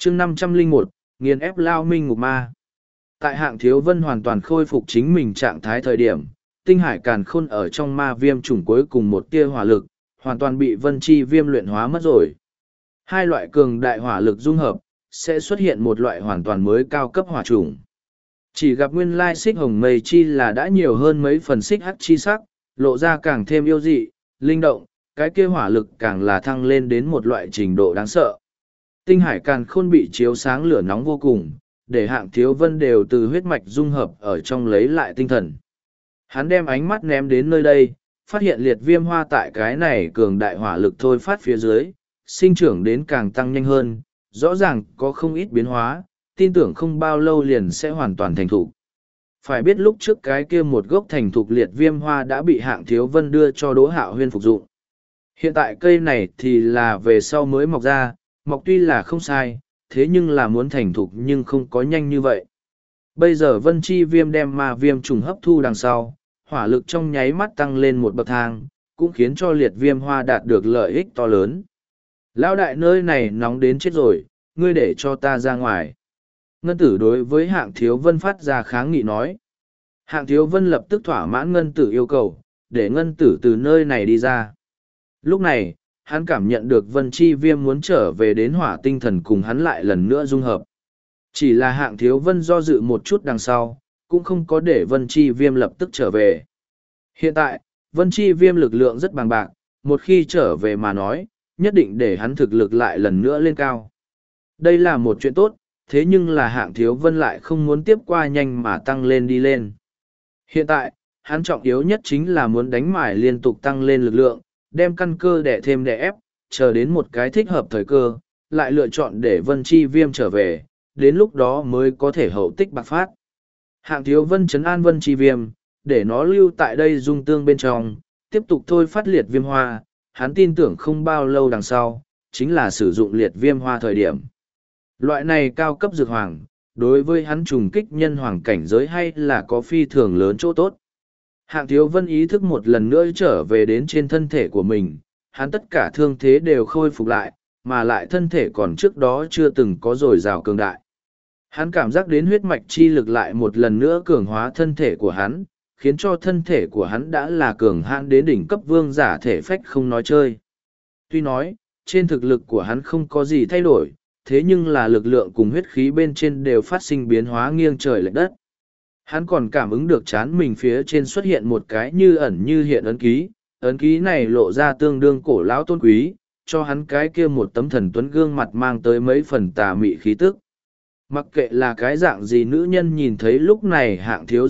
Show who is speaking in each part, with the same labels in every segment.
Speaker 1: chương 501, nghiền ép Lao Minh Ngục Ma. Tại Hạng Thiếu Vân hoàn toàn khôi phục chính mình trạng thái thời điểm, tinh hải càn khôn ở trong ma viêm chủng cuối cùng một tia hỏa lực, hoàn toàn bị vân chi viêm luyện hóa mất rồi. Hai loại cường đại hỏa lực dung hợp, sẽ xuất hiện một loại hoàn toàn mới cao cấp hỏa chủng. Chỉ gặp nguyên lai xích hồng mây chi là đã nhiều hơn mấy phần xích hắc chi sắc, lộ ra càng thêm yêu dị, linh động, cái kia hỏa lực càng là thăng lên đến một loại trình độ đáng sợ. Tinh hải càn khôn bị chiếu sáng lửa nóng vô cùng, để Hạng Thiếu Vân đều từ huyết mạch dung hợp ở trong lấy lại tinh thần. Hắn đem ánh mắt ném đến nơi đây, phát hiện liệt viêm hoa tại cái này cường đại hỏa lực thôi phát phía dưới, sinh trưởng đến càng tăng nhanh hơn, rõ ràng có không ít biến hóa, tin tưởng không bao lâu liền sẽ hoàn toàn thành thục. Phải biết lúc trước cái kia một gốc thành thục liệt viêm hoa đã bị Hạng Thiếu Vân đưa cho Đỗ Hạo Huyên phục dụng. Hiện tại cây này thì là về sau mới mọc ra, mọc tuy là không sai, thế nhưng là muốn thành thục nhưng không có nhanh như vậy. Bây giờ Vân Chi Viêm đem ma viêm trùng hấp thu đằng sau, hỏa lực trong nháy mắt tăng lên một bậc thang, cũng khiến cho liệt viêm hoa đạt được lợi ích to lớn. Lão đại nơi này nóng đến chết rồi, ngươi để cho ta ra ngoài. Ngân tử đối với Hạng Thiếu Vân phát ra kháng nghị nói. Hạng Thiếu Vân lập tức thỏa mãn Ngân tử yêu cầu, để Ngân tử từ nơi này đi ra. Lúc này, hắn cảm nhận được Vân Chi Viêm muốn trở về đến hỏa tinh thần cùng hắn lại lần nữa dung hợp. Chỉ là Hạng Thiếu Vân do dự một chút đằng sau, cũng không có để Vân Chi Viêm lập tức trở về. Hiện tại, Vân Chi Viêm lực lượng rất bằng bạc, một khi trở về mà nói, nhất định để hắn thực lực lại lần nữa lên cao. Đây là một chuyện tốt, thế nhưng là Hạng Thiếu Vân lại không muốn tiếp qua nhanh mà tăng lên đi lên. Hiện tại, hắn trọng yếu nhất chính là muốn đánh mải liên tục tăng lên lực lượng, đem căn cơ đẻ thêm đẻ ép, chờ đến một cái thích hợp thời cơ, lại lựa chọn để Vân Chi Viêm trở về, đến lúc đó mới có thể hậu tích bạc phát. Hạng Thiếu Vân trấn an Vân Chi Viêm, để nó lưu tại đây dung tương bên trong, tiếp tục thôi phát liệt viêm hoa, hắn tin tưởng không bao lâu đằng sau, chính là sử dụng liệt viêm hoa thời điểm. Loại này cao cấp dược hoàng, đối với hắn trùng kích nhân hoàng cảnh giới hay là có phi thường lớn chỗ tốt. Hạng Thiếu Vân ý thức một lần nữa trở về đến trên thân thể của mình, hắn tất cả thương thế đều khôi phục lại, mà lại thân thể còn trước đó chưa từng có dồi dào cường đại. Hắn cảm giác đến huyết mạch chi lực lại một lần nữa cường hóa thân thể của hắn, khiến cho thân thể của hắn đã là cường hãn đến đỉnh cấp vương giả thể phách không nói chơi. Tuy nói, trên thực lực của hắn không có gì thay đổi, thế nhưng là lực lượng cùng huyết khí bên trên đều phát sinh biến hóa nghiêng trời lệch đất. Hắn còn cảm ứng được chán mình phía trên xuất hiện một cái như ẩn như hiện ấn ký này lộ ra tương đương cổ lão tôn quý, cho hắn cái kia một tấm thần tuấn gương mặt mang tới mấy phần tà mị khí tức. Mặc kệ là cái dạng gì nữ nhân nhìn thấy lúc này Hạng Thiếu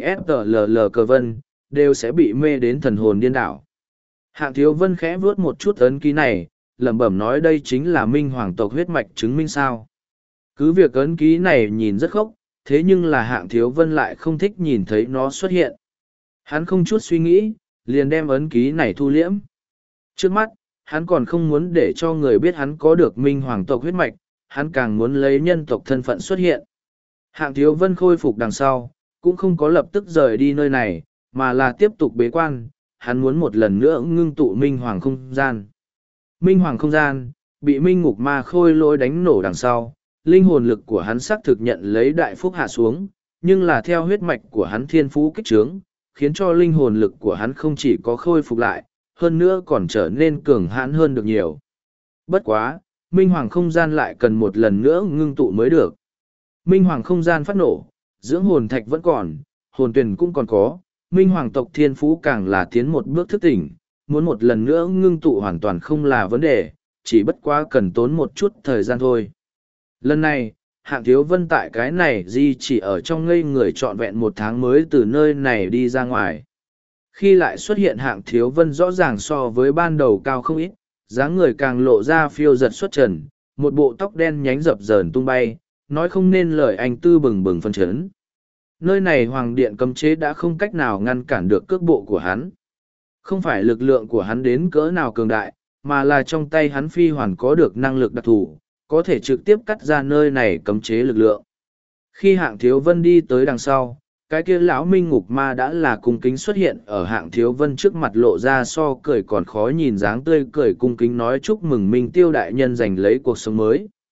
Speaker 1: G7SLL cờ vân, đều sẽ bị mê đến thần hồn điên đảo. Hạng Thiếu Vân khẽ vuốt một chút ấn ký này, lẩm bẩm nói đây chính là minh hoàng tộc huyết mạch chứng minh sao. Cứ việc ấn ký này nhìn rất khốc, thế nhưng là Hạng Thiếu Vân lại không thích nhìn thấy nó xuất hiện. Hắn không chút suy nghĩ, liền đem ấn ký này thu liễm. Trước mắt, hắn còn không muốn để cho người biết hắn có được minh hoàng tộc huyết mạch, hắn càng muốn lấy nhân tộc thân phận xuất hiện. Hạng Thiếu Vân khôi phục đằng sau, cũng không có lập tức rời đi nơi này, mà là tiếp tục bế quan, hắn muốn một lần nữa ngưng tụ minh hoàng không gian. Minh hoàng không gian, bị minh ngục ma khôi lỗi đánh nổ đằng sau, linh hồn lực của hắn xác thực nhận lấy đại phúc hạ xuống, nhưng là theo huyết mạch của hắn thiên phú kích trướng, khiến cho linh hồn lực của hắn không chỉ có khôi phục lại, hơn nữa còn trở nên cường hãn hơn được nhiều. Bất quá, minh hoàng không gian lại cần một lần nữa ngưng tụ mới được. Minh hoàng không gian phát nổ, dưỡng hồn thạch vẫn còn, hồn tuyển cũng còn có, minh hoàng tộc thiên phú càng là tiến một bước thức tỉnh, muốn một lần nữa ngưng tụ hoàn toàn không là vấn đề, chỉ bất quá cần tốn một chút thời gian thôi. Lần này, Hạng Thiếu Vân tại cái này chỉ ở trong ngây người trọn vẹn một tháng mới từ nơi này đi ra ngoài. Khi lại xuất hiện Hạng Thiếu Vân rõ ràng so với ban đầu cao không ít, dáng người càng lộ ra phiêu giật xuất trần, một bộ tóc đen nhánh dập dờn tung bay, nói không nên lời anh tư bừng bừng phân chấn. Nơi này hoàng điện cấm chế đã không cách nào ngăn cản được cước bộ của hắn. Không phải lực lượng của hắn đến cỡ nào cường đại, mà là trong tay hắn phi hoàn có được năng lực đặc thù, có thể trực tiếp cắt ra nơi này cấm chế lực lượng. Khi Hạng Thiếu Vân đi tới đằng sau, cái kia lão minh ngục ma đã là cung kính xuất hiện ở Hạng Thiếu Vân trước mặt, lộ ra so cười còn khó nhìn dáng tươi cười cung kính nói chúc mừng Minh Tiêu đại nhân giành lấy cuộc sống mới.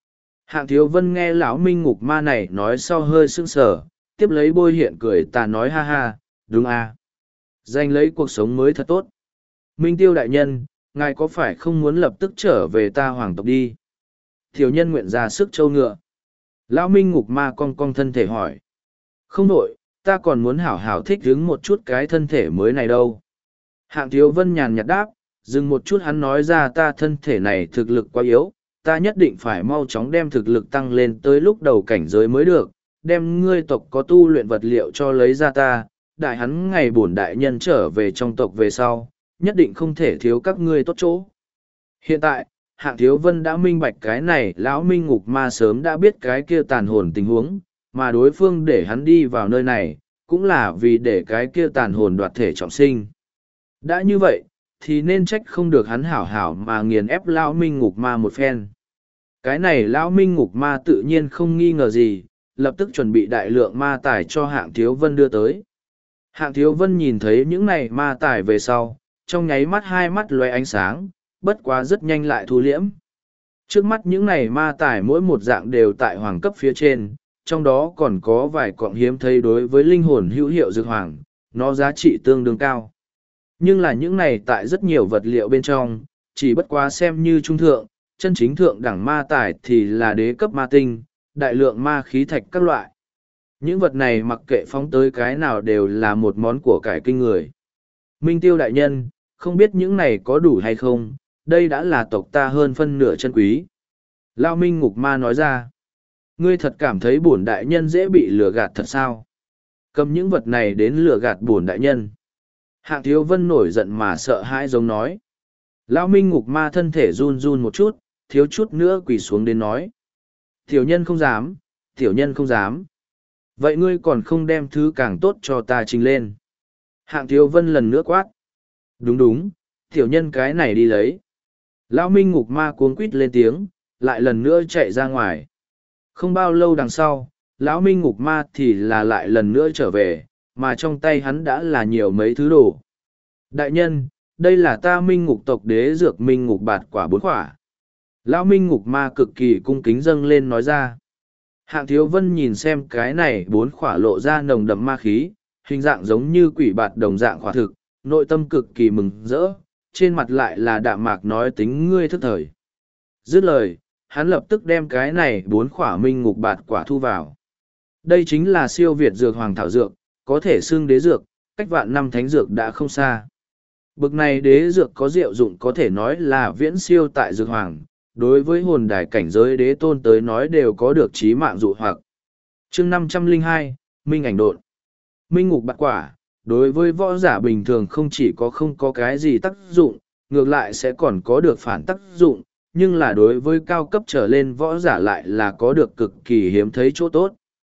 Speaker 1: Hạng Thiếu Vân nghe lão minh ngục ma này nói sau hơi sững sờ, tiếp lấy bôi hiện cười ta nói ha ha, đúng à. Giành lấy cuộc sống mới thật tốt. Minh Tiêu đại nhân, ngài có phải không muốn lập tức trở về ta hoàng tộc đi? Thiếu nhân nguyện ra sức châu ngựa. Lão minh ngục ma cong cong thân thể hỏi. Không đổi, ta còn muốn hảo hảo thích ứng một chút cái thân thể mới này đâu. Hạng Thiếu Vân nhàn nhạt đáp, dừng một chút hắn nói ra ta thân thể này thực lực quá yếu, ta nhất định phải mau chóng đem thực lực tăng lên tới lúc đầu cảnh giới mới được, đem ngươi tộc có tu luyện vật liệu cho lấy ra ta, đại hắn ngày bổn đại nhân trở về trong tộc về sau, nhất định không thể thiếu các ngươi tốt chỗ. Hiện tại, Hạng Thiếu Vân đã minh bạch cái này lão minh ngục ma sớm đã biết cái kia tàn hồn tình huống, mà đối phương để hắn đi vào nơi này, cũng là vì để cái kia tàn hồn đoạt thể trọng sinh. Đã như vậy, thì nên trách không được hắn hảo hảo mà nghiền ép lão minh ngục ma một phen. Cái này lão minh ngục ma tự nhiên không nghi ngờ gì, lập tức chuẩn bị đại lượng ma tài cho Hạng Thiếu Vân đưa tới. Hạng Thiếu Vân nhìn thấy những này ma tài về sau, trong nháy mắt hai mắt lóe ánh sáng, bất quá rất nhanh lại thu liễm. Trước mắt những này ma tài mỗi một dạng đều tại hoàng cấp phía trên, trong đó còn có vài quạng hiếm thấy đối với linh hồn hữu hiệu dược hoàng, nó giá trị tương đương cao. Nhưng là những này tại rất nhiều vật liệu bên trong, chỉ bất quá xem như trung thượng, chân chính thượng đẳng ma tài thì là đế cấp ma tinh, đại lượng ma khí thạch các loại. Những vật này mặc kệ phóng tới cái nào đều là một món của cải kinh người. Minh Tiêu đại nhân, không biết những này có đủ hay không, đây đã là tộc ta hơn phân nửa chân quý. Lao Minh ngục ma nói ra, ngươi thật cảm thấy bổn đại nhân dễ bị lừa gạt thật sao? Cầm những vật này đến lừa gạt bổn đại nhân. Hạng Thiếu Vân nổi giận mà sợ hãi giống nói. Lão minh ngục ma thân thể run run một chút, thiếu chút nữa quỳ xuống đến nói. Tiểu nhân không dám, tiểu nhân không dám. Vậy ngươi còn không đem thứ càng tốt cho ta trình lên. Hạng Thiếu Vân lần nữa quát. Đúng đúng, tiểu nhân cái này đi lấy. Lão minh ngục ma cuống quít lên tiếng, lại lần nữa chạy ra ngoài. Không bao lâu đằng sau, lão minh ngục ma thì là lại lần nữa trở về, mà trong tay hắn đã là nhiều mấy thứ đồ. Đại nhân, đây là ta minh ngục tộc đế dược minh ngục bạt quả 4 quả. Lão minh ngục ma cực kỳ cung kính dâng lên nói ra. Hạng Thiếu Vân nhìn xem cái này 4 quả lộ ra nồng đậm ma khí, hình dạng giống như quỷ bạt đồng dạng quả thực, nội tâm cực kỳ mừng rỡ, trên mặt lại là đạm mạc nói tính ngươi thức thời. Dứt lời, hắn lập tức đem cái này 4 quả minh ngục bạt quả thu vào. Đây chính là siêu việt dược hoàng thảo dược, có thể xưng đế dược, cách vạn năm thánh dược đã không xa. Bực này đế dược có diệu dụng có thể nói là viễn siêu tại dược hoàng, đối với hồn đài cảnh giới đế tôn tới nói đều có được chí mạng dụ hoặc. Chương 502, Minh ảnh độn. Minh ngục bạt quả, đối với võ giả bình thường không chỉ có không có cái gì tác dụng, ngược lại sẽ còn có được phản tác dụng, nhưng là đối với cao cấp trở lên võ giả lại là có được cực kỳ hiếm thấy chỗ tốt.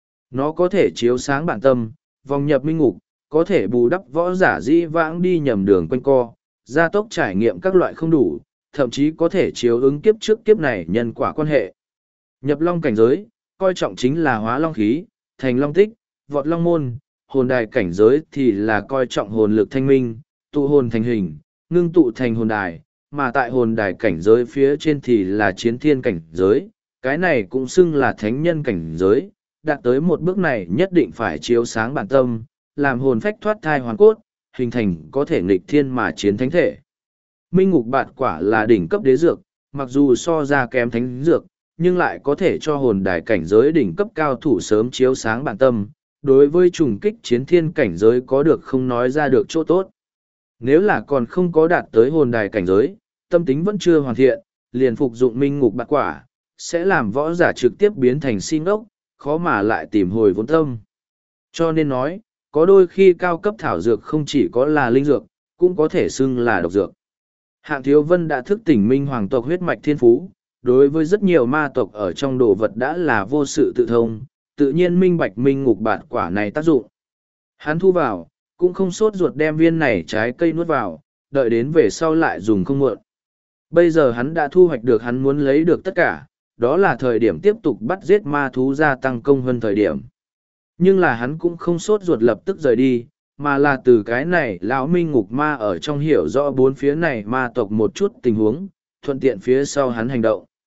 Speaker 1: Nó có thể chiếu sáng bản tâm, vòng nhập minh ngục, có thể bù đắp võ giả dĩ vãng đi nhầm đường quanh co, gia tốc trải nghiệm các loại không đủ, thậm chí có thể chiếu ứng kiếp trước kiếp này nhân quả quan hệ. Nhập long cảnh giới, coi trọng chính là hóa long khí, thành long tích, vọt long môn, hồn đài cảnh giới thì là coi trọng hồn lực thanh minh, tụ hồn thành hình, ngưng tụ thành hồn đài, mà tại hồn đài cảnh giới phía trên thì là chiến thiên cảnh giới, cái này cũng xưng là thánh nhân cảnh giới, đạt tới một bước này nhất định phải chiếu sáng bản tâm, làm hồn phách thoát thai hoàn cốt, hình thành có thể nghịch thiên mà chiến thánh thể. Minh ngục bạt quả là đỉnh cấp đế dược, mặc dù so ra kém thánh dược, nhưng lại có thể cho hồn đài cảnh giới đỉnh cấp cao thủ sớm chiếu sáng bản tâm, đối với trùng kích chiến thiên cảnh giới có được không nói ra được chỗ tốt. Nếu là còn không có đạt tới hồn đài cảnh giới, tâm tính vẫn chưa hoàn thiện, liền phục dụng minh ngục bạt quả, sẽ làm võ giả trực tiếp biến thành si ngốc, khó mà lại tìm hồi vốn tâm. Cho nên nói, có đôi khi cao cấp thảo dược không chỉ có là linh dược, cũng có thể xưng là độc dược. Hạng Thiếu Vân đã thức tỉnh minh hoàng tộc huyết mạch thiên phú, đối với rất nhiều ma tộc ở trong đồ vật đã là vô sự tự thông, tự nhiên minh bạch minh ngục bạt quả này tác dụng. Hắn thu vào, cũng không sốt ruột đem viên này trái cây nuốt vào, đợi đến về sau lại dùng không muộn. Bây giờ hắn đã thu hoạch được hắn muốn lấy được tất cả, đó là thời điểm tiếp tục bắt giết ma thú gia tăng công hơn thời điểm. Nhưng là hắn cũng không sốt ruột lập tức rời đi, mà là từ cái này lão minh ngục ma ở trong hiểu rõ bốn phía này ma tộc một chút tình huống, thuận tiện phía sau hắn hành động.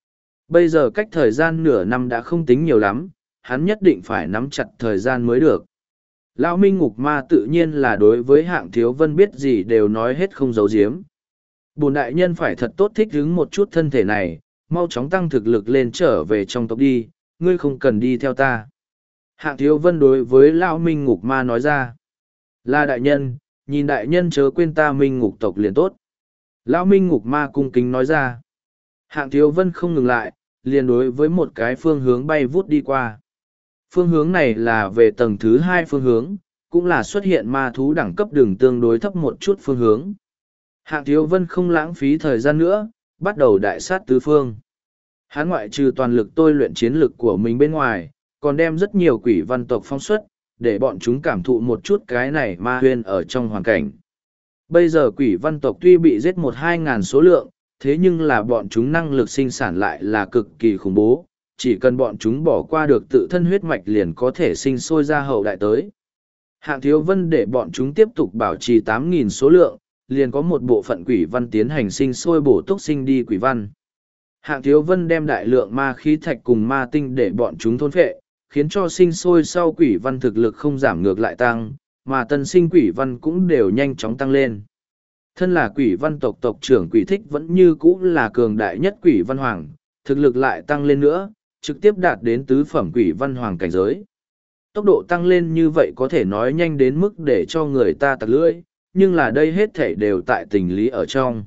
Speaker 1: Bây giờ cách thời gian nửa năm đã không tính nhiều lắm, hắn nhất định phải nắm chặt thời gian mới được. Lão Minh Ngục Ma tự nhiên là đối với Hạng Thiếu Vân biết gì đều nói hết không giấu giếm. Bổn đại nhân phải thật tốt thích ứng một chút thân thể này, mau chóng tăng thực lực lên trở về trong tộc đi, ngươi không cần đi theo ta. Hạng Thiếu Vân đối với Lão Minh Ngục Ma nói ra. Là đại nhân, nhìn đại nhân chớ quên ta Minh Ngục tộc liền tốt. Lão Minh Ngục Ma cung kính nói ra. Hạng Thiếu Vân không ngừng lại, liền đối với một cái phương hướng bay vút đi qua. Phương hướng này là về tầng thứ hai phương hướng, cũng là xuất hiện ma thú đẳng cấp đường tương đối thấp một chút phương hướng. Hạng Thiếu Vân không lãng phí thời gian nữa, bắt đầu đại sát tứ phương. Hắn ngoại trừ toàn lực tôi luyện chiến lực của mình bên ngoài, còn đem rất nhiều quỷ văn tộc phóng xuất, để bọn chúng cảm thụ một chút cái này ma huyên ở trong hoàn cảnh. Bây giờ quỷ văn tộc tuy bị giết 1-2 ngàn số lượng, thế nhưng là bọn chúng năng lực sinh sản lại là cực kỳ khủng bố, chỉ cần bọn chúng bỏ qua được tự thân huyết mạch liền có thể sinh sôi ra hậu đại tới. Hạng Thiếu Vân để bọn chúng tiếp tục bảo trì 8.000 số lượng, liền có một bộ phận quỷ văn tiến hành sinh sôi bổ túc sinh đi quỷ văn. Hạng Thiếu Vân đem đại lượng ma khí thạch cùng ma tinh để bọn chúng thôn phệ, khiến cho sinh sôi sau quỷ văn thực lực không giảm ngược lại tăng, mà tân sinh quỷ văn cũng đều nhanh chóng tăng lên. Thân là quỷ văn tộc tộc trưởng Quỷ Thích vẫn như cũ là cường đại nhất quỷ văn hoàng, thực lực lại tăng lên nữa, trực tiếp đạt đến tứ phẩm quỷ văn hoàng cảnh giới. Tốc độ tăng lên như vậy có thể nói nhanh đến mức để cho người ta tặc lưỡi, nhưng là đây hết thể đều tại tình lý ở trong.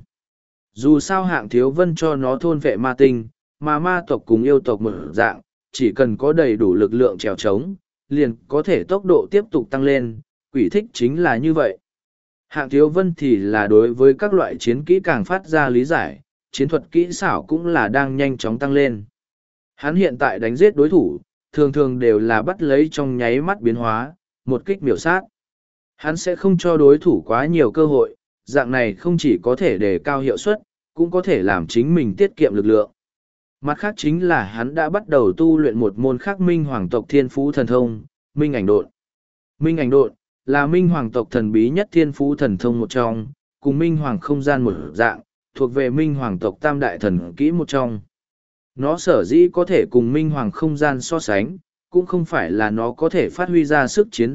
Speaker 1: Dù sao Hạng Thiếu Vân cho nó thôn vệ ma tinh, mà ma tộc cùng yêu tộc một dạng, chỉ cần có đầy đủ lực lượng trèo trống, liền có thể tốc độ tiếp tục tăng lên, Quỷ Thích chính là như vậy. Hạng Thiếu Vân thì là đối với các loại chiến kỹ càng phát ra lý giải, chiến thuật kỹ xảo cũng là đang nhanh chóng tăng lên. Hắn hiện tại đánh giết đối thủ, thường thường đều là bắt lấy trong nháy mắt biến hóa, một kích miểu sát. Hắn sẽ không cho đối thủ quá nhiều cơ hội, dạng này không chỉ có thể đề cao hiệu suất, cũng có thể làm chính mình tiết kiệm lực lượng. Mặt khác chính là hắn đã bắt đầu tu luyện một môn khác Minh Hoàng tộc thiên phú thần thông, Minh Ảnh Độn. Minh Ảnh Độn là Minh Hoàng tộc thần bí nhất thiên phú thần thông một trong, cùng Minh Hoàng không gian một dạng, thuộc về Minh Hoàng tộc tam đại thần kỹ một trong. Nó sở dĩ có thể cùng Minh Hoàng không gian so sánh, cũng không phải là nó có thể phát huy ra sức chiến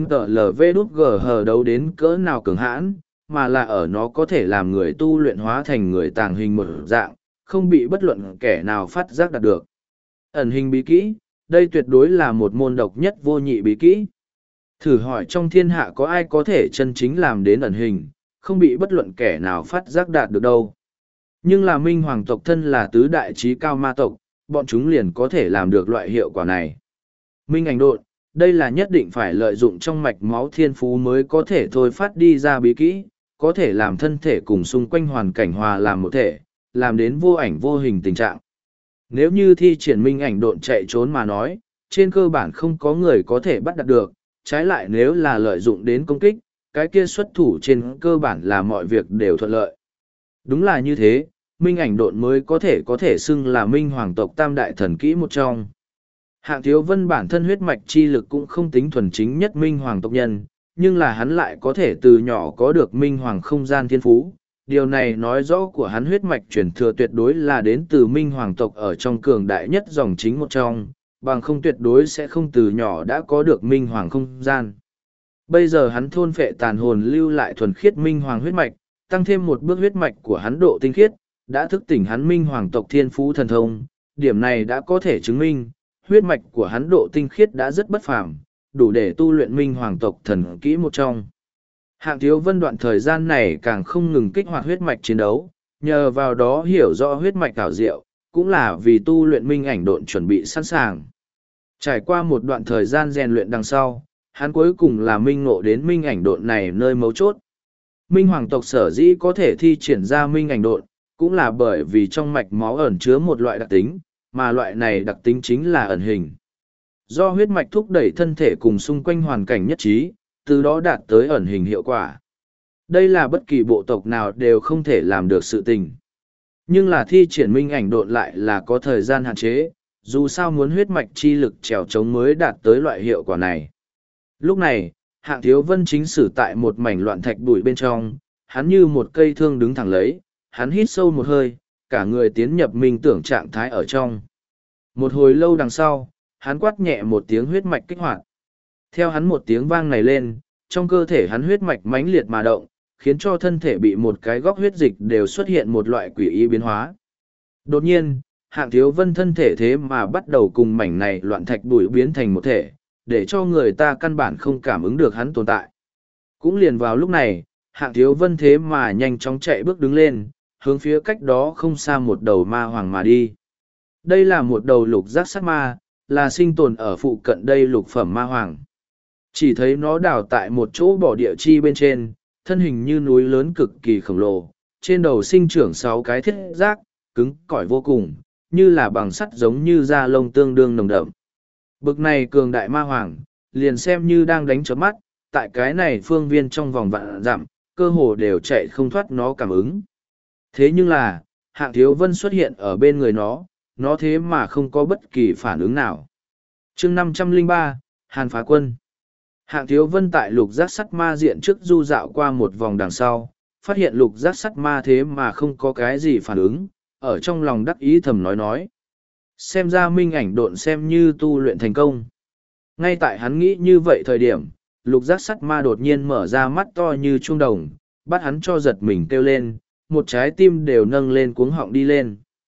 Speaker 1: D9GLVG đấu đến cỡ nào cường hãn, mà là ở nó có thể làm người tu luyện hóa thành người tàng hình một dạng, không bị bất luận kẻ nào phát giác đạt được. Ẩn hình bí kỹ, đây tuyệt đối là một môn độc nhất vô nhị bí kỹ. Thử hỏi trong thiên hạ có ai có thể chân chính làm đến ẩn hình, không bị bất luận kẻ nào phát giác đạt được đâu. Nhưng là Minh Hoàng tộc thân là tứ đại trí cao ma tộc, bọn chúng liền có thể làm được loại hiệu quả này. Minh Ảnh Độn, đây là nhất định phải lợi dụng trong mạch máu thiên phú mới có thể thôi phát đi ra bí kỹ, có thể làm thân thể cùng xung quanh hoàn cảnh hòa làm một thể, làm đến vô ảnh vô hình tình trạng. Nếu như thi triển Minh Ảnh Độn chạy trốn mà nói, trên cơ bản không có người có thể bắt đặt được, trái lại nếu là lợi dụng đến công kích, cái kia xuất thủ trên cơ bản là mọi việc đều thuận lợi. Đúng là như thế, Minh Ảnh Độn mới có thể xưng là Minh Hoàng tộc tam đại thần kỹ một trong. Hạng Thiếu Vân bản thân huyết mạch chi lực cũng không tính thuần chính nhất Minh Hoàng tộc nhân, nhưng là hắn lại có thể từ nhỏ có được Minh Hoàng không gian thiên phú. Điều này nói rõ của hắn huyết mạch truyền thừa tuyệt đối là đến từ Minh Hoàng tộc ở trong cường đại nhất dòng chính một trong, bằng không tuyệt đối sẽ không từ nhỏ đã có được Minh Hoàng không gian. Bây giờ hắn thôn phệ tàn hồn lưu lại thuần khiết Minh Hoàng huyết mạch, tăng thêm một bước huyết mạch của hắn độ tinh khiết, đã thức tỉnh hắn Minh Hoàng tộc thiên phú thần thông, điểm này đã có thể chứng minh, huyết mạch của hắn độ tinh khiết đã rất bất phàm, đủ để tu luyện Minh Hoàng tộc thần kỹ một trong. Hạng Thiếu Vân đoạn thời gian này càng không ngừng kích hoạt huyết mạch chiến đấu, nhờ vào đó hiểu rõ huyết mạch ảo diệu, cũng là vì tu luyện Minh Ảnh Độn chuẩn bị sẵn sàng. Trải qua một đoạn thời gian rèn luyện đằng sau, hắn cuối cùng là minh ngộ đến Minh Ảnh Độn này nơi mấu chốt. Minh Hoàng tộc sở dĩ có thể thi triển ra Minh Ảnh Độn, cũng là bởi vì trong mạch máu ẩn chứa một loại đặc tính, mà loại này đặc tính chính là ẩn hình. Do huyết mạch thúc đẩy thân thể cùng xung quanh hoàn cảnh nhất trí, từ đó đạt tới ẩn hình hiệu quả. Đây là bất kỳ bộ tộc nào đều không thể làm được sự tình. Nhưng là thi triển Minh Ảnh Độn lại là có thời gian hạn chế, dù sao muốn huyết mạch chi lực trèo trống mới đạt tới loại hiệu quả này. Lúc này, Hạng Thiếu Vân chính xử tại một mảnh loạn thạch bụi bên trong, hắn như một cây thương đứng thẳng lấy, hắn hít sâu một hơi, cả người tiến nhập minh tưởng trạng thái ở trong. Một hồi lâu đằng sau, hắn quát nhẹ một tiếng huyết mạch kích hoạt. Theo hắn một tiếng vang này lên, trong cơ thể hắn huyết mạch mãnh liệt mà động, khiến cho thân thể bị một cái góc huyết dịch đều xuất hiện một loại quỷ ý biến hóa. Đột nhiên, Hạng Thiếu Vân thân thể thế mà bắt đầu cùng mảnh này loạn thạch bụi biến thành một thể, để cho người ta căn bản không cảm ứng được hắn tồn tại. Cũng liền vào lúc này, Hạng Thiếu Vân thế mà nhanh chóng chạy bước đứng lên, hướng phía cách đó không xa một đầu ma hoàng mà đi. Đây là một đầu lục giác sát ma, là sinh tồn ở phụ cận đây lục phẩm ma hoàng. Chỉ thấy nó đào tại một chỗ bỏ địa chi bên trên, thân hình như núi lớn cực kỳ khổng lồ, trên đầu sinh trưởng 6 cái thiết giác, cứng cỏi vô cùng, như là bằng sắt giống như da lông tương đương nồng đậm. Bực này cường đại ma hoàng, liền xem như đang đánh chớp mắt, tại cái này phương viên trong vòng vạn dặm, cơ hồ đều chạy không thoát nó cảm ứng. Thế nhưng là, Hạng Thiếu Vân xuất hiện ở bên người nó thế mà không có bất kỳ phản ứng nào. chương 503, Hàn Phá Quân. Hạng Thiếu Vân tại lục giác sắt ma diện trước du dạo qua một vòng đằng sau, phát hiện lục giác sắt ma thế mà không có cái gì phản ứng, ở trong lòng đắc ý thầm nói. Xem ra minh ảnh độn xem như tu luyện thành công. Ngay tại hắn nghĩ như vậy thời điểm, lục giác sắt ma đột nhiên mở ra mắt to như chuông đồng, bắt hắn cho giật mình kêu lên, một trái tim đều nâng lên cuống họng đi lên.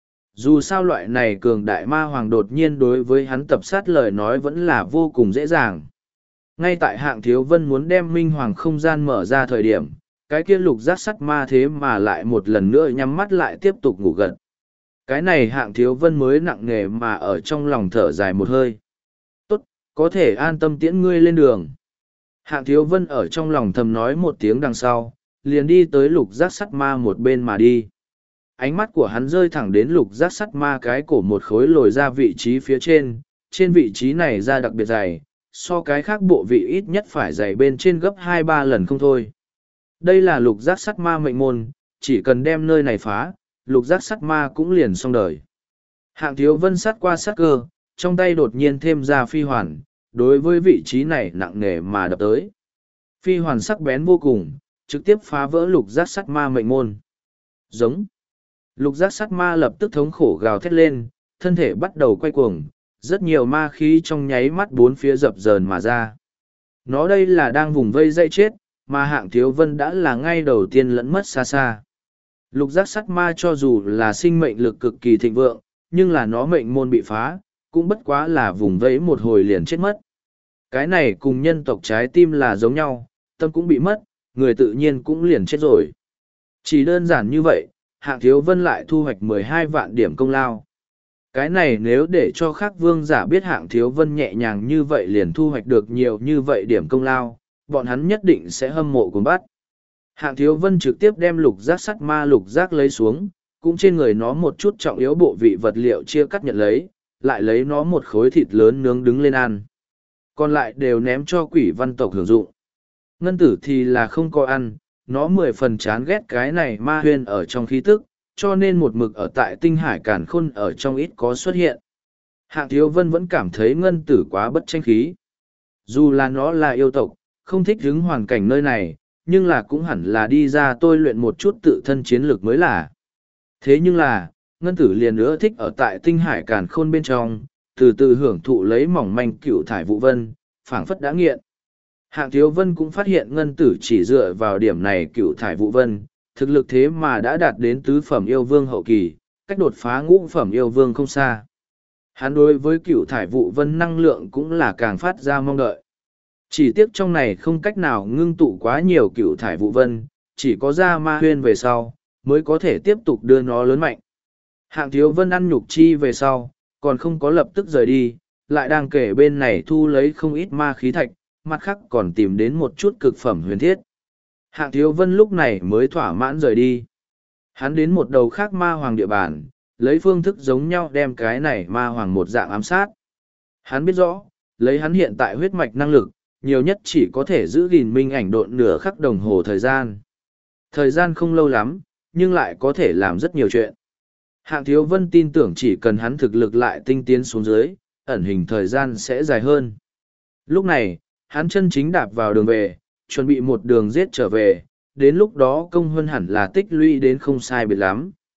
Speaker 1: Dù sao loại này cường đại ma hoàng đột nhiên đối với hắn tập sát lời nói vẫn là vô cùng dễ dàng. Ngay tại Hạng Thiếu Vân muốn đem minh hoàng không gian mở ra thời điểm, cái kia lục giác sắt ma thế mà lại một lần nữa nhắm mắt lại tiếp tục ngủ gật. Cái này Hạng Thiếu Vân mới nặng nề mà ở trong lòng thở dài một hơi. Tốt, có thể an tâm tiễn ngươi lên đường. Hạng Thiếu Vân ở trong lòng thầm nói một tiếng đằng sau, liền đi tới lục giác sắt ma một bên mà đi. Ánh mắt của hắn rơi thẳng đến lục giác sắt ma cái cổ một khối lồi ra vị trí phía trên vị trí này ra đặc biệt dày, so cái khác bộ vị ít nhất phải dày bên trên gấp 2-3 lần không thôi. Đây là lục giác sắt ma mệnh môn, chỉ cần đem nơi này phá, lục giác sắt ma cũng liền xong đời. Hạng Thiếu Vân sát qua sát cơ, trong tay đột nhiên thêm ra phi hoàn, đối với vị trí này nặng nề mà đập tới. Phi hoàn sắc bén vô cùng, trực tiếp phá vỡ lục giác sắt ma mệnh môn. Giống. Lục giác sắt ma lập tức thống khổ gào thét lên, thân thể bắt đầu quay cuồng, rất nhiều ma khí trong nháy mắt bốn phía dập dờn mà ra. Nó đây là đang vùng vây dây chết, mà Hạng Thiếu Vân đã là ngay đầu tiên lẫn mất xa xa. Lục giác sắt ma cho dù là sinh mệnh lực cực kỳ thịnh vượng, nhưng là nó mệnh môn bị phá, cũng bất quá là vùng vẫy một hồi liền chết mất. Cái này cùng nhân tộc trái tim là giống nhau, tâm cũng bị mất, người tự nhiên cũng liền chết rồi. Chỉ đơn giản như vậy, Hạng Thiếu Vân lại thu hoạch 12 vạn điểm công lao. Cái này nếu để cho khác vương giả biết Hạng Thiếu Vân nhẹ nhàng như vậy liền thu hoạch được nhiều như vậy điểm công lao, bọn hắn nhất định sẽ hâm mộ cùng bắt. Hạng Thiếu Vân trực tiếp đem lục giác sắt ma lục giác lấy xuống, cũng trên người nó một chút trọng yếu bộ vị vật liệu chia cắt nhận lấy, lại lấy nó một khối thịt lớn nướng đứng lên ăn. Còn lại đều ném cho quỷ văn tộc hưởng dụng. Ngân tử thì là không có ăn, nó 10 phần chán ghét cái này ma huyên ở trong khí tức, cho nên một mực ở tại tinh hải càn khôn ở trong ít có xuất hiện. Hạng Thiếu Vân vẫn cảm thấy ngân tử quá bất tranh khí. Dù là nó là yêu tộc, không thích hứng hoàn cảnh nơi này, nhưng là cũng hẳn là đi ra tôi luyện một chút tự thân chiến lược mới là. Thế nhưng là, ngân tử liền nữa thích ở tại tinh hải càn khôn bên trong, từ từ hưởng thụ lấy mỏng manh cựu thải vụ vân, phảng phất đã nghiện. Hạng Thiếu Vân cũng phát hiện ngân tử chỉ dựa vào điểm này cựu thải vụ vân, thực lực thế mà đã đạt đến tứ phẩm yêu vương hậu kỳ, cách đột phá ngũ phẩm yêu vương không xa. Hắn đối với cựu thải vụ vân năng lượng cũng là càng phát ra mong đợi. Chỉ tiếc trong này không cách nào ngưng tụ quá nhiều cựu thải vụ vân, chỉ có ra ma huyên về sau, mới có thể tiếp tục đưa nó lớn mạnh. Hạng Thiếu Vân ăn nhục chi về sau, còn không có lập tức rời đi, lại đang kể bên này thu lấy không ít ma khí thạch, mặt khác còn tìm đến một chút cực phẩm huyền thiết. Hạng Thiếu Vân lúc này mới thỏa mãn rời đi. Hắn đến một đầu khác ma hoàng địa bàn, lấy phương thức giống nhau đem cái này ma hoàng một dạng ám sát. Hắn biết rõ, lấy hắn hiện tại huyết mạch năng lực, nhiều nhất chỉ có thể giữ gìn minh ảnh độn nửa khắc đồng hồ thời gian. Thời gian không lâu lắm, nhưng lại có thể làm rất nhiều chuyện. Hạng Thiếu Vân tin tưởng chỉ cần hắn thực lực lại tinh tiến xuống dưới, ẩn hình thời gian sẽ dài hơn. Lúc này, hắn chân chính đạp vào đường về, chuẩn bị một đường giết trở về, đến lúc đó công hơn hẳn là tích lũy đến không sai biệt lắm.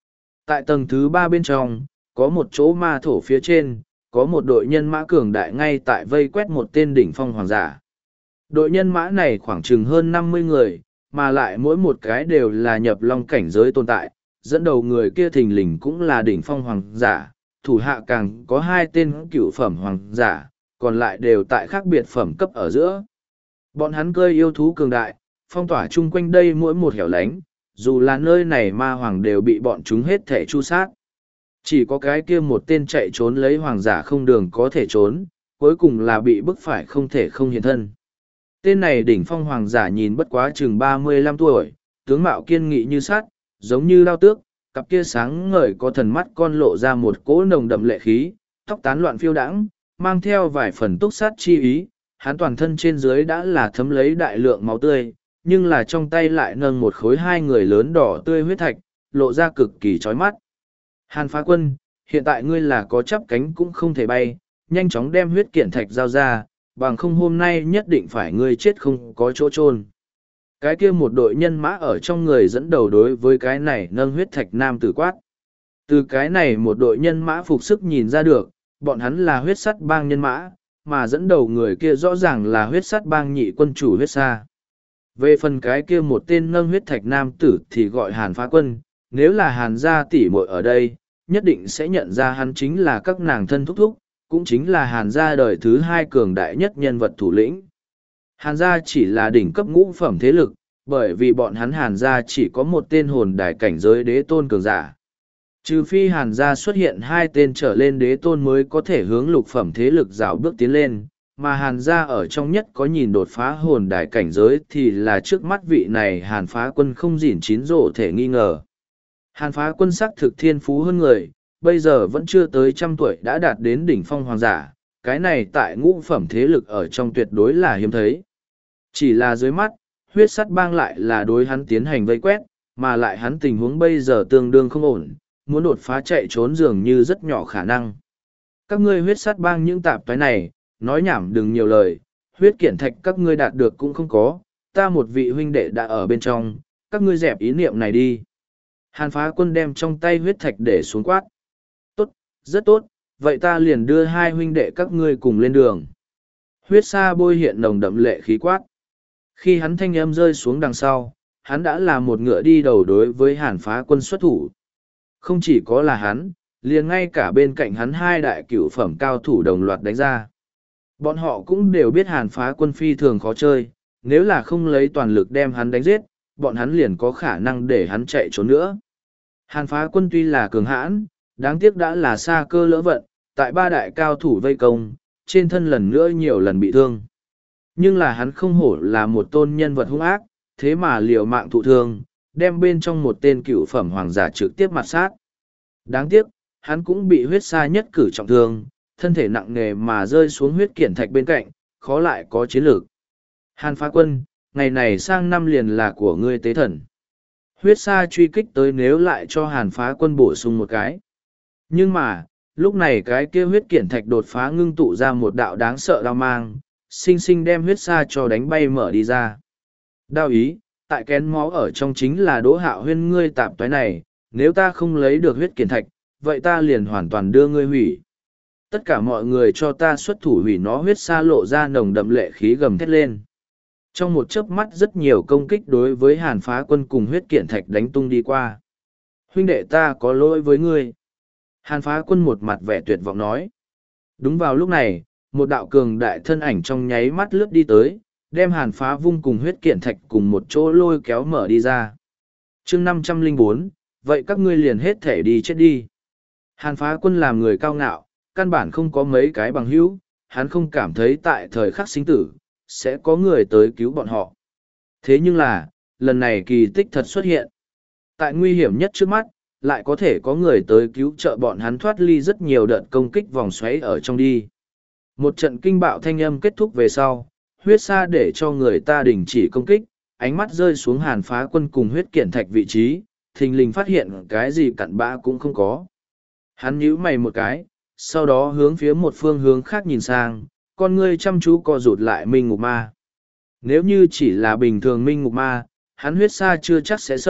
Speaker 1: Tại tầng thứ 3 bên trong, có một chỗ ma thổ phía trên, có một đội nhân mã cường đại ngay tại vây quét một tên đỉnh phong hoàng giả. Đội nhân mã này khoảng chừng hơn 50 người, mà lại mỗi một cái đều là nhập long cảnh giới tồn tại, dẫn đầu người kia thình lình cũng là đỉnh phong hoàng giả, thủ hạ càng có 2 tên cựu phẩm hoàng giả, còn lại đều tại khác biệt phẩm cấp ở giữa. Bọn hắn cơi yêu thú cường đại, phong tỏa chung quanh đây mỗi một hẻo lánh, dù là nơi này ma hoàng đều bị bọn chúng hết thể tru sát. Chỉ có cái kia một tên chạy trốn lấy hoàng giả không đường có thể trốn, cuối cùng là bị bức phải không thể không hiện thân. Tên này đỉnh phong hoàng giả nhìn bất quá chừng 35 tuổi, tướng mạo kiên nghị như sắt, giống như đao tước, cặp kia sáng ngời có thần mắt con lộ ra một cỗ nồng đậm lệ khí, tóc tán loạn phiêu đãng, mang theo vài phần túc sát chi ý, hắn toàn thân trên dưới đã là thấm lấy đại lượng máu tươi, nhưng là trong tay lại nâng một khối 2 người lớn đỏ tươi huyết thạch, lộ ra cực kỳ chói mắt. Hàn Phá Quân, hiện tại ngươi là có chắp cánh cũng không thể bay, nhanh chóng đem huyết kiện thạch giao ra, bằng không hôm nay nhất định phải ngươi chết không có chỗ chôn. Cái kia một đội nhân mã ở trong người dẫn đầu đối với cái này nâng huyết thạch nam tử quát. Từ cái này một đội nhân mã phục sức nhìn ra được, bọn hắn là huyết sắt bang nhân mã, mà dẫn đầu người kia rõ ràng là huyết sắt bang nhị quân chủ huyết sa. Về phần cái kia một tên nâng huyết thạch nam tử thì gọi Hàn Phá Quân, nếu là Hàn gia tỷ muội ở đây, nhất định sẽ nhận ra hắn chính là các nàng thân thúc thúc, cũng chính là Hàn gia đời thứ 2 cường đại nhất nhân vật thủ lĩnh. Hàn gia chỉ là đỉnh cấp ngũ phẩm thế lực, bởi vì bọn hắn Hàn gia chỉ có một tên hồn đài cảnh giới đế tôn cường giả. Trừ phi Hàn gia xuất hiện 2 tên trở lên đế tôn mới có thể hướng lục phẩm thế lực rào bước tiến lên, mà Hàn gia ở trong nhất có nhìn đột phá hồn đài cảnh giới thì là trước mắt vị này Hàn Phá Quân không dỉn chín rổ thể nghi ngờ. Hàn Phá Quân sắc thực thiên phú hơn người, bây giờ vẫn chưa tới 100 tuổi đã đạt đến đỉnh phong hoàng giả, cái này tại ngũ phẩm thế lực ở trong tuyệt đối là hiếm thấy. Chỉ là dưới mắt, huyết sắt bang lại là đối hắn tiến hành vây quét, mà lại hắn tình huống bây giờ tương đương không ổn, muốn đột phá chạy trốn dường như rất nhỏ khả năng. Các ngươi huyết sắt bang những tạp toái này, nói nhảm đừng nhiều lời, huyết kiện thạch các ngươi đạt được cũng không có, ta một vị huynh đệ đã ở bên trong, các ngươi dẹp ý niệm này đi. Hàn Phá Quân đem trong tay huyết thạch để xuống quát. Tốt, rất tốt, vậy ta liền đưa 2 huynh đệ các ngươi cùng lên đường. Huyết sa bôi hiện nồng đậm lệ khí quát. Khi hắn thanh âm rơi xuống đằng sau, hắn đã là một ngựa đi đầu đối với Hàn Phá Quân xuất thủ. Không chỉ có là hắn, liền ngay cả bên cạnh hắn 2 đại cửu phẩm cao thủ đồng loạt đánh ra. Bọn họ cũng đều biết Hàn Phá Quân phi thường khó chơi, nếu là không lấy toàn lực đem hắn đánh giết, bọn hắn liền có khả năng để hắn chạy trốn nữa. Hàn Phá Quân tuy là cường hãn, đáng tiếc đã là xa cơ lỡ vận, tại 3 đại cao thủ vây công, trên thân lần nữa nhiều lần bị thương. Nhưng là hắn không hổ là một tôn nhân vật hung ác, thế mà liều mạng thụ thương, đem bên trong một tên cựu phẩm hoàng giả trực tiếp mặt sát. Đáng tiếc, hắn cũng bị huyết sa nhất cử trọng thương, thân thể nặng nề mà rơi xuống huyết kiển thạch bên cạnh, khó lại có chiến lược. Hàn Phá Quân, ngày này sang năm liền là của ngươi tế thần. Huyết sa truy kích tới nếu lại cho Hàn Phá Quân bổ sung một cái. Nhưng mà, lúc này cái kia huyết kiển thạch đột phá ngưng tụ ra một đạo đáng sợ đao mang, sinh sinh đem huyết sa cho đánh bay mở đi ra. Đao ý, tại kén máu ở trong chính là Đỗ Hạo Huyên ngươi tạp toái này, nếu ta không lấy được huyết kiển thạch, vậy ta liền hoàn toàn đưa ngươi hủy. Tất cả mọi người cho ta xuất thủ hủy nó. Huyết sa lộ ra nồng đậm lệ khí gầm thét lên. Trong một chớp mắt rất nhiều công kích đối với Hàn Phá Quân cùng huyết kiện thạch đánh tung đi qua. Huynh đệ ta có lỗi với ngươi. Hàn Phá Quân một mặt vẻ tuyệt vọng nói. Đúng vào lúc này, một đạo cường đại thân ảnh trong nháy mắt lướt đi tới, đem Hàn Phá vung cùng huyết kiện thạch cùng một chỗ lôi kéo mở đi ra. chương 504, vậy các ngươi liền hết thể đi chết đi. Hàn Phá Quân làm người cao ngạo, căn bản không có mấy cái bằng hữu, hắn không cảm thấy tại thời khắc sinh tử, sẽ có người tới cứu bọn họ. Thế nhưng là, lần này kỳ tích thật xuất hiện. Tại nguy hiểm nhất trước mắt, lại có thể có người tới cứu trợ bọn hắn thoát ly rất nhiều đợt công kích vòng xoáy ở trong đi. Một trận kinh bạo thanh âm kết thúc về sau, huyết sa để cho người ta đình chỉ công kích, ánh mắt rơi xuống Hàn Phá Quân cùng huyết kiện thạch vị trí, thình lình phát hiện cái gì cặn bã cũng không có. Hắn nhíu mày một cái, sau đó hướng phía một phương hướng khác nhìn sang, con ngươi chăm chú co rụt lại Minh Ngục Ma. Nếu như chỉ là bình thường Minh Ngục Ma, hắn huyết sa chưa chắc sẽ sợ,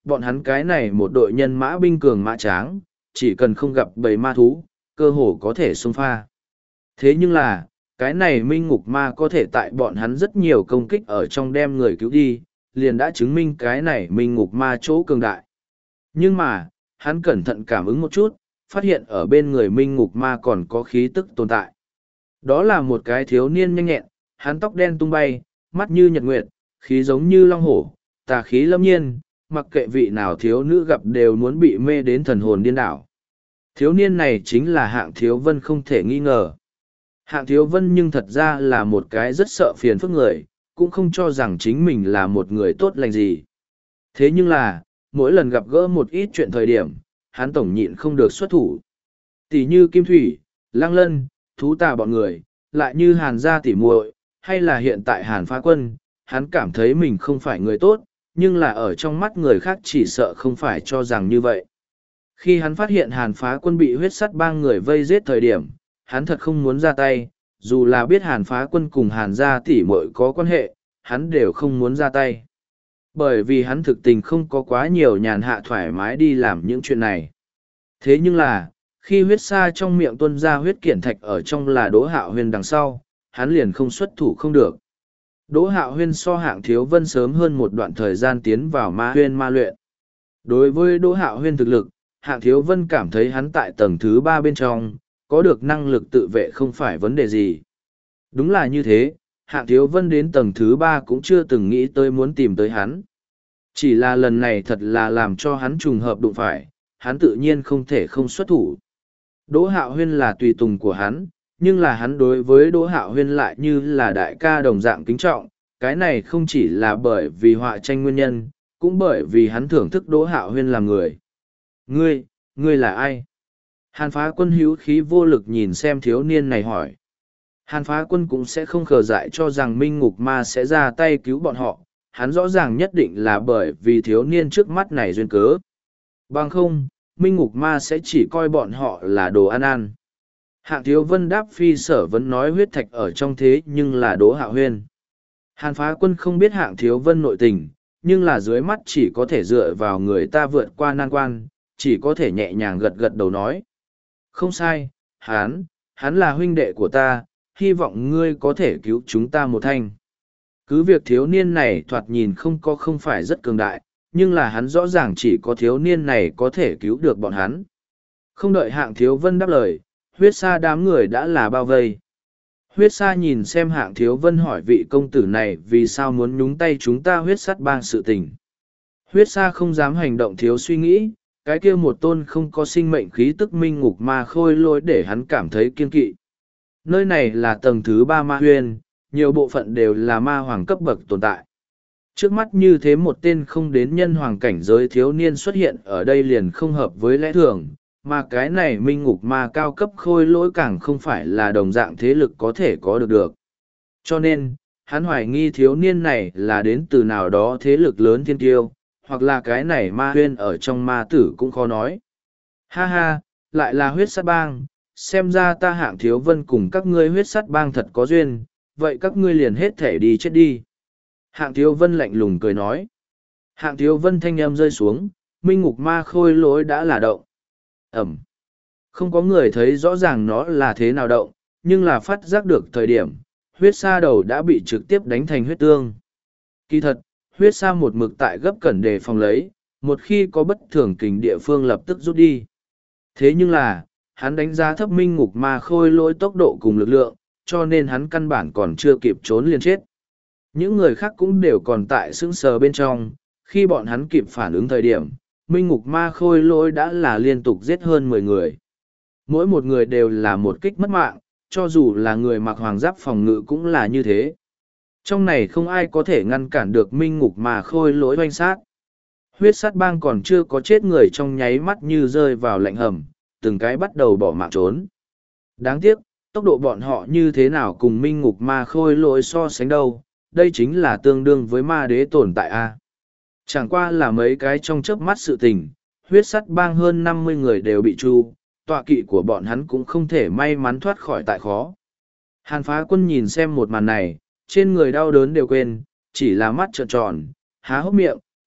Speaker 1: bọn hắn cái này một đội nhân mã binh cường mã tráng, chỉ cần không gặp bầy ma thú, cơ hồ có thể xông pha. Thế nhưng là, cái này minh ngục ma có thể tại bọn hắn rất nhiều công kích ở trong đem người cứu đi, liền đã chứng minh cái này minh ngục ma chỗ cường đại. Nhưng mà, hắn cẩn thận cảm ứng một chút, phát hiện ở bên người minh ngục ma còn có khí tức tồn tại. Đó là một cái thiếu niên nhanh nhẹn, hắn tóc đen tung bay, mắt như nhật nguyệt, khí giống như long hổ, tà khí lâm nhiên, mặc kệ vị nào thiếu nữ gặp đều muốn bị mê đến thần hồn điên đảo. Thiếu niên này chính là Hạng Thiếu Vân không thể nghi ngờ. Hạng Thiếu Vân nhưng thật ra là một cái rất sợ phiền phức người, cũng không cho rằng chính mình là một người tốt lành gì. Thế nhưng là, mỗi lần gặp gỡ một ít chuyện thời điểm, hắn tổng nhịn không được xuất thủ. Tỷ như Kim Thủy, Lăng Lân, Thú Tà bọn người, lại như Hàn gia tỷ muội, hay là hiện tại Hàn Phá Quân, hắn cảm thấy mình không phải người tốt, nhưng là ở trong mắt người khác chỉ sợ không phải cho rằng như vậy. Khi hắn phát hiện Hàn Phá Quân bị huyết sắt bang người vây giết thời điểm, hắn thật không muốn ra tay, dù là biết Hàn Phá Quân cùng Hàn gia tỷ muội có quan hệ, hắn đều không muốn ra tay. Bởi vì hắn thực tình không có quá nhiều nhàn hạ thoải mái đi làm những chuyện này. Thế nhưng là, khi huyết sa trong miệng tuôn ra huyết kiển thạch ở trong là Đỗ Hạo Huyên đằng sau, hắn liền không xuất thủ không được. Đỗ Hạo Huyên so Hạng Thiếu Vân sớm hơn một đoạn thời gian tiến vào ma huyên ma luyện. Đối với Đỗ Hạo Huyên thực lực, Hạng Thiếu Vân cảm thấy hắn tại tầng thứ 3 bên trong, có được năng lực tự vệ không phải vấn đề gì. Đúng là như thế, Hạng Thiếu Vân đến tầng thứ 3 cũng chưa từng nghĩ tới muốn tìm tới hắn. Chỉ là lần này thật là làm cho hắn trùng hợp đụng phải, hắn tự nhiên không thể không xuất thủ. Đỗ Hạo Huyên là tùy tùng của hắn, nhưng là hắn đối với Đỗ Hạo Huyên lại như là đại ca đồng dạng kính trọng, cái này không chỉ là bởi vì họa tranh nguyên nhân, cũng bởi vì hắn thưởng thức Đỗ Hạo Huyên làm người. Ngươi là ai? Hàn Phá Quân hữu khí vô lực nhìn xem thiếu niên này hỏi. Hàn Phá Quân cũng sẽ không khờ dại cho rằng Minh Ngục Ma sẽ ra tay cứu bọn họ, hắn rõ ràng nhất định là bởi vì thiếu niên trước mắt này duyên cớ. Bằng không, Minh Ngục Ma sẽ chỉ coi bọn họ là đồ ăn ăn. Hạng Thiếu Vân đáp phi sở vẫn nói huyết thạch ở trong thế nhưng là Đỗ Hạo Huyên. Hàn Phá Quân không biết Hạng Thiếu Vân nội tình, nhưng là dưới mắt chỉ có thể dựa vào người ta vượt qua nan quan, chỉ có thể nhẹ nhàng gật gật đầu nói. Không sai, hắn là huynh đệ của ta, hy vọng ngươi có thể cứu chúng ta một thanh. Cứ việc thiếu niên này thoạt nhìn không phải rất cường đại, nhưng là hắn rõ ràng chỉ có thiếu niên này có thể cứu được bọn hắn. Không đợi Hạng Thiếu Vân đáp lời, huyết sa đám người đã là bao vây. Huyết sa nhìn xem Hạng Thiếu Vân hỏi vị công tử này vì sao muốn nhúng tay chúng ta huyết sắt bang sự tình. Huyết sa không dám hành động thiếu suy nghĩ, cái kia một tôn không có sinh mệnh khí tức minh ngục ma khôi lỗi để hắn cảm thấy kiên kỵ. Nơi này là tầng thứ 3 ma huyên, nhiều bộ phận đều là ma hoàng cấp bậc tồn tại. Trước mắt như thế một tên không đến nhân hoàng cảnh giới thiếu niên xuất hiện ở đây liền không hợp với lẽ thường, mà cái này minh ngục ma cao cấp khôi lỗi càng không phải là đồng dạng thế lực có thể có được. Cho nên, hắn hoài nghi thiếu niên này là đến từ nào đó thế lực lớn thiên tiêu, hoặc là cái này ma huyên ở trong ma tử cũng khó nói. Ha ha, lại là huyết sắt bang, xem ra ta Hạng Thiếu Vân cùng các ngươi huyết sắt bang thật có duyên, vậy các ngươi liền hết thể đi chết đi. Hạng Thiếu Vân lạnh lùng cười nói. Hạng Thiếu Vân thanh âm rơi xuống, minh ngục ma khôi lỗi đã là động. Ẩm. Không có người thấy rõ ràng nó là thế nào động, nhưng là phát giác được thời điểm, huyết sa đầu đã bị trực tiếp đánh thành huyết tương. Kỳ thật, huyết sa một mực tại gấp cẩn đề phòng lấy, một khi có bất thường kình địa phương lập tức rút đi. Thế nhưng là, hắn đánh giá thấp minh ngục ma khôi lỗi tốc độ cùng lực lượng, cho nên hắn căn bản còn chưa kịp trốn liền chết. Những người khác cũng đều còn tại sững sờ bên trong, khi bọn hắn kịp phản ứng thời điểm, minh ngục ma khôi lỗi đã là liên tục giết hơn 10 người. Mỗi một người đều là một kích mất mạng, cho dù là người mặc hoàng giáp phòng ngự cũng là như thế. Trong này không ai có thể ngăn cản được minh ngục ma khôi lỗi oanh sát. Huyết sát bang còn chưa có chết người trong nháy mắt như rơi vào lạnh hầm, từng cái bắt đầu bỏ mạng trốn. Đáng tiếc, tốc độ bọn họ như thế nào cùng minh ngục ma khôi lỗi so sánh đâu, đây chính là tương đương với ma đế tồn tại a. Chẳng qua là mấy cái trong chớp mắt sự tình, huyết sắt bang hơn 50 người đều bị tru, tọa kỵ của bọn hắn cũng không thể may mắn thoát khỏi tại khó. Hàn Phá Quân nhìn xem một màn này, trên người đau đớn đều quên, chỉ là mắt trợn tròn, há hốc miệng,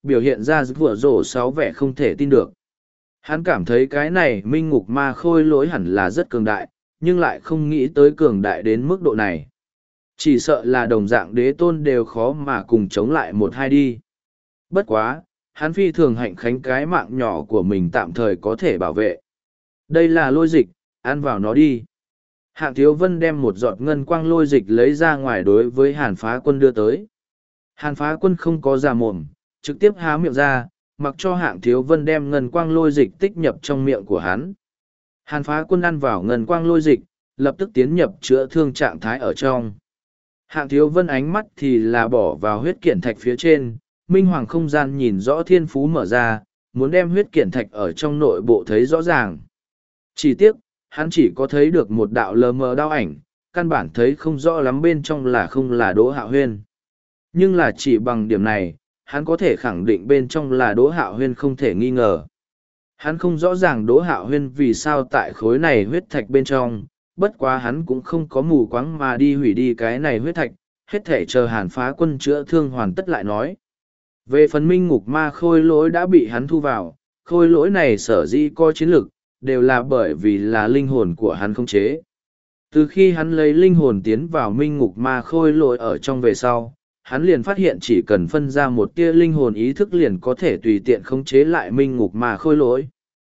Speaker 1: biểu hiện ra vừa rổ sáu vẻ không thể tin được. Hắn cảm thấy cái này minh ngục ma khôi lỗi hẳn là rất cường đại, nhưng lại không nghĩ tới cường đại đến mức độ này. Chỉ sợ là đồng dạng đế tôn đều khó mà cùng chống lại một hai đi. Bất quá, hắn phi thường hạnh khánh cái mạng nhỏ của mình tạm thời có thể bảo vệ. Đây là lôi dịch, ăn vào nó đi. Hạng Thiếu Vân đem một giọt ngân quang lôi dịch lấy ra ngoài đối với Hàn Phá Quân đưa tới. Hàn Phá Quân không có ra mồm, trực tiếp há miệng ra, mặc cho Hạng Thiếu Vân đem ngân quang lôi dịch tích nhập trong miệng của hắn. Hàn Phá Quân ăn vào ngân quang lôi dịch, lập tức tiến nhập chữa thương trạng thái ở trong. Hạng Thiếu Vân ánh mắt thì là bỏ vào huyết kiện thạch phía trên, minh hoàng không gian nhìn rõ thiên phú mở ra, muốn đem huyết kiện thạch ở trong nội bộ thấy rõ ràng. Chỉ tiếc, hắn chỉ có thấy được một đạo lờ mờ đao ảnh, căn bản thấy không rõ lắm bên trong là không là Đỗ Hạo Huyên. Nhưng là chỉ bằng điểm này, hắn có thể khẳng định bên trong là Đỗ Hạo Huyên không thể nghi ngờ. Hắn không rõ ràng Đỗ Hạo Huyên vì sao tại khối này huyết thạch bên trong, bất quá hắn cũng không có mù quáng mà đi hủy đi cái này huyết thạch, hết thể chờ Hàn Phá Quân chữa thương hoàn tất lại nói. Về phần minh ngục ma khôi lỗi đã bị hắn thu vào, khôi lỗi này sở dĩ có chiến lực, đều là bởi vì là linh hồn của hắn không chế. Từ khi hắn lấy linh hồn tiến vào minh ngục ma khôi lỗi ở trong về sau, hắn liền phát hiện chỉ cần phân ra một tia linh hồn ý thức liền có thể tùy tiện khống chế lại minh ngục ma khôi lỗi.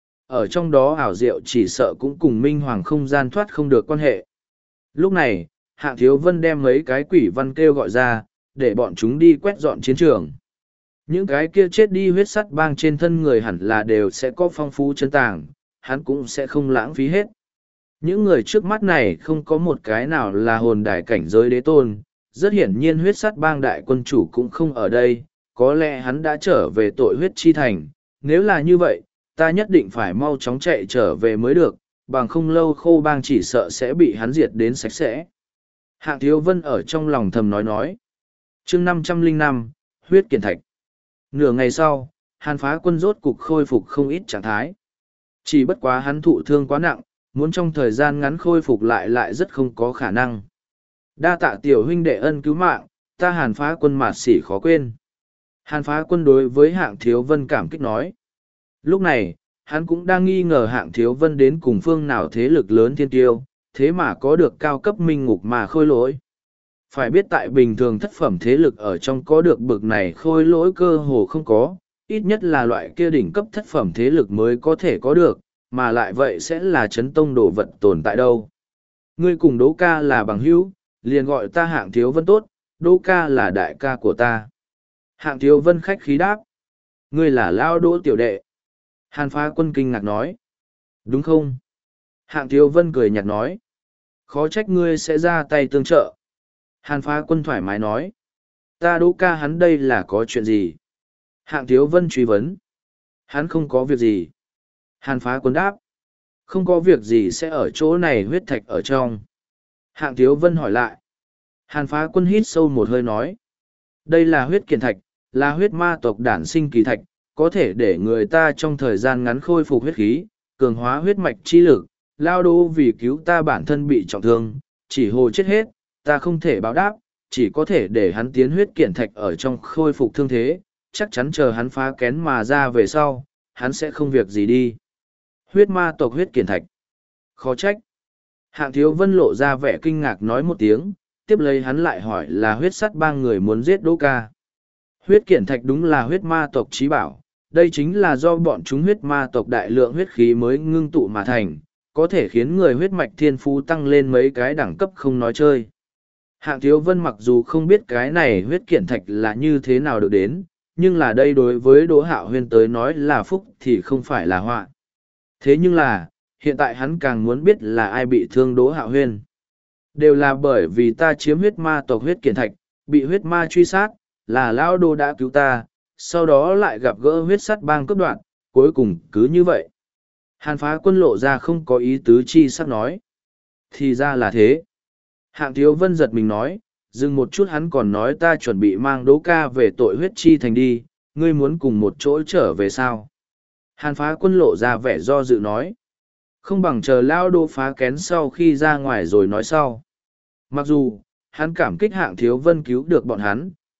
Speaker 1: Ở trong đó ảo diệu chỉ sợ cũng cùng minh hoàng không gian thoát không được quan hệ. Lúc này, Hạng Thiếu Vân đem mấy cái quỷ văn kêu gọi ra, để bọn chúng đi quét dọn chiến trường. Những cái kia chết đi huyết sắt bang trên thân người hẳn là đều sẽ có phong phú chân tàng, hắn cũng sẽ không lãng phí hết. Những người trước mắt này không có một cái nào là hồn đài cảnh giới đế tôn, rất hiển nhiên huyết sắt bang đại quân chủ cũng không ở đây, có lẽ hắn đã trở về tội huyết chi thành, nếu là như vậy, ta nhất định phải mau chóng chạy trở về mới được, bằng không lâu khô bang chỉ sợ sẽ bị hắn diệt đến sạch sẽ. Hạng Thiếu Vân ở trong lòng thầm nói. Chương 505, huyết kiện thạch. Nửa ngày sau, Hàn Phá Quân rốt cục khôi phục không ít trạng thái. Chỉ bất quá hắn thụ thương quá nặng, muốn trong thời gian ngắn khôi phục lại rất không có khả năng. Đa tạ tiểu huynh đệ ân cứu mạng, ta Hàn Phá Quân mạt sỉ khó quên. Hàn Phá Quân đối với Hạng Thiếu Vân cảm kích nói. Lúc này, hắn cũng đang nghi ngờ Hạng Thiếu Vân đến cùng phương nào thế lực lớn thiên tiêu, thế mà có được cao cấp minh ngục mà khôi lỗi. Phải biết tại bình thường thất phẩm thế lực ở trong có được bực này khôi lỗi cơ hồ không có, ít nhất là loại kia đỉnh cấp thất phẩm thế lực mới có thể có được, mà lại vậy sẽ là chấn tông đồ vật tồn tại đâu. Ngươi cùng Đỗ ca là bằng hữu, liền gọi ta Hạng Thiếu Vân tốt, Đỗ ca là đại ca của ta. Hạng Thiếu Vân khách khí đáp. Ngươi là Lao Đỗ tiểu đệ. Hàn Phá Quân kinh ngạc nói. Đúng không? Hạng Thiếu Vân cười nhạt nói. Khó trách ngươi sẽ ra tay tương trợ. Hàn Phá Quân thoải mái nói. Ta Đỗ ca hắn đây là có chuyện gì? Hạng Thiếu Vân truy vấn. Hắn không có việc gì. Hàn Phá Quân đáp. Không có việc gì sẽ ở chỗ này huyết thạch ở trong. Hạng Thiếu Vân hỏi lại. Hàn Phá Quân hít sâu một hơi nói. Đây là huyết kiện thạch, là huyết ma tộc đản sinh kỳ thạch, có thể để người ta trong thời gian ngắn khôi phục huyết khí, cường hóa huyết mạch chi lực. Lao Đỗ vì cứu ta bản thân bị trọng thương, chỉ hồ chết hết, ta không thể báo đáp, chỉ có thể để hắn tiến huyết kiện thạch ở trong khôi phục thương thế, chắc chắn chờ hắn phá kén mà ra về sau, hắn sẽ không việc gì đi. Huyết ma tộc huyết kiện thạch. Khó trách. Hạng Thiếu Vân lộ ra vẻ kinh ngạc nói một tiếng, tiếp lấy hắn lại hỏi là huyết sắt bang người muốn giết Đỗ ca. Huyết kiện thạch đúng là huyết ma tộc trí bảo, đây chính là do bọn chúng huyết ma tộc đại lượng huyết khí mới ngưng tụ mà thành, có thể khiến người huyết mạch thiên phú tăng lên mấy cái đẳng cấp không nói chơi. Hạng Thiếu Vân mặc dù không biết cái này huyết kiện thạch là như thế nào được đến, nhưng là đây đối với Đỗ Hạo Huyên tới nói là phúc thì không phải là họa. Thế nhưng là, hiện tại hắn càng muốn biết là ai bị thương Đỗ Hạo Huyên. Đều là bởi vì ta chiếm huyết ma tộc huyết kiện thạch, bị huyết ma truy sát, là Lão Đô đã cứu ta, sau đó lại gặp gỡ huyết sắt bang cấp đoạn, cuối cùng cứ như vậy. Hàn Phá Quân lộ ra không có ý tứ chi sắc nói. Thì ra là thế. Hạng Thiếu Vân giật mình nói, dừng một chút hắn còn nói ta chuẩn bị mang Đỗ ca về tội huyết chi thành đi, ngươi muốn cùng một chỗ trở về sao? Hàn Phá Quân lộ ra vẻ do dự nói. Không bằng chờ Lao Đỗ phá kén sau khi ra ngoài rồi nói sau. Mặc dù, hắn cảm kích Hạng Thiếu Vân cứu được bọn hắn,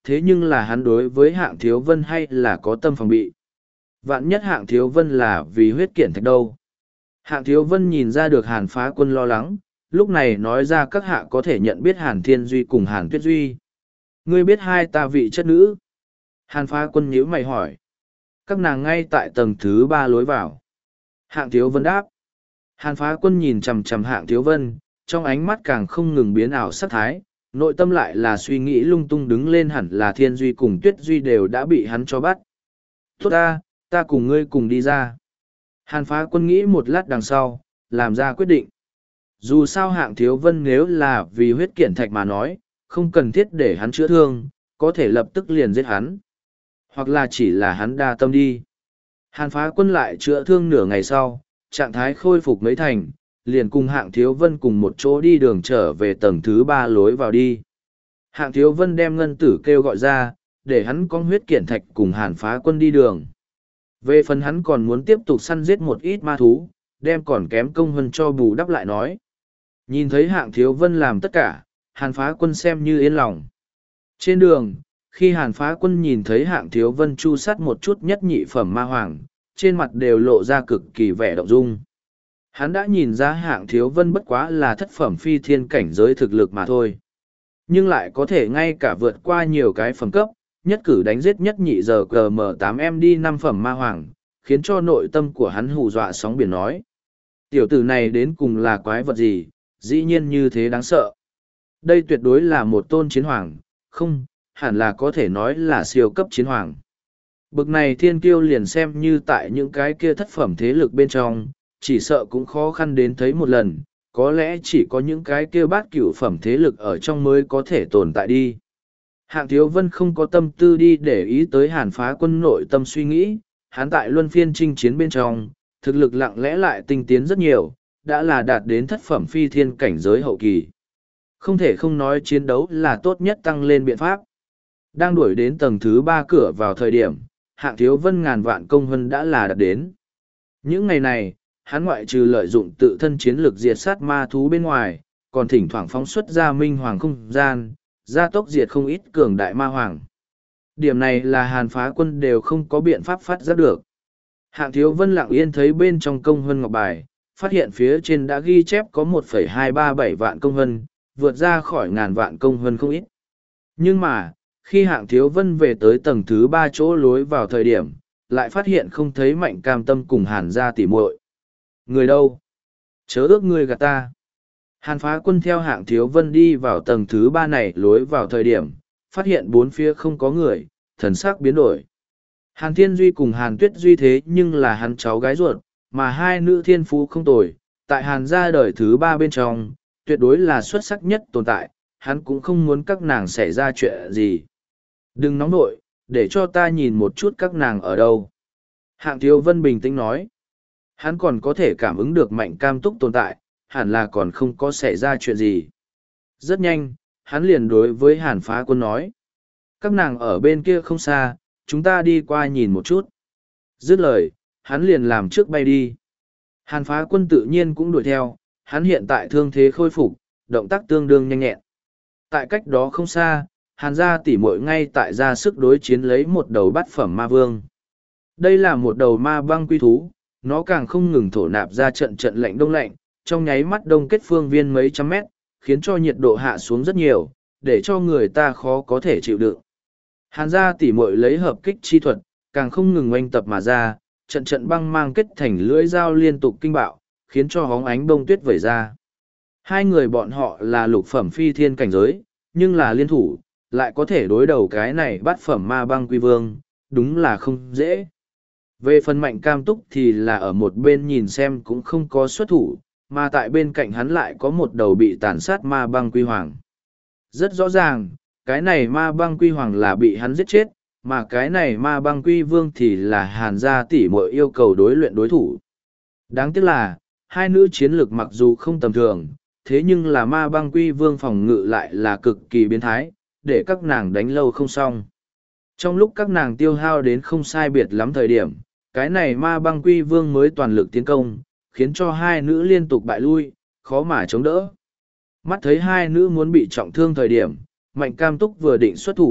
Speaker 1: thế nhưng là hắn đối với Hạng Thiếu Vân hay là có tâm phòng bị. Vạn nhất Hạng Thiếu Vân là vì huyết kiện thạch đâu. Hạng Thiếu Vân nhìn ra được Hàn Phá Quân lo lắng, lúc này nói ra các hạ có thể nhận biết Hàn Thiên Duy cùng Hàn Tuyết Duy. Ngươi biết hai ta vị chất nữ? Hàn Phá Quân nhíu mày hỏi. Các nàng ngay tại tầng thứ 3 lối vào. Hạng Thiếu Vân đáp. Hàn Phá Quân nhìn chằm chằm Hạng Thiếu Vân, trong ánh mắt càng không ngừng biến ảo sắc thái, nội tâm lại là suy nghĩ lung tung đứng lên, hẳn là Thiên Duy cùng Tuyết Duy đều đã bị hắn cho bắt. Tốt ta cùng ngươi cùng đi ra. Hàn Phá Quân nghĩ một lát đằng sau, làm ra quyết định. Dù sao Hạng Thiếu Vân nếu là vì huyết kiện thạch mà nói, không cần thiết để hắn chữa thương, có thể lập tức liền giết hắn. Hoặc là chỉ là hắn đa tâm đi. Hàn Phá Quân lại chữa thương nửa ngày sau, trạng thái khôi phục mấy thành, liền cùng Hạng Thiếu Vân cùng một chỗ đi đường trở về tầng thứ 3 lối vào đi. Hạng Thiếu Vân đem Ngân Tử kêu gọi ra, để hắn con huyết kiện thạch cùng Hàn Phá Quân đi đường. Về phần hắn còn muốn tiếp tục săn giết một ít ma thú, đem còn kém công hơn cho bù đắp lại nói. Nhìn thấy Hạng Thiếu Vân làm tất cả, Hàn Phá Quân xem như yên lòng. Trên đường, khi Hàn Phá Quân nhìn thấy Hạng Thiếu Vân chu sát một chút nhất nhị phẩm ma hoàng, trên mặt đều lộ ra cực kỳ vẻ động dung. Hắn đã nhìn ra Hạng Thiếu Vân bất quá là thất phẩm phi thiên cảnh giới thực lực mà thôi. Nhưng lại có thể ngay cả vượt qua nhiều cái phẩm cấp, nhất cử đánh giết nhất nhị giờ GM8M đi 5 phẩm ma hoàng, khiến cho nội tâm của hắn hù dọa sóng biển nói. Tiểu tử này đến cùng là quái vật gì, dĩ nhiên như thế đáng sợ. Đây tuyệt đối là một tôn chiến hoàng, không, hẳn là có thể nói là siêu cấp chiến hoàng. Bực này thiên kiêu liền xem như tại những cái kia thất phẩm thế lực bên trong, chỉ sợ cũng khó khăn đến thấy một lần, có lẽ chỉ có những cái kia bát cửu phẩm thế lực ở trong mới có thể tồn tại đi. Hạng Thiếu Vân không có tâm tư đi để ý tới Hàn Phá Quân nội tâm suy nghĩ, hắn tại luân phiên chinh chiến bên trong, thực lực lặng lẽ lại tinh tiến rất nhiều, đã là đạt đến thất phẩm phi thiên cảnh giới hậu kỳ. Không thể không nói chiến đấu là tốt nhất tăng lên biện pháp. Đang đuổi đến tầng thứ 3 cửa vào thời điểm, Hạng Thiếu Vân ngàn vạn công hơn đã là đạt đến. Những ngày này, hắn ngoại trừ lợi dụng tự thân chiến lược diệt sát ma thú bên ngoài, còn thỉnh thoảng phóng xuất ra minh hoàng không gian, gia tốc diệt không ít cường đại ma hoàng. Điểm này là Hàn Phá Quân đều không có biện pháp phát giác được. Hạng Thiếu Vân lặng yên thấy bên trong công hơn ngọc bài, phát hiện phía trên đã ghi chép có 1,237 vạn công hơn, vượt ra khỏi ngàn vạn công hơn không ít. Nhưng mà, khi Hạng Thiếu Vân về tới tầng thứ 3 chỗ lối vào thời điểm, lại phát hiện không thấy Mạnh Cam Tâm cùng Hàn gia tỉ muội. Người đâu? Chớ ước ngươi gạt ta. Hàn Phá Quân theo Hạng Thiếu Vân đi vào tầng thứ 3 này lối vào thời điểm, phát hiện bốn phía không có người, thần sắc biến đổi. Hàn Thiên Duy cùng Hàn Tuyết Duy thế nhưng là hắn cháu gái ruột, mà hai nữ thiên phú không tồi, tại Hàn gia đời thứ 3 bên trong, tuyệt đối là xuất sắc nhất tồn tại, hắn cũng không muốn các nàng xảy ra chuyện gì. Đừng nóng nội, để cho ta nhìn một chút các nàng ở đâu. Hạng Thiếu Vân bình tĩnh nói. Hắn còn có thể cảm ứng được Mạnh Cam Túc tồn tại, hẳn là còn không có xảy ra chuyện gì. Rất nhanh, hắn liền đối với Hàn Phá Quân nói. Các nàng ở bên kia không xa, chúng ta đi qua nhìn một chút. Dứt lời, hắn liền làm trước bay đi. Hàn Phá Quân tự nhiên cũng đuổi theo, hắn hiện tại thương thế khôi phục, động tác tương đương nhanh nhẹn. Tại cách đó không xa, Hàn gia tỉ muội ngay tại ra sức đối chiến lấy một đầu bát phẩm ma vương. Đây là một đầu ma băng quy thú, nó càng không ngừng thổ nạp ra trận trận lạnh đông lạnh, trong nháy mắt đông kết phương viên mấy trăm mét, khiến cho nhiệt độ hạ xuống rất nhiều, để cho người ta khó có thể chịu đựng. Hàn gia tỉ muội lấy hợp kích chi thuật, càng không ngừng oanh tập mà ra, trận trận băng mang kết thành lưỡi dao liên tục kinh bạo, khiến cho hóng ánh bông tuyết vẩy ra. Hai người bọn họ là lục phẩm phi thiên cảnh giới, nhưng là liên thủ, lại có thể đối đầu cái này bát phẩm ma băng quy vương, đúng là không dễ. Về phần Mạnh Cam Túc thì là ở một bên nhìn xem cũng không có xuất thủ, mà tại bên cạnh hắn lại có một đầu bị tàn sát ma băng quy hoàng. Rất rõ ràng, cái này ma băng quy hoàng là bị hắn giết chết, mà cái này ma băng quy vương thì là Hàn gia tỷ muội yêu cầu đối luyện đối thủ. Đáng tiếc là, hai nữ chiến lược mặc dù không tầm thường, thế nhưng là ma băng quy vương phòng ngự lại là cực kỳ biến thái, để các nàng đánh lâu không xong. Trong lúc các nàng tiêu hao đến không sai biệt lắm thời điểm, cái này ma băng quy vương mới toàn lực tiến công, khiến cho hai nữ liên tục bại lui, khó mà chống đỡ. Mắt thấy hai nữ muốn bị trọng thương thời điểm, Mạnh Cam Túc vừa định xuất thủ,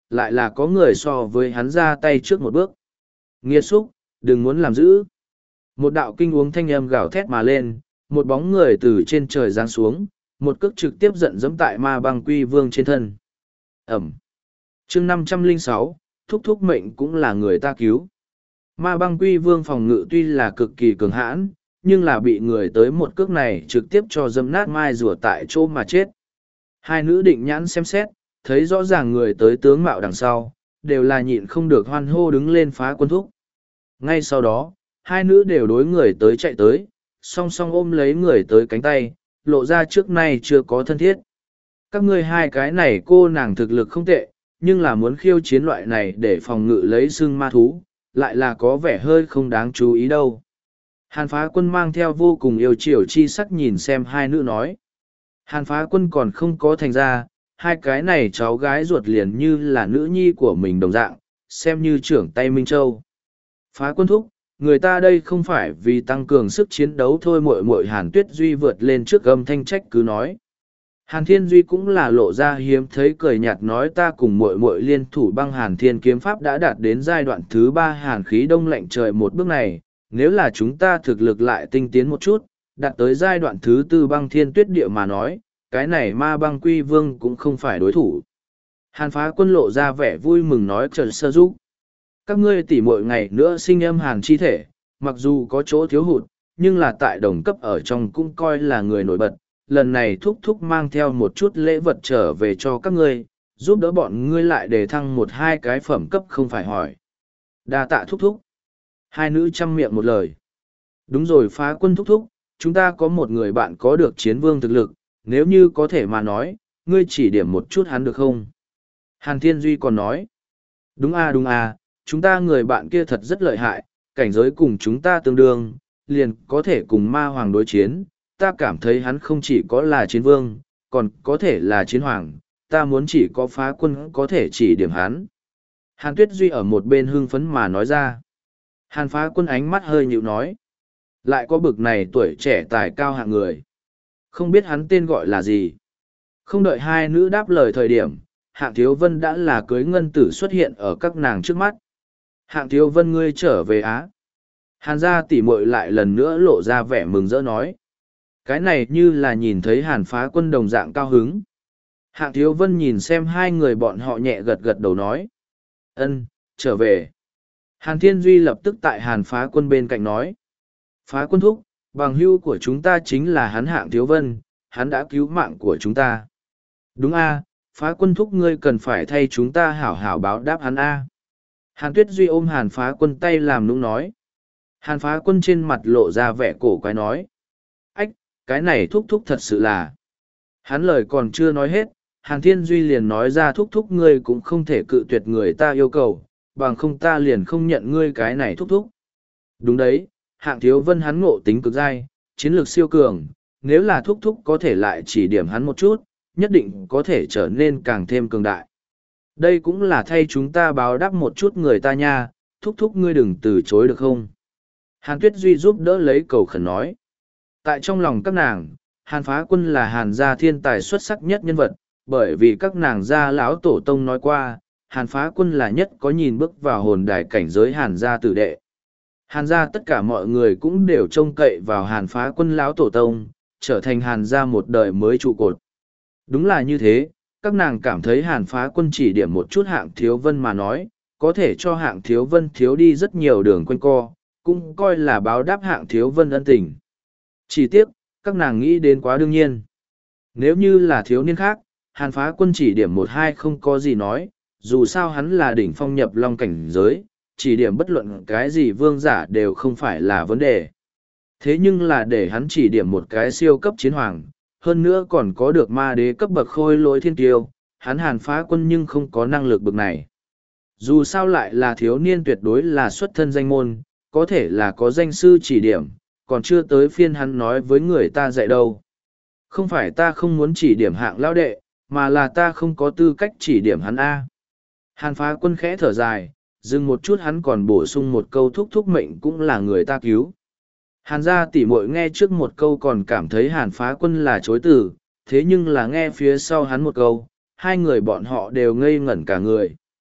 Speaker 1: lại là có người so với hắn ra tay trước một bước. Nghiệt xúc, đừng muốn làm dữ. Một đạo kinh uống thanh âm gào thét mà lên, một bóng người từ trên trời giáng xuống, một cước trực tiếp giận dẫm tại ma băng quy vương trên thân. Ẩm. Chương 506, thúc thúc mệnh cũng là người ta cứu. Ma băng quy vương phòng ngự tuy là cực kỳ cường hãn, nhưng là bị người tới một cước này trực tiếp cho dẫm nát mai rùa tại chỗ mà chết. Hai nữ định nhãn xem xét, thấy rõ ràng người tới tướng mạo đằng sau, đều là nhịn không được hoan hô đứng lên phá quân thúc. Ngay sau đó, hai nữ đều đối người tới chạy tới, song song ôm lấy người tới cánh tay, lộ ra trước nay chưa có thân thiết. Các ngươi hai cái này cô nàng thực lực không tệ, nhưng là muốn khiêu chiến loại này để phòng ngự lấy xương ma thú, lại là có vẻ hơi không đáng chú ý đâu. Hàn phá quân mang theo vô cùng yêu chiều chi sắc nhìn xem hai nữ nói. Hàn phá quân còn không có thành ra, hai cái này cháu gái ruột liền như là nữ nhi của mình đồng dạng, xem như trưởng tay Minh Châu. Phá quân thúc, người ta đây không phải vì tăng cường sức chiến đấu thôi. Muội muội Hàn Tuyết Duy vượt lên trước âm thanh trách cứ nói. Hàn Thiên Duy cũng là lộ ra hiếm thấy cười nhạt nói ta cùng muội muội liên thủ băng Hàn Thiên kiếm pháp đã đạt đến giai đoạn thứ 3 hàn khí đông lạnh trời một bước này, nếu là chúng ta thực lực lại tinh tiến một chút, đạt tới giai đoạn thứ 4 băng thiên tuyết địa mà nói, cái này ma băng quy vương cũng không phải đối thủ. Hàn phá quân lộ ra vẻ vui mừng nói Trần Sơ Dục. Các ngươi tỉ muội ngày nữa sinh âm hàn chi thể, mặc dù có chỗ thiếu hụt, nhưng là tại đồng cấp ở trong cũng coi là người nổi bật. Lần này thúc thúc mang theo một chút lễ vật trở về cho các ngươi, giúp đỡ bọn ngươi lại để thăng 1-2 cái phẩm cấp không phải hỏi. Đa tạ thúc thúc. Hai nữ chăm miệng một lời. Đúng rồi phá quân thúc thúc, chúng ta có một người bạn có được chiến vương thực lực, nếu như có thể mà nói, ngươi chỉ điểm một chút hắn được không? Hàn Thiên Duy còn nói. Đúng à, chúng ta người bạn kia thật rất lợi hại, cảnh giới cùng chúng ta tương đương, liền có thể cùng ma hoàng đối chiến. Ta cảm thấy hắn không chỉ có là chiến vương, còn có thể là chiến hoàng, ta muốn chỉ có phá quân có thể chỉ điểm hắn. Hàn Tuyết Duy ở một bên hưng phấn mà nói ra. Hàn phá quân ánh mắt hơi nhịu nói. Lại có bực này tuổi trẻ tài cao hạng người. Không biết hắn tên gọi là gì. Không đợi hai nữ đáp lời thời điểm, Hạng Thiếu Vân đã là cưới ngân tử xuất hiện ở các nàng trước mắt. Hạng Thiếu Vân ngươi trở về Á. Hàn gia tỉ muội lại lần nữa lộ ra vẻ mừng rỡ nói. Cái này như là nhìn thấy Hàn phá quân đồng dạng cao hứng. Hạng Thiếu Vân nhìn xem hai người bọn họ nhẹ gật gật đầu nói. Ân, trở về. Hàn Thiên Duy lập tức tại Hàn phá quân bên cạnh nói. Phá quân thúc, bằng hữu của chúng ta chính là hắn Hạng Thiếu Vân, hắn đã cứu mạng của chúng ta. Đúng a, phá quân thúc ngươi cần phải thay chúng ta hảo hảo báo đáp hắn a. Hàn Tuyết Duy ôm Hàn phá quân tay làm nũng nói. Hàn phá quân trên mặt lộ ra vẻ cổ quái nói. Ách, cái này thúc thúc thật sự là. Hắn lời còn chưa nói hết, Hàn Thiên Duy liền nói ra thúc thúc ngươi cũng không thể cự tuyệt người ta yêu cầu, bằng không ta liền không nhận ngươi cái này thúc thúc. Đúng đấy, Hạng Thiếu Vân hắn ngộ tính cực dai, chiến lược siêu cường, nếu là thúc thúc có thể lại chỉ điểm hắn một chút, nhất định có thể trở nên càng thêm cường đại. Đây cũng là thay chúng ta báo đáp một chút người ta nha, thúc thúc ngươi đừng từ chối được không? Hàn Tuyết Duy giúp đỡ lấy cầu khẩn nói. Tại trong lòng các nàng, Hàn phá quân là Hàn gia thiên tài xuất sắc nhất nhân vật, bởi vì các nàng gia lão tổ tông nói qua, Hàn phá quân là nhất có nhìn bước vào hồn đài cảnh giới Hàn gia tử đệ. Hàn gia tất cả mọi người cũng đều trông cậy vào Hàn phá quân lão tổ tông, trở thành Hàn gia một đời mới trụ cột. Đúng là như thế, các nàng cảm thấy Hàn phá quân chỉ điểm một chút Hạng Thiếu Vân mà nói, có thể cho Hạng Thiếu Vân thiếu đi rất nhiều đường quanh co, cũng coi là báo đáp Hạng Thiếu Vân ân tình. Chỉ tiếc, các nàng nghĩ đến quá đương nhiên. Nếu như là thiếu niên khác, Hàn phá quân chỉ điểm 1-2 không có gì nói, dù sao hắn là đỉnh phong nhập long cảnh giới, chỉ điểm bất luận cái gì vương giả đều không phải là vấn đề. Thế nhưng là để hắn chỉ điểm một cái siêu cấp chiến hoàng, hơn nữa còn có được ma đế cấp bậc khôi lỗi thiên tiêu, hắn Hàn phá quân nhưng không có năng lực bậc này. Dù sao lại là thiếu niên tuyệt đối là xuất thân danh môn, có thể là có danh sư chỉ điểm, còn chưa tới phiên hắn nói với người ta dạy đâu. Không phải ta không muốn chỉ điểm Hạng lão đệ, mà là ta không có tư cách chỉ điểm hắn A. Hàn phá quân khẽ thở dài, dừng một chút hắn còn bổ sung một câu thúc thúc mệnh cũng là người ta cứu. Hàn gia tỉ muội nghe trước một câu còn cảm thấy Hàn phá quân là chối từ, thế nhưng là nghe phía sau hắn một câu, hai người bọn họ đều ngây ngẩn cả người.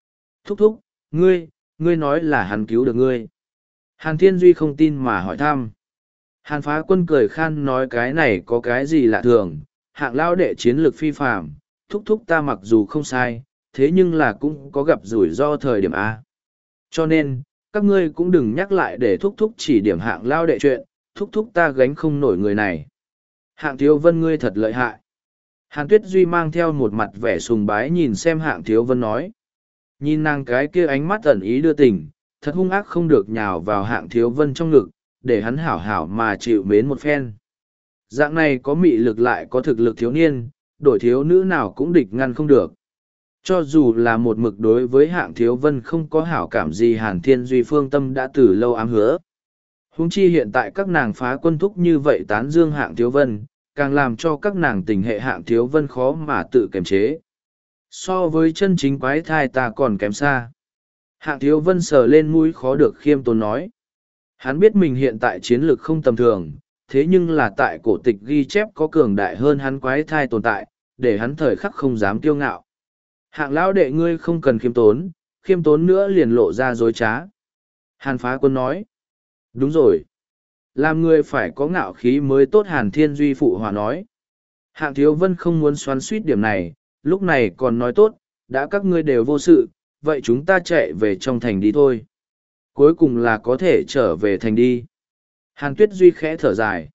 Speaker 1: Thúc thúc, ngươi nói là hắn cứu được ngươi. Hàn Thiên Duy không tin mà hỏi thăm. Hàn Phá Quân cười khan nói cái này có cái gì lạ thường, hạng lao đệ chiến lược phi phạm, thúc thúc ta mặc dù không sai, thế nhưng là cũng có gặp rủi ro thời điểm A. Cho nên, các ngươi cũng đừng nhắc lại để thúc thúc chỉ điểm hạng lao đệ chuyện, thúc thúc ta gánh không nổi người này. Hạng Thiếu Vân ngươi thật lợi hại. Hàn Tuyết Duy mang theo một mặt vẻ sùng bái nhìn xem Hạng Thiếu Vân nói. Nhìn nàng cái kia ánh mắt ẩn ý đưa tình, thật hung ác không được nhào vào Hạng Thiếu Vân trong ngực, để hắn hảo hảo mà chịu mến một phen. Dạng này có mị lực lại có thực lực thiếu niên, đổi thiếu nữ nào cũng địch ngăn không được. Cho dù là một mực đối với Hạng Thiếu Vân không có hảo cảm gì, Hàn Thiên Duy phương tâm đã từ lâu ám hứa. Huống chi hiện tại các nàng Phá Quân thúc như vậy tán dương Hạng Thiếu Vân, càng làm cho các nàng tình hệ Hạng Thiếu Vân khó mà tự kiềm chế. So với chân chính quái thai ta còn kém xa. Hạng Thiếu Vân sờ lên mũi khó được khiêm tốn nói. Hắn biết mình hiện tại chiến lược không tầm thường, thế nhưng là tại cổ tịch ghi chép có cường đại hơn hắn quái thai tồn tại, để hắn thời khắc không dám kiêu ngạo. Hạng lão đệ ngươi không cần khiêm tốn nữa liền lộ ra dối trá. Hàn Phá Quân nói. Đúng rồi. Làm người phải có ngạo khí mới tốt, Hàn Thiên Duy phụ hòa nói. Hạng Thiếu Vân không muốn xoắn suýt điểm này, lúc này còn nói tốt, đã các ngươi đều vô sự, vậy chúng ta chạy về trong thành đi thôi. Cuối cùng là có thể trở về thành đi. Hàn Tuyết Duy khẽ thở dài.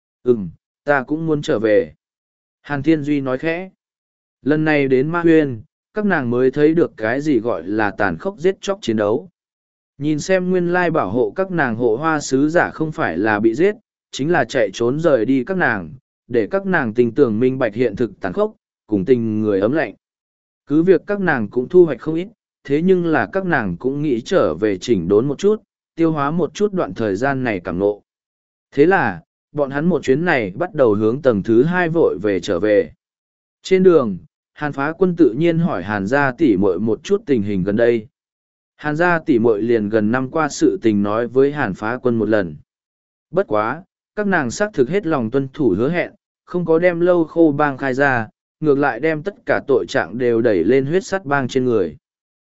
Speaker 1: Ta cũng muốn trở về. Hàn Thiên Duy nói khẽ. Lần này đến Ma Huyên, các nàng mới thấy được cái gì gọi là tàn khốc giết chóc chiến đấu. Nhìn xem nguyên lai bảo hộ các nàng hộ hoa sứ giả không phải là bị giết, chính là chạy trốn rời đi các nàng, để các nàng tình tưởng minh bạch hiện thực tàn khốc, cùng tình người ấm lạnh. Cứ việc các nàng cũng thu hoạch không ít, thế nhưng là các nàng cũng nghĩ trở về chỉnh đốn một chút, tiêu hóa một chút đoạn thời gian này cảm ngộ. Thế là, bọn hắn một chuyến này bắt đầu hướng tầng thứ 2 vội về trở về. Trên đường, Hàn Phá Quân tự nhiên hỏi Hàn gia tỷ muội một chút tình hình gần đây. Hàn gia tỷ muội liền gần năm qua sự tình nói với Hàn Phá Quân một lần. Bất quá, các nàng xác thực hết lòng tuân thủ hứa hẹn, không có đem Lâu Khô bang khai ra, ngược lại đem tất cả tội trạng đều đẩy lên huyết sắt bang trên người.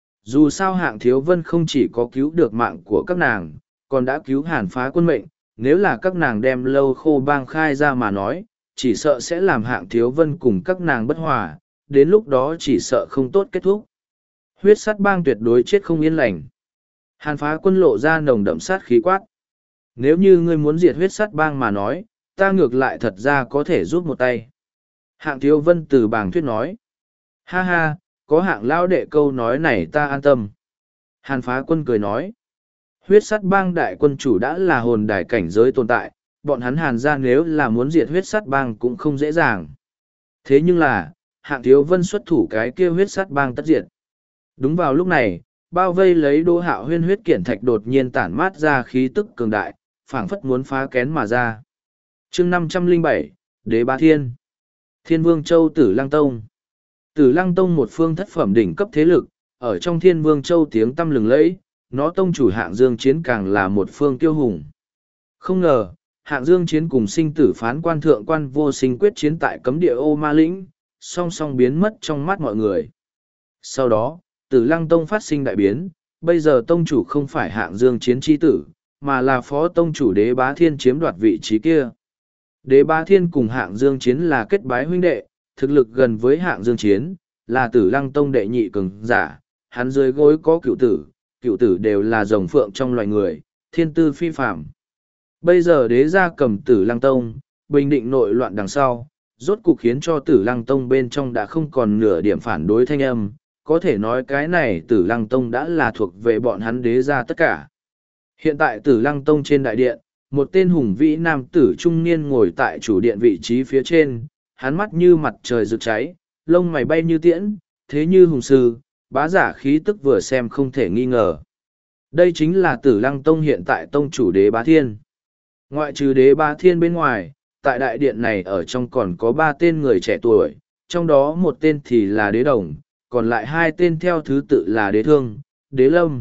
Speaker 1: Dù sao Hạng Thiếu Vân không chỉ có cứu được mạng của các nàng, còn đã cứu Hàn Phá Quân mệnh, nếu là các nàng đem Lâu Khô bang khai ra mà nói, chỉ sợ sẽ làm Hạng Thiếu Vân cùng các nàng bất hòa, đến lúc đó chỉ sợ không tốt kết thúc. Huyết sắt bang tuyệt đối chết không yên lành. Hàn Phá Quân lộ ra nồng đậm sát khí quát. Nếu như ngươi muốn diệt huyết sắt bang mà nói, ta ngược lại thật ra có thể giúp một tay. Hạng Thiếu Vân từ bàng thuyết nói. Ha ha, có Hạng lao đệ câu nói này ta an tâm. Hàn Phá Quân cười nói. Huyết sắt bang đại quân chủ đã là hồn đài cảnh giới tồn tại, bọn hắn Hàn ra nếu là muốn diệt huyết sắt bang cũng không dễ dàng. Thế nhưng là, Hạng Thiếu Vân xuất thủ cái kia huyết sắt bang tất diệt. Đúng vào lúc này, bao vây lấy Đỗ Hạo Huyên huyết kiển thạch đột nhiên tản mát ra khí tức cường đại, phảng phất muốn phá kén mà ra. Chương 507, Đế Bá Thiên. Thiên Vương Châu Tử Lăng Tông. Tử Lăng Tông một phương thất phẩm đỉnh cấp thế lực, ở trong Thiên Vương Châu tiếng tăm lừng lẫy, nó tông chủ Hạng Dương Chiến càng là một phương kiêu hùng. Không ngờ, Hạng Dương Chiến cùng sinh tử phán quan thượng quan vô sinh quyết chiến tại cấm địa Ô Ma Lĩnh, song song biến mất trong mắt mọi người. Sau đó, Tử Lăng Tông phát sinh đại biến, bây giờ tông chủ không phải Hạng Dương Chiến chi tử, mà là phó tông chủ Đế Bá Thiên chiếm đoạt vị trí kia. Đế Bá Thiên cùng Hạng Dương Chiến là kết bái huynh đệ, thực lực gần với Hạng Dương Chiến, là Tử Lăng Tông đệ nhị cường giả, hắn dưới gối có cựu tử đều là rồng phượng trong loài người, thiên tư phi phạm. Bây giờ đế gia cầm Tử Lăng Tông, bình định nội loạn đằng sau, rốt cục khiến cho Tử Lăng Tông bên trong đã không còn nửa điểm phản đối thanh âm, có thể nói cái này Tử Lăng Tông đã là thuộc về bọn hắn đế gia tất cả. Hiện tại Tử Lăng Tông trên đại điện, một tên hùng vĩ nam tử trung niên ngồi tại chủ điện vị trí phía trên, hắn mắt như mặt trời rực cháy, lông mày bay như tiễn, thế như hùng sư, bá giả khí tức vừa xem không thể nghi ngờ. Đây chính là Tử Lăng Tông hiện tại tông chủ Đế Bá Thiên. Ngoại trừ Đế Bá Thiên bên ngoài, tại đại điện này ở trong còn có 3 tên người trẻ tuổi, trong đó một tên thì là Đế Đồng, còn lại 2 tên theo thứ tự là Đế Thương, Đế Lâm.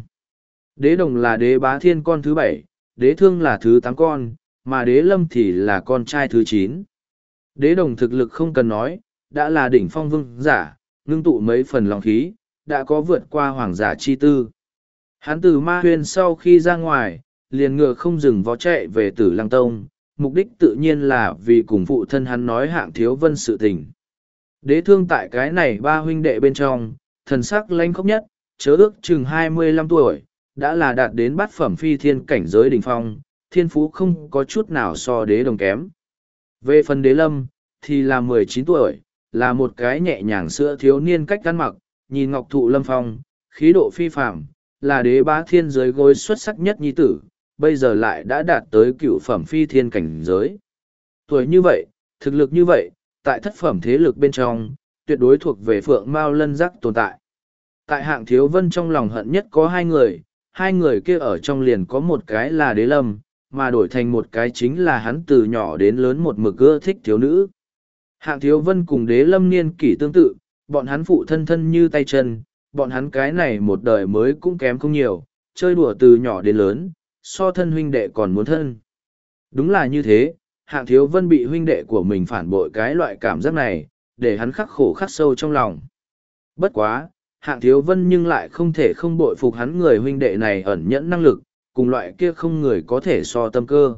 Speaker 1: Đế Đồng là Đế Bá Thiên con thứ 7, Đế Thương là thứ 8 con, mà Đế Lâm thì là con trai thứ 9. Đế Đồng thực lực không cần nói, đã là đỉnh phong vương giả, ngưng tụ mấy phần lòng khí, đã có vượt qua hoàng giả chi tư. Hắn từ ma huyên sau khi ra ngoài, liền ngựa không dừng vó chạy về Tử Lăng Tông, mục đích tự nhiên là vì cùng phụ thân hắn nói Hạng Thiếu Vân sự tình. Đế Thương tại cái này ba huynh đệ bên trong, thần sắc lãnh khốc nhất, chớ ước chừng 25 tuổi, đã là đạt đến bát phẩm phi thiên cảnh giới đỉnh phong, thiên phú không có chút nào so Đế Đồng kém. Về phần Đế Lâm, thì là 19 tuổi, là một cái nhẹ nhàng sữa thiếu niên cách ăn mặc, nhìn ngọc thụ lâm phong, khí độ phi phạm, là Đế Bá Thiên giới gối xuất sắc nhất nhi tử, bây giờ lại đã đạt tới cựu phẩm phi thiên cảnh giới. Tuổi như vậy, thực lực như vậy, tại thất phẩm thế lực bên trong, tuyệt đối thuộc về phượng mao lân giác tồn tại. Tại Hạng Thiếu Vân trong lòng hận nhất có hai người kia ở trong liền có một cái là Đế Lâm, mà đổi thành một cái chính là hắn từ nhỏ đến lớn một mực ưa thích thiếu nữ. Hạng Thiếu Vân cùng Đế Lâm niên kỷ tương tự, bọn hắn phụ thân thân như tay chân, bọn hắn cái này một đời mới cũng kém không nhiều, chơi đùa từ nhỏ đến lớn, so thân huynh đệ còn muốn thân. Đúng là như thế, Hạng Thiếu Vân bị huynh đệ của mình phản bội cái loại cảm giác này, để hắn khắc khổ khắc sâu trong lòng. Bất quá, Hạng Thiếu Vân nhưng lại không thể không bội phục hắn người huynh đệ này ẩn nhẫn năng lực, cùng loại kia không người có thể so tâm cơ.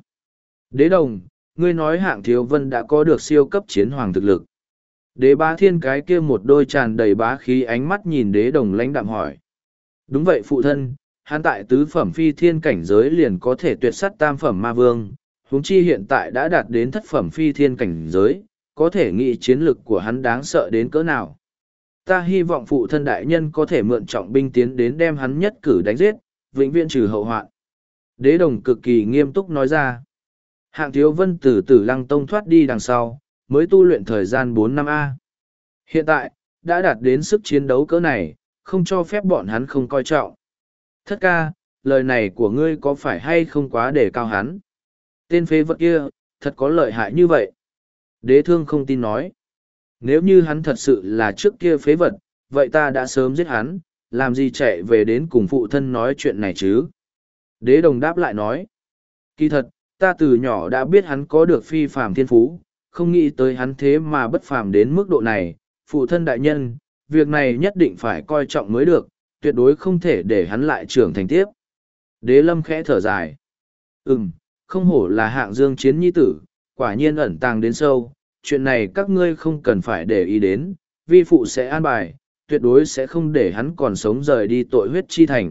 Speaker 1: Đế Đồng, ngươi nói Hạng Thiếu Vân đã có được siêu cấp chiến hoàng thực lực. Đế Bá Thiên cái kia một đôi tràn đầy bá khí ánh mắt nhìn Đế Đồng lãnh đạm hỏi. Đúng vậy phụ thân, hắn tại tứ phẩm phi thiên cảnh giới liền có thể tuyệt sắt tam phẩm ma vương, huống chi hiện tại đã đạt đến thất phẩm phi thiên cảnh giới, có thể nghĩ chiến lực của hắn đáng sợ đến cỡ nào. Ta hy vọng phụ thân đại nhân có thể mượn trọng binh tiến đến đem hắn nhất cử đánh giết, vĩnh viễn trừ hậu hoạn. Đế Đồng cực kỳ nghiêm túc nói ra. Hạng Thiếu Vân từ Tử Lăng Tông thoát đi đằng sau, mới tu luyện thời gian 4 năm A. Hiện tại, đã đạt đến sức chiến đấu cỡ này, không cho phép bọn hắn không coi trọng. Thất ca, lời này của ngươi có phải hay không quá để cao hắn? Tên phế vật kia, thật có lợi hại như vậy. Đế Thương không tin nói. Nếu như hắn thật sự là trước kia phế vật, vậy ta đã sớm giết hắn, làm gì chạy về đến cùng phụ thân nói chuyện này chứ? Đế Đồng đáp lại nói. Kỳ thật, ta từ nhỏ đã biết hắn có được phi phàm thiên phú, không nghĩ tới hắn thế mà bất phàm đến mức độ này. Phụ thân đại nhân, việc này nhất định phải coi trọng mới được, tuyệt đối không thể để hắn lại trưởng thành tiếp. Đế Lâm khẽ thở dài. Không hổ là Hạng Dương Chiến nhi tử, quả nhiên ẩn tàng đến sâu, chuyện này các ngươi không cần phải để ý đến, vi phụ sẽ an bài, tuyệt đối sẽ không để hắn còn sống rời đi tội huyết chi thành.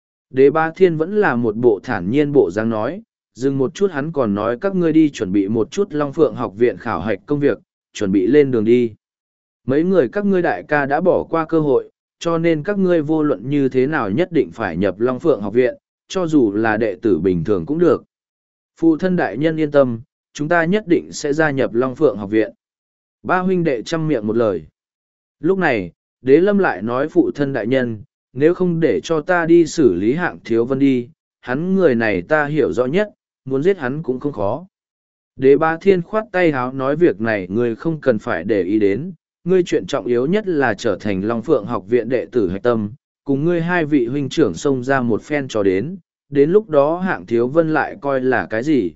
Speaker 1: Đế Bá Thiên vẫn là một bộ thản nhiên bộ dáng nói, dừng một chút hắn còn nói các ngươi đi chuẩn bị một chút Long Phượng học viện khảo hạch công việc, chuẩn bị lên đường đi. Mấy người các ngươi đại ca đã bỏ qua cơ hội, cho nên các ngươi vô luận như thế nào nhất định phải nhập Long Phượng học viện, cho dù là đệ tử bình thường cũng được. Phụ thân đại nhân yên tâm, chúng ta nhất định sẽ gia nhập Long Phượng học viện. Ba huynh đệ chăm miệng một lời. Lúc này, Đế Lâm lại nói phụ thân đại nhân, nếu không để cho ta đi xử lý Hạng Thiếu Vân đi, hắn người này ta hiểu rõ nhất, muốn giết hắn cũng không khó. Đế Bá Thiên khoát tay háo nói việc này ngươi không cần phải để ý đến, ngươi chuyện trọng yếu nhất là trở thành Long Phượng học viện đệ tử hạch tâm, cùng ngươi hai vị huynh trưởng xông ra một phen cho đến lúc đó Hạng Thiếu Vân lại coi là cái gì.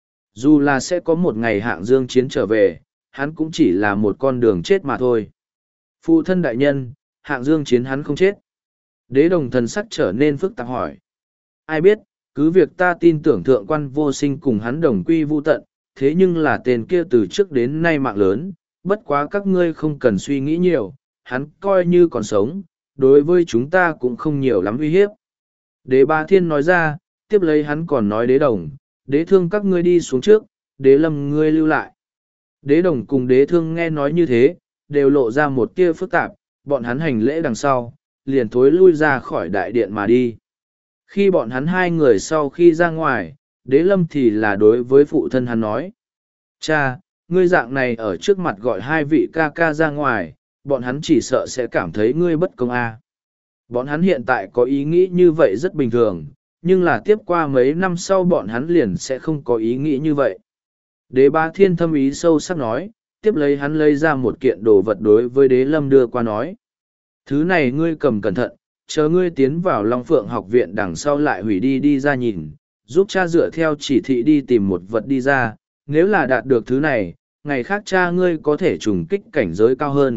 Speaker 1: Dù là sẽ có một ngày Hạng Dương Chiến trở về, hắn cũng chỉ là một con đường chết mà thôi. Phụ thân đại nhân, Hạng Dương Chiến hắn không chết. Đế Đồng thần sắc trở nên phức tạp hỏi. Ai biết, cứ việc ta tin tưởng thượng quan vô sinh cùng hắn đồng quy vu tận, thế nhưng là tên kia từ trước đến nay mạng lớn, bất quá các ngươi không cần suy nghĩ nhiều, hắn coi như còn sống, đối với chúng ta cũng không nhiều lắm uy hiếp. Đế Bá Thiên nói ra, tiếp lấy hắn còn nói Đế Đồng, Đế Thương các ngươi đi xuống trước, Đế Lâm ngươi lưu lại. Đế Đồng cùng Đế Thương nghe nói như thế, đều lộ ra một tia phức tạp, bọn hắn hành lễ đằng sau, liền thối lui ra khỏi đại điện mà đi. Khi bọn hắn hai người sau khi ra ngoài, Đế Lâm thì là đối với phụ thân hắn nói. Cha, ngươi dạng này ở trước mặt gọi hai vị ca ca ra ngoài, bọn hắn chỉ sợ sẽ cảm thấy ngươi bất công a. Bọn hắn hiện tại có ý nghĩ như vậy rất bình thường, nhưng là tiếp qua mấy năm sau bọn hắn liền sẽ không có ý nghĩ như vậy. Đế Bá Thiên thâm ý sâu sắc nói, tiếp lấy hắn lấy ra một kiện đồ vật đối với Đế Lâm đưa qua nói. Thứ này ngươi cầm cẩn thận, chờ ngươi tiến vào Long Phượng học viện đằng sau lại hủy đi ra nhìn, giúp cha dựa theo chỉ thị đi tìm một vật đi ra, nếu là đạt được thứ này, ngày khác cha ngươi có thể trùng kích cảnh giới cao hơn,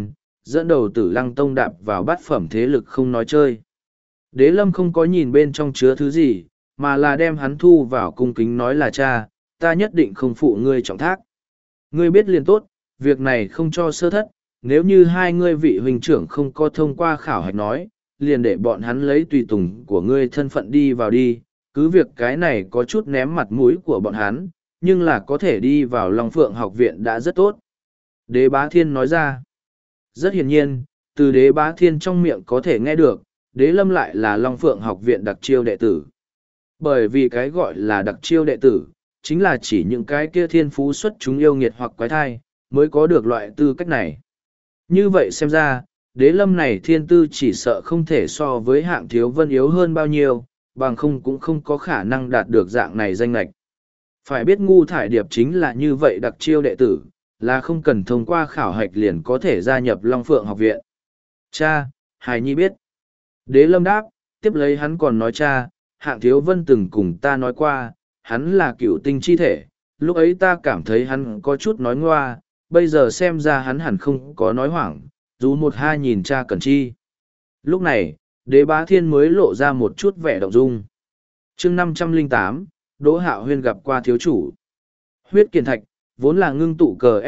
Speaker 1: dẫn đầu Tử Lăng Tông đạp vào bát phẩm thế lực không nói chơi. Đế Lâm không có nhìn bên trong chứa thứ gì, mà là đem hắn thu vào cung kính nói là cha, ta nhất định không phụ ngươi trọng thác. Ngươi biết liền tốt, việc này không cho sơ thất, nếu như hai ngươi vị huynh trưởng không có thông qua khảo hạch nói, liền để bọn hắn lấy tùy tùng của ngươi thân phận đi vào đi, cứ việc cái này có chút ném mặt mũi của bọn hắn, nhưng là có thể đi vào Long Phượng học viện đã rất tốt. Đế Bá Thiên nói ra, rất hiển nhiên, từ Đế Bá Thiên trong miệng có thể nghe được, Đế Lâm lại là Long Phượng học viện đặc chiêu đệ tử. Bởi vì cái gọi là đặc chiêu đệ tử, chính là chỉ những cái kia thiên phú xuất chúng yêu nghiệt hoặc quái thai, mới có được loại tư cách này. Như vậy xem ra, Đế Lâm này thiên tư chỉ sợ không thể so với Hạng Thiếu Vân yếu hơn bao nhiêu, bằng không cũng không có khả năng đạt được dạng này danh lệch. Phải biết Ngu Thải Điệp chính là như vậy đặc chiêu đệ tử, là không cần thông qua khảo hạch liền có thể gia nhập Long Phượng học viện. Cha, Hải Nhi biết. Đế Lâm đáp, tiếp lấy hắn còn nói cha, Hạng Thiếu Vân từng cùng ta nói qua, hắn là cựu tinh chi thể, lúc ấy ta cảm thấy hắn có chút nói ngoa, bây giờ xem ra hắn hẳn không có nói hoảng, dù một hai nhìn cha cần chi. Lúc này, Đế Bá Thiên mới lộ ra một chút vẻ động dung. chương 508, Đỗ Hạo Huyên gặp qua thiếu chủ. Huyết kiền thạch, vốn là ngưng tụ cờ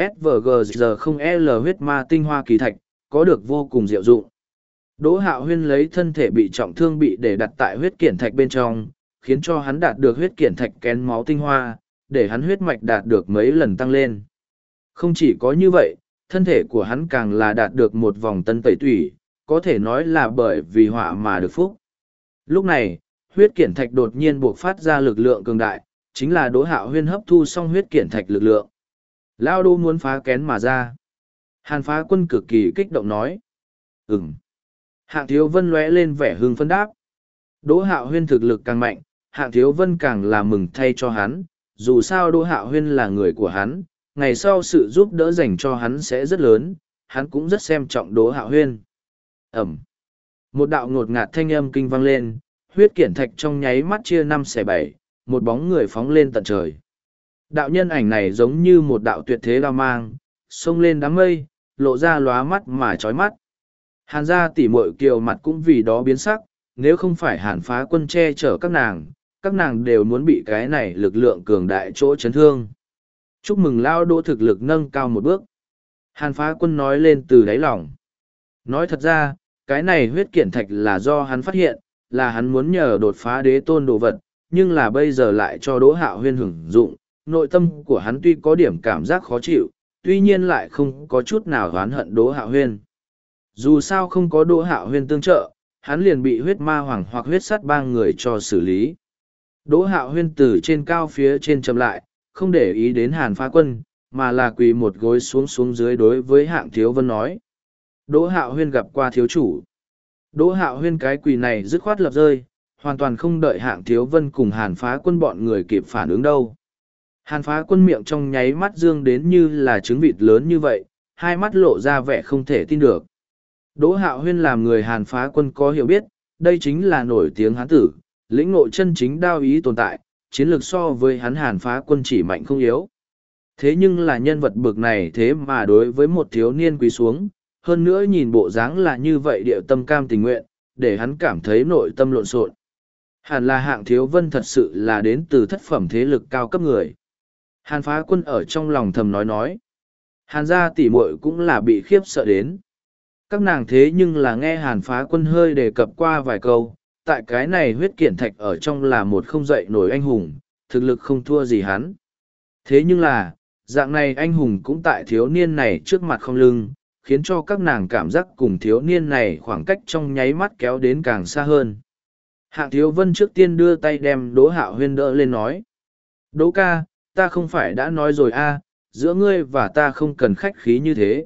Speaker 1: SVG0L huyết ma tinh hoa kỳ thạch, có được vô cùng diệu dụng. Đỗ Hạo Huyên lấy thân thể bị trọng thương bị để đặt tại huyết kiển thạch bên trong, khiến cho hắn đạt được huyết kiển thạch kén máu tinh hoa, để hắn huyết mạch đạt được mấy lần tăng lên. Không chỉ có như vậy, thân thể của hắn càng là đạt được một vòng tân tẩy tủy, có thể nói là bởi vì họa mà được phúc. Lúc này, huyết kiển thạch đột nhiên buộc phát ra lực lượng cường đại, chính là Đỗ Hạo Huyên hấp thu xong huyết kiển thạch lực lượng. Lao Đô muốn phá kén mà ra. Hàn Phá Quân cực kỳ kích động nói. Hạng Thiếu Vân lóe lên vẻ hưng phấn đáp. Đỗ Hạo Huyên thực lực càng mạnh, Hạng Thiếu Vân càng là mừng thay cho hắn, dù sao Đỗ Hạo Huyên là người của hắn, ngày sau sự giúp đỡ dành cho hắn sẽ rất lớn, hắn cũng rất xem trọng Đỗ Hạo Huyên. Một đạo ngột ngạt thanh âm kinh vang lên, huyết kiển thạch trong nháy mắt chia 5/7, một bóng người phóng lên tận trời. Đạo nhân ảnh này giống như một đạo tuyệt thế đao mang, xông lên đám mây, lộ ra lóa mắt mà chói mắt. Hàn gia tỷ muội kiều mặt cũng vì đó biến sắc, nếu không phải Hàn Phá Quân che chở các nàng đều muốn bị cái này lực lượng cường đại chỗ chấn thương. Chúc mừng Lao Đỗ thực lực nâng cao một bước. Hàn Phá Quân nói lên từ đáy lòng. Nói thật ra, cái này huyết kiển thạch là do hắn phát hiện, là hắn muốn nhờ đột phá đế tôn đồ vật, nhưng là bây giờ lại cho Đỗ Hạo Huyên hưởng dụng. Nội tâm của hắn tuy có điểm cảm giác khó chịu, tuy nhiên lại không có chút nào oán hận Đỗ Hạo Huyên. Dù sao không có Đỗ Hạo Huyên tương trợ, hắn liền bị huyết ma hoàng hoặc huyết sắt bang người cho xử lý. Đỗ Hạo Huyên từ trên cao phía trên chậm lại, không để ý đến Hàn Phá Quân, mà là quỳ một gối xuống dưới đối với Hạng Thiếu Vân nói. Đỗ Hạo Huyên gặp qua thiếu chủ. Đỗ Hạo Huyên cái quỳ này dứt khoát lập rơi, hoàn toàn không đợi Hạng Thiếu Vân cùng Hàn Phá Quân bọn người kịp phản ứng đâu. Hàn Phá Quân miệng trong nháy mắt dương đến như là trứng vịt lớn như vậy, hai mắt lộ ra vẻ không thể tin được. Đỗ Hạo Huyên làm người Hàn Phá Quân có hiểu biết, đây chính là nổi tiếng hán tử, lĩnh ngộ chân chính đao ý tồn tại, chiến lược so với hắn Hàn Phá Quân chỉ mạnh không yếu. Thế nhưng là nhân vật bực này thế mà đối với một thiếu niên quỳ xuống, hơn nữa nhìn bộ dáng là như vậy điệu tâm cam tình nguyện, để hắn cảm thấy nội tâm lộn xộn. Hàn là Hạng Thiếu Vân thật sự là đến từ thất phẩm thế lực cao cấp người. Hàn Phá Quân ở trong lòng thầm nói. Hàn gia tỷ muội cũng là bị khiếp sợ đến. Các nàng thế nhưng là nghe Hàn Phá Quân hơi đề cập qua vài câu, tại cái này huyết kiển thạch ở trong là một không dậy nổi anh hùng, thực lực không thua gì hắn. Thế nhưng là, dạng này anh hùng cũng tại thiếu niên này trước mặt không lưng, khiến cho các nàng cảm giác cùng thiếu niên này khoảng cách trong nháy mắt kéo đến càng xa hơn. Hạng Thiếu Vân trước tiên đưa tay đem Đỗ Hạo Huyên đỡ lên nói. Đỗ ca, ta không phải đã nói rồi a, giữa ngươi và ta không cần khách khí như thế.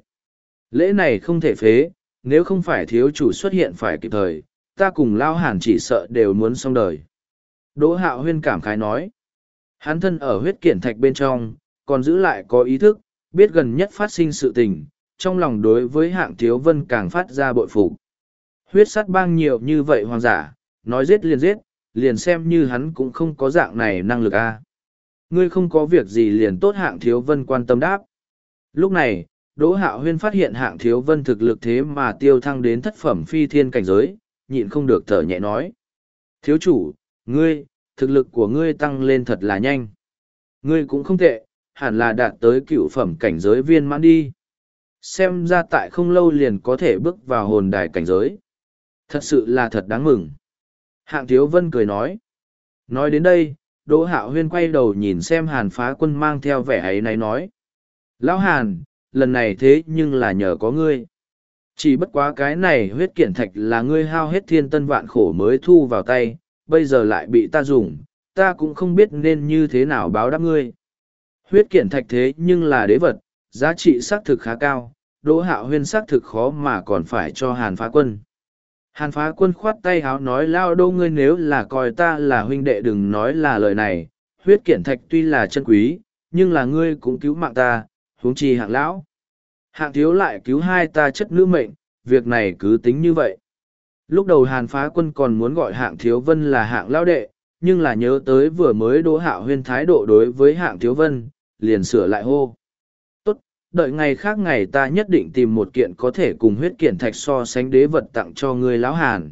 Speaker 1: Lễ này không thể phế, nếu không phải thiếu chủ xuất hiện phải kịp thời, ta cùng Lao Hàn chỉ sợ đều muốn xong đời. Đỗ Hạo Huyên cảm khái nói. Hắn thân ở huyết kiển thạch bên trong, còn giữ lại có ý thức, biết gần nhất phát sinh sự tình, trong lòng đối với Hạng Thiếu Vân càng phát ra bội phục. Huyết sắt bang nhiều như vậy hoàng giả, nói giết, liền xem như hắn cũng không có dạng này năng lực a. Ngươi không có việc gì liền tốt Hạng Thiếu Vân quan tâm đáp. Lúc này, Đỗ Hạo Huyên phát hiện Hạng Thiếu Vân thực lực thế mà tiêu thăng đến thất phẩm phi thiên cảnh giới, nhịn không được thở nhẹ nói. Thiếu chủ, ngươi, thực lực của ngươi tăng lên thật là nhanh. Ngươi cũng không tệ, hẳn là đạt tới cựu phẩm cảnh giới viên mãn đi. Xem ra tại không lâu liền có thể bước vào hồn đài cảnh giới. Thật sự là thật đáng mừng. Hạng Thiếu Vân cười nói. Nói đến đây, Đỗ Hạo Huyên quay đầu nhìn xem Hàn Phá Quân mang theo vẻ ấy này nói. Lão Hàn, lần này thế nhưng là nhờ có ngươi. Chỉ bất quá cái này huyết kiện thạch là ngươi hao hết thiên tân vạn khổ mới thu vào tay, bây giờ lại bị ta dùng, ta cũng không biết nên như thế nào báo đáp ngươi. Huyết kiện thạch thế nhưng là đế vật, giá trị xác thực khá cao, Đỗ Hạo Huyên xác thực khó mà còn phải cho Hàn Phá Quân. Hàn Phá Quân khoát tay háo nói lao Đỗ ngươi nếu là coi ta là huynh đệ đừng nói là lời này, huyết kiện thạch tuy là chân quý, nhưng là ngươi cũng cứu mạng ta, huống chi Hạng lão. Hạng thiếu lại cứu hai ta chất nữ mệnh, việc này cứ tính như vậy. Lúc đầu Hàn Phá Quân còn muốn gọi Hạng Thiếu Vân là Hạng lão đệ, nhưng là nhớ tới vừa mới Đỗ Hạo Huyên thái độ đối với Hạng Thiếu Vân, liền sửa lại hô. Tốt, đợi ngày khác ngày ta nhất định tìm một kiện có thể cùng huyết kiện thạch so sánh đế vật tặng cho ngươi lão Hàn.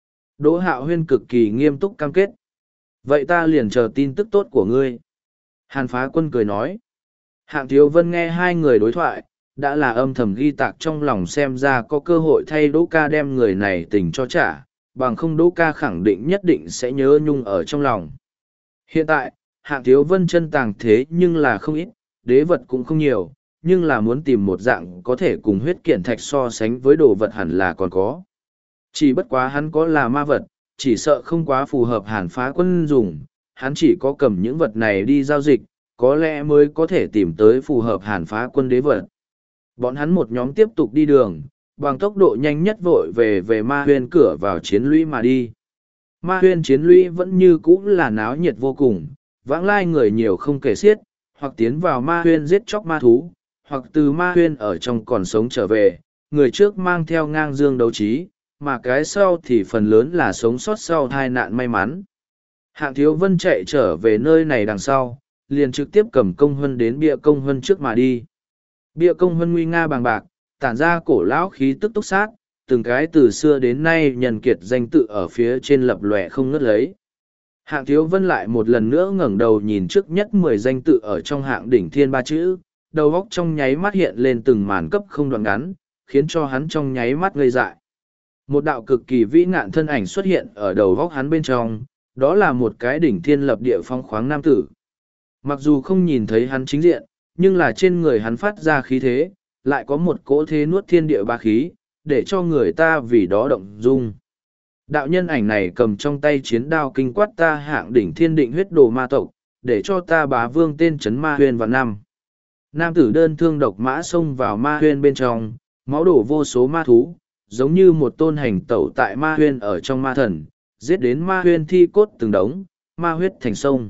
Speaker 1: Đỗ Hạo Huyên cực kỳ nghiêm túc cam kết. Vậy ta liền chờ tin tức tốt của ngươi. Hàn Phá Quân cười nói. Hạng Thiếu Vân nghe hai người đối thoại, đã là âm thầm ghi tạc trong lòng xem ra có cơ hội thay Đỗ ca đem người này tình cho trả, bằng không Đỗ ca khẳng định nhất định sẽ nhớ nhung ở trong lòng. Hiện tại, Hạng Thiếu Vân chân tàng thế nhưng là không ít, đế vật cũng không nhiều, nhưng là muốn tìm một dạng có thể cùng huyết kiện thạch so sánh với đồ vật hẳn là còn có. Chỉ bất quá hắn có là ma vật, chỉ sợ không quá phù hợp Hàn Phá Quân dùng, hắn chỉ có cầm những vật này đi giao dịch, có lẽ mới có thể tìm tới phù hợp Hàn Phá Quân đế vật. Bọn hắn một nhóm tiếp tục đi đường, bằng tốc độ nhanh nhất vội về ma huyên cửa vào chiến lũy mà đi. Ma huyên chiến lũy vẫn như cũ là náo nhiệt vô cùng, vãng lai người nhiều không kể xiết, hoặc tiến vào ma huyên giết chóc ma thú, hoặc từ ma huyên ở trong còn sống trở về, người trước mang theo ngang dương đấu trí, mà cái sau thì phần lớn là sống sót sau tai nạn may mắn. Hạng Thiếu Vân chạy trở về nơi này đằng sau, liền trực tiếp cầm công huân đến bia công huân trước mà đi. Bia công huân nguy nga bàng bạc, tản ra cổ lão khí tức túc sát, từng cái từ xưa đến nay nhân kiệt danh tự ở phía trên lập lòe không ngớt lấy. Hạng Thiếu Vân lại một lần nữa ngẩng đầu nhìn trước nhất 10 danh tự ở trong hạng đỉnh thiên ba chữ, đầu óc trong nháy mắt hiện lên từng màn cấp không đoạn ngắn, khiến cho hắn trong nháy mắt ngây dại. Một đạo cực kỳ vĩ ngạn thân ảnh xuất hiện ở đầu óc hắn bên trong, đó là một cái đỉnh thiên lập địa phong khoáng nam tử. Mặc dù không nhìn thấy hắn chính diện, nhưng là trên người hắn phát ra khí thế, lại có một cỗ thế nuốt thiên địa ba khí, để cho người ta vì đó động dung. Đạo nhân ảnh này cầm trong tay chiến đao kinh quát ta hạng đỉnh thiên định huyết đồ ma tộc, để cho ta bá vương tên chấn ma huyên vào năm. Nam tử đơn thương độc mã xông vào ma huyên bên trong, máu đổ vô số ma thú, giống như một tôn hành tẩu tại ma huyên ở trong ma thần, giết đến ma huyên thi cốt từng đống, ma huyết thành sông.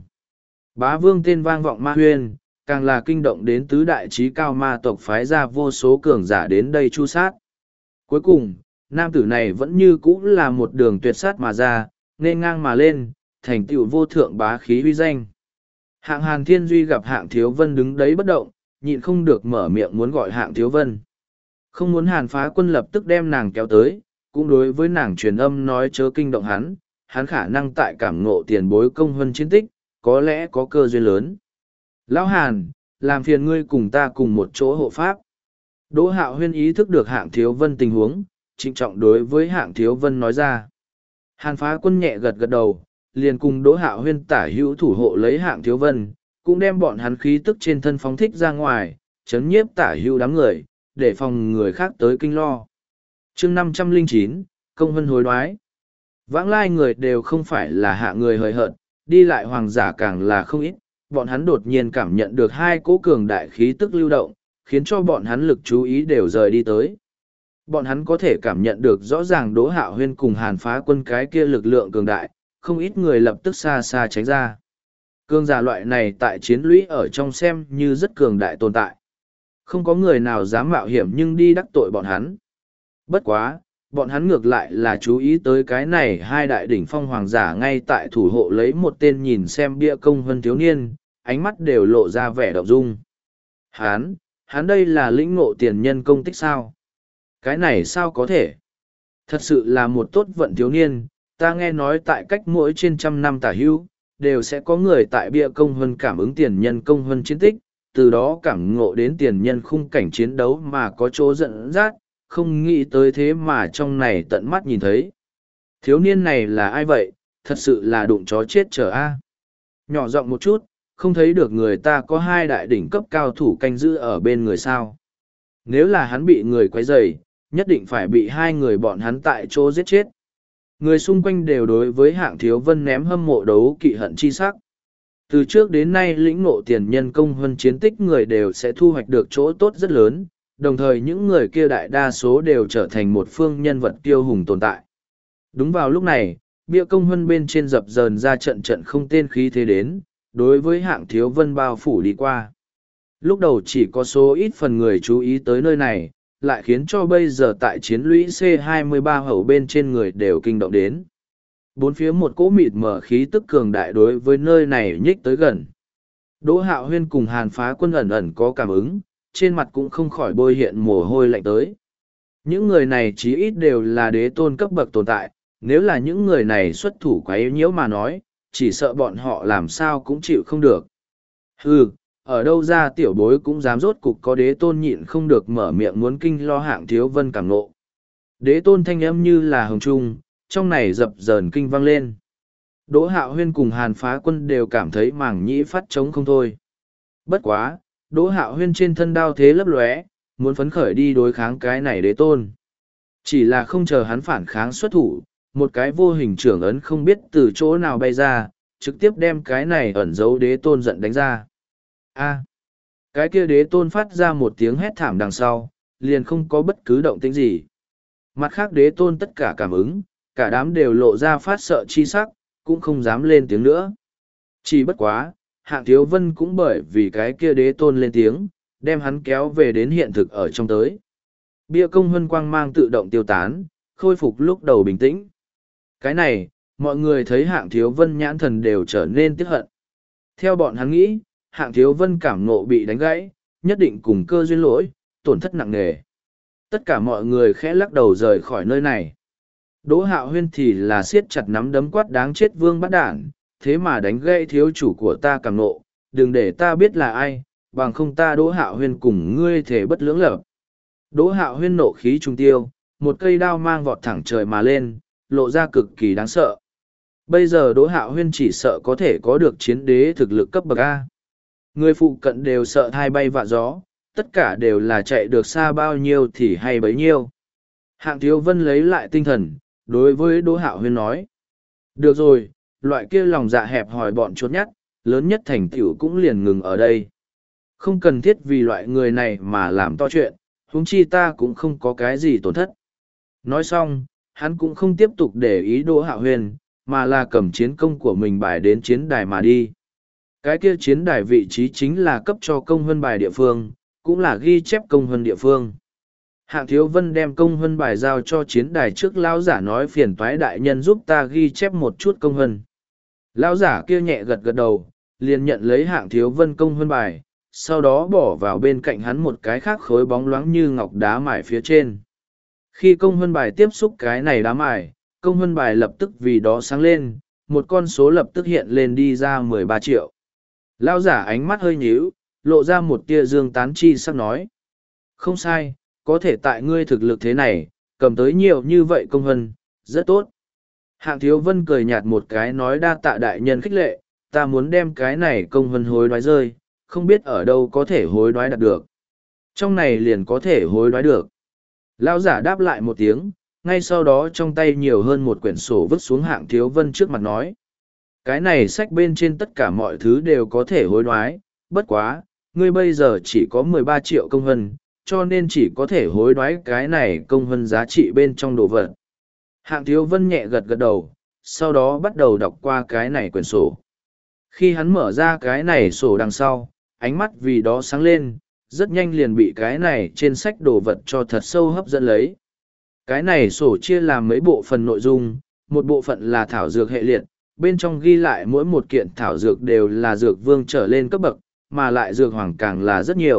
Speaker 1: Bá vương tên vang vọng ma huyên, càng là kinh động đến tứ đại trí cao ma tộc phái ra vô số cường giả đến đây chu sát. Cuối cùng, nam tử này vẫn như cũ là một đường tuyệt sát mà ra, nên ngang mà lên, thành tựu vô thượng bá khí uy danh. Hạng Hàn Thiên Duy gặp Hạng Thiếu Vân đứng đấy bất động, nhịn không được mở miệng muốn gọi Hạng Thiếu Vân. Không muốn Hàn Phá Quân lập tức đem nàng kéo tới, cũng đối với nàng truyền âm nói chớ kinh động hắn khả năng tại cảm ngộ tiền bối công hơn chiến tích, có lẽ có cơ duyên lớn. Lão Hàn, làm phiền ngươi cùng ta cùng một chỗ hộ pháp. Đỗ Hạo Huyên ý thức được Hạng Thiếu Vân tình huống, trịnh trọng đối với Hạng Thiếu Vân nói ra. Hàn Phá Quân nhẹ gật gật đầu, liền cùng Đỗ Hạo Huyên tả hữu thủ hộ lấy Hạng Thiếu Vân, cũng đem bọn hắn khí tức trên thân phóng thích ra ngoài, chấn nhiếp tả hữu đám người, để phòng người khác tới kinh lo. Chương 509, công huân hối đoái. Vãng lai người đều không phải là hạ người hời hợt, đi lại hoàng giả càng là không ít, bọn hắn đột nhiên cảm nhận được hai cỗ cường đại khí tức lưu động, khiến cho bọn hắn lực chú ý đều rời đi tới. Bọn hắn có thể cảm nhận được rõ ràng Đỗ Hạo Huyên cùng Hàn Phá Quân cái kia lực lượng cường đại, không ít người lập tức xa xa tránh ra. Cường giả loại này tại chiến lũy ở trong xem như rất cường đại tồn tại. Không có người nào dám mạo hiểm nhưng đi đắc tội bọn hắn. Bất quá, bọn hắn ngược lại là chú ý tới cái này hai đại đỉnh phong hoàng giả ngay tại thủ hộ lấy một tên nhìn xem bia công hơn thiếu niên, ánh mắt đều lộ ra vẻ động dung. Hán, hắn đây là lĩnh ngộ tiền nhân công tích sao? Cái này sao có thể? Thật sự là một tốt vận thiếu niên, ta nghe nói tại cách mỗi trên trăm năm tả hữu, đều sẽ có người tại bia công huân cảm ứng tiền nhân công huân chiến tích, từ đó cảm ngộ đến tiền nhân khung cảnh chiến đấu mà có chỗ dẫn dắt, không nghĩ tới thế mà trong này tận mắt nhìn thấy. Thiếu niên này là ai vậy, thật sự là đụng chó chết chở a. Nhỏ giọng một chút, không thấy được người ta có hai đại đỉnh cấp cao thủ canh giữ ở bên người sao. Nếu là hắn bị người quấy rầy, nhất định phải bị hai người bọn hắn tại chỗ giết chết. Người xung quanh đều đối với Hạng Thiếu Vân ném hâm mộ đấu kỵ hận chi sắc. Từ trước đến nay lĩnh ngộ tiền nhân công huân chiến tích người đều sẽ thu hoạch được chỗ tốt rất lớn, đồng thời những người kia đại đa số đều trở thành một phương nhân vật kiêu hùng tồn tại. Đúng vào lúc này, bia công huân bên trên dập dờn ra trận trận không tên khí thế đến, đối với Hạng Thiếu Vân bao phủ đi qua. Lúc đầu chỉ có số ít phần người chú ý tới nơi này, lại khiến cho bây giờ tại chiến lũy C23 hậu bên trên người đều kinh động đến. Bốn phía một cỗ mịt mở khí tức cường đại đối với nơi này nhích tới gần. Đỗ Hạo Huyên cùng Hàn Phá Quân ẩn ẩn có cảm ứng, trên mặt cũng không khỏi bôi hiện mồ hôi lạnh tới. Những người này chí ít đều là đế tôn cấp bậc tồn tại, nếu là những người này xuất thủ quấy nhiễu mà nói, chỉ sợ bọn họ làm sao cũng chịu không được. Hừ, ở đâu ra tiểu bối cũng dám rốt cục có đế tôn nhịn không được mở miệng muốn kinh lo Hạng Thiếu Vân cảm nộ. Đế tôn thanh âm như là hồng trung, trong này dập dờn kinh vang lên. Đỗ Hạo Huyên cùng Hàn Phá Quân đều cảm thấy màng nhĩ phát trống không thôi. Bất quá, Đỗ Hạo Huyên trên thân đao thế lấp lóe, muốn phấn khởi đi đối kháng cái này đế tôn. Chỉ là không chờ hắn phản kháng xuất thủ, một cái vô hình trưởng ấn không biết từ chỗ nào bay ra, trực tiếp đem cái này ẩn giấu đế tôn giận đánh ra. A, cái kia đế tôn phát ra một tiếng hét thảm đằng sau, liền không có bất cứ động tĩnh gì. Mặt khác đế tôn tất cả cảm ứng, cả đám đều lộ ra phát sợ chi sắc, cũng không dám lên tiếng nữa. Chỉ bất quá, Hạng Thiếu Vân cũng bởi vì cái kia đế tôn lên tiếng, đem hắn kéo về đến hiện thực ở trong tới. Bia công huân quang mang tự động tiêu tán, khôi phục lúc đầu bình tĩnh. Cái này, mọi người thấy Hạng Thiếu Vân nhãn thần đều trở nên tiếc hận. Theo bọn hắn nghĩ, Hạng Thiếu Vân cảm ngộ bị đánh gãy, nhất định cùng cơ duyên lỗi, tổn thất nặng nề. Tất cả mọi người khẽ lắc đầu rời khỏi nơi này. Đỗ Hạo Huyên thì là siết chặt nắm đấm quát đáng chết vương bắt đản, thế mà đánh gãy thiếu chủ của ta cảm ngộ, đừng để ta biết là ai, bằng không ta Đỗ Hạo Huyên cùng ngươi thể bất lưỡng lập. Đỗ Hạo Huyên nộ khí trung tiêu, một cây đao mang vọt thẳng trời mà lên, lộ ra cực kỳ đáng sợ. Bây giờ Đỗ Hạo Huyên chỉ sợ có thể có được chiến đế thực lực cấp bậc A. Người phụ cận đều sợ thai bay vạ gió, tất cả đều là chạy được xa bao nhiêu thì hay bấy nhiêu. Hạng Thiếu Vân lấy lại tinh thần, đối với Đỗ Hạo Huyên nói. Được rồi, loại kia lòng dạ hẹp hòi bọn chốt nhắt, lớn nhất thành tựu cũng liền ngừng ở đây. Không cần thiết vì loại người này mà làm to chuyện, huống chi ta cũng không có cái gì tổn thất. Nói xong, hắn cũng không tiếp tục để ý Đỗ Hạo Huyên, mà là cầm chiến công của mình bài đến chiến đài mà đi. Cái kia chiến đài vị trí chính là cấp cho công huân bài địa phương, cũng là ghi chép công huân địa phương. Hạng Thiếu Vân đem công huân bài giao cho chiến đài trước lão giả nói phiền toái đại nhân giúp ta ghi chép một chút công huân. Lão giả kia nhẹ gật gật đầu, liền nhận lấy Hạng Thiếu Vân công huân bài, sau đó bỏ vào bên cạnh hắn một cái khác khối bóng loáng như ngọc đá mài phía trên. Khi công huân bài tiếp xúc cái này đá mài, công huân bài lập tức vì đó sáng lên, một con số lập tức hiện lên đi ra 13 triệu. Lão giả ánh mắt hơi nhíu, lộ ra một tia dương tán chi sắc nói. Không sai, có thể tại ngươi thực lực thế này, cầm tới nhiều như vậy công huân, rất tốt. Hạng Thiếu Vân cười nhạt một cái nói đa tạ đại nhân khích lệ, ta muốn đem cái này công huân hối đoái rơi, không biết ở đâu có thể hối đoái đạt được. Trong này liền có thể hối đoái được. Lão giả đáp lại một tiếng, ngay sau đó trong tay nhiều hơn một quyển sổ vứt xuống Hạng Thiếu Vân trước mặt nói. Cái này sách bên trên tất cả mọi thứ đều có thể hối đoái, bất quá, ngươi bây giờ chỉ có 13 triệu công huân, cho nên chỉ có thể hối đoái cái này công huân giá trị bên trong đồ vật. Hạng Thiếu Vân nhẹ gật gật đầu, sau đó bắt đầu đọc qua cái này quyển sổ. Khi hắn mở ra cái này sổ đằng sau, ánh mắt vì đó sáng lên, rất nhanh liền bị cái này trên sách đồ vật cho thật sâu hấp dẫn lấy. Cái này sổ chia làm mấy bộ phần nội dung, một bộ phận là thảo dược hệ liệt, bên trong ghi lại mỗi một kiện thảo dược đều là dược vương trở lên cấp bậc, mà lại dược hoàng càng là rất nhiều,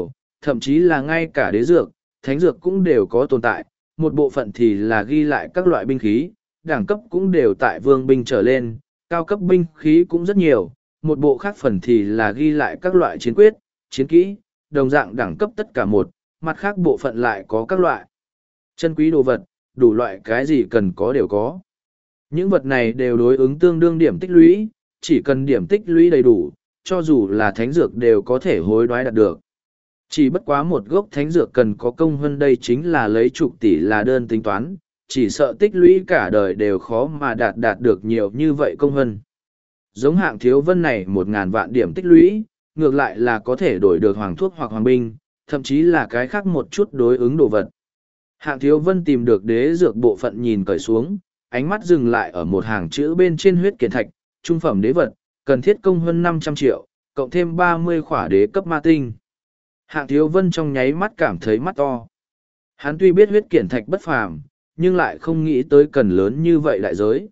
Speaker 1: thậm chí là ngay cả đế dược, thánh dược cũng đều có tồn tại, một bộ phận thì là ghi lại các loại binh khí, đẳng cấp cũng đều tại vương binh trở lên, cao cấp binh khí cũng rất nhiều, một bộ khác phần thì là ghi lại các loại chiến quyết, chiến kỹ, đồng dạng đẳng cấp tất cả một, mặt khác bộ phận lại có các loại chân quý đồ vật, đủ loại cái gì cần có đều có. Những vật này đều đối ứng tương đương điểm tích lũy, chỉ cần điểm tích lũy đầy đủ, cho dù là thánh dược đều có thể hối đoái đạt được. Chỉ bất quá một gốc thánh dược cần có công hơn đây chính là lấy chục tỷ là đơn tính toán, chỉ sợ tích lũy cả đời đều khó mà đạt được nhiều như vậy công hơn. Giống hạng thiếu vân này 1.000 vạn điểm tích lũy, ngược lại là có thể đổi được hoàng thuốc hoặc hoàng binh, thậm chí là cái khác một chút đối ứng đồ vật. Hạng thiếu vân tìm được đế dược bộ phận nhìn cởi xuống, ánh mắt dừng lại ở một hàng chữ bên trên huyết kiển thạch, trung phẩm đế vật, cần thiết công hơn 500 triệu, cộng thêm 30 khỏa đế cấp ma tinh. Hạng thiếu vân trong nháy mắt cảm thấy mắt to. Hắn tuy biết huyết kiển thạch bất phàm, nhưng lại không nghĩ tới cần lớn như vậy đại giới.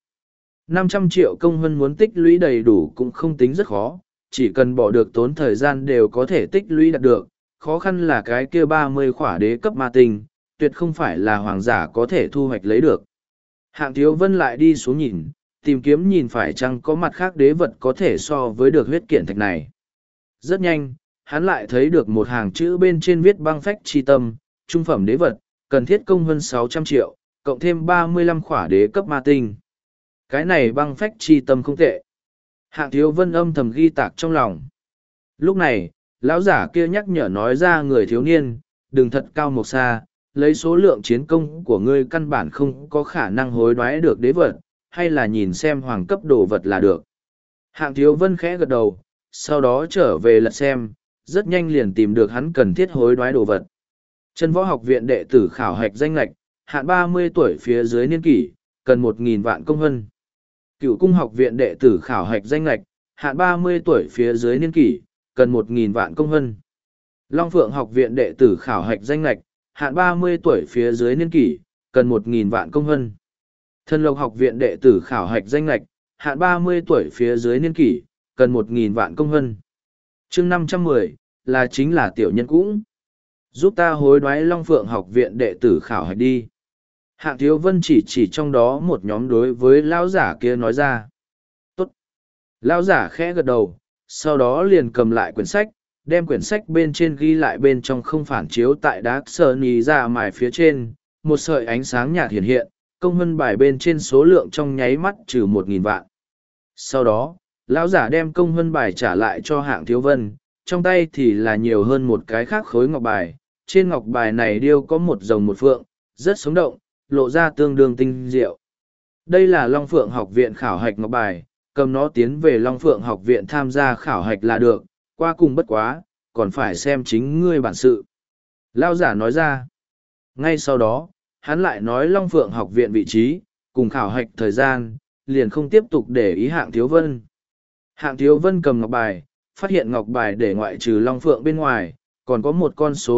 Speaker 1: 500 triệu công hơn muốn tích lũy đầy đủ cũng không tính rất khó, chỉ cần bỏ được tốn thời gian đều có thể tích lũy đạt được, khó khăn là cái kia 30 khỏa đế cấp ma tinh, tuyệt không phải là hoàng giả có thể thu hoạch lấy được. Hạng thiếu vân lại đi xuống nhìn, tìm kiếm nhìn phải chăng có mặt khác đế vật có thể so với được huyết kiển thạch này. Rất nhanh, hắn lại thấy được một hàng chữ bên trên viết băng phách chi tâm, trung phẩm đế vật, cần thiết công hơn 600 triệu, cộng thêm 35 khỏa đế cấp ma tinh. Cái này băng phách chi tâm không tệ. Hạng thiếu vân âm thầm ghi tạc trong lòng. Lúc này, lão giả kia nhắc nhở nói ra người thiếu niên, đừng thật cao một xa, lấy số lượng chiến công của ngươi căn bản không có khả năng hối đoái được đế vật, hay là nhìn xem hoàng cấp đồ vật là được. Hạng thiếu vân khẽ gật đầu, sau đó trở về lật xem, rất nhanh liền tìm được hắn cần thiết hối đoái đồ vật. Chân võ học viện đệ tử khảo hạch danh lạch, hạn 30 tuổi phía dưới niên kỷ, cần 1.000 vạn công hân. Cựu cung học viện đệ tử khảo hạch danh lạch, hạn 30 tuổi phía dưới niên kỷ, cần 1.000 vạn công hân. Long Phượng học viện đệ tử khảo hạch danh lạch, hạn 30 tuổi phía dưới niên kỷ, cần 1.000 vạn công hân. Thần Lộc học viện đệ tử khảo hạch danh lạch, hạn 30 tuổi phía dưới niên kỷ, cần 1.000 vạn công hân. Chương 510, là chính là tiểu nhân cũng. Giúp ta hối đoái Long Phượng học viện đệ tử khảo hạch đi. Hạng thiếu vân chỉ trong đó một nhóm đối với lão giả kia nói ra. Tốt. Lão giả khẽ gật đầu, sau đó liền cầm lại quyển sách, đem quyển sách bên trên ghi lại bên trong không phản chiếu tại đá sờ nhì ra mài phía trên, một sợi ánh sáng nhạt hiện hiện, công hân bài bên trên số lượng trong nháy mắt trừ 1.000 vạn. Sau đó, lão giả đem công hân bài trả lại cho hạng thiếu vân, trong tay thì là nhiều hơn một cái khác khối ngọc bài, trên ngọc bài này điêu có một rồng một phượng, rất sống động, lộ ra tương đương tinh diệu. Đây là Long Phượng học viện khảo hạch ngọc bài, cầm nó tiến về Long Phượng học viện tham gia khảo hạch là được, qua cùng bất quá, còn phải xem chính ngươi bản sự. Lão giả nói ra. Ngay sau đó, hắn lại nói Long Phượng học viện vị trí, cùng khảo hạch thời gian, liền không tiếp tục để ý hạng thiếu vân. Hạng thiếu vân cầm ngọc bài, phát hiện ngọc bài để ngoại trừ Long Phượng bên ngoài, còn có một con số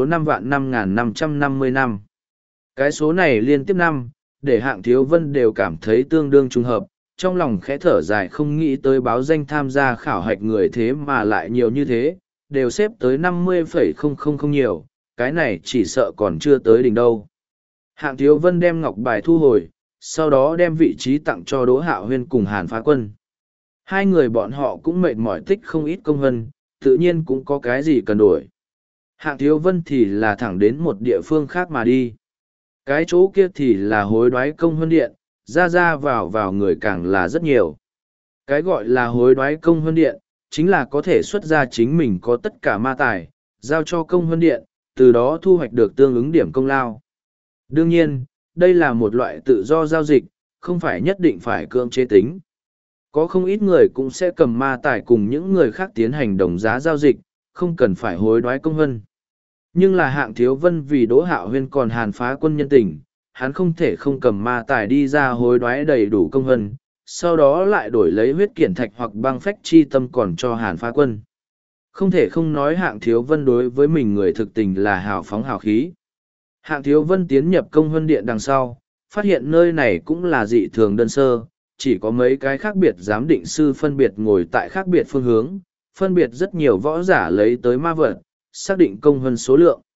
Speaker 1: 5.5550 năm. Cái số này liên tiếp năm, để hạng thiếu vân đều cảm thấy tương đương trùng hợp, trong lòng khẽ thở dài không nghĩ tới báo danh tham gia khảo hạch người thế mà lại nhiều như thế, đều xếp tới 50,000 nhiều, cái này chỉ sợ còn chưa tới đỉnh đâu. Hạng thiếu vân đem ngọc bài thu hồi, sau đó đem vị trí tặng cho Đỗ Hạo Huyên cùng Hàn Phá Quân. Hai người bọn họ cũng mệt mỏi tích không ít công vân, tự nhiên cũng có cái gì cần đổi. Hạng thiếu vân thì là thẳng đến một địa phương khác mà đi. Cái chỗ kia thì là hối đoái công huân điện, ra vào người càng là rất nhiều. Cái gọi là hối đoái công huân điện, chính là có thể xuất ra chính mình có tất cả ma tài, giao cho công huân điện, từ đó thu hoạch được tương ứng điểm công lao. Đương nhiên, đây là một loại tự do giao dịch, không phải nhất định phải cưỡng chế tính. Có không ít người cũng sẽ cầm ma tài cùng những người khác tiến hành đồng giá giao dịch, không cần phải hối đoái công huân. Nhưng là hạng thiếu vân vì Đỗ Hạo Huyên còn Hàn Phá Quân nhân tình, hắn không thể không cầm ma tài đi ra hối đoái đầy đủ công huân, sau đó lại đổi lấy huyết kiển thạch hoặc băng phách chi tâm còn cho Hàn Phá Quân. Không thể không nói hạng thiếu vân đối với mình người thực tình là hào phóng hào khí. Hạng thiếu vân tiến nhập công huân điện đằng sau, phát hiện nơi này cũng là dị thường đơn sơ, chỉ có mấy cái khác biệt giám định sư phân biệt ngồi tại khác biệt phương hướng, phân biệt rất nhiều võ giả lấy tới ma vật, xác định công huân số lượng.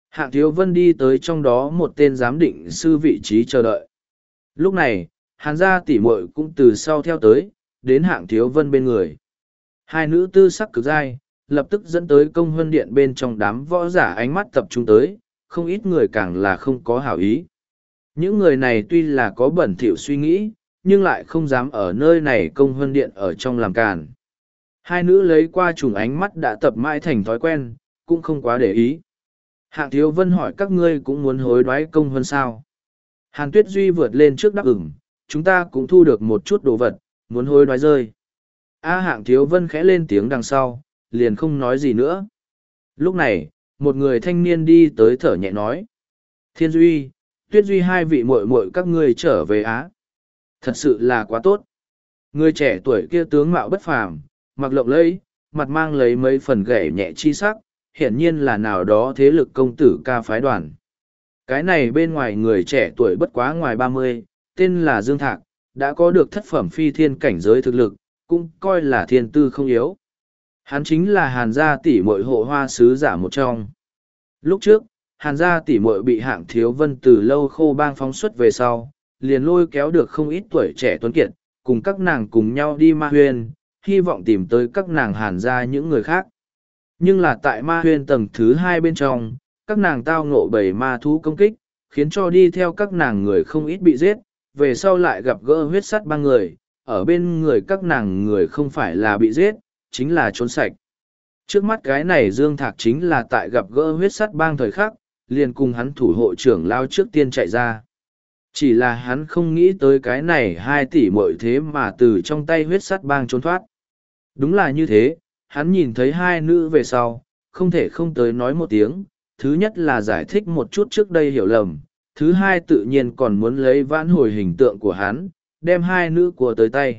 Speaker 1: Hạng Thiếu Vân đi tới trong đó một tên giám định sư vị trí chờ đợi. Lúc này, Hàn gia tỷ muội cũng từ sau theo tới, đến Hạng Thiếu Vân bên người. Hai nữ tư sắc cực dai, lập tức dẫn tới công huân điện bên trong đám võ giả ánh mắt tập trung tới, không ít người càng là không có hảo ý. Những người này tuy là có bẩn thỉu suy nghĩ, nhưng lại không dám ở nơi này công huân điện ở trong làm càn. Hai nữ lấy qua trùng ánh mắt đã tập mãi thành thói quen, cũng không quá để ý. Hạng Thiếu Vân hỏi các ngươi cũng muốn hối đoái công huân sao. Hàn Tuyết Duy vượt lên trước đáp ửng, chúng ta cũng thu được một chút đồ vật, muốn hối đoái rơi. Hạng Thiếu Vân khẽ lên tiếng đằng sau, liền không nói gì nữa. Lúc này, một người thanh niên đi tới thở nhẹ nói. Thiên Duy, Tuyết Duy hai vị muội muội các ngươi trở về Á. Thật sự là quá tốt. Người trẻ tuổi kia tướng mạo bất phàm, mặc lộng lẫy, mặt mang lấy mấy phần gảy nhẹ chi sắc, hiển nhiên là nào đó thế lực công tử ca phái đoàn. Cái này bên ngoài người trẻ tuổi bất quá ngoài 30, tên là Dương Thạc, đã có được thất phẩm phi thiên cảnh giới thực lực, cũng coi là thiên tư không yếu. Hắn chính là Hàn gia tỷ muội hộ hoa sứ giả một trong. Lúc trước, Hàn gia tỷ muội bị Hạng Thiếu Vân từ lâu khô bang phóng xuất về sau, liền lôi kéo được không ít tuổi trẻ tuấn kiệt, cùng các nàng cùng nhau đi Ma Huyên, hy vọng tìm tới các nàng Hàn gia những người khác. Nhưng là tại Ma Huyên tầng thứ 2 bên trong, các nàng tao ngộ bầy ma thú công kích, khiến cho đi theo các nàng người không ít bị giết, về sau lại gặp gỡ huyết sắt ba người, ở bên người các nàng người không phải là bị giết, chính là trốn sạch. Trước mắt cái này Dương Thạc chính là tại gặp gỡ huyết sắt bang thời khắc, liền cùng hắn thủ hộ trưởng lao trước tiên chạy ra. Chỉ là hắn không nghĩ tới cái này 2 tỷ muội thế mà từ trong tay huyết sắt bang trốn thoát. Đúng là như thế, hắn nhìn thấy hai nữ về sau, không thể không tới nói một tiếng. Thứ nhất là giải thích một chút trước đây hiểu lầm, thứ hai tự nhiên còn muốn lấy vãn hồi hình tượng của hắn, đem hai nữ của tới tay.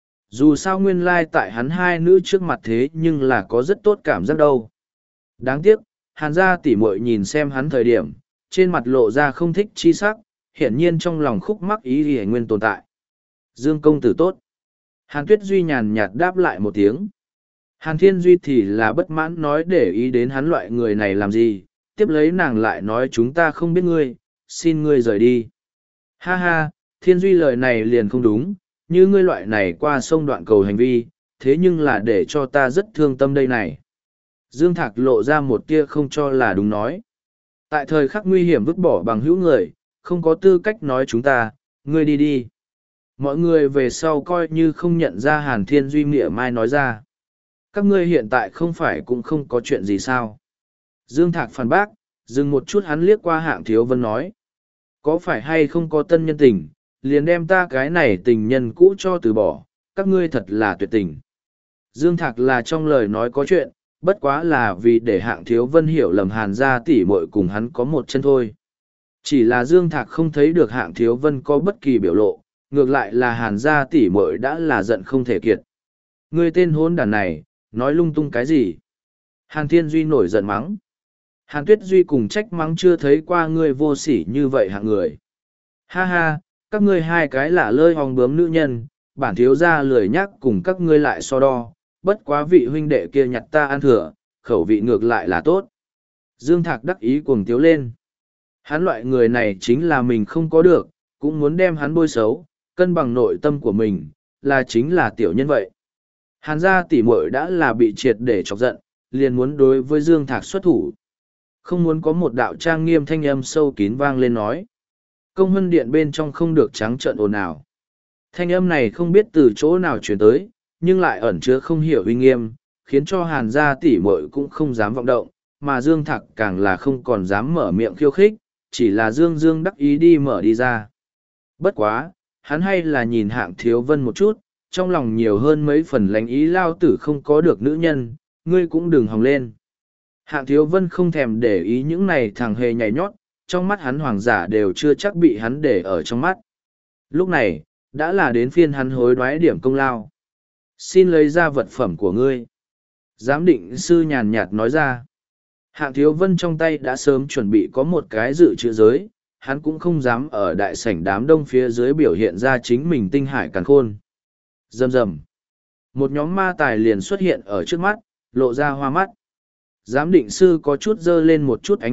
Speaker 1: Dù sao nguyên lai tại hắn hai nữ trước mặt thế nhưng là có rất tốt cảm giác đâu. Đáng tiếc, Hàn gia tỷ muội nhìn xem hắn thời điểm, trên mặt lộ ra không thích chi sắc, hiển nhiên trong lòng khúc mắc ý hề nguyên tồn tại. Dương công tử tốt. Hàn Tuyết Duy nhàn nhạt đáp lại một tiếng. Hàn Thiên Duy thì là bất mãn nói để ý đến hắn loại người này làm gì, tiếp lấy nàng lại nói chúng ta không biết ngươi, xin ngươi rời đi. Ha ha, Thiên Duy lời này liền không đúng, như ngươi loại này qua sông đoạn cầu hành vi, thế nhưng là để cho ta rất thương tâm đây này. Dương Thạc lộ ra một tia không cho là đúng nói. Tại thời khắc nguy hiểm vứt bỏ bằng hữu người, không có tư cách nói chúng ta, ngươi đi đi. Mọi người về sau coi như không nhận ra Hàn Thiên Duy mỉa mai nói ra. Các ngươi hiện tại không phải cũng không có chuyện gì sao. Dương Thạc phản bác, dừng một chút hắn liếc qua Hạng Thiếu Vân nói. Có phải hay không có tân nhân tình, liền đem ta cái này tình nhân cũ cho từ bỏ, các ngươi thật là tuyệt tình. Dương Thạc là trong lời nói có chuyện, bất quá là vì để Hạng Thiếu Vân hiểu lầm Hàn gia tỷ muội cùng hắn có một chân thôi. Chỉ là Dương Thạc không thấy được Hạng Thiếu Vân có bất kỳ biểu lộ, ngược lại là Hàn gia tỷ muội đã là giận không thể kiệt. Ngươi tên hôn đàn này, nói lung tung cái gì? Hàn Thiên Duy nổi giận mắng. Hàn Tuyết Duy cùng trách mắng chưa thấy qua ngươi vô sỉ như vậy hạng người. Ha ha, các ngươi hai cái là lơi hòng bướm nữ nhân, bản thiếu gia lười nhắc cùng các ngươi lại so đo, bất quá vị huynh đệ kia nhặt ta ăn thừa, khẩu vị ngược lại là tốt. Dương Thạc đắc ý cuồng tiếu lên. Hắn loại người này chính là mình không có được, cũng muốn đem hắn bôi xấu, cân bằng nội tâm của mình, là chính là tiểu nhân vậy. Hàn gia tỷ muội đã là bị triệt để chọc giận, liền muốn đối với Dương Thạc xuất thủ. Không muốn có một đạo trang nghiêm thanh âm sâu kín vang lên nói. Công huân điện bên trong không được trắng trợn ồn ào. Thanh âm này không biết từ chỗ nào chuyển tới, nhưng lại ẩn chứa không hiểu uy nghiêm, khiến cho Hàn gia tỷ muội cũng không dám vọng động, mà Dương Thạc càng là không còn dám mở miệng khiêu khích, chỉ là Dương đắc ý đi mở đi ra. Bất quá, hắn hay là nhìn Hạng Thiếu Vân một chút, trong lòng nhiều hơn mấy phần lánh ý lao tử không có được nữ nhân, ngươi cũng đừng hòng lên. Hạng Thiếu Vân không thèm để ý những này thằng hề nhảy nhót, trong mắt hắn hoàng giả đều chưa chắc bị hắn để ở trong mắt. Lúc này, đã là đến phiên hắn hối đoái điểm công lao. Xin lấy ra vật phẩm của ngươi. Giám định sư nhàn nhạt nói ra. Hạng Thiếu Vân trong tay đã sớm chuẩn bị có một cái dự trữ giới, hắn cũng không dám ở đại sảnh đám đông phía dưới biểu hiện ra chính mình tinh hải càn khôn. Rầm rầm. Một nhóm ma tài liền xuất hiện ở trước mắt, lộ ra hoa mắt. Giám định sư có chút dơ lên một chút ánh mắt,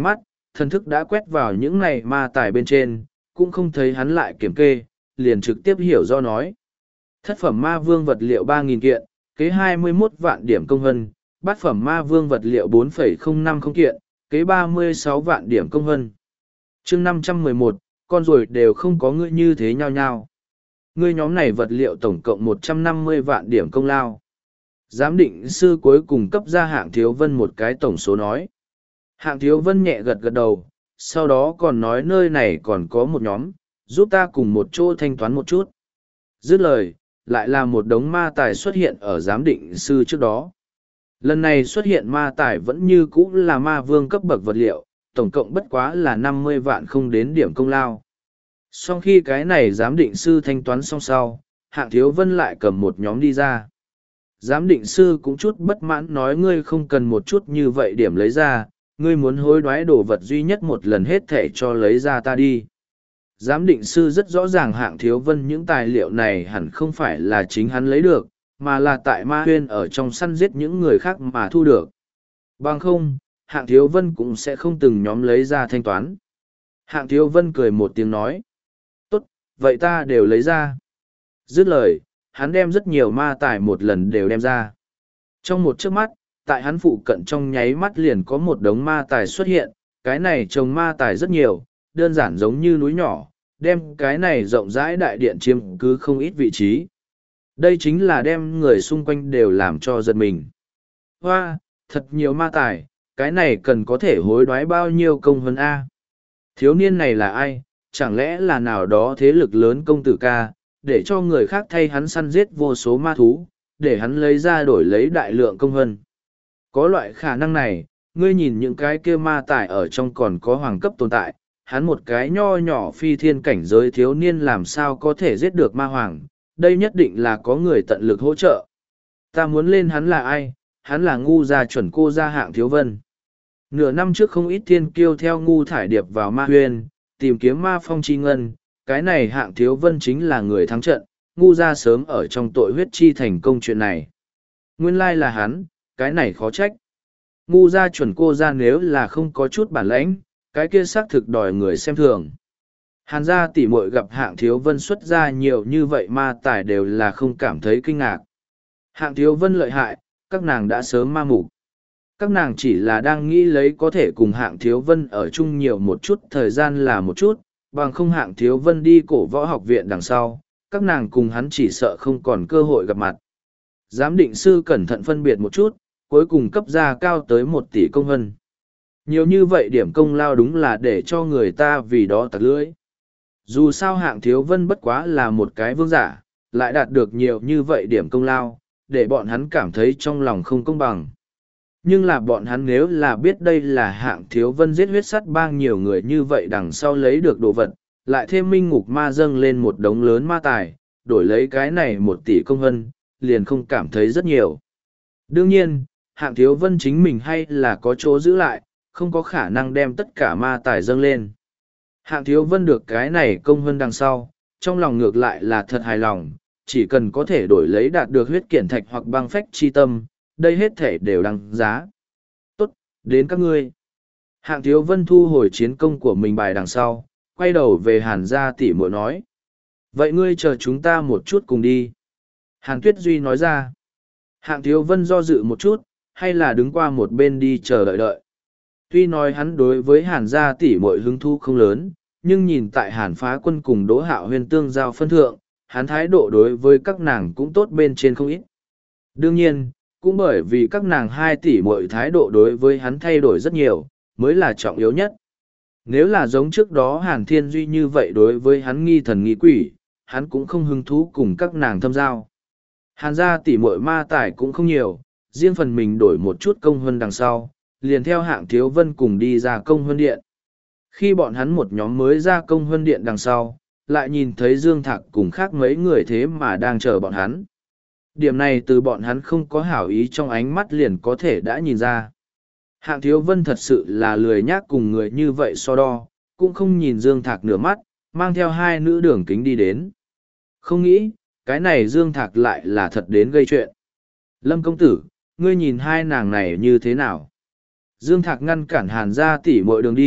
Speaker 1: thần thức đã quét vào những này ma tài bên trên, cũng không thấy hắn lại kiểm kê, liền trực tiếp hiểu do nói. Thất phẩm ma vương vật liệu 3.000 kiện, kế 21 vạn điểm công hân, bát phẩm ma vương vật liệu 4,050 kiện, kế 36 vạn điểm công hân. chương 511, con ruồi đều không có ngươi như thế nhau nhau. Ngươi nhóm này vật liệu tổng cộng 150 vạn điểm công lao. Giám định sư cuối cùng cấp ra Hạng Thiếu Vân một cái tổng số nói. Hạng Thiếu Vân nhẹ gật gật đầu, sau đó còn nói nơi này còn có một nhóm, giúp ta cùng một chỗ thanh toán một chút. Dứt lời, lại là một đống ma tài xuất hiện ở giám định sư trước đó. Lần này xuất hiện ma tài vẫn như cũ là ma vương cấp bậc vật liệu, tổng cộng bất quá là 50 vạn không đến điểm công lao. Sau khi cái này giám định sư thanh toán xong sau, Hạng Thiếu Vân lại cầm một nhóm đi ra. Giám định sư cũng chút bất mãn nói ngươi không cần một chút như vậy điểm lấy ra, ngươi muốn hối đoái đồ vật duy nhất một lần hết thể cho lấy ra ta đi. Giám định sư rất rõ ràng Hạng Thiếu Vân những tài liệu này hẳn không phải là chính hắn lấy được, mà là tại ma huyên ở trong săn giết những người khác mà thu được. Bằng không, Hạng Thiếu Vân cũng sẽ không từng nhóm lấy ra thanh toán. Hạng Thiếu Vân cười một tiếng nói. Tốt, vậy ta đều lấy ra. Dứt lời, hắn đem rất nhiều ma tài một lần đều đem ra. Trong một chớp mắt, tại hắn phụ cận trong nháy mắt liền có một đống ma tài xuất hiện, cái này trồng ma tài rất nhiều, đơn giản giống như núi nhỏ, đem cái này rộng rãi đại điện chiếm cứ không ít vị trí. Đây chính là đem người xung quanh đều làm cho giật mình. Hoa, thật nhiều ma tài, cái này cần có thể hối đoái bao nhiêu công hơn A. Thiếu niên này là ai, chẳng lẽ là nào đó thế lực lớn công tử ca, để cho người khác thay hắn săn giết vô số ma thú, để hắn lấy ra đổi lấy đại lượng công hơn. Có loại khả năng này, ngươi nhìn những cái kia ma tài ở trong còn có hoàng cấp tồn tại, hắn một cái nho nhỏ phi thiên cảnh giới thiếu niên làm sao có thể giết được ma hoàng, đây nhất định là có người tận lực hỗ trợ. Ta muốn lên hắn là ai, hắn là ngu gia chuẩn cô gia Hạng Thiếu Vân. Nửa năm trước không ít thiên kiêu theo ngu thải điệp vào ma huyên, tìm kiếm ma phong chi ngân, cái này Hạng Thiếu Vân chính là người thắng trận, ngu gia sớm ở trong tội huyết chi thành công chuyện này. Nguyên lai là hắn, cái này khó trách. Ngu gia chuẩn cô gia nếu là không có chút bản lãnh, cái kia xác thực đòi người xem thường. Hàn gia tỷ muội gặp Hạng Thiếu Vân xuất ra nhiều như vậy ma tài đều là không cảm thấy kinh ngạc. Hạng Thiếu Vân lợi hại, các nàng đã sớm ma mục. Các nàng chỉ là đang nghĩ lấy có thể cùng Hạng Thiếu Vân ở chung nhiều một chút thời gian là một chút, bằng không Hạng Thiếu Vân đi cổ võ học viện đằng sau, các nàng cùng hắn chỉ sợ không còn cơ hội gặp mặt. Giám định sư cẩn thận phân biệt một chút, cuối cùng cấp ra cao tới 1 tỷ công hân. Nhiều như vậy điểm công lao đúng là để cho người ta vì đó tặc lưỡi. Dù sao Hạng Thiếu Vân bất quá là một cái vương giả, lại đạt được nhiều như vậy điểm công lao, để bọn hắn cảm thấy trong lòng không công bằng. Nhưng là bọn hắn nếu là biết đây là Hạng Thiếu Vân giết huyết sắt bang nhiều người như vậy đằng sau lấy được đồ vật, lại thêm minh ngục ma dâng lên một đống lớn ma tài, đổi lấy cái này 1 tỷ công hân, liền không cảm thấy rất nhiều. Đương nhiên, Hạng Thiếu Vân chính mình hay là có chỗ giữ lại, không có khả năng đem tất cả ma tài dâng lên. Hạng Thiếu Vân được cái này công hơn đằng sau, trong lòng ngược lại là thật hài lòng, chỉ cần có thể đổi lấy đạt được huyết kiển thạch hoặc băng phách chi tâm, đây hết thể đều đăng giá. Tốt, đến các ngươi. Hạng Thiếu Vân thu hồi chiến công của mình bài đằng sau, quay đầu về Hàn gia tỷ muội nói. Vậy ngươi chờ chúng ta một chút cùng đi. Hàn Tuyết Duy nói ra. Hạng Thiếu Vân do dự một chút, hay là đứng qua một bên đi chờ đợi đợi. Tuy nói hắn đối với Hàn gia tỷ muội hứng thú không lớn, nhưng nhìn tại Hàn Phá Quân cùng Đỗ Hạo Huyền tương giao phân thượng, hắn thái độ đối với các nàng cũng tốt bên trên không ít. Đương nhiên, cũng bởi vì các nàng 2 tỷ muội thái độ đối với hắn thay đổi rất nhiều, mới là trọng yếu nhất. Nếu là giống trước đó Hàn Thiên Duy như vậy đối với hắn nghi thần nghi quỷ, hắn cũng không hứng thú cùng các nàng thâm giao. Hàn gia tỷ muội ma tài cũng không nhiều, riêng phần mình đổi một chút công hơn đằng sau, liền theo Hạng Thiếu Vân cùng đi ra công huân điện. Khi bọn hắn một nhóm mới ra công huân điện đằng sau, lại nhìn thấy Dương Thạc cùng khác mấy người thế mà đang chờ bọn hắn. Điểm này từ bọn hắn không có hảo ý trong ánh mắt liền có thể đã nhìn ra. Hạng Thiếu Vân thật sự là lười nhác cùng người như vậy so đo, cũng không nhìn Dương Thạc nửa mắt, mang theo 2 nữ đường kính đi đến. Không nghĩ, cái này Dương Thạc lại là thật đến gây chuyện. Lâm công tử, ngươi nhìn 2 nàng này như thế nào? Dương Thạc ngăn cản Hàn gia tỷ muội đường đi,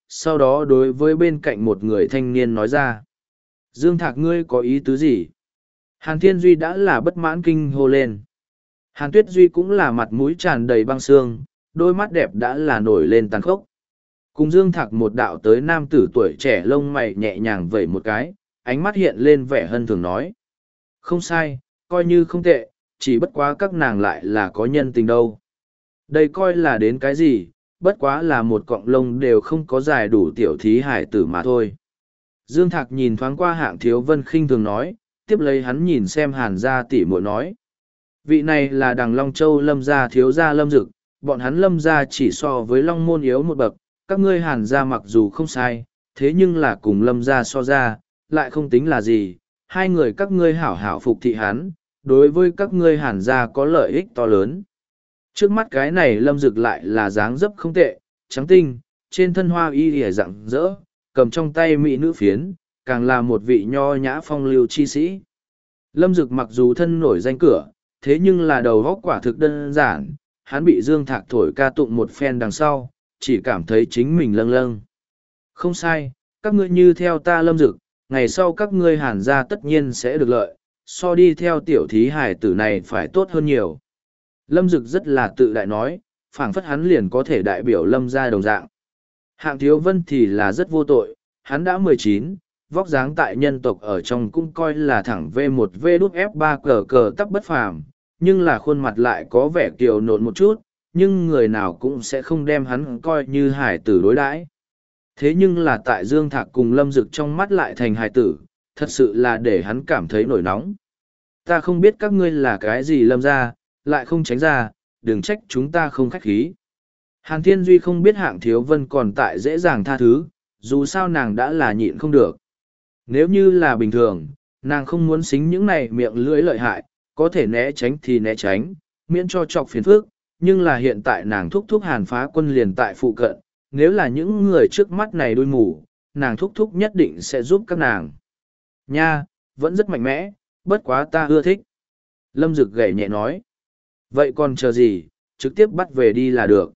Speaker 1: sau đó đối với bên cạnh một người thanh niên nói ra. Dương Thạc ngươi có ý tứ gì? Hàn Thiên Duy đã là bất mãn kinh hô lên. Hàn Tuyết Duy cũng là mặt mũi tràn đầy băng xương, đôi mắt đẹp đã là nổi lên tàn khốc. Cùng Dương Thạc một đạo tới nam tử tuổi trẻ lông mày nhẹ nhàng vẩy một cái, ánh mắt hiện lên vẻ hân thường nói. Không sai, coi như không tệ, chỉ bất quá các nàng lại là có nhân tình đâu. Đây coi là đến cái gì, bất quá là một cọng lông đều không có dài đủ tiểu thí hải tử mà thôi. Dương Thạc nhìn thoáng qua Hạng Thiếu Vân khinh thường nói, tiếp lấy hắn nhìn xem Hàn gia tỷ muội nói. Vị này là đằng Long Châu Lâm gia thiếu gia Lâm Dực, bọn hắn Lâm gia chỉ so với Long Môn yếu một bậc, các ngươi Hàn gia mặc dù không sai, thế nhưng là cùng Lâm gia so ra, lại không tính là gì, hai người các ngươi hảo hảo phục thị hắn, đối với các ngươi Hàn gia có lợi ích to lớn. Trước mắt cái này Lâm Dực lại là dáng dấp không tệ, trắng tinh, trên thân hoa y lìa rạng rỡ, cầm trong tay mỹ nữ phiến, càng là một vị nho nhã phong lưu chi sĩ. Lâm Dực mặc dù thân nổi danh cửa, thế nhưng là đầu góc quả thực đơn giản, hắn bị Dương Thạc thổi ca tụng một phen đằng sau, chỉ cảm thấy chính mình lâng lâng. Không sai, các ngươi như theo ta Lâm Dực, ngày sau các ngươi Hàn gia tất nhiên sẽ được lợi, so đi theo tiểu thí hải tử này phải tốt hơn nhiều. Lâm Dực rất là tự đại nói, phảng phất hắn liền có thể đại biểu Lâm gia đồng dạng. Hạng Thiếu Vân thì là rất vô tội, hắn đã 19, vóc dáng tại nhân tộc ở trong cũng coi là thẳng V1 V đúp F3 cờ cờ tắp bất phàm, nhưng là khuôn mặt lại có vẻ kiều nộn một chút, nhưng người nào cũng sẽ không đem hắn coi như hải tử đối đãi. Thế nhưng là tại Dương Thạc cùng Lâm Dực trong mắt lại thành hải tử, thật sự là để hắn cảm thấy nổi nóng. Ta không biết các ngươi là cái gì Lâm gia, lại không tránh ra, đừng trách chúng ta không khách khí. Hàn Thiên Duy không biết Hạng Thiếu Vân còn tại dễ dàng tha thứ, dù sao nàng đã là nhịn không được. Nếu như là bình thường, nàng không muốn xính những này miệng lưỡi lợi hại, có thể né tránh thì né tránh, miễn cho chọc phiền phức, nhưng là hiện tại nàng thúc thúc Hàn Phá Quân liền tại phụ cận, nếu là những người trước mắt này đuôi mù, nàng thúc thúc nhất định sẽ giúp các nàng. Nha, vẫn rất mạnh mẽ, bất quá ta ưa thích. Lâm Dực gảy nhẹ nói. Vậy còn chờ gì, trực tiếp bắt về đi là được.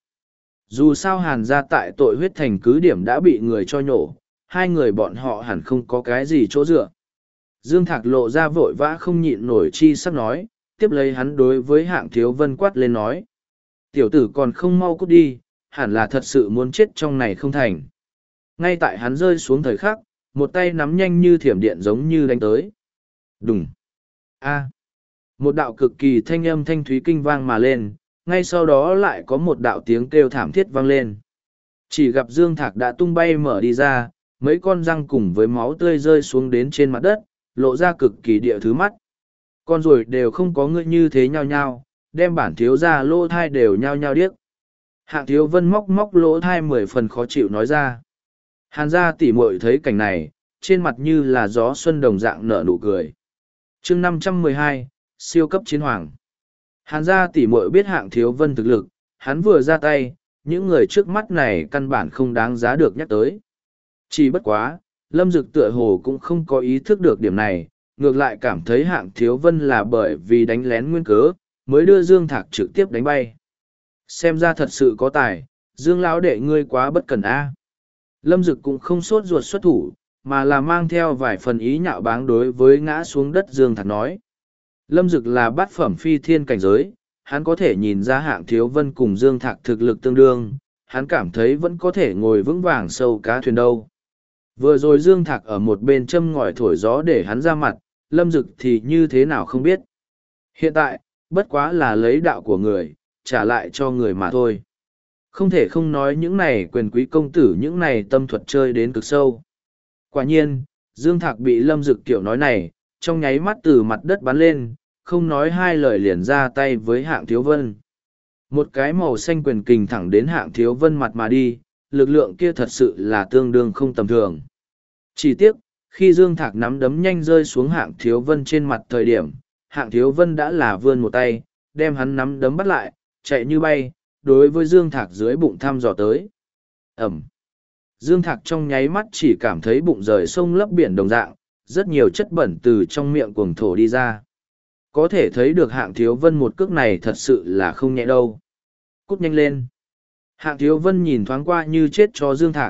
Speaker 1: Dù sao Hàn gia tại tội huyết thành cứ điểm đã bị người cho nhổ, hai người bọn họ hẳn không có cái gì chỗ dựa. Dương Thạc lộ ra vội vã không nhịn nổi chi sắp nói, tiếp lấy hắn đối với Hạng Thiếu Vân quát lên nói. Tiểu tử còn không mau cút đi, hẳn là thật sự muốn chết trong này không thành. Ngay tại hắn rơi xuống thời khắc, một tay nắm nhanh như thiểm điện giống như đánh tới. Đùng! A! Một đạo cực kỳ thanh âm thanh thúy kinh vang mà lên, ngay sau đó lại có một đạo tiếng kêu thảm thiết vang lên. Chỉ gặp Dương Thạc đã tung bay mở đi ra, mấy con răng cùng với máu tươi rơi xuống đến trên mặt đất, lộ ra cực kỳ địa thứ mắt. Con ruồi đều không có ngươi như thế nhao nhao, đem bản thiếu ra lỗ thai đều nhao nhao điếc. Hạng Thiếu Vân móc móc lỗ thai 10 phần khó chịu nói ra. Hàn gia tỉ muội thấy cảnh này, trên mặt như là gió xuân đồng dạng nở nụ cười. chương 512, siêu cấp chiến hoàng. Hàn gia tỉ muội biết Hạng Thiếu Vân thực lực, hắn vừa ra tay, những người trước mắt này căn bản không đáng giá được nhắc tới. Chỉ bất quá, Lâm Dực tựa hồ cũng không có ý thức được điểm này, ngược lại cảm thấy Hạng Thiếu Vân là bởi vì đánh lén nguyên cớ, mới đưa Dương Thạc trực tiếp đánh bay. Xem ra thật sự có tài, Dương lão đệ ngươi quá bất cần a. Lâm Dực cũng không sốt ruột xuất thủ, mà là mang theo vài phần ý nhạo báng đối với ngã xuống đất Dương Thạc nói. Lâm Dực là bát phẩm phi thiên cảnh giới, hắn có thể nhìn ra Hạng Thiếu Vân cùng Dương Thạc thực lực tương đương, hắn cảm thấy vẫn có thể ngồi vững vàng sâu cá thuyền đâu. Vừa rồi Dương Thạc ở một bên châm ngòi thổi gió để hắn ra mặt, Lâm Dực thì như thế nào không biết. Hiện tại, bất quá là lấy đạo của người, trả lại cho người mà thôi. Không thể không nói những này quyền quý công tử những này tâm thuật chơi đến cực sâu. Quả nhiên, Dương Thạc bị Lâm Dực kiểu nói này, trong nháy mắt từ mặt đất bắn lên, không nói hai lời liền ra tay với Hạng Thiếu Vân. Một cái màu xanh quyền kình thẳng đến Hạng Thiếu Vân mặt mà đi, lực lượng kia thật sự là tương đương không tầm thường. Chỉ tiếc, khi Dương Thạc nắm đấm nhanh rơi xuống Hạng Thiếu Vân trên mặt thời điểm, Hạng Thiếu Vân đã là vươn một tay, đem hắn nắm đấm bắt lại, chạy như bay, đối với Dương Thạc dưới bụng thăm dò tới. Ẩm. Dương Thạc trong nháy mắt chỉ cảm thấy bụng rời sông lấp biển đồng dạng, rất nhiều chất bẩn từ trong miệng cuồng thổ đi ra. Có thể thấy được Hạng Thiếu Vân một cước này thật sự là không nhẹ đâu. Cút nhanh lên. Hạng Thiếu Vân nhìn thoáng qua như chết cho Dương Thạc,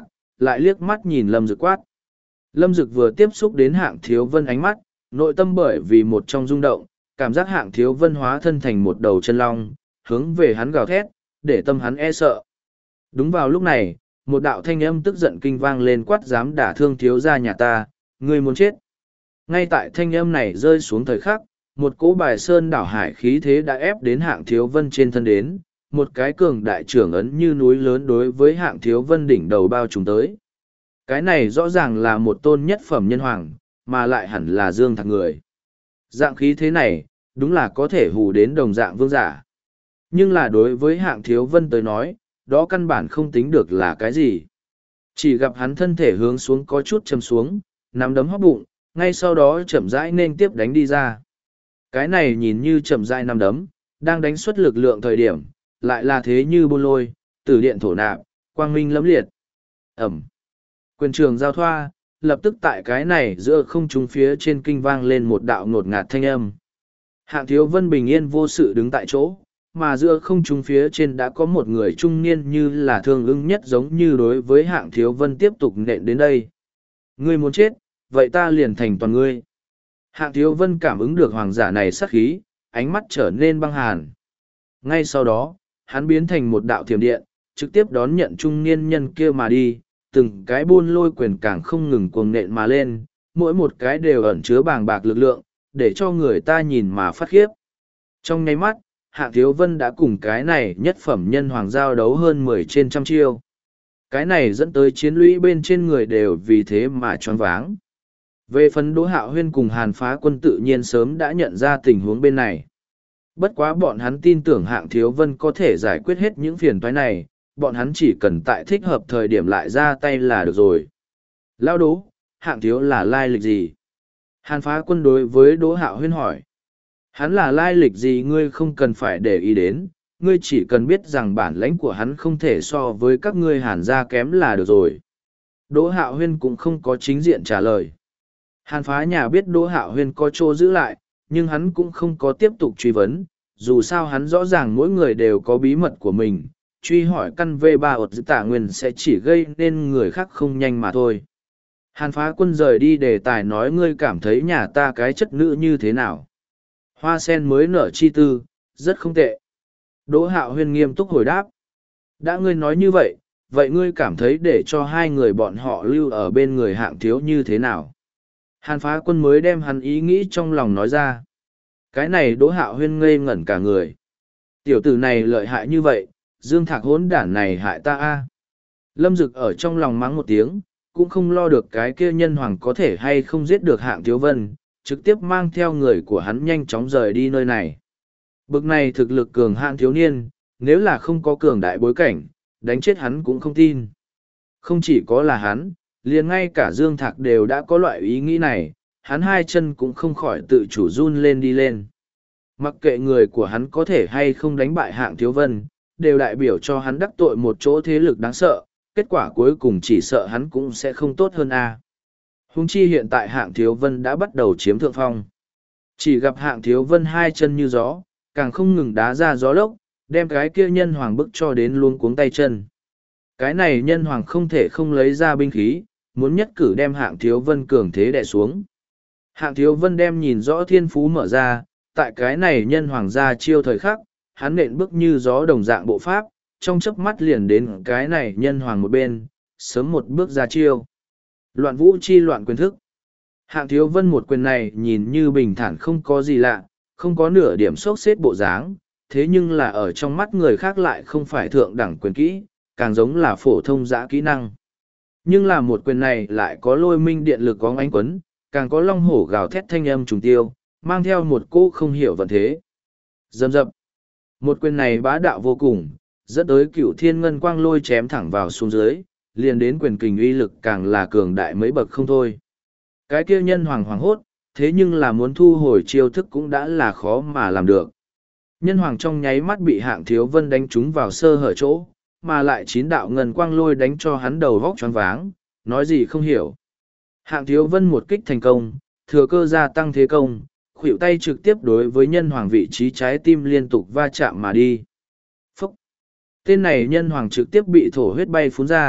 Speaker 1: lại liếc mắt nhìn Lâm Dực quát. Lâm Dực vừa tiếp xúc đến Hạng Thiếu Vân ánh mắt, nội tâm bởi vì một trong rung động, cảm giác Hạng Thiếu Vân hóa thân thành một đầu chân long, hướng về hắn gào thét, để tâm hắn e sợ. Đúng vào lúc này, một đạo thanh âm tức giận kinh vang lên quát dám đả thương thiếu gia nhà ta, ngươi muốn chết. Ngay tại thanh âm này rơi xuống thời khắc, một cỗ bài sơn đảo hải khí thế đã ép đến Hạng Thiếu Vân trên thân đến, một cái cường đại trưởng ấn như núi lớn đối với Hạng Thiếu Vân đỉnh đầu bao trùm tới. Cái này rõ ràng là một tôn nhất phẩm nhân hoàng, mà lại hẳn là Dương Thạc người. Dạng khí thế này, đúng là có thể hù đến đồng dạng vương giả. Nhưng là đối với Hạng Thiếu Vân tới nói, đó căn bản không tính được là cái gì. Chỉ gặp hắn thân thể hướng xuống có chút châm xuống, nắm đấm hóc bụng, ngay sau đó chậm rãi nên tiếp đánh đi ra. Cái này nhìn như chậm rãi nắm đấm, đang đánh xuất lực lượng thời điểm, lại là thế như bôn lôi, tử điện thổ nạp, quang minh lẫm liệt. Ẩm. Quyền trường giao thoa, lập tức tại cái này giữa không trung phía trên kinh vang lên một đạo ngột ngạt thanh âm. Hạng Thiếu Vân bình yên vô sự đứng tại chỗ, mà giữa không trung phía trên đã có một người trung niên như là thương ưng nhất giống như đối với Hạng Thiếu Vân tiếp tục nện đến đây. Ngươi muốn chết, vậy ta liền thành toàn ngươi. Hạng Thiếu Vân cảm ứng được hoàng giả này sát khí, ánh mắt trở nên băng hàn. Ngay sau đó, hắn biến thành một đạo thiểm điện, trực tiếp đón nhận trung niên nhân kia mà đi, từng cái buôn lôi quyền càng không ngừng cuồng nện mà lên, mỗi một cái đều ẩn chứa bàng bạc lực lượng, để cho người ta nhìn mà phát khiếp. Trong nháy mắt, Hạng Thiếu Vân đã cùng cái này nhất phẩm nhân hoàng giao đấu hơn 10 trên trăm chiêu. Cái này dẫn tới chiến lũy bên trên người đều vì thế mà choáng váng. Về phần Đỗ Hạo Huyên cùng Hàn Phá Quân tự nhiên sớm đã nhận ra tình huống bên này. Bất quá bọn hắn tin tưởng Hạng Thiếu Vân có thể giải quyết hết những phiền toái này, bọn hắn chỉ cần tại thích hợp thời điểm lại ra tay là được rồi. Lao Đỗ, Hạng Thiếu là lai lịch gì? Hàn Phá Quân đối với Đỗ Hạo Huyên hỏi. Hắn là lai lịch gì ngươi không cần phải để ý đến, ngươi chỉ cần biết rằng bản lãnh của hắn không thể so với các ngươi Hàn gia kém là được rồi. Đỗ Hạo Huyên cũng không có chính diện trả lời. Hàn Phá nhà biết Đỗ Hạo Huyên có chỗ giữ lại, nhưng hắn cũng không có tiếp tục truy vấn, dù sao hắn rõ ràng mỗi người đều có bí mật của mình, truy hỏi căn V3 ột tả nguyên sẽ chỉ gây nên người khác không nhanh mà thôi. Hàn Phá Quân rời đi đề tài nói ngươi cảm thấy nhà ta cái chất nữ như thế nào. Hoa sen mới nở chi tư, rất không tệ. Đỗ Hạo Huyên nghiêm túc hồi đáp. Đã ngươi nói như vậy, vậy ngươi cảm thấy để cho hai người bọn họ lưu ở bên người Hạng Thiếu như thế nào? Hàn Phá Quân mới đem hắn ý nghĩ trong lòng nói ra. Cái này Đỗ Hạo Huyên ngây ngẩn cả người. Tiểu tử này lợi hại như vậy, Dương Thạc hỗn đản này hại ta a. Lâm Dực ở trong lòng mắng một tiếng, cũng không lo được cái kia nhân hoàng có thể hay không giết được Hạng Thiếu Vân, trực tiếp mang theo người của hắn nhanh chóng rời đi nơi này. Bực này thực lực cường hạng thiếu niên, nếu là không có cường đại bối cảnh, đánh chết hắn cũng không tin. Không chỉ có là hắn, liền ngay cả Dương Thạc đều đã có loại ý nghĩ này, hắn hai chân cũng không khỏi tự chủ run lên đi lên. Mặc kệ người của hắn có thể hay không đánh bại Hạng Thiếu Vân, đều đại biểu cho hắn đắc tội một chỗ thế lực đáng sợ, kết quả cuối cùng chỉ sợ hắn cũng sẽ không tốt hơn a. Huống chi hiện tại Hạng Thiếu Vân đã bắt đầu chiếm thượng phong. Chỉ gặp Hạng Thiếu Vân hai chân như gió, càng không ngừng đá ra gió lốc, đem cái kia nhân hoàng bức cho đến luống cuống tay chân. Cái này nhân hoàng không thể không lấy ra binh khí, muốn nhất cử đem Hạng Thiếu Vân cường thế đè xuống. Hạng Thiếu Vân đem nhìn rõ thiên phú mở ra, tại cái này nhân hoàng ra chiêu thời khắc, hắn nện bước như gió đồng dạng bộ pháp, trong chớp mắt liền đến cái này nhân hoàng một bên, sớm một bước ra chiêu. Loạn vũ chi loạn quyền thức. Hạng Thiếu Vân một quyền này nhìn như bình thản không có gì lạ, không có nửa điểm sốc xếp bộ dáng, thế nhưng là ở trong mắt người khác lại không phải thượng đẳng quyền kỹ, càng giống là phổ thông giã kỹ năng. Nhưng là một quyền này lại có lôi minh điện lực có ánh quấn, càng có long hổ gào thét thanh âm trùng tiêu, mang theo một cô không hiểu vận thế. Dầm dập. Một quyền này bá đạo vô cùng, dẫn tới cựu thiên ngân quang lôi chém thẳng vào xuống dưới, liền đến quyền kình uy lực càng là cường đại mấy bậc không thôi. Cái kia nhân hoàng hoàng hốt, thế nhưng là muốn thu hồi chiêu thức cũng đã là khó mà làm được. Nhân hoàng trong nháy mắt bị Hạng Thiếu Vân đánh trúng vào sơ hở chỗ, mà lại 9 đạo ngân quang lôi đánh cho hắn đầu vóc choáng váng, nói gì không hiểu. Hạng Thiếu Vân một kích thành công, thừa cơ gia tăng thế công, khuỷu tay trực tiếp đối với nhân hoàng vị trí trái tim liên tục va chạm mà đi. Phúc! Tên này nhân hoàng trực tiếp bị thổ huyết bay phún ra,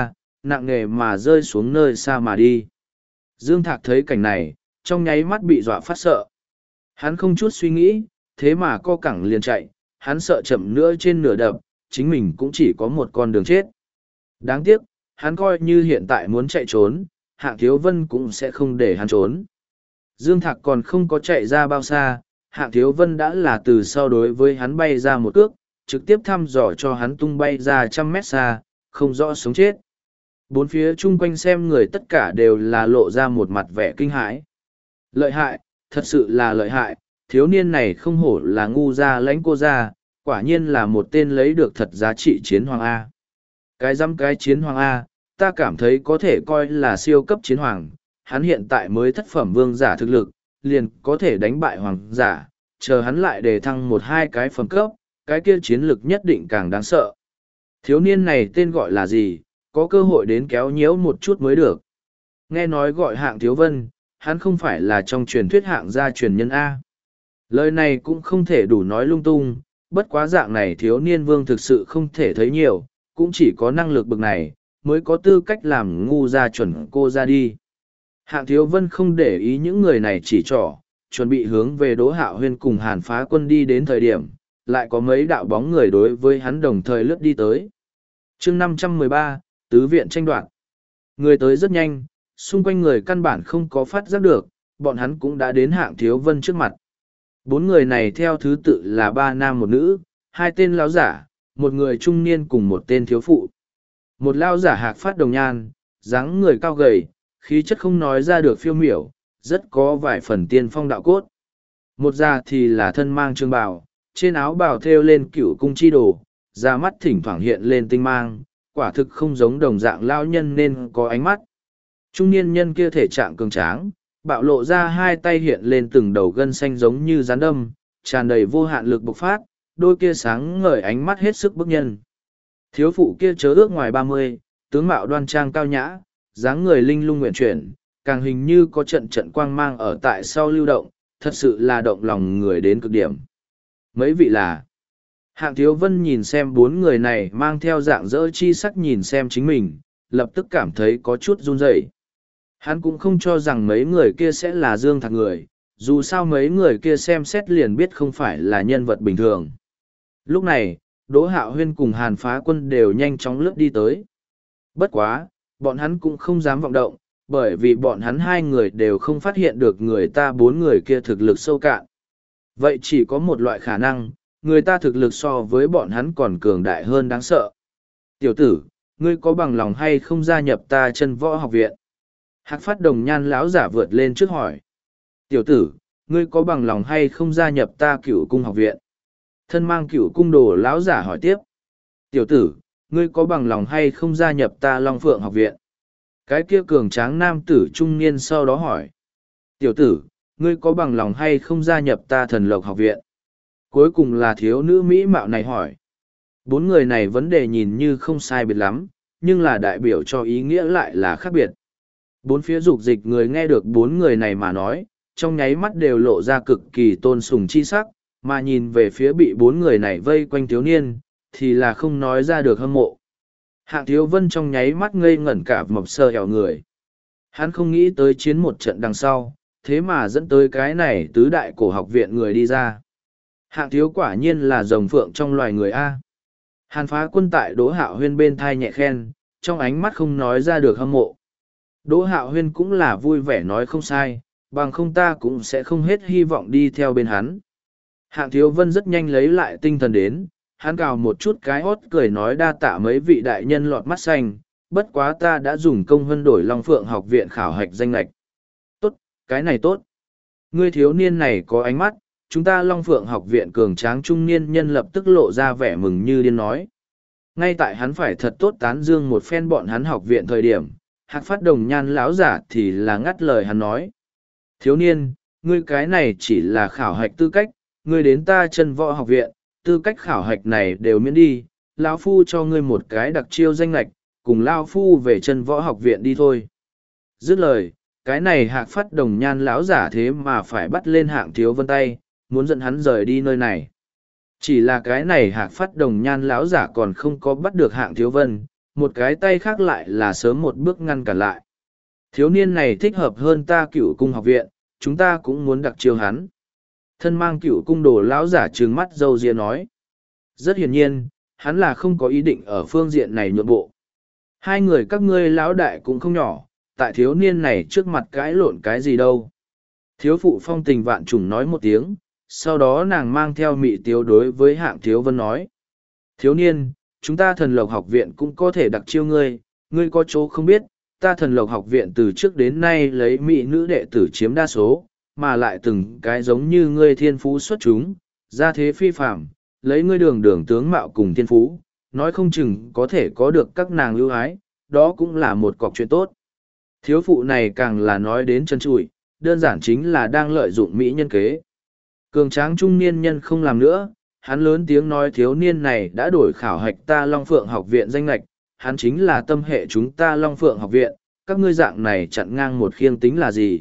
Speaker 1: nặng nề mà rơi xuống nơi xa mà đi. Dương Thạc thấy cảnh này, trong nháy mắt bị dọa phát sợ. Hắn không chút suy nghĩ, thế mà co cẳng liền chạy, hắn sợ chậm nữa trên nửa đập, chính mình cũng chỉ có một con đường chết. Đáng tiếc, hắn coi như hiện tại muốn chạy trốn, Hạng Thiếu Vân cũng sẽ không để hắn trốn. Dương Thạc còn không có chạy ra bao xa, Hạng Thiếu Vân đã là từ sau đối với hắn bay ra một cước, trực tiếp thăm dò cho hắn tung bay ra 100 mét xa, không rõ sống chết. Bốn phía chung quanh xem người tất cả đều là lộ ra một mặt vẻ kinh hãi. Lợi hại, thật sự là lợi hại, thiếu niên này không hổ là ngu gia lãnh cô gia, quả nhiên là một tên lấy được thật giá trị chiến hoàng A. Cái chiến hoàng A, ta cảm thấy có thể coi là siêu cấp chiến hoàng, hắn hiện tại mới thất phẩm vương giả thực lực, liền có thể đánh bại hoàng giả, chờ hắn lại đề thăng 1-2 cái phẩm cấp, cái kia chiến lực nhất định càng đáng sợ. Thiếu niên này tên gọi là gì, có cơ hội đến kéo nhiễu một chút mới được. Nghe nói gọi Hạng Thiếu Vân, hắn không phải là trong truyền thuyết hạng gia truyền nhân A. Lời này cũng không thể đủ nói lung tung, bất quá dạng này thiếu niên vương thực sự không thể thấy nhiều, cũng chỉ có năng lực bực này, mới có tư cách làm ngu gia chuẩn cô ra đi. Hạng Thiếu Vân không để ý những người này chỉ trỏ, chuẩn bị hướng về Đỗ Hạo Huyên cùng Hàn Phá Quân đi đến thời điểm, lại có mấy đạo bóng người đối với hắn đồng thời lướt đi tới. chương 513, Tứ Viện tranh đoạt. Người tới rất nhanh, xung quanh người căn bản không có phát giác được, bọn hắn cũng đã đến Hạng Thiếu Vân trước mặt. 4 người này theo thứ tự là 3 nam 1 nữ, 2 tên lão giả, 1 người trung niên cùng 1 tên thiếu phụ. Một lão giả hạc phát đồng nhan, dáng người cao gầy, khí chất không nói ra được phiêu miểu, rất có vài phần tiên phong đạo cốt. Một già thì là thân mang trường bào, trên áo bào thêu lên cửu cung chi đồ, da mắt thỉnh thoảng hiện lên tinh mang, quả thực không giống đồng dạng lao nhân nên có ánh mắt. Trung niên nhân kia thể trạng cường tráng, bạo lộ ra 2 tay hiện lên từng đầu gân xanh giống như rắn đâm, tràn đầy vô hạn lực bộc phát, đôi kia sáng ngời ánh mắt hết sức bức nhân. Thiếu phụ kia chớ ước ngoài 30, tướng mạo đoan trang cao nhã, dáng người linh lung nguyện chuyển, càng hình như có trận trận quang mang ở tại sau lưu động, thật sự là động lòng người đến cực điểm. Mấy vị là Hạng Thiếu Vân nhìn xem 4 người này mang theo dạng dỡ chi sắc nhìn xem chính mình, lập tức cảm thấy có chút run rẩy. Hắn cũng không cho rằng mấy người kia sẽ là Dương Thạc người, dù sao mấy người kia xem xét liền biết không phải là nhân vật bình thường. Lúc này, Đỗ Hạo Huyên cùng Hàn Phá Quân đều nhanh chóng lướt đi tới. Bất quá, bọn hắn cũng không dám vọng động, bởi vì bọn hắn 2 người đều không phát hiện được người ta 4 người kia thực lực sâu cạn. Vậy chỉ có một loại khả năng, người ta thực lực so với bọn hắn còn cường đại hơn đáng sợ. Tiểu tử, ngươi có bằng lòng hay không gia nhập ta Chân Võ Học Viện? Hạc phát đồng nhan lão giả vượt lên trước hỏi. Tiểu tử, ngươi có bằng lòng hay không gia nhập ta Cửu Cung Học Viện? Thân mang Cửu Cung đồ lão giả hỏi tiếp. Tiểu tử, ngươi có bằng lòng hay không gia nhập ta Long Phượng Học Viện? Cái kia cường tráng nam tử trung niên sau đó hỏi. Tiểu tử, ngươi có bằng lòng hay không gia nhập ta Thần Lộc Học Viện? Cuối cùng là thiếu nữ mỹ mạo này hỏi. 4 người này vấn đề nhìn như không sai biệt lắm, nhưng là đại biểu cho ý nghĩa lại là khác biệt. 4 phía dục dịch người nghe được 4 người này mà nói, trong nháy mắt đều lộ ra cực kỳ tôn sùng chi sắc, mà nhìn về phía bị 4 người này vây quanh thiếu niên, thì là không nói ra được hâm mộ. Hạng Thiếu Vân trong nháy mắt ngây ngẩn cả mập sờ hẻo người. Hắn không nghĩ tới chiến một trận đằng sau, thế mà dẫn tới cái này tứ đại cổ học viện người đi ra. Hạng Thiếu quả nhiên là rồng phượng trong loài người A. Hàn Phá Quân tại Đỗ Hạo Huyên bên thai nhẹ khen, trong ánh mắt không nói ra được hâm mộ. Đỗ Hạo Huyên cũng là vui vẻ nói không sai, bằng không ta cũng sẽ không hết hy vọng đi theo bên hắn. Hạng Thiếu Vân rất nhanh lấy lại tinh thần đến, hắn cào một chút cái hót cười nói đa tạ mấy vị đại nhân lọt mắt xanh, bất quá ta đã dùng công hân đổi Long Phượng học viện khảo hạch danh lệch. Tốt, cái này tốt. Ngươi thiếu niên này có ánh mắt, chúng ta Long Phượng học viện cường tráng trung niên nhân lập tức lộ ra vẻ mừng như điên nói. Ngay tại hắn phải thật tốt tán dương một phen bọn hắn học viện thời điểm, Hạc phát đồng nhan lão giả thì là ngắt lời hắn nói. Thiếu niên, ngươi cái này chỉ là khảo hạch tư cách, ngươi đến ta Chân Võ Học Viện, tư cách khảo hạch này đều miễn đi, lão phu cho ngươi một cái đặc chiêu danh lệch, cùng lão phu về Chân Võ Học Viện đi thôi. Dứt lời, cái này Hạc phát đồng nhan lão giả thế mà phải bắt lên Hạng Thiếu Vân tay, muốn dẫn hắn rời đi nơi này. Chỉ là cái này Hạc phát đồng nhan lão giả còn không có bắt được Hạng Thiếu Vân, một cái tay khác lại là sớm một bước ngăn cản lại. Thiếu niên này thích hợp hơn ta Cửu Cung học viện, chúng ta cũng muốn đặc chiêu hắn. Thân mang Cửu Cung đồ lão giả trừng mắt râu ria nói. Rất hiển nhiên, hắn là không có ý định ở phương diện này nhượng bộ. Hai người các ngươi lão đại cũng không nhỏ, tại thiếu niên này trước mặt cãi lộn cái gì đâu. Thiếu phụ phong tình vạn trùng nói một tiếng, sau đó nàng mang theo mị tiếu đối với Hạng Thiếu Vân nói. Thiếu niên, chúng ta Thần Lộc học viện cũng có thể đặc chiêu ngươi, ngươi có chỗ không biết, ta Thần Lộc học viện từ trước đến nay lấy mỹ nữ đệ tử chiếm đa số, mà lại từng cái giống như ngươi thiên phú xuất chúng, ra thế phi phạm, lấy ngươi đường đường tướng mạo cùng thiên phú, nói không chừng có thể có được các nàng ưu ái, đó cũng là một cọc chuyện tốt. Thiếu phụ này càng là nói đến chân trụi, đơn giản chính là đang lợi dụng mỹ nhân kế. Cường tráng trung niên nhân không làm nữa, hắn lớn tiếng nói thiếu niên này đã đổi khảo hạch ta Long Phượng học viện danh lệch, hắn chính là tâm hệ chúng ta Long Phượng học viện, các ngươi dạng này chặn ngang một khiêng tính là gì.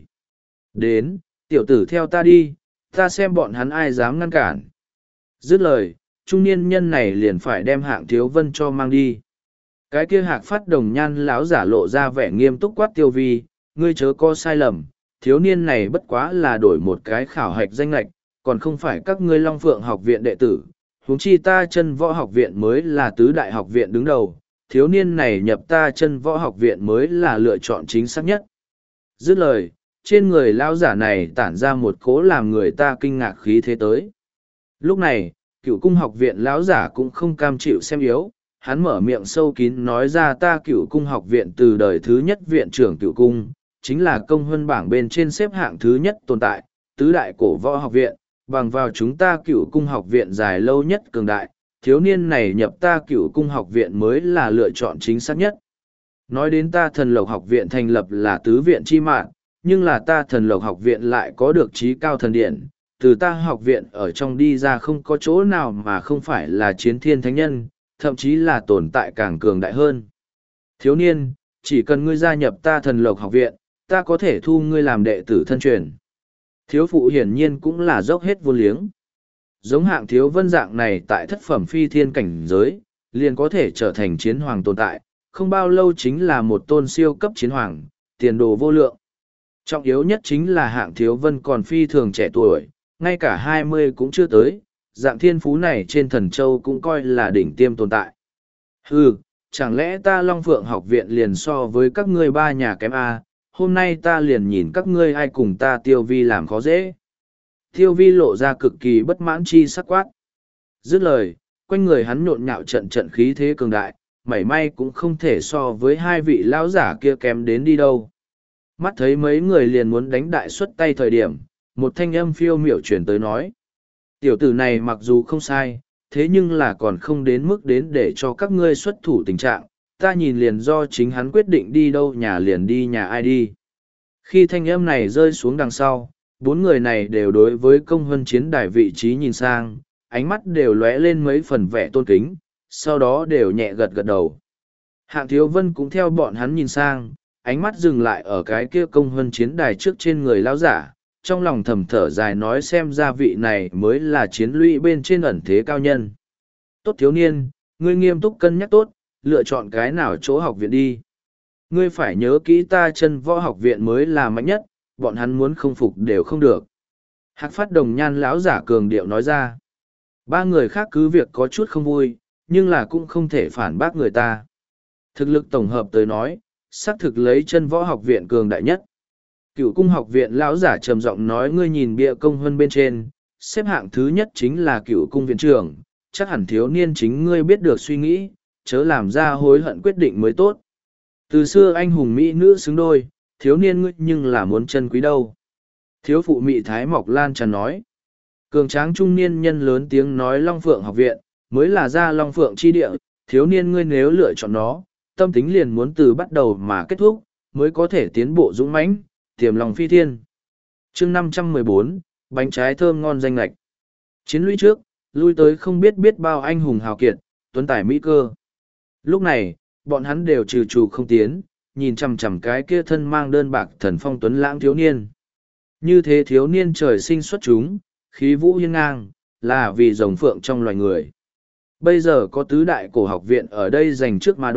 Speaker 1: Đến, tiểu tử theo ta đi, ta xem bọn hắn ai dám ngăn cản. Dứt lời, trung niên nhân này liền phải đem Hạng Thiếu Vân cho mang đi. Cái kia Hạc Phát Đồng Nhan lão giả lộ ra vẻ nghiêm túc quát Tiêu Vi, ngươi chớ có sai lầm, thiếu niên này bất quá là đổi một cái khảo hạch danh lệch, còn không phải các ngươi Long Phượng học viện đệ tử, huống chi ta Chân Võ học viện mới là tứ đại học viện đứng đầu, thiếu niên này nhập ta Chân Võ học viện mới là lựa chọn chính xác nhất. Dứt lời, trên người lão giả này tản ra một cỗ làm người ta kinh ngạc khí thế tới. Lúc này, Cửu Cung học viện lão giả cũng không cam chịu xem yếu, hắn mở miệng sâu kín nói ra ta Cửu Cung học viện từ đời thứ nhất viện trưởng Cửu Cung, chính là công huân bảng bên trên xếp hạng thứ nhất tồn tại, tứ đại cổ võ học viện, bằng vào chúng ta Cửu Cung học viện dài lâu nhất cường đại, thiếu niên này nhập ta Cửu Cung học viện mới là lựa chọn chính xác nhất. Nói đến ta Thần Lộc học viện thành lập là tứ viện chi mạng, nhưng là ta Thần Lộc học viện lại có được trí cao thần điện, từ ta học viện ở trong đi ra không có chỗ nào mà không phải là chiến thiên thánh nhân, thậm chí là tồn tại càng cường đại hơn. Thiếu niên, chỉ cần ngươi gia nhập ta Thần Lộc học viện, ta có thể thu ngươi làm đệ tử thân truyền. Thiếu phụ hiển nhiên cũng là dốc hết vô liếng. Giống Hạng Thiếu Vân dạng này tại thất phẩm phi thiên cảnh giới, liền có thể trở thành chiến hoàng tồn tại, không bao lâu chính là một tôn siêu cấp chiến hoàng, tiền đồ vô lượng. Trọng yếu nhất chính là Hạng Thiếu Vân còn phi thường trẻ tuổi, ngay cả 20 cũng chưa tới, dạng thiên phú này trên Thần Châu cũng coi là đỉnh tiêm tồn tại. Hừ, chẳng lẽ ta Long Phượng học viện liền so với các ngươi ba nhà kém à, hôm nay ta liền nhìn các ngươi ai cùng ta Tiêu Vi làm khó dễ. Tiêu Vi lộ ra cực kỳ bất mãn chi sắc quát. Dứt lời, quanh người hắn nhộn nhạo trận trận khí thế cường đại, mảy may cũng không thể so với hai vị lão giả kia kém đến đi đâu. Mắt thấy mấy người liền muốn đánh đại xuất tay thời điểm, một thanh âm phiêu miểu chuyển tới nói. Tiểu tử này mặc dù không sai, thế nhưng là còn không đến mức đến để cho các ngươi xuất thủ tình trạng, ta nhìn liền do chính hắn quyết định đi đâu nhà liền đi nhà ai đi. Khi thanh âm này rơi xuống đằng sau, bốn người này đều đối với công huân chiến đài vị trí nhìn sang, ánh mắt đều lóe lên mấy phần vẻ tôn kính, sau đó đều nhẹ gật gật đầu. Hạng Thiếu Vân cũng theo bọn hắn nhìn sang, ánh mắt dừng lại ở cái kia công huân chiến đài trước trên người lão giả, trong lòng thầm thở dài nói xem ra vị này mới là chiến lũy bên trên ẩn thế cao nhân. Tốt thiếu niên, ngươi nghiêm túc cân nhắc tốt, lựa chọn cái nào chỗ học viện đi. Ngươi phải nhớ kỹ ta Chân Võ học viện mới là mạnh nhất, bọn hắn muốn không phục đều không được. Hạc Phát Đồng Nhan lão giả cường điệu nói ra. Ba người khác cứ việc có chút không vui, nhưng là cũng không thể phản bác người ta. Thực lực tổng hợp tới nói, xác thực lấy Chân Võ học viện cường đại nhất. Cửu Cung học viện lão giả trầm giọng nói ngươi nhìn bia công hơn bên trên, xếp hạng thứ nhất chính là Cửu Cung viện trưởng, chắc hẳn thiếu niên chính ngươi biết được suy nghĩ, chớ làm ra hối hận quyết định mới tốt. Từ xưa anh hùng mỹ nữ xứng đôi, thiếu niên ngươi nhưng là muốn chân quý đâu. Thiếu phụ Mị Thái Mọc Lan tràn nói. Cường tráng trung niên nhân lớn tiếng nói Long Phượng học viện, mới là ra Long Phượng chi địa, thiếu niên ngươi nếu lựa chọn nó, tâm tính liền muốn từ bắt đầu mà kết thúc, mới có thể tiến bộ dũng mãnh, tiềm lòng phi thiên. Chương 514, bánh trái thơm ngon danh lệch. Chiến lũy trước, lui tới không biết biết bao anh hùng hào kiệt, tuấn tài mỹ cơ. Lúc này, bọn hắn đều trừ trù không tiến, nhìn chằm chằm cái kia thân mang đơn bạc thần phong tuấn lãng thiếu niên. Như thế thiếu niên trời sinh xuất chúng, khí vũ hiên ngang, là vì rồng phượng trong loài người. Bây giờ có tứ đại cổ học viện ở đây dành trước mà đoạn,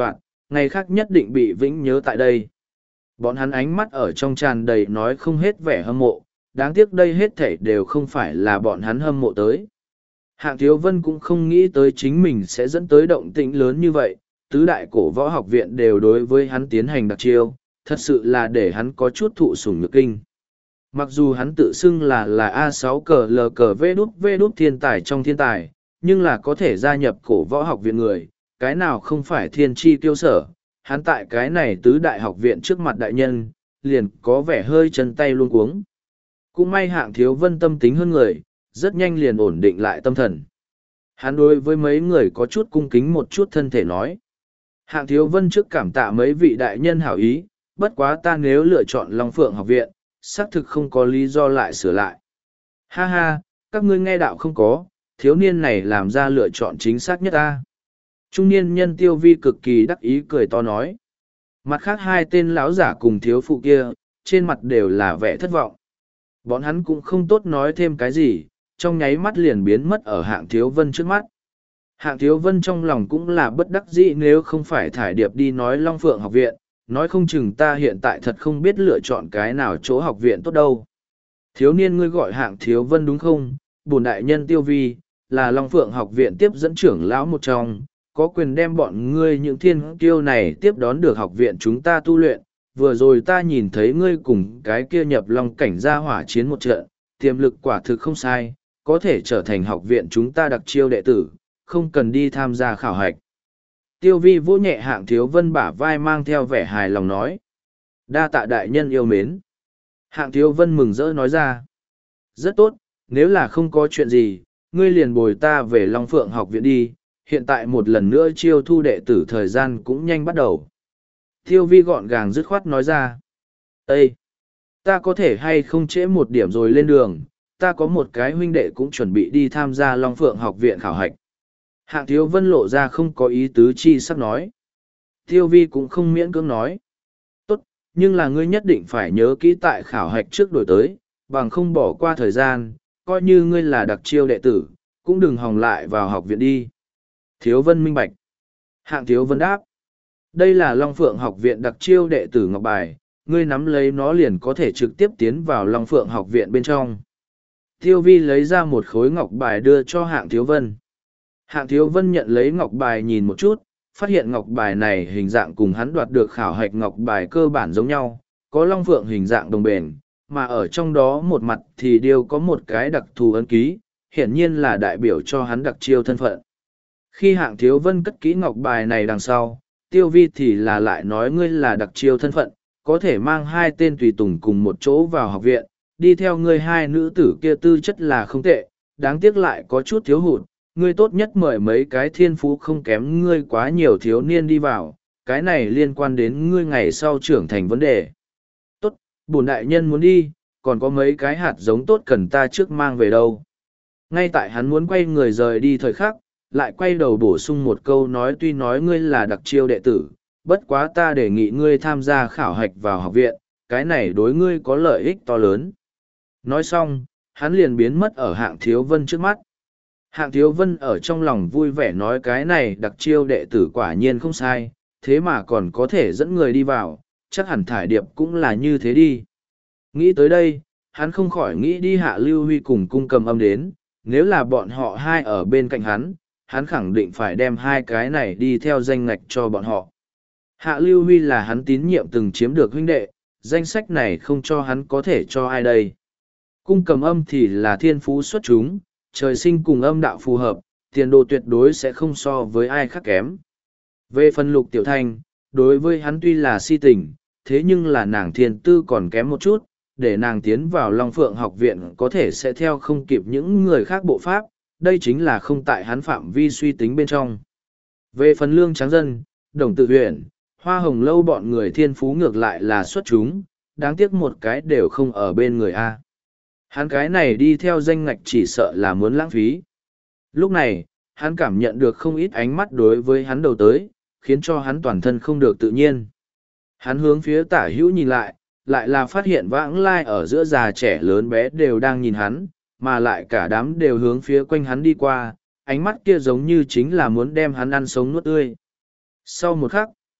Speaker 1: ngày khác nhất định bị vĩnh nhớ tại đây. Bọn hắn ánh mắt ở trong tràn đầy nói không hết vẻ hâm mộ, đáng tiếc đây hết thảy đều không phải là bọn hắn hâm mộ tới. Hạng Thiếu Vân cũng không nghĩ tới chính mình sẽ dẫn tới động tĩnh lớn như vậy, tứ đại cổ võ học viện đều đối với hắn tiến hành đặc chiêu, thật sự là để hắn có chút thụ sủng nhược kinh. Mặc dù hắn tự xưng là A6 cờ L cờ V đút thiên tài trong thiên tài, nhưng là có thể gia nhập cổ võ học viện người, cái nào không phải thiên tri tiêu sở, hắn tại cái này tứ đại học viện trước mặt đại nhân, liền có vẻ hơi chân tay luôn cuống. Cũng may Hạng Thiếu Vân tâm tính hơn người, rất nhanh liền ổn định lại tâm thần. Hắn đối với mấy người có chút cung kính một chút thân thể nói. Hạng Thiếu Vân trước cảm tạ mấy vị đại nhân hảo ý, bất quá ta nếu lựa chọn Long Phượng học viện, xác thực không có lý do lại sửa lại. Ha ha, các ngươi nghe đạo không có, thiếu niên này làm ra lựa chọn chính xác nhất ta. Trung niên nhân Tiêu Vi cực kỳ đắc ý cười to nói. Mặt khác hai tên lão giả cùng thiếu phụ kia, trên mặt đều là vẻ thất vọng. Bọn hắn cũng không tốt nói thêm cái gì, trong nháy mắt liền biến mất ở Hạng Thiếu Vân trước mắt. Hạng Thiếu Vân trong lòng cũng là bất đắc dĩ, nếu không phải thải điệp đi nói Long Phượng học viện, nói không chừng ta hiện tại thật không biết lựa chọn cái nào chỗ học viện tốt đâu. Thiếu niên ngươi gọi Hạng Thiếu Vân đúng không? Bổn đại nhân Tiêu Vi, là Long Phượng học viện tiếp dẫn trưởng lão một trong, có quyền đem bọn ngươi những thiên kiêu này tiếp đón được học viện chúng ta tu luyện. Vừa rồi ta nhìn thấy ngươi cùng cái kia nhập long cảnh gia hỏa chiến một trận, tiềm lực quả thực không sai, có thể trở thành học viện chúng ta đặc chiêu đệ tử, không cần đi tham gia khảo hạch. Tiêu Vi vỗ nhẹ Hạng Thiếu Vân bả vai mang theo vẻ hài lòng nói. Đa tạ đại nhân yêu mến. Hạng Thiếu Vân mừng rỡ nói ra. Rất tốt, nếu là không có chuyện gì, ngươi liền bồi ta về Long Phượng học viện đi, hiện tại một lần nữa chiêu thu đệ tử thời gian cũng nhanh bắt đầu. Tiêu Vi gọn gàng dứt khoát nói ra. Ê! Ta có thể hay không trễ một điểm rồi lên đường, ta có một cái huynh đệ cũng chuẩn bị đi tham gia Long Phượng học viện khảo hạch. Hạng Thiếu Vân lộ ra không có ý tứ chi sắp nói. Tiêu Vi cũng không miễn cưỡng nói. Tốt, nhưng là ngươi nhất định phải nhớ kỹ tại khảo hạch trước đổi tới, bằng không bỏ qua thời gian, coi như ngươi là đặc chiêu đệ tử, cũng đừng hòng lại vào học viện đi. Thiếu Vân minh bạch. Hạng Thiếu Vân đáp. Đây là Long Phượng học viện đặc chiêu đệ tử ngọc bài, ngươi nắm lấy nó liền có thể trực tiếp tiến vào Long Phượng học viện bên trong. Tiêu Vi lấy ra một khối ngọc bài đưa cho Hạng Thiếu Vân. Hạng Thiếu Vân nhận lấy ngọc bài nhìn một chút, phát hiện ngọc bài này hình dạng cùng hắn đoạt được khảo hạch ngọc bài cơ bản giống nhau, có Long Phượng hình dạng đồng bền, mà ở trong đó một mặt thì đều có một cái đặc thù ấn ký, hiển nhiên là đại biểu cho hắn đặc chiêu thân phận. Khi Hạng Thiếu Vân cất kỹ ngọc bài này đằng sau, Tiêu Vi thì là lại nói ngươi là đặc chiêu thân phận, có thể mang hai tên tùy tùng cùng một chỗ vào học viện, đi theo ngươi hai nữ tử kia tư chất là không tệ, đáng tiếc lại có chút thiếu hụt, ngươi tốt nhất mời mấy cái thiên phú không kém ngươi quá nhiều thiếu niên đi vào, cái này liên quan đến ngươi ngày sau trưởng thành vấn đề. Tốt, bổn đại nhân muốn đi, còn có mấy cái hạt giống tốt cần ta trước mang về đâu. Ngay tại hắn muốn quay người rời đi thời khắc, lại quay đầu bổ sung một câu nói tuy nói ngươi là đặc chiêu đệ tử, bất quá ta đề nghị ngươi tham gia khảo hạch vào học viện, cái này đối ngươi có lợi ích to lớn. Nói xong, hắn liền biến mất ở Hạng Thiếu Vân trước mắt. Hạng Thiếu Vân ở trong lòng vui vẻ nói cái này đặc chiêu đệ tử quả nhiên không sai, thế mà còn có thể dẫn người đi vào, chắc hẳn thải điệp cũng là như thế đi. Nghĩ tới đây, hắn không khỏi nghĩ đi Hạ Lưu Huy cùng Cung Cầm Âm đến, nếu là bọn họ hai ở bên cạnh hắn khẳng định phải đem hai cái này đi theo danh ngạch cho bọn họ. Hạ Lưu Huy là hắn tín nhiệm từng chiếm được huynh đệ, danh sách này không cho hắn có thể cho ai đây. Cung Cầm Âm thì là thiên phú xuất chúng, trời sinh cùng âm đạo phù hợp, tiền đồ tuyệt đối sẽ không so với ai khác kém. Về phần Lục Tiểu Thanh, đối với hắn tuy là si tình, thế nhưng là nàng thiên tư còn kém một chút, để nàng tiến vào Long Phượng học viện có thể sẽ theo không kịp những người khác bộ pháp, đây chính là không tại hắn phạm vi suy tính bên trong. Về phần Lương Tráng Dân, Đồng Tự Huyền, Hoa Hồng Lâu bọn người thiên phú ngược lại là xuất chúng, đáng tiếc một cái đều không ở bên người A. Hắn cái này đi theo danh ngạch chỉ sợ là muốn lãng phí. Lúc này, hắn cảm nhận được không ít ánh mắt đối với hắn đầu tới, khiến cho hắn toàn thân không được tự nhiên. Hắn hướng phía tả hữu nhìn lại là phát hiện vãng lai ở giữa già trẻ lớn bé đều đang nhìn hắn, mà lại cả đám đều hướng phía quanh hắn đi qua, ánh mắt kia giống như chính là muốn đem hắn ăn sống nuốt tươi. Sau một khắc,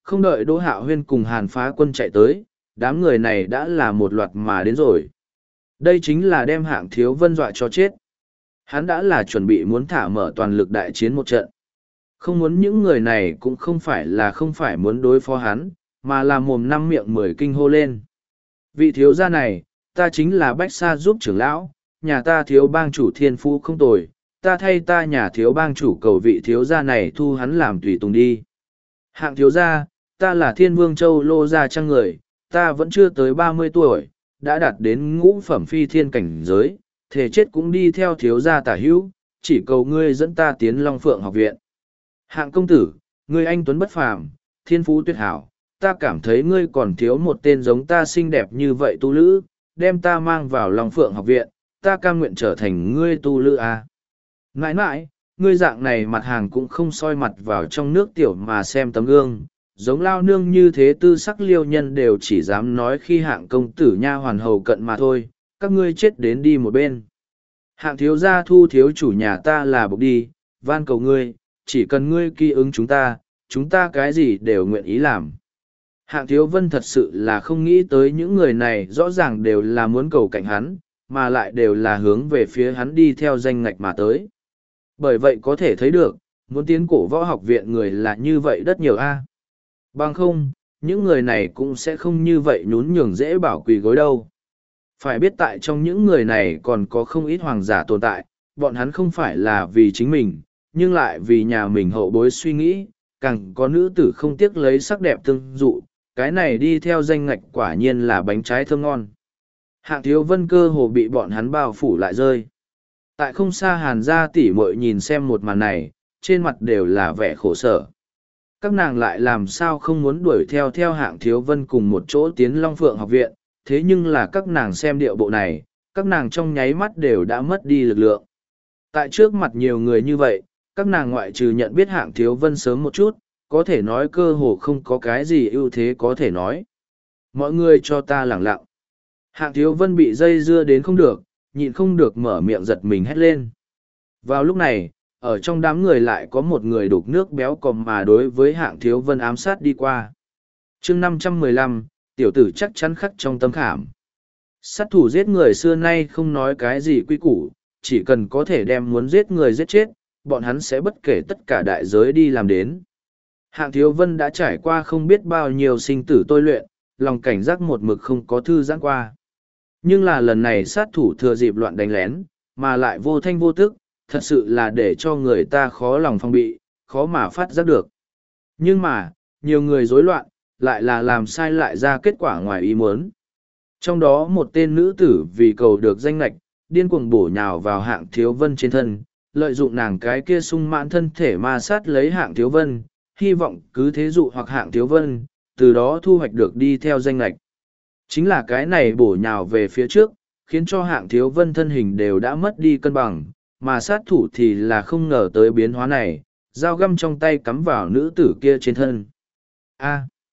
Speaker 1: không đợi Đỗ Hạo Huyên cùng Hàn Phá Quân chạy tới, đám người này đã là một loạt mà đến rồi. Đây chính là đem Hạng Thiếu Vân dọa cho chết. Hắn đã là chuẩn bị muốn thả mở toàn lực đại chiến một trận. Không muốn những người này cũng không phải muốn đối phó hắn, mà là mồm năm miệng mười kinh hô lên. Vị thiếu gia này, ta chính là Bách Sa giúp trưởng lão, nhà ta thiếu bang chủ thiên phú không tồi, ta thay ta nhà thiếu bang chủ cầu vị thiếu gia này thu hắn làm tùy tùng đi. Hạng thiếu gia, ta là Thiên Vương Châu Lô gia trang người, ta vẫn chưa tới 30 tuổi, đã đạt đến ngũ phẩm phi thiên cảnh giới, thể chết cũng đi theo thiếu gia tả hữu, chỉ cầu ngươi dẫn ta tiến Long Phượng học viện. Hạng công tử, ngươi anh tuấn bất phàm, thiên phú tuyệt hảo, ta cảm thấy ngươi còn thiếu một tên giống ta xinh đẹp như vậy tu lữ, đem ta mang vào Long Phượng học viện, ta cam nguyện trở thành ngươi tu lữ à. Mãi mãi, ngươi dạng này mặt hàng cũng không soi mặt vào trong nước tiểu mà xem tấm gương, giống lao nương như thế tư sắc liêu nhân đều chỉ dám nói khi hạng công tử nha hoàn hầu cận mà thôi, các ngươi chết đến đi một bên. Hạng thiếu gia thu thiếu chủ nhà ta là bộc đi, van cầu ngươi, chỉ cần ngươi ký ứng chúng ta cái gì đều nguyện ý làm. Hạng thiếu vân thật sự là không nghĩ tới những người này rõ ràng đều là muốn cầu cạnh hắn, mà lại đều là hướng về phía hắn đi theo danh ngạch mà tới. Bởi vậy có thể thấy được, muốn tiến cổ võ học viện người là như vậy rất nhiều a. Bằng không, những người này cũng sẽ không như vậy nhún nhường dễ bảo quỳ gối đâu. Phải biết tại trong những người này còn có không ít hoàng giả tồn tại, bọn hắn không phải là vì chính mình, nhưng lại vì nhà mình hậu bối suy nghĩ, càng có nữ tử không tiếc lấy sắc đẹp tương dụ, cái này đi theo danh ngạch quả nhiên là bánh trái thơm ngon. Hạng thiếu vân cơ hồ bị bọn hắn bao phủ lại rơi. Tại không xa Hàn gia tỷ muội nhìn xem một màn này, trên mặt đều là vẻ khổ sở. Các nàng lại làm sao không muốn đuổi theo Hạng thiếu vân cùng một chỗ tiến Long Phượng học viện, thế nhưng là các nàng xem điệu bộ này, các nàng trong nháy mắt đều đã mất đi lực lượng. Tại trước mặt nhiều người như vậy, các nàng ngoại trừ nhận biết Hạng thiếu vân sớm một chút, có thể nói cơ hồ không có cái gì ưu thế có thể nói. Mọi người cho ta lẳng lặng. Hạng thiếu vân bị dây dưa đến không được, nhịn không được mở miệng giật mình hét lên. Vào lúc này, ở trong đám người lại có một người đục nước béo còm mà đối với Hạng thiếu vân ám sát đi qua. chương 515, tiểu tử chắc chắn khắc trong tâm khảm. Sát thủ giết người xưa nay không nói cái gì quy củ, chỉ cần có thể đem muốn giết người giết chết, bọn hắn sẽ bất kể tất cả đại giới đi làm đến. Hạng thiếu vân đã trải qua không biết bao nhiêu sinh tử tôi luyện, lòng cảnh giác một mực không có thư giãn qua. Nhưng là lần này sát thủ thừa dịp loạn đánh lén, mà lại vô thanh vô tức, thật sự là để cho người ta khó lòng phòng bị, khó mà phát giác được. Nhưng mà, nhiều người rối loạn, lại là làm sai lại ra kết quả ngoài ý muốn. Trong đó một tên nữ tử vì cầu được danh lệch, điên cuồng bổ nhào vào Hạng thiếu vân trên thân, lợi dụng nàng cái kia sung mãn thân thể ma sát lấy Hạng thiếu vân, hy vọng cứ thế dụ hoặc Hạng thiếu vân, từ đó thu hoạch được đi theo danh lệch. Chính là cái này bổ nhào về phía trước, khiến cho Hạng thiếu vân thân hình đều đã mất đi cân bằng, mà sát thủ thì là không ngờ tới biến hóa này, dao găm trong tay cắm vào nữ tử kia trên thân. A.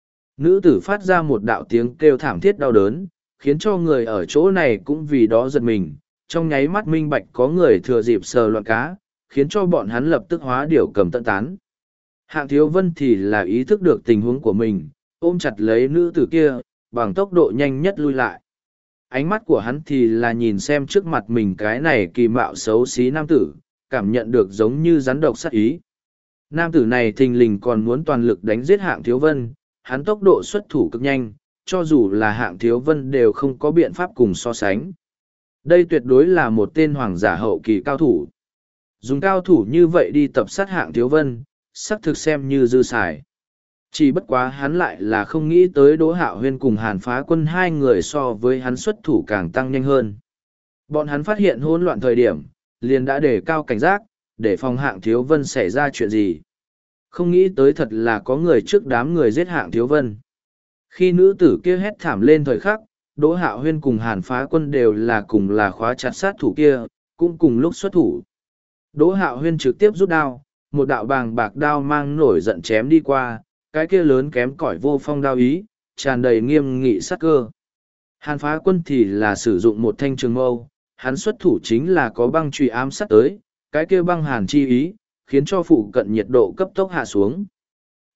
Speaker 1: Nữ tử phát ra một đạo tiếng kêu thảm thiết đau đớn, khiến cho người ở chỗ này cũng vì đó giật mình, trong nháy mắt minh bạch có người thừa dịp sờ loạn cá, khiến cho bọn hắn lập tức hóa điểu cầm tận tán. Hạng thiếu vân thì là ý thức được tình huống của mình, ôm chặt lấy nữ tử kia, bằng tốc độ nhanh nhất lui lại. Ánh mắt của hắn thì là nhìn xem trước mặt mình cái này kỳ mạo xấu xí nam tử, cảm nhận được giống như rắn độc sát ý. Nam tử này thình lình còn muốn toàn lực đánh giết Hạng thiếu vân, hắn tốc độ xuất thủ cực nhanh, cho dù là Hạng thiếu vân đều không có biện pháp cùng so sánh. Đây tuyệt đối là một tên hoàng giả hậu kỳ cao thủ. Dùng cao thủ như vậy đi tập sát Hạng thiếu vân, xác thực xem như dư xài. Chỉ bất quá hắn lại là không nghĩ tới Đỗ Hạo Huyên cùng Hàn Phá Quân hai người so với hắn xuất thủ càng tăng nhanh hơn. Bọn hắn phát hiện hỗn loạn thời điểm, liền đã đề cao cảnh giác, để phòng Hạng thiếu vân xảy ra chuyện gì. Không nghĩ tới thật là có người trước đám người giết Hạng thiếu vân. Khi nữ tử kia hét thảm lên thời khắc, Đỗ Hạo Huyên cùng Hàn Phá Quân đều là cùng là khóa chặt sát thủ kia, cũng cùng lúc xuất thủ. Đỗ Hạo Huyên trực tiếp rút đao, một đạo bàng bạc đao mang nổi giận chém đi qua, cái kia lớn kém cỏi vô phong đao ý, tràn đầy nghiêm nghị sát cơ. Hàn Phá Quân thì là sử dụng một thanh trường mâu, hắn xuất thủ chính là có băng chùy ám sát tới, cái kia băng hàn chi ý, khiến cho phụ cận nhiệt độ cấp tốc hạ xuống.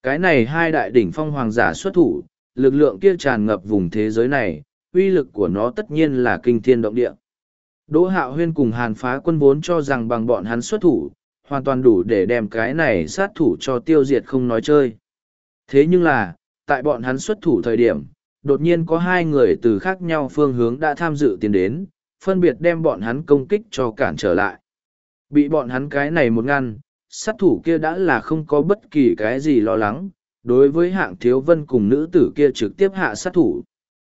Speaker 1: Cái này hai đại đỉnh phong hoàng giả xuất thủ, lực lượng kia tràn ngập vùng thế giới này, uy lực của nó tất nhiên là kinh thiên động địa. Đỗ Hạo Huyên cùng Hàn Phá Quân vốn cho rằng bằng bọn hắn xuất thủ, hoàn toàn đủ để đem cái này sát thủ cho tiêu diệt không nói chơi. Thế nhưng là, tại bọn hắn xuất thủ thời điểm, đột nhiên có hai người từ khác nhau phương hướng đã tham dự tiến đến, phân biệt đem bọn hắn công kích cho cản trở lại. Bị bọn hắn cái này một ngăn, sát thủ kia đã là không có bất kỳ cái gì lo lắng, đối với Hạng Thiếu Vân cùng nữ tử kia trực tiếp hạ sát thủ.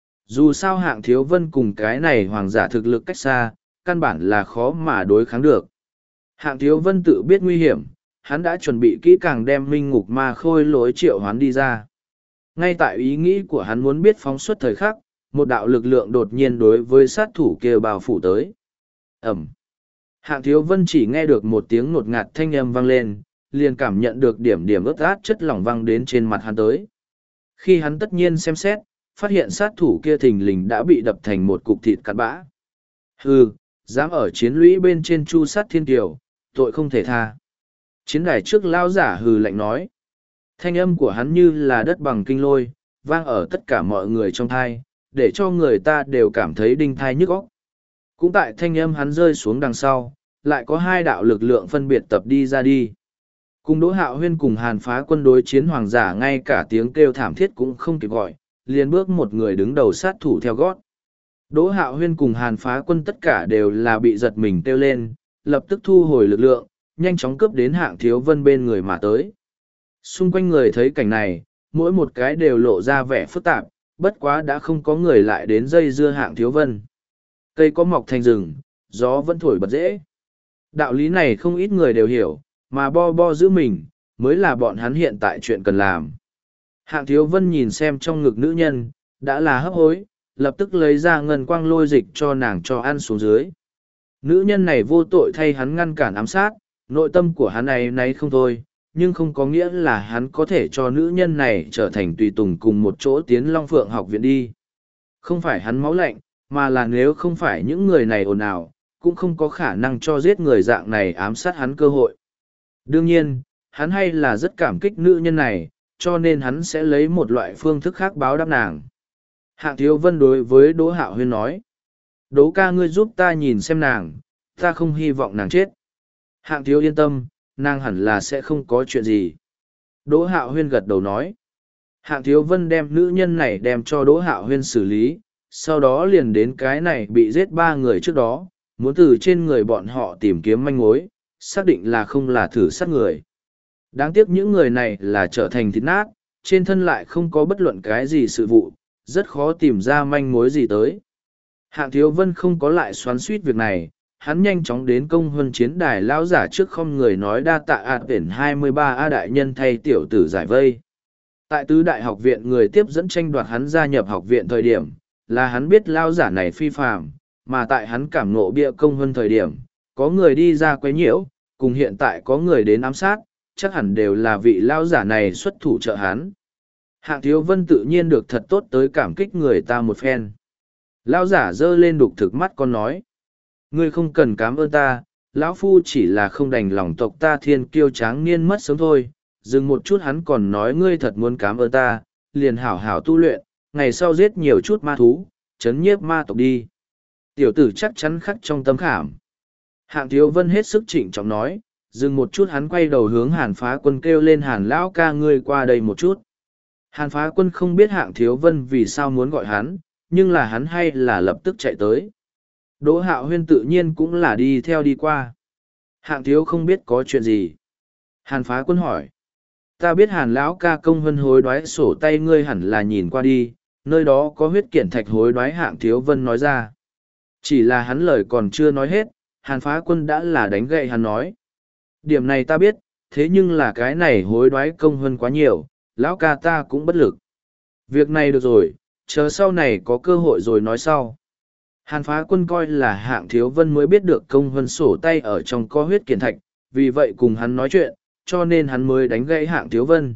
Speaker 1: Dù sao Hạng Thiếu Vân cùng cái này hoàng giả thực lực cách xa, căn bản là khó mà đối kháng được. Hạng Thiếu Vân tự biết nguy hiểm, hắn đã chuẩn bị kỹ càng đem minh ngục ma khôi lối triệu hoán đi ra. Ngay tại ý nghĩ của hắn muốn biết phóng xuất thời khắc, một đạo lực lượng đột nhiên đối với sát thủ kia bao phủ tới. Ẩm. Hạng Thiếu Vân chỉ nghe được một tiếng ngột ngạt thanh âm vang lên, liền cảm nhận được điểm điểm ướt át chất lỏng văng đến trên mặt hắn tới. Khi hắn tất nhiên xem xét, phát hiện sát thủ kia thình lình đã bị đập thành một cục thịt cặn bã. Hừ, dám ở chiến lũy bên trên chu sát thiên kiều, tội không thể tha. Chiến đài trước lao giả hừ lạnh nói. Thanh âm của hắn như là đất bằng kinh lôi, vang ở tất cả mọi người trong thai, để cho người ta đều cảm thấy đinh thai nhức óc. Cũng tại thanh âm hắn rơi xuống đằng sau, lại có hai đạo lực lượng phân biệt tập đi ra đi. Cùng Đỗ Hạo Huyên cùng Hàn Phá Quân đối chiến hoàng giả ngay cả tiếng kêu thảm thiết cũng không kịp gọi, liền bước một người đứng đầu sát thủ theo gót. Đỗ Hạo Huyên cùng Hàn Phá Quân tất cả đều là bị giật mình kêu lên, lập tức thu hồi lực lượng, nhanh chóng cướp đến Hạng Thiếu Vân bên người mà tới. Xung quanh người thấy cảnh này, mỗi một cái đều lộ ra vẻ phức tạp, bất quá đã không có người lại đến dây dưa Hạng Thiếu Vân. Cây có mọc thành rừng, gió vẫn thổi bật dễ. Đạo lý này không ít người đều hiểu, mà bo giữ mình, mới là bọn hắn hiện tại chuyện cần làm. Hạng Thiếu Vân nhìn xem trong ngực nữ nhân, đã là hấp hối, lập tức lấy ra ngân quang lôi dịch cho nàng cho ăn xuống dưới. Nữ nhân này vô tội thay hắn ngăn cản ám sát, nội tâm của hắn này nấy không thôi, nhưng không có nghĩa là hắn có thể cho nữ nhân này trở thành tùy tùng cùng một chỗ tiến Long Phượng học viện đi. Không phải hắn máu lạnh, mà là nếu không phải những người này ồn ào, cũng không có khả năng cho giết người dạng này ám sát hắn cơ hội. Đương nhiên, hắn hay là rất cảm kích nữ nhân này, cho nên hắn sẽ lấy một loại phương thức khác báo đáp nàng. Hạng Thiếu Vân đối với Đỗ Hạo Huyên nói. Đỗ ca ngươi giúp ta nhìn xem nàng, ta không hy vọng nàng chết. Hạng Thiếu yên tâm, nàng hẳn là sẽ không có chuyện gì. Đỗ Hạo Huyên gật đầu nói. Hạng Thiếu Vân đem nữ nhân này đem cho Đỗ Hạo Huyên xử lý, sau đó liền đến cái này bị giết 3 người trước đó, muốn từ trên người bọn họ tìm kiếm manh mối, xác định là không là thử sát người. Đáng tiếc những người này là trở thành thịt nát, trên thân lại không có bất luận cái gì sự vụ, rất khó tìm ra manh mối gì tới. Hạng Thiếu Vân không có lại xoắn suýt việc này, hắn nhanh chóng đến công huân chiến đài lão giả trước không người nói đa tạ ạt tuyển 23A đại nhân thay tiểu tử giải vây. Tại tứ đại học viện người tiếp dẫn tranh đoạt hắn gia nhập học viện thời điểm, là hắn biết lão giả này phi phàm, mà tại hắn cảm ngộ bịa công huân thời điểm, có người đi ra quấy nhiễu, cùng hiện tại có người đến ám sát, chắc hẳn đều là vị lão giả này xuất thủ trợ hắn. Hạng Thiếu Vân tự nhiên được thật tốt tới cảm kích người ta một phen. Lão giả giơ lên đục thực mắt con nói. Ngươi không cần cảm ơn ta, lão phu chỉ là không đành lòng tộc ta thiên kiêu tráng niên mất sớm thôi. Dừng một chút hắn còn nói ngươi thật muốn cảm ơn ta, liền hảo hảo tu luyện, ngày sau giết nhiều chút ma thú, chấn nhiếp ma tộc đi. Tiểu tử chắc chắn khắc trong tâm khảm. Hạng Thiếu Vân hết sức trịnh trọng nói, dừng một chút hắn quay đầu hướng Hàn Phá Quân kêu lên Hàn lão ca ngươi qua đây một chút. Hàn Phá Quân không biết Hạng Thiếu Vân vì sao muốn gọi hắn, nhưng là hắn hay là lập tức chạy tới. Đỗ Hạo Huyên tự nhiên cũng là đi theo đi qua. Hạng Thiếu không biết có chuyện gì. Hàn Phá Quân hỏi. Ta biết Hàn lão ca công huân hối đoái sổ tay ngươi hẳn là nhìn qua đi, nơi đó có huyết kiện thạch hối đoái. Hạng Thiếu Vân nói ra. Chỉ là hắn lời còn chưa nói hết, Hàn Phá Quân đã là đánh gậy hắn nói. Điểm này ta biết, thế nhưng là cái này hối đoái công huân quá nhiều, lão ca ta cũng bất lực. Việc này được rồi, chờ sau này có cơ hội rồi nói sau. Hàn Phá Quân coi là Hạng Thiếu Vân mới biết được công huân sổ tay ở trong có huyết kiện thạch, vì vậy cùng hắn nói chuyện, cho nên hắn mới đánh gãy Hạng Thiếu Vân.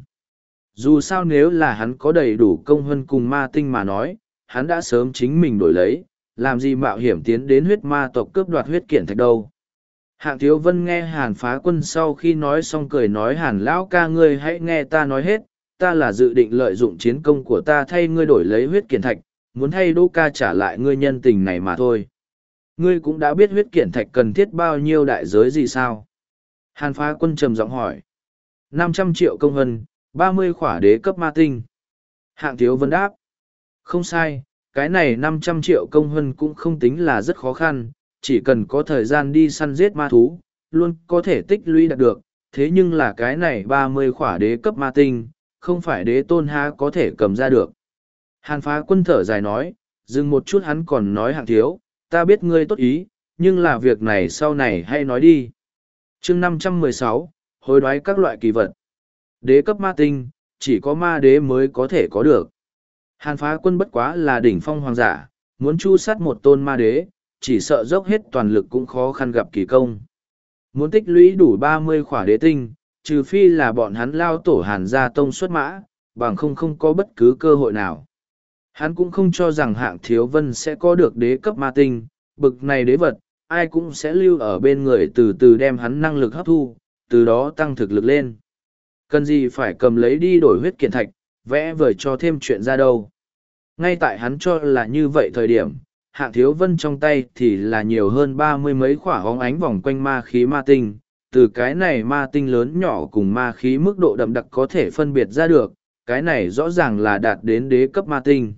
Speaker 1: Dù sao nếu là hắn có đầy đủ công huân cùng ma tinh mà nói, hắn đã sớm chính mình đổi lấy, làm gì mạo hiểm tiến đến huyết ma tộc cướp đoạt huyết kiện thạch đâu. Hạng Thiếu Vân nghe Hàn Phá Quân sau khi nói xong cười nói Hàn lão ca ngươi hãy nghe ta nói hết, ta là dự định lợi dụng chiến công của ta thay ngươi đổi lấy huyết kiển thạch, muốn thay Đỗ ca trả lại ngươi nhân tình này mà thôi. Ngươi cũng đã biết huyết kiển thạch cần thiết bao nhiêu đại giới gì sao? Hàn Phá Quân trầm giọng hỏi. 500 triệu công hân, 30 khỏa đế cấp ma tinh. Hạng Thiếu Vân đáp. Không sai, cái này 500 triệu công hân cũng không tính là rất khó khăn, chỉ cần có thời gian đi săn giết ma thú, luôn có thể tích lũy đạt được. Thế nhưng là cái này 30 khỏa đế cấp ma tinh, không phải đế tôn há có thể cầm ra được. Hàn Phá Quân thở dài nói, dừng một chút hắn còn nói Hạng Thiếu, ta biết ngươi tốt ý, nhưng là việc này sau này hay nói đi. Chương 516, hối đoái các loại kỳ vật. Đế cấp ma tinh, chỉ có ma đế mới có thể có được. Hàn Phá Quân bất quá là đỉnh phong hoàng giả, muốn chu sát một tôn ma đế, chỉ sợ dốc hết toàn lực cũng khó khăn gặp kỳ công. Muốn tích lũy đủ 30 khỏa đế tinh, trừ phi là bọn hắn lao tổ Hàn gia tông xuất mã, bằng không có bất cứ cơ hội nào. Hắn cũng không cho rằng Hạng Thiếu Vân sẽ có được đế cấp ma tinh, bực này đế vật, ai cũng sẽ lưu ở bên người từ từ đem hắn năng lực hấp thu, từ đó tăng thực lực lên. Cần gì phải cầm lấy đi đổi huyết kiện thạch, vẽ vời cho thêm chuyện ra đâu. Ngay tại hắn cho là như vậy thời điểm, Hạng Thiếu Vân trong tay thì là nhiều hơn 30 mấy khỏa hóng ánh vòng quanh ma khí ma tinh. Từ cái này ma tinh lớn nhỏ cùng ma khí mức độ đậm đặc có thể phân biệt ra được, cái này rõ ràng là đạt đến đế cấp ma tinh.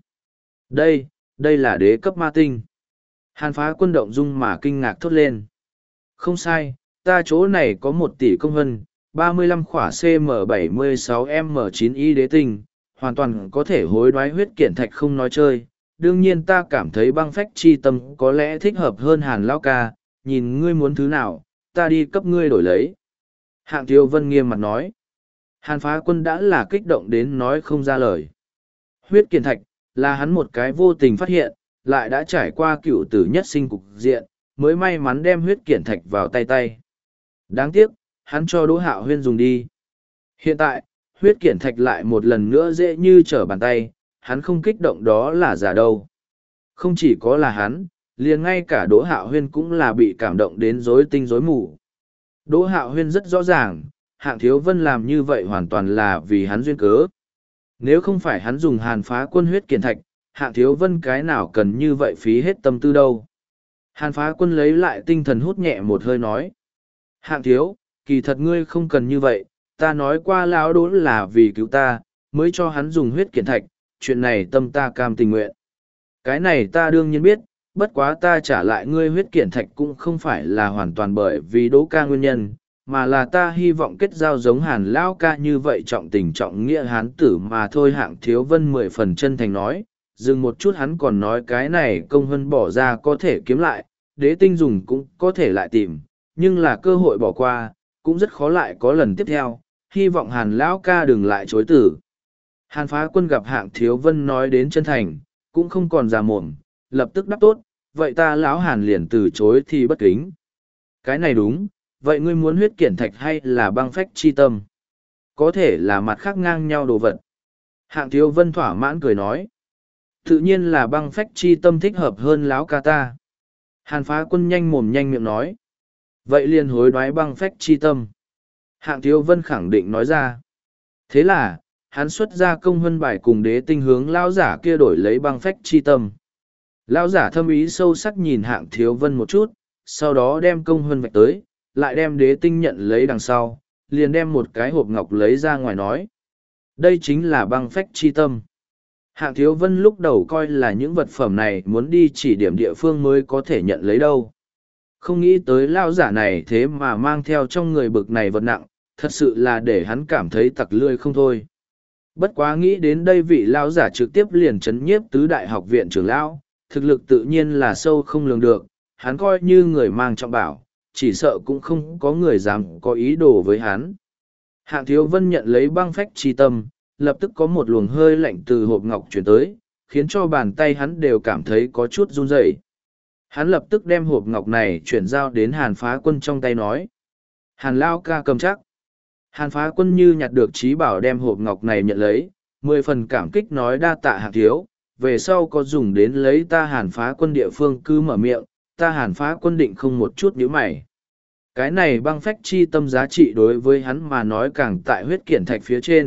Speaker 1: Đây là đế cấp ma tinh. Hàn Phá Quân động dung mà kinh ngạc thốt lên. Không sai, ta chỗ này có 1 tỷ công hân, 35 khỏa CM76M9Y đế tinh, hoàn toàn có thể hối đoái huyết kiện thạch không nói chơi. Đương nhiên ta cảm thấy băng phách chi tâm có lẽ thích hợp hơn Hàn Lao ca, nhìn ngươi muốn thứ nào, ta đi cấp ngươi đổi lấy. Hạng Thiếu Vân nghiêm mặt nói. Hàn Phá Quân đã là kích động đến nói không ra lời. Huyết kiện thạch, là hắn một cái vô tình phát hiện, lại đã trải qua cựu tử nhất sinh cục diện, mới may mắn đem huyết kiện thạch vào tay. Đáng tiếc, hắn cho Đỗ Hạo Huyên dùng đi. Hiện tại, huyết kiện thạch lại một lần nữa dễ như trở bàn tay, hắn không kích động đó là giả đâu. Không chỉ có là hắn, liền ngay cả Đỗ Hạo Huyên cũng là bị cảm động đến rối tinh rối mù. Đỗ Hạo Huyên rất rõ ràng, Hạng Thiếu Vân làm như vậy hoàn toàn là vì hắn duyên cớ. Nếu không phải hắn dùng Hàn Phá Quân huyết kiện thạch, Hạng Thiếu Vân cái nào cần như vậy phí hết tâm tư đâu. Hàn Phá Quân lấy lại tinh thần hút nhẹ một hơi nói. Hạng Thiếu, kỳ thật ngươi không cần như vậy, ta nói qua lão Đỗ là vì cứu ta, mới cho hắn dùng huyết kiện thạch, chuyện này tâm ta cam tình nguyện. Cái này ta đương nhiên biết, bất quá ta trả lại ngươi huyết kiện thạch cũng không phải là hoàn toàn bởi vì Đỗ ca nguyên nhân, mà là ta hy vọng kết giao giống Hàn Lão ca như vậy trọng tình trọng nghĩa hán tử mà thôi. Hạng Thiếu Vân 10 phần chân thành nói, dừng một chút hắn còn nói cái này công hân bỏ ra có thể kiếm lại, đế tinh dùng cũng có thể lại tìm, nhưng là cơ hội bỏ qua, cũng rất khó lại có lần tiếp theo, hy vọng Hàn Lão ca đừng lại chối tử. Hàn Phá Quân gặp Hạng Thiếu Vân nói đến chân thành, cũng không còn già mồm, lập tức đáp tốt, vậy ta lão Hàn liền từ chối thì bất kính. Cái này đúng, vậy ngươi muốn huyết kiện thạch hay là băng phách chi tâm? Có thể là mặt khác ngang nhau đồ vật. Hạng Thiếu Vân thỏa mãn cười nói. Tự nhiên là băng phách chi tâm thích hợp hơn lão ca ta. Hàn Phá Quân nhanh mồm nhanh miệng nói. Vậy liền hối đoái băng phách chi tâm. Hạng Thiếu Vân khẳng định nói ra. Thế là, hắn xuất ra công hân bài cùng đế tinh hướng lão giả kia đổi lấy băng phách chi tâm. Lão giả thâm ý sâu sắc nhìn Hạng Thiếu Vân một chút, sau đó đem công hân vạch tới, lại đem đế tinh nhận lấy đằng sau, liền đem một cái hộp ngọc lấy ra ngoài nói. Đây chính là băng phách chi tâm. Hạng Thiếu Vân lúc đầu coi là những vật phẩm này muốn đi chỉ điểm địa phương mới có thể nhận lấy đâu. Không nghĩ tới lao giả này thế mà mang theo trong người bực này vật nặng, thật sự là để hắn cảm thấy tặc lươi không thôi. Bất quá nghĩ đến đây vị lao giả trực tiếp liền chấn nhiếp tứ đại học viện trưởng lão, thực lực tự nhiên là sâu không lường được, hắn coi như người mang trọng bảo, chỉ sợ cũng không có người dám có ý đồ với hắn. Hạng Thiếu Vân nhận lấy băng phách chi tâm, lập tức có một luồng hơi lạnh từ hộp ngọc chuyển tới, khiến cho bàn tay hắn đều cảm thấy có chút run rẩy. Hắn lập tức đem hộp ngọc này chuyển giao đến Hàn Phá Quân trong tay nói. Hàn Lao ca cầm chắc. Hàn Phá Quân như nhặt được trí bảo đem hộp ngọc này nhận lấy, 10 phần cảm kích nói đa tạ Hạng Thiếu, về sau có dùng đến lấy ta Hàn Phá Quân địa phương cứ mở miệng, ta Hàn Phá Quân định không một chút nhíu mày. Cái này băng phách chi tâm giá trị đối với hắn mà nói càng tại huyết kiện thạch phía trên,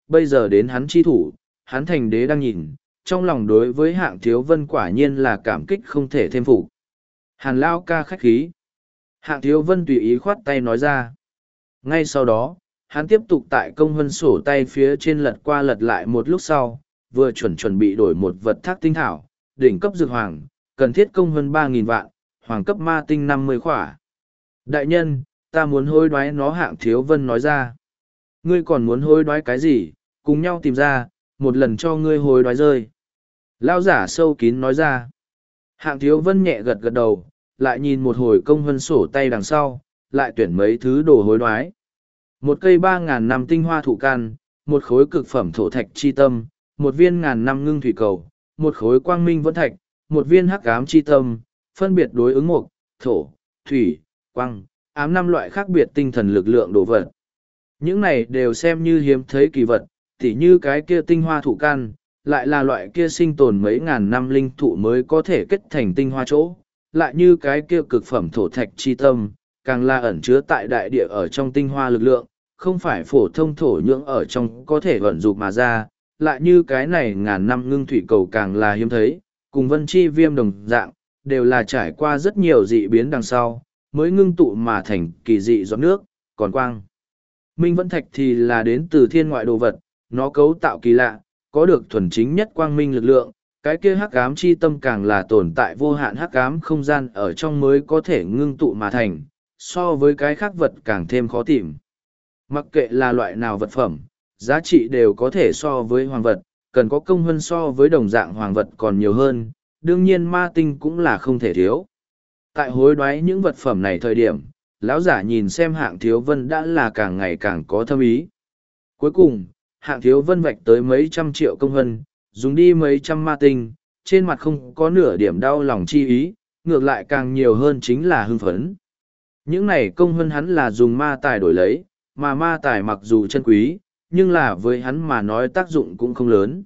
Speaker 1: bây giờ đến hắn chi thủ, hắn thành đế đang nhìn, trong lòng đối với Hạng Thiếu Vân quả nhiên là cảm kích không thể thêm phục. Hàn Lao ca khách khí. Hạng Thiếu Vân tùy ý khoát tay nói ra. Ngay sau đó, hắn tiếp tục tại công vân sổ tay phía trên lật qua lật lại một lúc sau, vừa chuẩn bị đổi một vật thác tinh thảo, đỉnh cấp dược hoàng, cần thiết công hơn 3.000 vạn, hoàng cấp ma tinh 50 khỏa. Đại nhân, ta muốn hối đoái nó. Hạng Thiếu Vân nói ra. Ngươi còn muốn hối đoái cái gì, cùng nhau tìm ra, một lần cho ngươi hối đoái rơi. Lao giả sâu kín nói ra. Hạng Thiếu Vân nhẹ gật gật đầu, lại nhìn một hồi công vân sổ tay đằng sau, lại tuyển mấy thứ đồ hối đoái. Một cây 3.000 năm tinh hoa thụ can, một khối cực phẩm thổ thạch chi tâm, một viên 1.000 năm ngưng thủy cầu, một khối quang minh vẫn thạch, một viên hắc ám chi tâm, phân biệt đối ứng mục, thổ, thủy, quang, ám 5 loại khác biệt tinh thần lực lượng đồ vật. Những này đều xem như hiếm thấy kỳ vật, tỉ như cái kia tinh hoa thụ can, lại là loại kia sinh tồn mấy ngàn năm linh thụ mới có thể kết thành tinh hoa chỗ, lại như cái kia cực phẩm thổ thạch chi tâm, càng là ẩn chứa tại đại địa ở trong tinh hoa lực lượng, không phải phổ thông thổ nhưỡng ở trong có thể vận dụng mà ra, lại như cái này 1.000 năm ngưng thủy cầu càng là hiếm thấy, cùng vân chi viêm đồng dạng, đều là trải qua rất nhiều dị biến đằng sau, mới ngưng tụ mà thành kỳ dị giọt nước, còn quang. Minh vẫn thạch thì là đến từ thiên ngoại đồ vật, nó cấu tạo kỳ lạ, có được thuần chính nhất quang minh lực lượng, cái kia hắc ám chi tâm càng là tồn tại vô hạn hắc ám không gian ở trong mới có thể ngưng tụ mà thành, so với cái khác vật càng thêm khó tìm. Mặc kệ là loại nào vật phẩm, giá trị đều có thể so với hoàng vật, cần có công hơn so với đồng dạng hoàng vật còn nhiều hơn, đương nhiên ma tinh cũng là không thể thiếu. Tại hối đoái những vật phẩm này thời điểm, lão giả nhìn xem Hạng Thiếu Vân đã là càng ngày càng có thâm ý. Cuối cùng, Hạng Thiếu Vân vạch tới mấy trăm triệu công hân, dùng đi mấy trăm ma tinh, trên mặt không có nửa điểm đau lòng chi ý, ngược lại càng nhiều hơn chính là hưng phấn. Những này công hân hắn là dùng ma tài đổi lấy, mà ma tài mặc dù chân quý, nhưng là với hắn mà nói tác dụng cũng không lớn.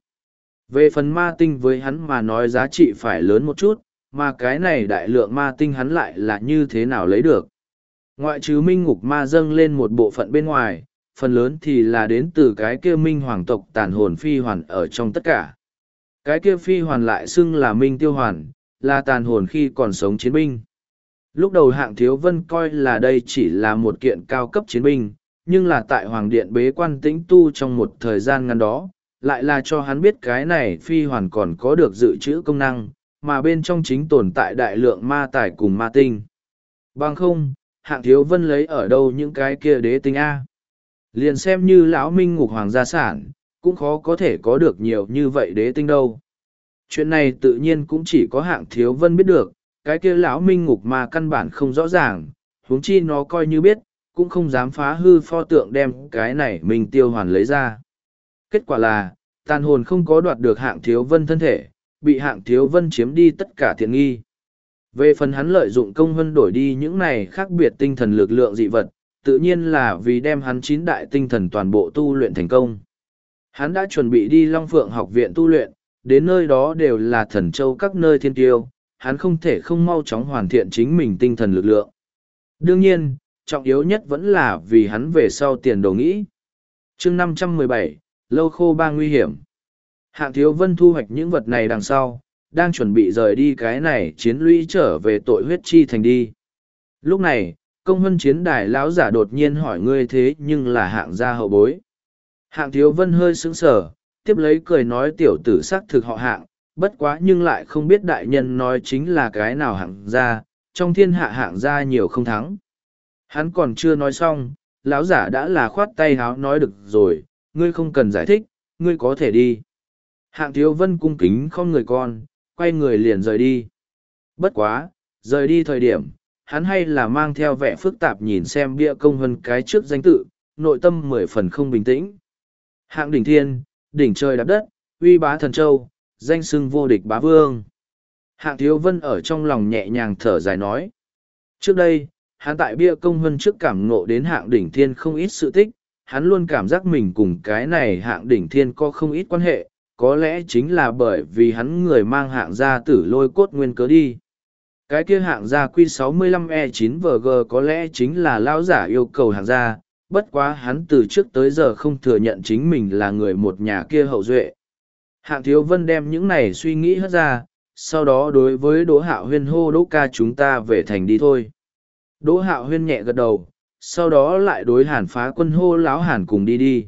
Speaker 1: Về phần ma tinh với hắn mà nói giá trị phải lớn một chút, mà cái này đại lượng ma tinh hắn lại là như thế nào lấy được. Ngoại trừ minh ngục ma dâng lên một bộ phận bên ngoài, phần lớn thì là đến từ cái kia minh hoàng tộc tàn hồn phi hoàn ở trong tất cả. Cái kia phi hoàn lại xưng là minh tiêu hoàn, là tàn hồn khi còn sống chiến binh. Lúc đầu Hạng Thiếu Vân coi là đây chỉ là một kiện cao cấp chiến binh, nhưng là tại Hoàng Điện bế quan tĩnh tu trong một thời gian ngắn đó, lại là cho hắn biết cái này phi hoàn còn có được dự trữ công năng, mà bên trong chính tồn tại đại lượng ma tài cùng ma tinh. Bằng không, Hạng Thiếu Vân lấy ở đâu những cái kia đế tinh A. Liền xem như lão minh ngục hoàng gia sản, cũng khó có thể có được nhiều như vậy đế tinh đâu. Chuyện này tự nhiên cũng chỉ có Hạng Thiếu Vân biết được, cái kia lão minh ngục mà căn bản không rõ ràng, huống chi nó coi như biết, cũng không dám phá hư pho tượng đem cái này mình tiêu hoàn lấy ra. Kết quả là, tàn hồn không có đoạt được Hạng Thiếu Vân thân thể, bị Hạng Thiếu Vân chiếm đi tất cả tiện nghi. Về phần hắn lợi dụng công vân đổi đi những này khác biệt tinh thần lực lượng dị vật, tự nhiên là vì đem hắn 9 đại tinh thần toàn bộ tu luyện thành công. Hắn đã chuẩn bị đi Long Phượng học viện tu luyện, đến nơi đó đều là thần châu các nơi thiên tiêu, hắn không thể không mau chóng hoàn thiện chính mình tinh thần lực lượng. Đương nhiên, trọng yếu nhất vẫn là vì hắn về sau tiền đồ nghĩ. Chương 517, lâu khô ba nguy hiểm. Hạng Thiếu Vân thu hoạch những vật này đằng sau, đang chuẩn bị rời đi cái này chiến lũy trở về tội huyết chi thành đi. Lúc này, công vân chiến đài lão giả đột nhiên hỏi ngươi thế nhưng là Hạng gia hậu bối. Hạng Thiếu Vân hơi sững sờ, tiếp lấy cười nói tiểu tử xác thực họ Hạng, bất quá nhưng lại không biết đại nhân nói chính là cái nào Hạng gia, trong thiên hạ Hạng gia nhiều không thắng. Hắn còn chưa nói xong, lão giả đã là khoát tay háo nói được rồi, ngươi không cần giải thích, ngươi có thể đi. Hạng Thiếu Vân cung kính không người con, quay người liền rời đi. Bất quá, rời đi thời điểm, hắn hay là mang theo vẻ phức tạp nhìn xem bia công vân cái trước danh tự, nội tâm 10 phần không bình tĩnh. Hạng đỉnh thiên, đỉnh trời đạp đất, uy bá thần châu, danh xưng vô địch bá vương. Hạng Thiếu Vân ở trong lòng nhẹ nhàng thở dài nói. Trước đây, hắn tại bia công vân trước cảm ngộ đến Hạng đỉnh thiên không ít sự tích, hắn luôn cảm giác mình cùng cái này Hạng đỉnh thiên có không ít quan hệ, có lẽ chính là bởi vì hắn người mang Hạng gia tử lôi cốt nguyên cớ đi. Cái kia Hạng gia Q65E9VG có lẽ chính là lão giả yêu cầu Hạng gia, bất quá hắn từ trước tới giờ không thừa nhận chính mình là người một nhà kia hậu duệ. Hạng Thiếu Vân đem những này suy nghĩ hất ra, sau đó đối với Đỗ Hạo Huyên hô: Đỗ ca, chúng ta về thành đi thôi. Đỗ Hạo Huyên nhẹ gật đầu, sau đó lại đối Hàn Phá Quân hô: Lão Hàn cùng đi đi.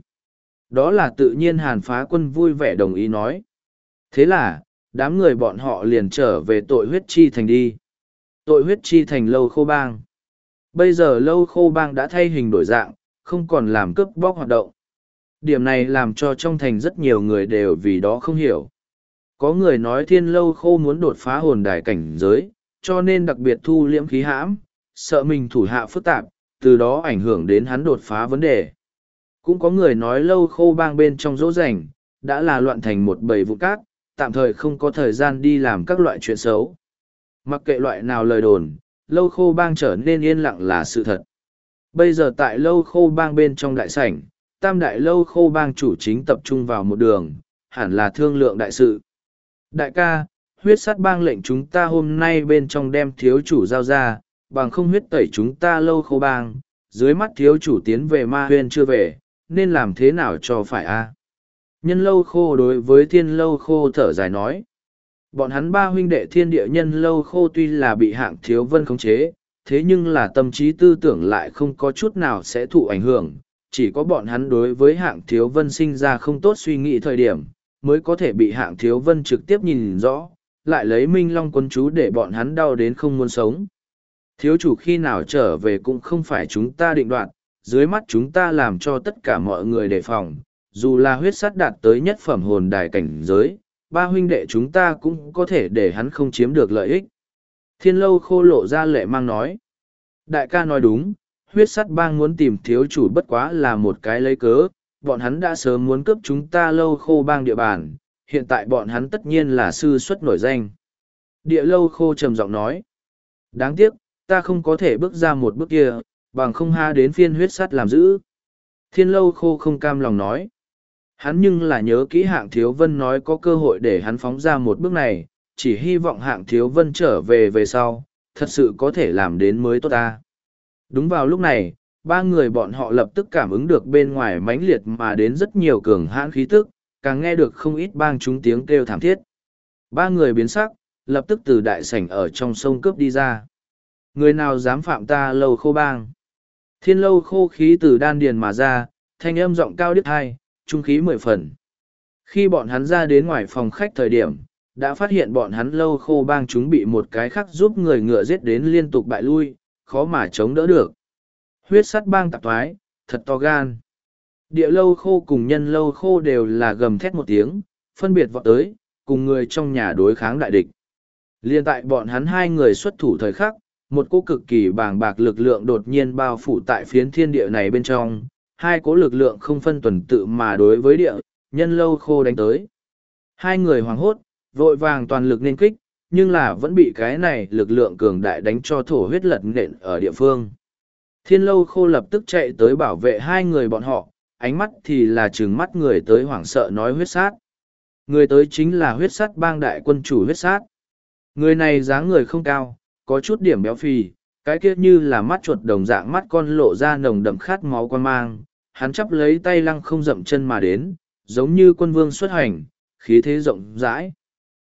Speaker 1: Đó là tự nhiên. Hàn Phá Quân vui vẻ đồng ý nói. Thế là, đám người bọn họ liền trở về Tội Huyết Chi Thành đi. Tội Huyết Chi Thành Lâu Khô Bang. Bây giờ Lâu Khô Bang đã thay hình đổi dạng, không còn làm cướp bóc hoạt động. Điểm này làm cho trong thành rất nhiều người đều vì đó không hiểu. Có người nói Thiên Lâu Khô muốn đột phá hồn đài cảnh giới, cho nên đặc biệt thu liễm khí hãm, sợ mình thủ hạ phức tạp, từ đó ảnh hưởng đến hắn đột phá vấn đề. Cũng có người nói Lâu Khô Bang bên trong dỗ dành, đã là loạn thành một bầy vụ cát, tạm thời không có thời gian đi làm các loại chuyện xấu. Mặc kệ loại nào lời đồn, Lâu Khô Bang trở nên yên lặng là sự thật. Bây giờ tại Lâu Khô Bang bên trong đại sảnh, tam đại Lâu Khô Bang chủ chính tập trung vào một đường, hẳn là thương lượng đại sự. Đại ca, huyết sắt bang lệnh chúng ta hôm nay bên trong đem thiếu chủ giao ra, bằng không huyết tẩy chúng ta Lâu Khô Bang, dưới mắt thiếu chủ tiến về Ma Huyên chưa về, nên làm thế nào cho phải a? Nhân Lâu Khô đối với Thiên Lâu Khô thở dài nói. Bọn hắn ba huynh đệ Thiên Địa Nhân Lâu Khô tuy là bị Hạng Thiếu Vân khống chế, thế nhưng là tâm trí tư tưởng lại không có chút nào sẽ thụ ảnh hưởng. Chỉ có bọn hắn đối với Hạng Thiếu Vân sinh ra không tốt suy nghĩ thời điểm, mới có thể bị Hạng Thiếu Vân trực tiếp nhìn rõ, lại lấy Minh Long quân chú để bọn hắn đau đến không muốn sống. Thiếu chủ khi nào trở về cũng không phải chúng ta định đoạt, dưới mắt chúng ta làm cho tất cả mọi người đề phòng, dù là huyết sắt đạt tới nhất phẩm hồn đài cảnh giới, ba huynh đệ chúng ta cũng có thể để hắn không chiếm được lợi ích. Thiên Lâu Khô lộ ra lệ mang nói. Đại ca nói đúng, huyết sắt bang muốn tìm thiếu chủ bất quá là một cái lấy cớ, bọn hắn đã sớm muốn cướp chúng ta Lâu Khô bang địa bàn, hiện tại bọn hắn tất nhiên là sư xuất nổi danh. Địa Lâu Khô trầm giọng nói. Đáng tiếc, ta không có thể bước ra một bước kia, bằng không ha đến phiên huyết sắt làm giữ. Thiên Lâu Khô không cam lòng nói. Hắn nhưng là nhớ kỹ Hạng Thiếu Vân nói có cơ hội để hắn phóng ra một bước này, chỉ hy vọng Hạng Thiếu Vân trở về sau, thật sự có thể làm đến mới tốt ta. Đúng vào lúc này, ba người bọn họ lập tức cảm ứng được bên ngoài mãnh liệt mà đến rất nhiều cường hãn khí tức, càng nghe được không ít bang chúng tiếng kêu thảm thiết. Ba người biến sắc, lập tức từ đại sảnh ở trong sông cướp đi ra. Người nào dám phạm ta Lâu Khô bang? Thiên Lâu Khô khí từ đan điền mà ra, thanh âm giọng cao điếc tai, trung khí 10 phần. Khi bọn hắn ra đến ngoài phòng khách thời điểm, đã phát hiện bọn hắn Lâu Khô bang chúng bị một cái khác giúp người ngựa giết đến liên tục bại lui, khó mà chống đỡ được. Huyết sắt bang tạp thoái, thật to gan. Địa Lâu Khô cùng Nhân Lâu Khô đều là gầm thét một tiếng, phân biệt vọt tới, cùng người trong nhà đối kháng đại địch. Liên tại bọn hắn hai người xuất thủ thời khắc, một cỗ cực kỳ bàng bạc lực lượng đột nhiên bao phủ tại phiến thiên địa này bên trong, hai cỗ lực lượng không phân tuần tự mà đối với địa, Nhân Lâu Khô đánh tới. Hai người hoảng hốt, vội vàng toàn lực nên kích, nhưng là vẫn bị cái này lực lượng cường đại đánh cho thổ huyết lật nện ở địa phương. Thiên Lâu Khô lập tức chạy tới bảo vệ hai người bọn họ, ánh mắt thì là trừng mắt người tới hoảng sợ nói huyết sát. Người tới chính là huyết sát bang đại quân chủ huyết sát. Người này dáng người không cao, có chút điểm béo phì, cái kia như là mắt chuột đồng dạng mắt con lộ ra nồng đậm khát máu quan mang. Hắn chắp lấy tay lăng không dậm chân mà đến, giống như quân vương xuất hành, khí thế rộng rãi.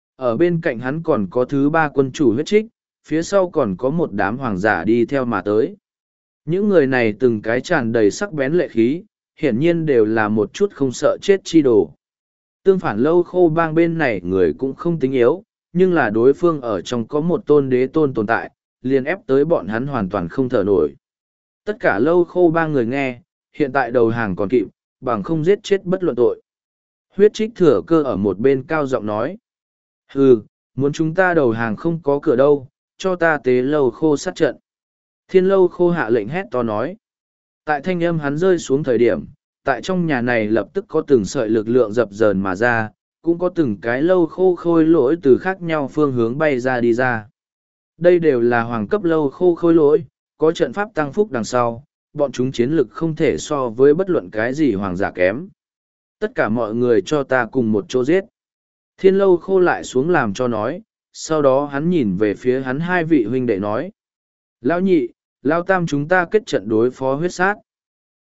Speaker 1: Ở bên cạnh hắn còn có thứ ba quân chủ huyết trích, phía sau còn có một đám hoàng giả đi theo mà tới. Những người này từng cái tràn đầy sắc bén lệ khí, hiển nhiên đều là một chút không sợ chết chi đồ. Tương phản Lâu Khô bang bên này người cũng không tính yếu, nhưng là đối phương ở trong có một tôn đế tôn tồn tại, liền ép tới bọn hắn hoàn toàn không thở nổi. Tất cả Lâu Khô bang người nghe, hiện tại đầu hàng còn kịp, bằng không giết chết bất luận tội. Huyết trích thừa cơ ở một bên cao giọng nói. Hừ, muốn chúng ta đầu hàng không có cửa đâu, cho ta tế Lâu Khô sát trận. Thiên Lâu Khô hạ lệnh hét to nói. Tại thanh âm hắn rơi xuống thời điểm, tại trong nhà này lập tức có từng sợi lực lượng dập dờn mà ra, cũng có từng cái Lâu Khô khôi lỗi từ khác nhau phương hướng bay ra đi ra. Đây đều là hoàng cấp Lâu Khô khôi lỗi, có trận pháp tăng phúc đằng sau, bọn chúng chiến lực không thể so với bất luận cái gì hoàng giả kém. Tất cả mọi người cho ta cùng một chỗ giết. Thiên Lâu Khô lại xuống làm cho nói, sau đó hắn nhìn về phía hắn hai vị huynh đệ nói. Lão nhị, Lão tam chúng ta kết trận đối phó huyết sát.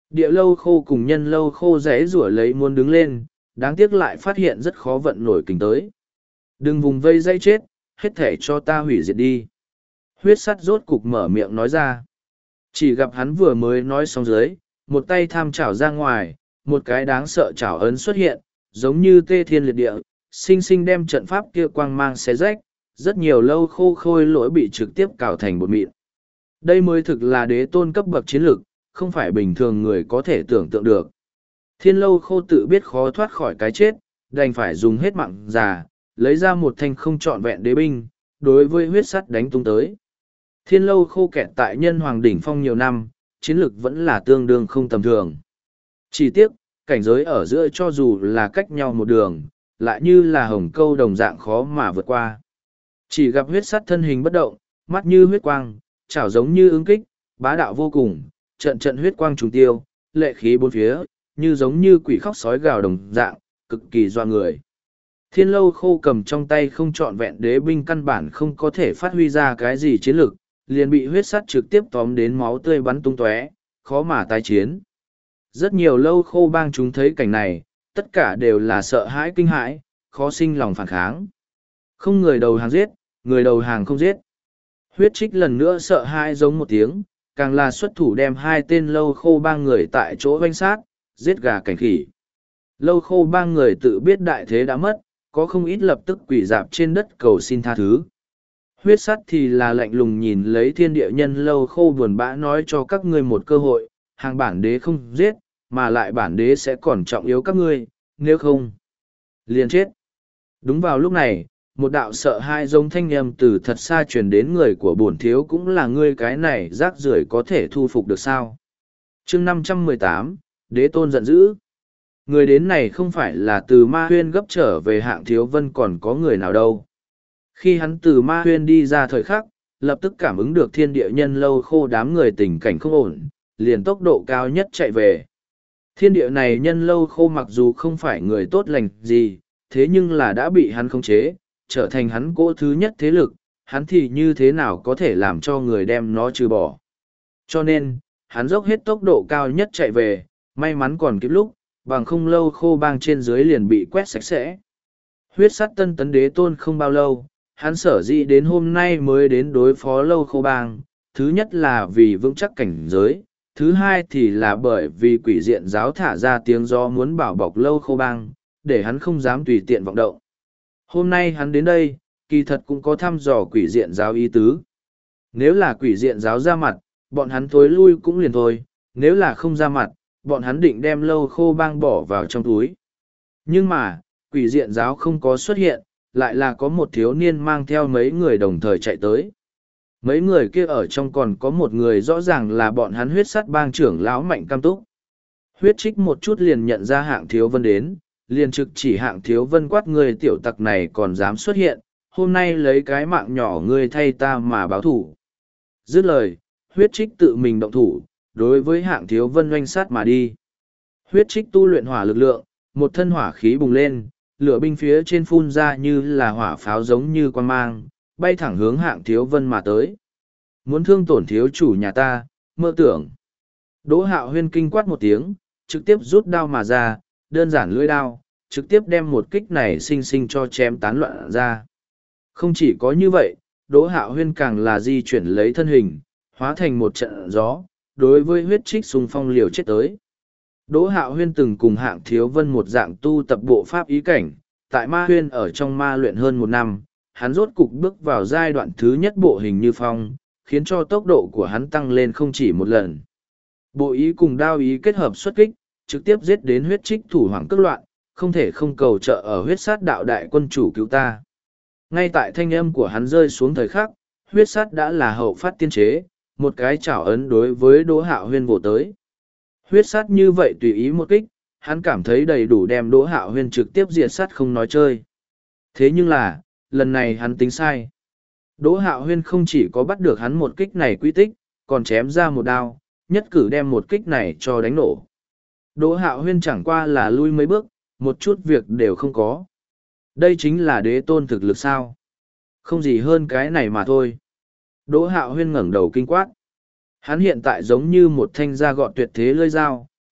Speaker 1: Địa lâu khô cùng nhân lâu khô rẽ rủa lấy muốn đứng lên, đáng tiếc lại phát hiện rất khó vận nổi kình tới. Đừng vùng vây dây chết, hết thể cho ta hủy diệt đi. Huyết sắt rốt cục mở miệng nói ra. Chỉ gặp hắn vừa mới nói xong dưới, một tay tham chảo ra ngoài, một cái đáng sợ chảo ấn xuất hiện, giống như tê thiên liệt địa, sinh sinh đem trận pháp kia quang mang xé rách, rất nhiều lâu khô khôi lỗi bị trực tiếp cào thành bột mịn. Đây mới thực là đế tôn cấp bậc chiến lực, không phải bình thường người có thể tưởng tượng được. Thiên lâu khô tự biết khó thoát khỏi cái chết, đành phải dùng hết mạng già, lấy ra một thanh không trọn vẹn đế binh, đối với huyết sắt đánh tung tới. Thiên lâu khô kẹt tại nhân hoàng đỉnh phong nhiều năm, chiến lực vẫn là tương đương không tầm thường. Chỉ tiếc, cảnh giới ở giữa cho dù là cách nhau một đường, lại như là hồng câu đồng dạng khó mà vượt qua. Chỉ gặp huyết sắt thân hình bất động, mắt như huyết quang, chảo giống như ứng kích, bá đạo vô cùng, trận trận huyết quang trùng tiêu, lệ khí bốn phía, như giống như quỷ khóc sói gào đồng dạng, cực kỳ doa người. Thiên lâu khô cầm trong tay không trọn vẹn đế binh căn bản không có thể phát huy ra cái gì chiến lực, liền bị huyết sắt trực tiếp tóm đến máu tươi bắn tung tóe, khó mà tái chiến. Rất nhiều lâu khô bang chúng thấy cảnh này, tất cả đều là sợ hãi kinh hãi, khó sinh lòng phản kháng. Không người đầu hàng giết, người đầu hàng không giết. Huyết trích lần nữa sợ hãi giống một tiếng, càng là xuất thủ đem hai tên lâu khô ba người tại chỗ oanh sát, giết gà cảnh khỉ. Lâu khô ba người tự biết đại thế đã mất, có không ít lập tức quỳ dạp trên đất cầu xin tha thứ. Huyết sắt thì là lạnh lùng nhìn lấy thiên địa nhân lâu khô buồn bã nói cho các ngươi một cơ hội, hàng bản đế không giết, mà lại bản đế sẽ còn trọng yếu các ngươi, nếu không, liền chết. Đúng vào lúc này, một đạo sợ hai giống thanh âm từ thật xa truyền đến người của bổn thiếu cũng là ngươi cái này rác rưởi có thể thu phục được sao. Chương 518, Đế Tôn giận dữ. Người đến này không phải là từ ma huyên gấp trở về hạng thiếu vân còn có người nào đâu. Khi hắn từ ma huyên đi ra thời khắc, lập tức cảm ứng được thiên địa nhân lâu khô đám người tình cảnh không ổn, liền tốc độ cao nhất chạy về. Thiên địa này nhân lâu khô mặc dù không phải người tốt lành gì, thế nhưng là đã bị hắn khống chế, trở thành hắn cỗ thứ nhất thế lực, hắn thì như thế nào có thể làm cho người đem nó trừ bỏ. Cho nên, hắn dốc hết tốc độ cao nhất chạy về, may mắn còn kịp lúc, bằng không lâu khô bang trên dưới liền bị quét sạch sẽ. Huyết sắt tân tấn đế tôn không bao lâu, hắn sở dĩ đến hôm nay mới đến đối phó lâu khô bang, thứ nhất là vì vững chắc cảnh giới, thứ hai thì là bởi vì quỷ diện giáo thả ra tiếng gió muốn bảo bọc lâu khô bang, để hắn không dám tùy tiện vọng động. Hôm nay hắn đến đây, kỳ thật cũng có thăm dò quỷ diện giáo ý tứ. Nếu là quỷ diện giáo ra mặt, bọn hắn thối lui cũng liền thôi, nếu là không ra mặt, bọn hắn định đem lâu khô bang bỏ vào trong túi. Nhưng mà, quỷ diện giáo không có xuất hiện, lại là có một thiếu niên mang theo mấy người đồng thời chạy tới. Mấy người kia ở trong còn có một người rõ ràng là bọn hắn huyết sắt bang trưởng lão Mạnh Cam Túc. Huyết trích một chút liền nhận ra hạng thiếu vân đến, liền trực chỉ hạng thiếu vân quát người tiểu tặc này còn dám xuất hiện, hôm nay lấy cái mạng nhỏ ngươi thay ta mà báo thủ. Dứt lời, huyết trích tự mình động thủ, đối với hạng thiếu vân oanh sát mà đi. Huyết trích tu luyện hỏa lực lượng, một thân hỏa khí bùng lên, lửa binh phía trên phun ra như là hỏa pháo giống như quan mang, bay thẳng hướng hạng thiếu vân mà tới. Muốn thương tổn thiếu chủ nhà ta, mơ tưởng. Đỗ Hạo Huyên kinh quát một tiếng, trực tiếp rút đao mà ra, đơn giản lưỡi đao, trực tiếp đem một kích này xinh xinh cho chém tán loạn ra. Không chỉ có như vậy, Đỗ Hạo Huyên càng là di chuyển lấy thân hình, hóa thành một trận gió, đối với huyết trích xung phong liều chết tới. Đỗ Hạo Huyên từng cùng hạng thiếu vân một dạng tu tập bộ pháp ý cảnh, tại ma huyên ở trong ma luyện hơn một năm, hắn rốt cục bước vào giai đoạn thứ nhất bộ hình như phong, khiến cho tốc độ của hắn tăng lên không chỉ một lần. Bộ ý cùng đao ý kết hợp xuất kích, trực tiếp giết đến huyết trích thủ hoàng cước loạn, không thể không cầu trợ ở huyết sát đạo đại quân chủ cứu ta. Ngay tại thanh âm của hắn rơi xuống thời khắc, huyết sát đã là hậu phát tiên chế, một cái chảo ấn đối với Đỗ Hạo Huyên vỗ tới. Huyết sát như vậy tùy ý một kích, hắn cảm thấy đầy đủ đem Đỗ Hạo Huyên trực tiếp diệt sát không nói chơi. Thế nhưng là, lần này hắn tính sai. Đỗ Hạo Huyên không chỉ có bắt được hắn một kích này quy tích, còn chém ra một đao, nhất cử đem một kích này cho đánh nổ. Đỗ Hạo Huyên chẳng qua là lui mấy bước, một chút việc đều không có. Đây chính là đế tôn thực lực sao? Không gì hơn cái này mà thôi. Đỗ Hạo Huyên ngẩng đầu kinh quát. Hắn hiện tại giống như một thanh da gọt tuyệt thế lưỡi dao,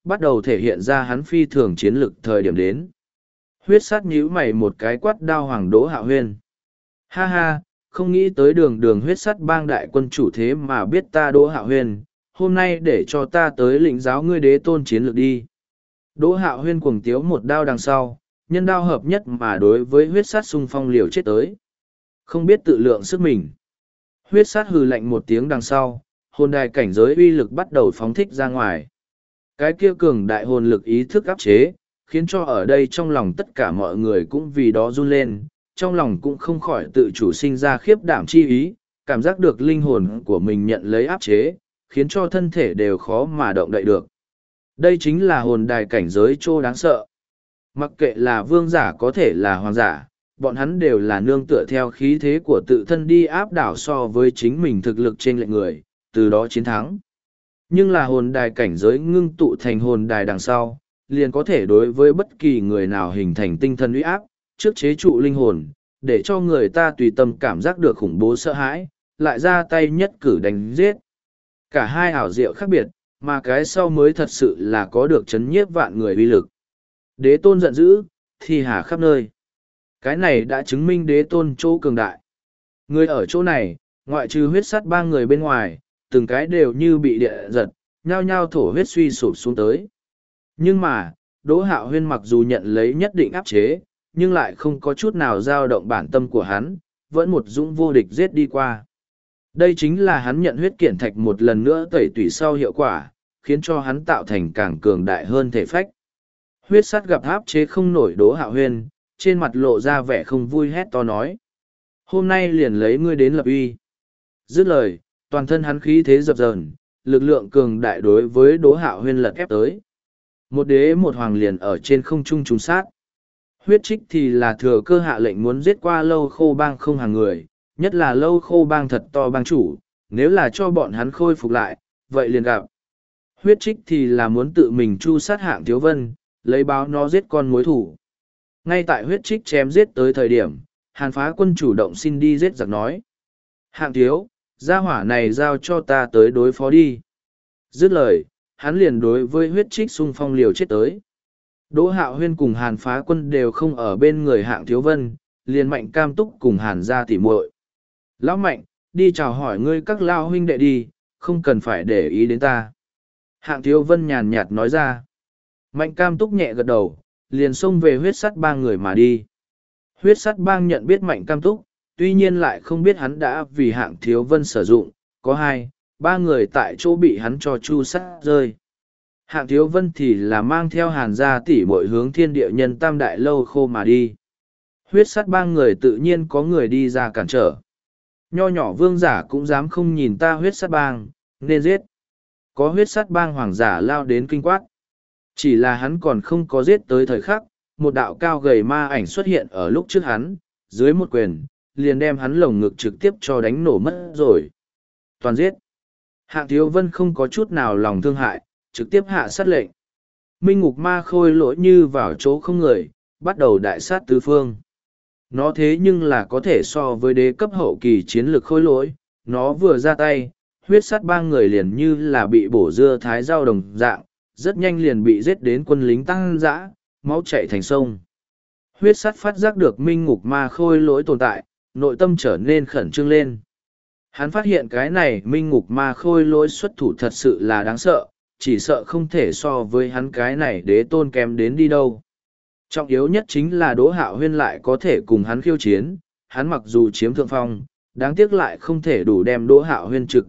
Speaker 1: bắt đầu thể hiện ra hắn phi thường chiến lực thời điểm đến. Huyết sắt nhíu mày một cái quát đao Hoàng Đỗ Hạo Huyên. Ha ha, không nghĩ tới đường đường huyết sắt bang đại quân chủ thế mà biết ta Đỗ Hạo Huyên, hôm nay để cho ta tới lĩnh giáo ngươi đế tôn chiến lược đi. Đỗ Hạo Huyên cuồng tiếu một đao đằng sau, nhân đao hợp nhất mà đối với huyết sắt xung phong liều chết tới. Không biết tự lượng sức mình. Huyết sắt hừ lạnh một tiếng đằng sau, hồn đài cảnh giới uy lực bắt đầu phóng thích ra ngoài. Cái kia cường đại hồn lực ý thức áp chế, khiến cho ở đây trong lòng tất cả mọi người cũng vì đó run lên, trong lòng cũng không khỏi tự chủ sinh ra khiếp đảm chi ý, cảm giác được linh hồn của mình nhận lấy áp chế, khiến cho thân thể đều khó mà động đậy được. Đây chính là hồn đài cảnh giới trô đáng sợ. Mặc kệ là vương giả có thể là hoàng giả, bọn hắn đều là nương tựa theo khí thế của tự thân đi áp đảo so với chính mình thực lực trên lệnh người, từ đó chiến thắng. Nhưng là hồn đài cảnh giới ngưng tụ thành hồn đài đằng sau, liền có thể đối với bất kỳ người nào hình thành tinh thần uy áp, trước chế trụ linh hồn, để cho người ta tùy tâm cảm giác được khủng bố sợ hãi, lại ra tay nhất cử đánh giết. Cả hai ảo diệu khác biệt, mà cái sau mới thật sự là có được chấn nhiếp vạn người uy lực. Đế tôn giận dữ, thi hà khắp nơi. Cái này đã chứng minh đế tôn chỗ cường đại. Người ở chỗ này, ngoại trừ huyết sắt ba người bên ngoài, từng cái đều như bị địa giật, nhao nhao thổ huyết suy sụp xuống tới. Nhưng mà, Đỗ Hạo Huyên mặc dù nhận lấy nhất định áp chế, nhưng lại không có chút nào dao động bản tâm của hắn, vẫn một dũng vô địch giết đi qua. Đây chính là hắn nhận huyết kiện thạch một lần nữa tẩy tủy sau hiệu quả, khiến cho hắn tạo thành càng cường đại hơn thể phách. Huyết sắt gặp áp chế không nổi Đỗ Hạo Huyên, trên mặt lộ ra vẻ không vui hét to nói. Hôm nay liền lấy ngươi đến lập uy. Dứt lời, toàn thân hắn khí thế dập dờn, lực lượng cường đại đối với Đỗ Hạo Huyên lật ép tới. Một đế một hoàng liền ở trên không trung trùng sát. Huyết trích thì là thừa cơ hạ lệnh muốn giết qua lâu khô bang không hàng người, nhất là lâu khô bang thật to bang chủ, nếu là cho bọn hắn khôi phục lại, vậy liền gặp. Huyết trích thì là muốn tự mình chu sát Hạng Thiếu Vân, lấy báo nó giết con mối thủ. Ngay tại huyết trích chém giết tới thời điểm, Hàn Phá Quân chủ động xin đi giết giặc nói. Hạng thiếu, gia hỏa này giao cho ta tới đối phó đi. Dứt lời, hắn liền đối với huyết trích xung phong liều chết tới. Đỗ Hạo Huyên cùng Hàn Phá Quân đều không ở bên người Hạng Thiếu Vân, liền Mạnh Cam Túc cùng Hàn gia tỉ muội. Lão Mạnh, đi chào hỏi ngươi các lao huynh đệ đi, không cần phải để ý đến ta. Hạng Thiếu Vân nhàn nhạt nói ra. Mạnh Cam Túc nhẹ gật đầu, liền xông về huyết sắt ba người mà đi. Huyết sắt bang nhận biết Mạnh Cam Túc, tuy nhiên lại không biết hắn đã vì Hạng Thiếu Vân sử dụng, có ba người tại chỗ bị hắn cho chu sát rơi. Hạng Thiếu Vân thì là mang theo Hàn gia tỷ muội hướng thiên địa nhân tam đại lâu khô mà đi. Huyết sắt ba người tự nhiên có người đi ra cản trở. Nho nhỏ vương giả cũng dám không nhìn ta huyết sắt bang, nên giết. Có huyết sắt bang hoàng giả lao đến kinh quát. Chỉ là hắn còn không có giết tới thời khắc, một đạo cao gầy ma ảnh xuất hiện ở lúc trước hắn, dưới một quyền, liền đem hắn lồng ngực trực tiếp cho đánh nổ mất rồi. Toàn giết. Hạng Thiếu Vân không có chút nào lòng thương hại, trực tiếp hạ sát lệnh. Minh ngục ma khôi lỗi như vào chỗ không người, bắt đầu đại sát tứ phương. Nó thế nhưng là có thể so với đế cấp hậu kỳ chiến lược khôi lỗi, nó vừa ra tay, huyết sắt ba người liền như là bị bổ dưa thái rau đồng dạng, rất nhanh liền bị giết đến quân lính tăng dã, máu chảy thành sông. Huyết sắt phát giác được minh ngục ma khôi lỗi tồn tại, nội tâm trở nên khẩn trương lên. Hắn phát hiện cái này minh ngục ma khôi lỗi xuất thủ thật sự là đáng sợ, chỉ sợ không thể so với hắn cái này đế tôn kém đến đi đâu. Trọng yếu nhất chính là Đỗ Hạo Huyên lại có thể cùng hắn khiêu chiến, hắn mặc dù chiếm thượng phong, đáng tiếc lại không thể đủ đem Đỗ Hạo Huyên trực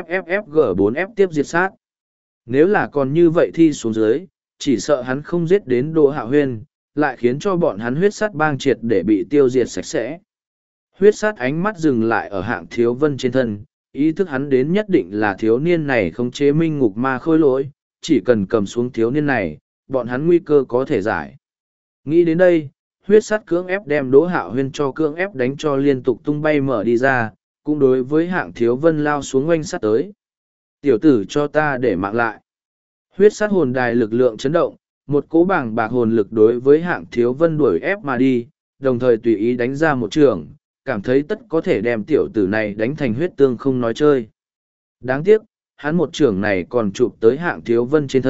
Speaker 1: GFFFG4F tiếp diệt sát. Nếu là còn như vậy thi xuống dưới, chỉ sợ hắn không giết đến Đỗ Hạo Huyên, lại khiến cho bọn hắn huyết sắt bang triệt để bị tiêu diệt sạch sẽ. Huyết sắt ánh mắt dừng lại ở Hạng Thiếu Vân trên thân, ý thức hắn đến nhất định là thiếu niên này không chế minh ngục ma khôi lỗi, chỉ cần cầm xuống thiếu niên này, bọn hắn nguy cơ có thể giải. Nghĩ đến đây, huyết sắt cưỡng ép đem Đỗ Hạo Huyên cho cưỡng ép đánh cho liên tục tung bay mở đi ra, cũng đối với Hạng Thiếu Vân lao xuống oanh sắt tới. Tiểu tử cho ta để mạng lại. Huyết sắt hồn đài lực lượng chấn động, một cỗ bảng bạc hồn lực đối với Hạng Thiếu Vân đuổi ép mà đi, đồng thời tùy ý đánh ra một trường, cảm thấy tất có thể đem tiểu tử này đánh thành huyết tương không nói chơi. Đáng tiếc, hắn một trường này còn chụp tới Hạng Thiếu Vân trên thân,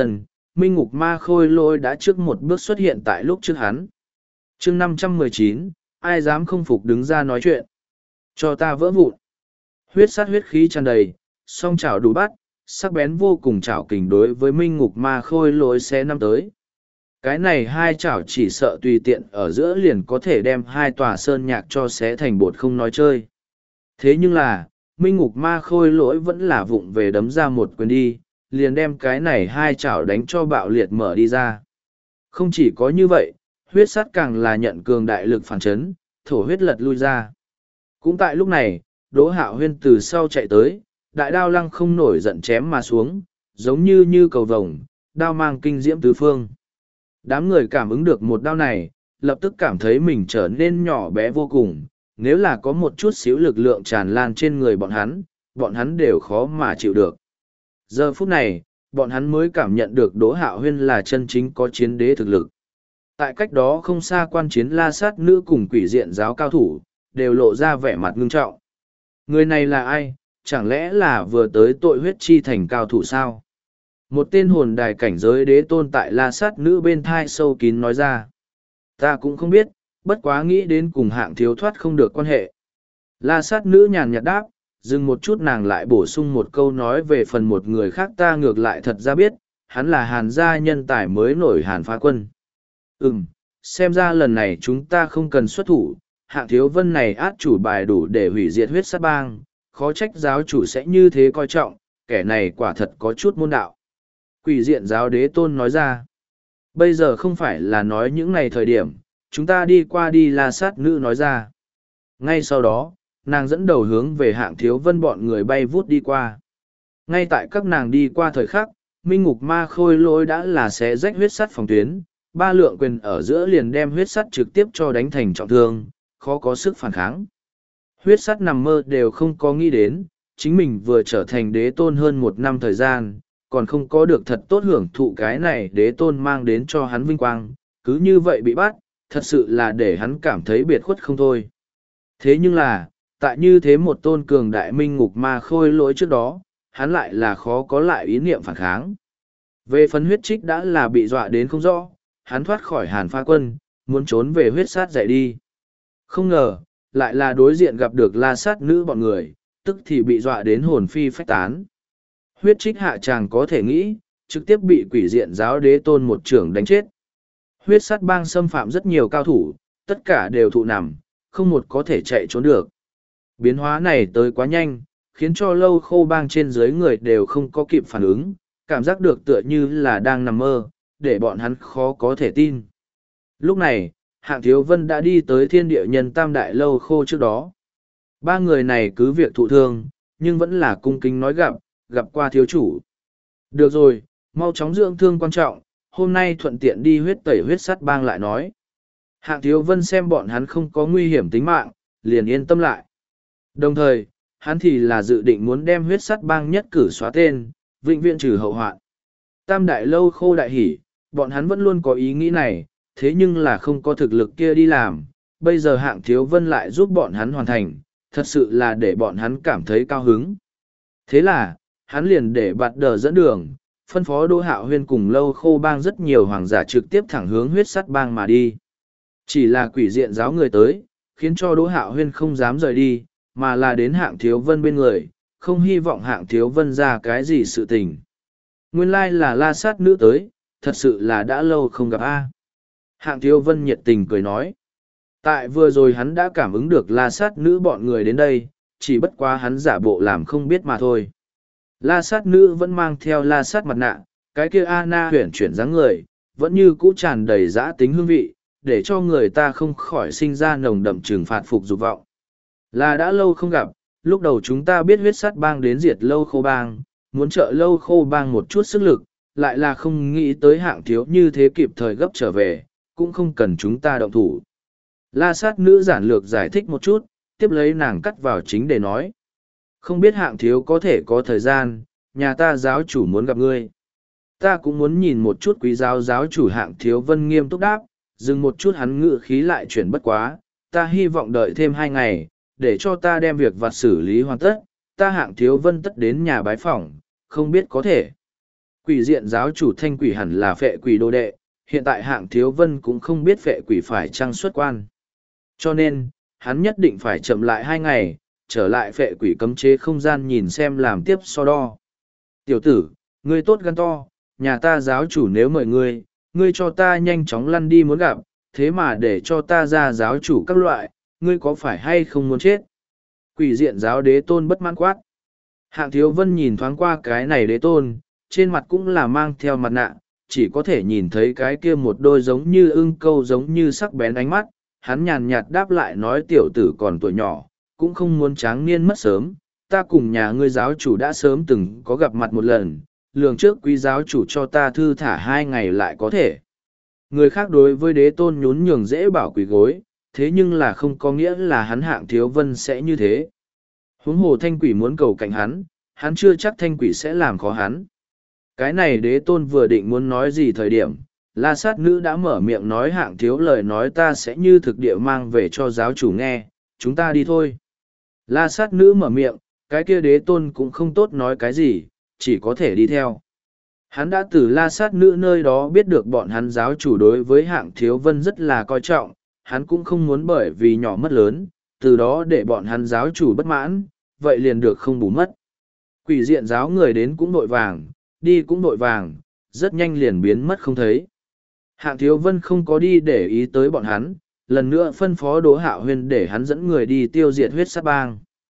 Speaker 1: minh ngục ma khôi lỗi đã trước một bước xuất hiện tại lúc trước hắn. chương 519, ai dám không phục đứng ra nói chuyện. Cho ta vỡ vụn. Huyết sát huyết khí tràn đầy, song chảo đủ bắt, sắc bén vô cùng chảo kình đối với minh ngục ma khôi lỗi xé năm tới. Cái này hai chảo chỉ sợ tùy tiện ở giữa liền có thể đem hai tòa sơn nhạc cho xé thành bột không nói chơi. Thế nhưng là, minh ngục ma khôi lỗi vẫn là vụng về đấm ra một quyền đi, liền đem cái này hai chảo đánh cho bạo liệt mở đi ra. Không chỉ có như vậy, huyết sắt càng là nhận cường đại lực phản chấn, thổ huyết lật lui ra. Cũng tại lúc này, Đỗ Hạo Huyên từ sau chạy tới, đại đao lăng không nổi giận chém mà xuống, giống như cầu vồng, đao mang kinh diễm tứ phương. Đám người cảm ứng được một đao này, lập tức cảm thấy mình trở nên nhỏ bé vô cùng, nếu là có một chút xíu lực lượng tràn lan trên người bọn hắn đều khó mà chịu được. Giờ phút này, bọn hắn mới cảm nhận được Đỗ Hạo Huyên là chân chính có chiến đế thực lực. Tại cách đó không xa quan chiến La Sát Nữ cùng quỷ diện giáo cao thủ, đều lộ ra vẻ mặt ngưng trọng. Người này là ai, chẳng lẽ là vừa tới tội huyết chi thành cao thủ sao? Một tên hồn đài cảnh giới đế tôn tại La Sát Nữ bên thai sâu kín nói ra. Ta cũng không biết, bất quá nghĩ đến cùng hạng thiếu thoát không được quan hệ. La Sát Nữ nhàn nhạt đáp, dừng một chút nàng lại bổ sung một câu nói về phần một người khác ta ngược lại thật ra biết, hắn là Hàn gia nhân tài mới nổi Hàn Phá Quân. Xem ra lần này chúng ta không cần xuất thủ, hạng thiếu vân này át chủ bài đủ để hủy diệt huyết sát bang, khó trách giáo chủ sẽ như thế coi trọng, kẻ này quả thật có chút môn đạo. Quỷ diện giáo đế tôn nói ra, bây giờ không phải là nói những ngày thời điểm, chúng ta đi qua đi. La Sát Nữ nói ra. Ngay sau đó, nàng dẫn đầu hướng về hạng thiếu vân bọn người bay vút đi qua. Ngay tại các nàng đi qua thời khắc, minh ngục ma khôi lỗi đã là xé rách huyết sắt phòng tuyến, ba lượng quyền ở giữa liền đem huyết sắt trực tiếp cho đánh thành trọng thương, khó có sức phản kháng. Huyết sắt nằm mơ đều không có nghĩ đến, chính mình vừa trở thành đế tôn hơn một năm thời gian, còn không có được thật tốt hưởng thụ cái này đế tôn mang đến cho hắn vinh quang, cứ như vậy bị bắt, thật sự là để hắn cảm thấy biệt khuất không thôi. Thế nhưng là, tại như thế một tôn cường đại minh ngục ma khôi lỗi trước đó, hắn lại là khó có lại ý niệm phản kháng. Về phần huyết trích đã là bị dọa đến không rõ, hắn thoát khỏi Hàn Phá Quân, muốn trốn về huyết sát dậy đi. Không ngờ, lại là đối diện gặp được La Sát Nữ bọn người, tức thì bị dọa đến hồn phi phách tán. Huyết trích hạ chàng có thể nghĩ, trực tiếp bị quỷ diện giáo đế tôn một trưởng đánh chết. Huyết sát bang xâm phạm rất nhiều cao thủ, tất cả đều thụ nằm, không một có thể chạy trốn được. Biến hóa này tới quá nhanh, khiến cho Lâu Khô bang trên dưới người đều không có kịp phản ứng, cảm giác được tựa như là đang nằm mơ, để bọn hắn khó có thể tin. Lúc này, hạng thiếu vân đã đi tới thiên địa nhân tam đại Lâu Khô trước đó. Ba người này cứ việc thụ thương, nhưng vẫn là cung kính nói gặp qua thiếu chủ. Được rồi, mau chóng dưỡng thương quan trọng, hôm nay thuận tiện đi huyết tẩy huyết sắt bang lại nói. Hạng thiếu vân xem bọn hắn không có nguy hiểm tính mạng, liền yên tâm lại. Đồng thời, hắn thì là dự định muốn đem huyết sắt bang nhất cử xóa tên, vĩnh viễn trừ hậu hoạn. Tam đại Lâu Khô đại hỉ, bọn hắn vẫn luôn có ý nghĩ này, thế nhưng là không có thực lực kia đi làm. Bây giờ hạng thiếu vân lại giúp bọn hắn hoàn thành, thật sự là để bọn hắn cảm thấy cao hứng. Thế là, hắn liền để Bạt Đờ dẫn đường, phân phó Đỗ Hạo Huyên cùng Lâu Khô bang rất nhiều hoàng giả trực tiếp thẳng hướng huyết sắt bang mà đi. Chỉ là quỷ diện giáo người tới, khiến cho Đỗ Hạo Huyên không dám rời đi, mà là đến hạng thiếu vân bên người, không hy vọng hạng thiếu vân ra cái gì sự tình. Nguyên lai là La Sát Nữ tới, thật sự là đã lâu không gặp a. Hạng thiếu vân nhiệt tình cười nói. Tại vừa rồi hắn đã cảm ứng được La Sát Nữ bọn người đến đây, chỉ bất quá hắn giả bộ làm không biết mà thôi. La Sát Nữ vẫn mang theo La Sát mặt nạ, cái kia Anna huyển chuyển dáng người, vẫn như cũ tràn đầy dã tính hương vị, để cho người ta không khỏi sinh ra nồng đậm trừng phạt phục dục vọng. Là đã lâu không gặp, lúc đầu chúng ta biết huyết sát bang đến diệt Lâu Khô bang, muốn trợ Lâu Khô bang một chút sức lực, lại là không nghĩ tới hạng thiếu như thế kịp thời gấp trở về, cũng không cần chúng ta động thủ. La Sát Nữ giản lược giải thích một chút, tiếp lấy nàng cắt vào chính để nói. Không biết hạng thiếu có thể có thời gian, nhà ta giáo chủ muốn gặp ngươi. Ta cũng muốn nhìn một chút quý giáo chủ hạng thiếu vân nghiêm túc đáp, dừng một chút hắn ngự khí lại chuyển bất quá, ta hy vọng đợi thêm 2 ngày, để cho ta đem việc vặt xử lý hoàn tất, ta hạng thiếu vân tất đến nhà bái phỏng, không biết có thể. Quỷ diện giáo chủ thanh quỷ hẳn là phệ quỷ đồ đệ, hiện tại Hạng Thiếu Vân cũng không biết phệ quỷ phải chăng xuất quan. Cho nên, hắn nhất định phải chậm lại 2 ngày, trở lại phệ quỷ cấm chế không gian nhìn xem làm tiếp so đo. Tiểu tử, ngươi tốt gan to, nhà ta giáo chủ nếu mời ngươi, ngươi cho ta nhanh chóng lăn đi muốn gặp, thế mà để cho ta ra giáo chủ các loại, ngươi có phải hay không muốn chết? Quỷ diện giáo đế tôn bất mãn quát. Hạng Thiếu Vân nhìn thoáng qua cái này đế tôn, trên mặt cũng là mang theo mặt nạ, chỉ có thể nhìn thấy cái kia một đôi giống như ưng câu giống như sắc bén ánh mắt. Hắn nhàn nhạt đáp lại nói tiểu tử còn tuổi nhỏ, cũng không muốn tráng niên mất sớm, ta cùng nhà ngươi giáo chủ đã sớm từng có gặp mặt một lần, lường trước quý giáo chủ cho ta thư thả 2 ngày lại có thể. Người khác đối với đế tôn nhún nhường dễ bảo quỳ gối, thế nhưng là không có nghĩa là hắn Hạng Thiếu Vân sẽ như thế. Huống hồ thanh quỷ muốn cầu cạnh hắn chưa chắc thanh quỷ sẽ làm khó hắn. Cái này đế tôn vừa định muốn nói gì thời điểm, la sát nữ đã mở miệng nói Hạng thiếu lời nói ta sẽ như thực địa mang về cho giáo chủ nghe, chúng ta đi thôi. La sát nữ mở miệng, cái kia đế tôn cũng không tốt nói cái gì, chỉ có thể đi theo. Hắn đã từ la sát nữ nơi đó biết được bọn hắn giáo chủ đối với Hạng Thiếu Vân rất là coi trọng, hắn cũng không muốn bởi vì nhỏ mất lớn, từ đó để bọn hắn giáo chủ bất mãn, vậy liền được không bù mất. Quỷ diện giáo người đến cũng vội vàng, đi cũng vội vàng, rất nhanh liền biến mất không thấy. Hạng Thiếu Vân không có đi để ý tới bọn hắn, lần nữa phân phó Đỗ Hạo Huyên để hắn dẫn người đi tiêu diệt huyết sát bang.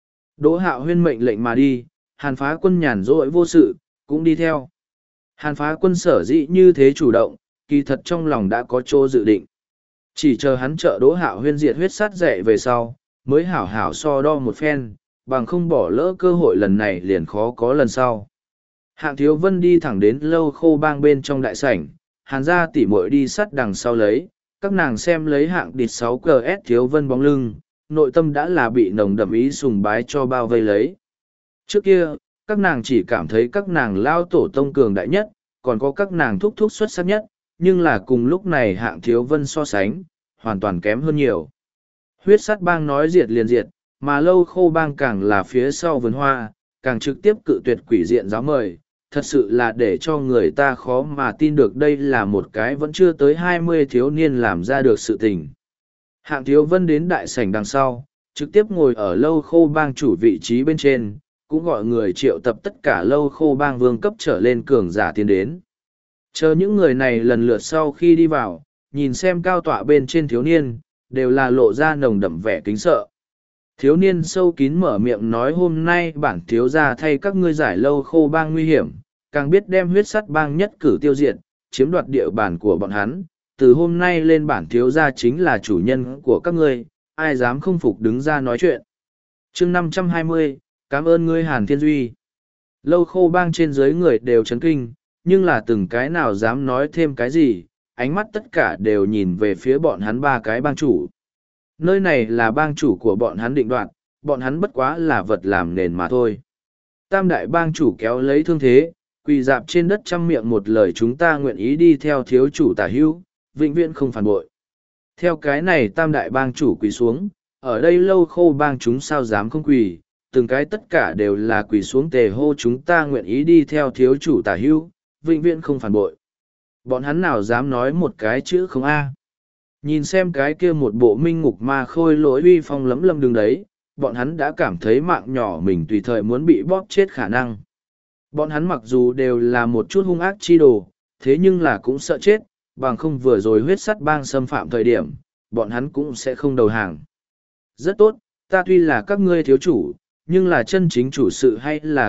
Speaker 1: Đỗ Hạo Huyên mệnh lệnh mà đi, Hàn Phá Quân nhàn rỗi vô sự, cũng đi theo. Hàn Phá Quân sở dĩ như thế chủ động, kỳ thật trong lòng đã có chỗ dự định. Chỉ chờ hắn trợ Đỗ Hạo Huyên diệt huyết sát dạy về sau, mới hảo hảo so đo một phen, bằng không bỏ lỡ cơ hội lần này liền khó có lần sau. Hạng Thiếu Vân đi thẳng đến Lâu Khô Bang bên trong đại sảnh, Hàn gia tỉ muội đi sát đằng sau lấy, các nàng xem lấy Hạng Địch 6 ks Thiếu Vân bóng lưng, nội tâm đã là bị nồng đậm ý sùng bái cho bao vây lấy. Trước kia, các nàng chỉ cảm thấy các nàng lao tổ tông cường đại nhất, còn có các nàng thúc thúc xuất sắc nhất, nhưng là cùng lúc này Hạng Thiếu Vân so sánh, hoàn toàn kém hơn nhiều. Huyết sát bang nói diệt liền diệt, mà Lâu Khô Bang càng là phía sau vườn hoa, càng trực tiếp cự tuyệt quỷ diện giáo mời, thật sự là để cho người ta khó mà tin được đây là một cái vẫn chưa tới 20 thiếu niên làm ra được sự tình. Hạng Thiếu Vân đến đại sảnh đằng sau, trực tiếp ngồi ở Lâu Khô Bang chủ vị trí bên trên, cũng gọi người triệu tập tất cả Lâu Khô Bang vương cấp trở lên cường giả tiến đến. Chờ những người này lần lượt sau khi đi vào, nhìn xem cao tọa bên trên thiếu niên, đều là lộ ra nồng đậm vẻ kính sợ. Thiếu niên sâu kín mở miệng nói hôm nay bản thiếu gia thay các ngươi giải Lâu Khô Bang nguy hiểm, càng biết đem huyết sắt bang nhất cử tiêu diệt, chiếm đoạt địa bàn của bọn hắn. Từ hôm nay lên bản thiếu gia chính là chủ nhân của các ngươi, ai dám không phục đứng ra nói chuyện. chương 520, cảm ơn ngươi Hàn Thiên Duy. Lâu Khô Bang trên dưới người đều chấn kinh, nhưng là từng cái nào dám nói thêm cái gì, ánh mắt tất cả đều nhìn về phía bọn hắn 3 cái bang chủ. Nơi này là bang chủ của bọn hắn định đoạt, bọn hắn bất quá là vật làm nền mà thôi. Tam đại bang chủ kéo lấy thương thế, quỳ dạp trên đất trăm miệng một lời chúng ta nguyện ý đi theo thiếu chủ tả hữu, vĩnh viễn không phản bội. Theo cái này tam đại bang chủ quỳ xuống, ở đây Lâu Khô Bang chúng sao dám không quỳ, từng cái tất cả đều là quỳ xuống tề hô chúng ta nguyện ý đi theo thiếu chủ tả hữu, vĩnh viễn không phản bội. Bọn hắn nào dám nói một cái chữ không a? Nhìn xem cái kia một bộ minh ngục ma khôi lỗi uy phong lấm lâm đường đấy, bọn hắn đã cảm thấy mạng nhỏ mình tùy thời muốn bị bóp chết khả năng. Bọn hắn mặc dù đều là một chút hung ác chi đồ, thế nhưng là cũng sợ chết, bằng không vừa rồi huyết sắt bang xâm phạm thời điểm, bọn hắn cũng sẽ không đầu hàng. Rất tốt, ta tuy là các ngươi thiếu chủ, nhưng là chân chính chủ sự hay là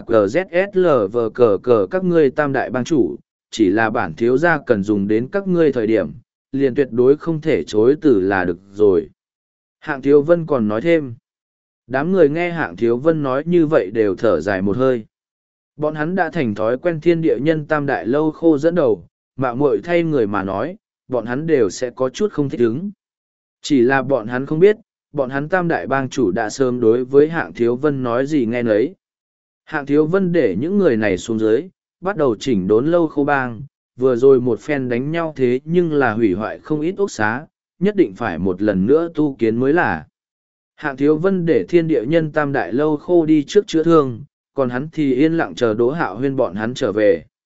Speaker 1: GZSLV cờ các ngươi tam đại bang chủ, chỉ là bản thiếu gia cần dùng đến các ngươi thời điểm, liền tuyệt đối không thể chối từ là được rồi. Hạng Thiếu Vân còn nói thêm. Đám người nghe Hạng Thiếu Vân nói như vậy đều thở dài một hơi. Bọn hắn đã thành thói quen thiên địa nhân tam đại Lâu Khô dẫn đầu, mạo muội thay người mà nói, bọn hắn đều sẽ có chút không thích ứng. Chỉ là bọn hắn không biết, bọn hắn tam đại bang chủ đã sớm đối với Hạng Thiếu Vân nói gì nghe nấy. Hạng Thiếu Vân để những người này xuống dưới, bắt đầu chỉnh đốn Lâu Khô Bang, vừa rồi một phen đánh nhau thế nhưng là hủy hoại không ít ốc xá, nhất định phải một lần nữa tu kiến mới là. Hạng Thiếu Vân để thiên địa nhân tam đại Lâu Khô đi trước chữa thương, còn hắn thì yên lặng chờ Đỗ Hạo Huyên bọn hắn trở về.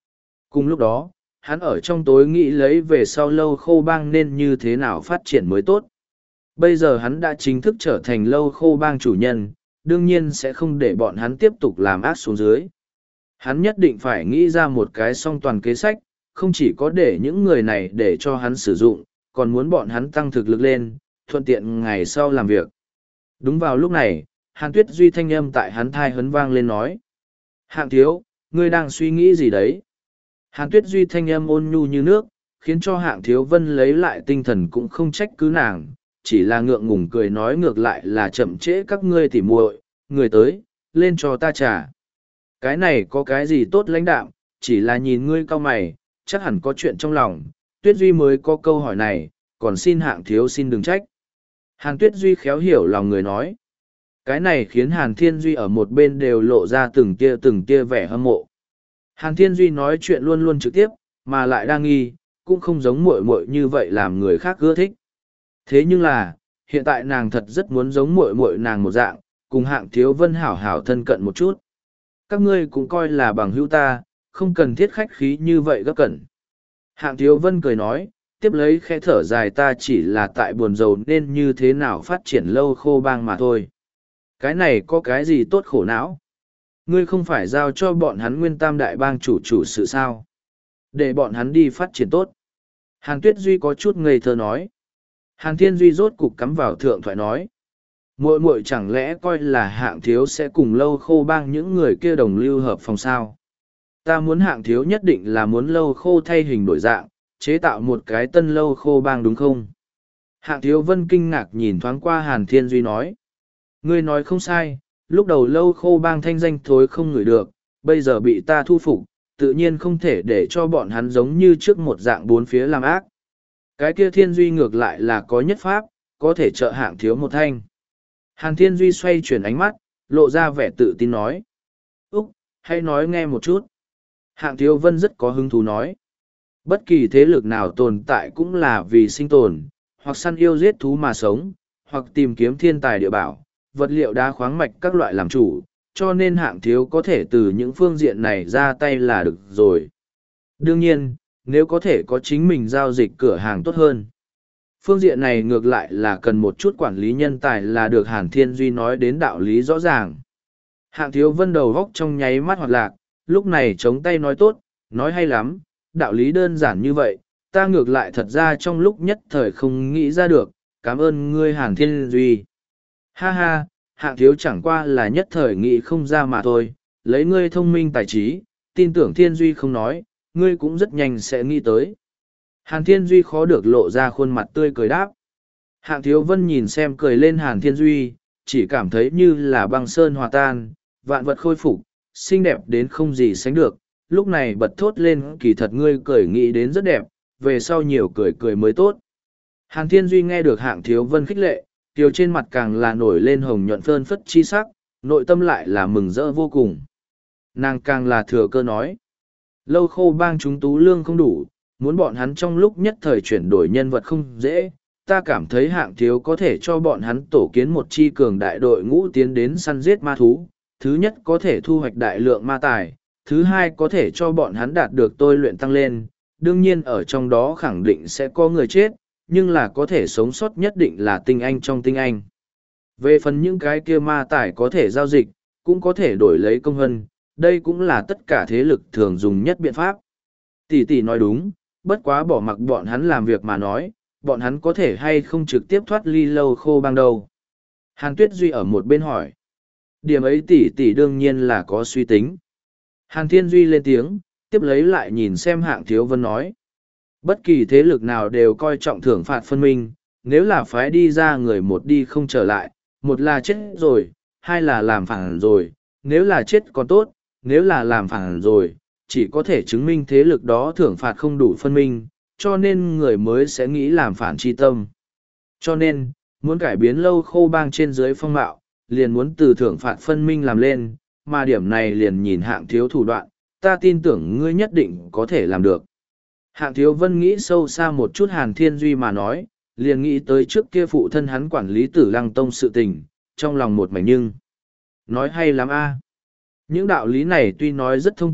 Speaker 1: Cùng lúc đó, hắn ở trong tối nghĩ lấy về sau lâu khô bang nên như thế nào phát triển mới tốt. Bây giờ hắn đã chính thức trở thành lâu khô bang chủ nhân, đương nhiên sẽ không để bọn hắn tiếp tục làm ác xuống dưới. Hắn nhất định phải nghĩ ra một cái song toàn kế sách, không chỉ có để những người này để cho hắn sử dụng, còn muốn bọn hắn tăng thực lực lên, thuận tiện ngày sau làm việc. Đúng vào lúc này, Hàn Tuyết Duy thanh âm tại hắn thai hấn vang lên nói. Hạng thiếu, ngươi đang suy nghĩ gì đấy? Hàn Tuyết Duy thanh âm ôn nhu như nước, khiến cho Hạng Thiếu Vân lấy lại tinh thần cũng không trách cứ nàng, chỉ là ngượng ngùng cười nói ngược lại là chậm trễ các ngươi tỉ muội, người tới, lên cho ta trả. Cái này có cái gì tốt lãnh đạm, chỉ là nhìn ngươi cau mày, chắc hẳn có chuyện trong lòng, Tuyết Duy mới có câu hỏi này, còn xin Hạng Thiếu xin đừng trách. Hàn Tuyết Duy khéo hiểu lòng người nói. Cái này khiến Hàn Thiên Duy ở một bên đều lộ ra từng tia vẻ hâm mộ. Hàn Thiên Duy nói chuyện luôn luôn trực tiếp, mà lại đa nghi, cũng không giống muội muội như vậy làm người khác ưa thích. Thế nhưng là, hiện tại nàng thật rất muốn giống muội muội nàng một dạng, cùng Hạng Thiếu Vân hảo hảo thân cận một chút. Các ngươi cũng coi là bằng hữu ta, không cần thiết khách khí như vậy gấp cẩn. Hạng Thiếu Vân cười nói, tiếp lấy khẽ thở dài ta chỉ là tại buồn rầu nên như thế nào phát triển lâu khô bang mà thôi. Cái này có cái gì tốt khổ não? Ngươi không phải giao cho bọn hắn nguyên tam đại bang chủ sự sao? Để bọn hắn đi phát triển tốt. Hàn Tuyết Duy có chút ngây thơ nói. Hàn Thiên Duy rốt cục cắm vào thượng thoại nói. Muội muội chẳng lẽ coi là Hạng Thiếu sẽ cùng lâu khô bang những người kia đồng lưu hợp phòng sao? Ta muốn Hạng Thiếu nhất định là muốn lâu khô thay hình đổi dạng, chế tạo một cái tân lâu khô bang đúng không? Hạng Thiếu Vân kinh ngạc nhìn thoáng qua Hàn Thiên Duy nói. Ngươi nói không sai, lúc đầu lâu khô bang thanh danh thối không ngửi được, bây giờ bị ta thu phục, tự nhiên không thể để cho bọn hắn giống như trước một dạng bốn phía làm ác. Cái kia Thiên Duy ngược lại là có nhất pháp, có thể trợ Hạng Thiếu một thanh. Hàn Thiên Duy xoay chuyển ánh mắt, lộ ra vẻ tự tin nói. Úc, hãy nói nghe một chút. Hạng Thiếu Vân rất có hứng thú nói. Bất kỳ thế lực nào tồn tại cũng là vì sinh tồn, hoặc săn yêu giết thú mà sống, hoặc tìm kiếm thiên tài địa bảo, vật liệu đá khoáng mạch các loại làm chủ, cho nên Hạng Thiếu có thể từ những phương diện này ra tay là được rồi. Đương nhiên, nếu có thể có chính mình giao dịch cửa hàng tốt hơn. Phương diện này ngược lại là cần một chút quản lý nhân tài là được Hàn Thiên Duy nói đến đạo lý rõ ràng. Hạng Thiếu Vân đầu góc trong nháy mắt hoạt lạc, lúc này chống tay nói tốt, nói hay lắm, đạo lý đơn giản như vậy, ta ngược lại thật ra trong lúc nhất thời không nghĩ ra được, cảm ơn ngươi Hàn Thiên Duy. Ha ha, Hạng Thiếu chẳng qua là nhất thời nghĩ không ra mà thôi, lấy ngươi thông minh tài trí, tin tưởng Thiên Duy không nói, ngươi cũng rất nhanh sẽ nghĩ tới. Hàn Thiên Duy khó được lộ ra khuôn mặt tươi cười đáp. Hạng Thiếu Vân nhìn xem cười lên Hàn Thiên Duy, chỉ cảm thấy như là băng sơn hòa tan, vạn vật khôi phục, xinh đẹp đến không gì sánh được. Lúc này bật thốt lên kỳ thật ngươi cười nghĩ đến rất đẹp, về sau nhiều cười cười mới tốt. Hàn Thiên Duy nghe được Hạng Thiếu Vân khích lệ, tiêu trên mặt càng là nổi lên hồng nhuận phơn phất chi sắc, nội tâm lại là mừng rỡ vô cùng. Nàng càng là thừa cơ nói. Lâu khô bang chúng tú lương không đủ, muốn bọn hắn trong lúc nhất thời chuyển đổi nhân vật không dễ, ta cảm thấy Hạng Thiếu có thể cho bọn hắn tổ kiến một chi cường đại đội ngũ tiến đến săn giết ma thú. Thứ nhất có thể thu hoạch đại lượng ma tài, thứ hai có thể cho bọn hắn đạt được tôi luyện tăng lên, đương nhiên ở trong đó khẳng định sẽ có người chết, nhưng là có thể sống sót nhất định là tinh anh trong tinh anh. Về phần những cái kia ma tài có thể giao dịch, cũng có thể đổi lấy công hân, đây cũng là tất cả thế lực thường dùng nhất biện pháp. Tỷ tỷ nói đúng, bất quá bỏ mặc bọn hắn làm việc mà nói, bọn hắn có thể hay không trực tiếp thoát ly lâu khô bang đâu. Hàn Tuyết Duy ở một bên hỏi. Điểm ấy tỷ tỷ đương nhiên là có suy tính. Hàn Thiên Duy lên tiếng, tiếp lấy lại nhìn xem Hạng Thiếu Vân nói. Bất kỳ thế lực nào đều coi trọng thưởng phạt phân minh, nếu là phái đi ra người một đi không trở lại, một là chết rồi, hai là làm phản rồi, nếu là chết còn tốt, nếu là làm phản rồi, chỉ có thể chứng minh thế lực đó thưởng phạt không đủ phân minh, cho nên người mới sẽ nghĩ làm phản chi tâm. Cho nên, muốn cải biến lâu khô bang trên dưới phong mạo, liền muốn từ thưởng phạt phân minh làm lên, mà điểm này liền nhìn Hạng Thiếu thủ đoạn, ta tin tưởng ngươi nhất định có thể làm được. Hạng Thiếu Vân nghĩ sâu xa một chút Hàn Thiên Duy mà nói, liền nghĩ tới trước kia phụ thân hắn quản lý Tử Lăng Tông sự tình, trong lòng một mảnh nhưng. Nói hay lắm a. Những đạo lý này tuy nói rất thông tục,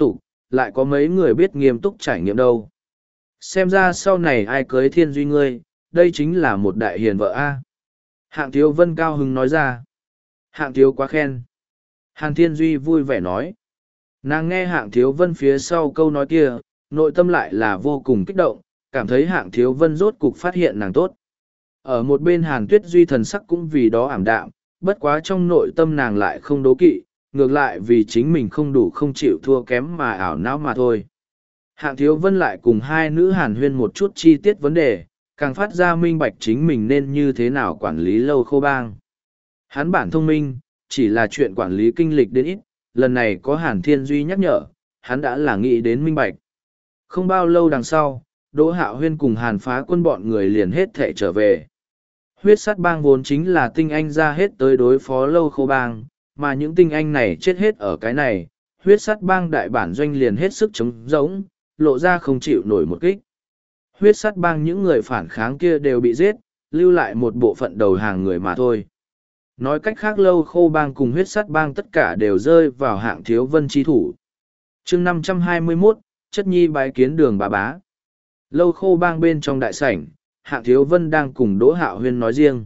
Speaker 1: lại có mấy người biết nghiêm túc trải nghiệm đâu. Xem ra sau này ai cưới Thiên Duy ngươi, đây chính là một đại hiền vợ a. Hạng Thiếu Vân cao hứng nói ra. Hạng Thiếu quá khen. Hàn Thiên Duy vui vẻ nói. Nàng nghe Hạng Thiếu Vân phía sau câu nói kia, nội tâm lại là vô cùng kích động, cảm thấy Hạng Thiếu Vân rốt cục phát hiện nàng tốt. Ở một bên Hàn Tuyết Duy thần sắc cũng vì đó ảm đạm, bất quá trong nội tâm nàng lại không đố kỵ, ngược lại vì chính mình không đủ không chịu thua kém mà ảo não mà thôi. Hạng Thiếu Vân lại cùng hai nữ hàn huyên một chút chi tiết vấn đề, càng phát ra minh bạch chính mình nên như thế nào quản lý Lâu Khô Bang. Hắn bản thông minh, chỉ là chuyện quản lý kinh lịch đến ít, lần này có Hàn Thiên Duy nhắc nhở, hắn đã là nghĩ đến minh bạch. Không bao lâu đằng sau, Đỗ Hạo Huyên cùng Hàn Phá Quân bọn người liền hết thệ trở về. Huyết Sắt Bang vốn chính là tinh anh ra hết tới đối phó Lâu Khô Bang, mà những tinh anh này chết hết ở cái này, Huyết Sắt Bang đại bản doanh liền hết sức chống rỗng, lộ ra không chịu nổi một kích. Huyết Sắt Bang những người phản kháng kia đều bị giết, lưu lại một bộ phận đầu hàng người mà thôi. Nói cách khác Lâu Khô Bang cùng Huyết Sắt Bang tất cả đều rơi vào Hạng Thiếu Vân chi thủ. Chương 521, Chất Nhi bái kiến Đường Bá Bá. Lâu Khô Bang bên trong đại sảnh, Hạng Thiếu Vân đang cùng Đỗ Hạo Huyên nói riêng.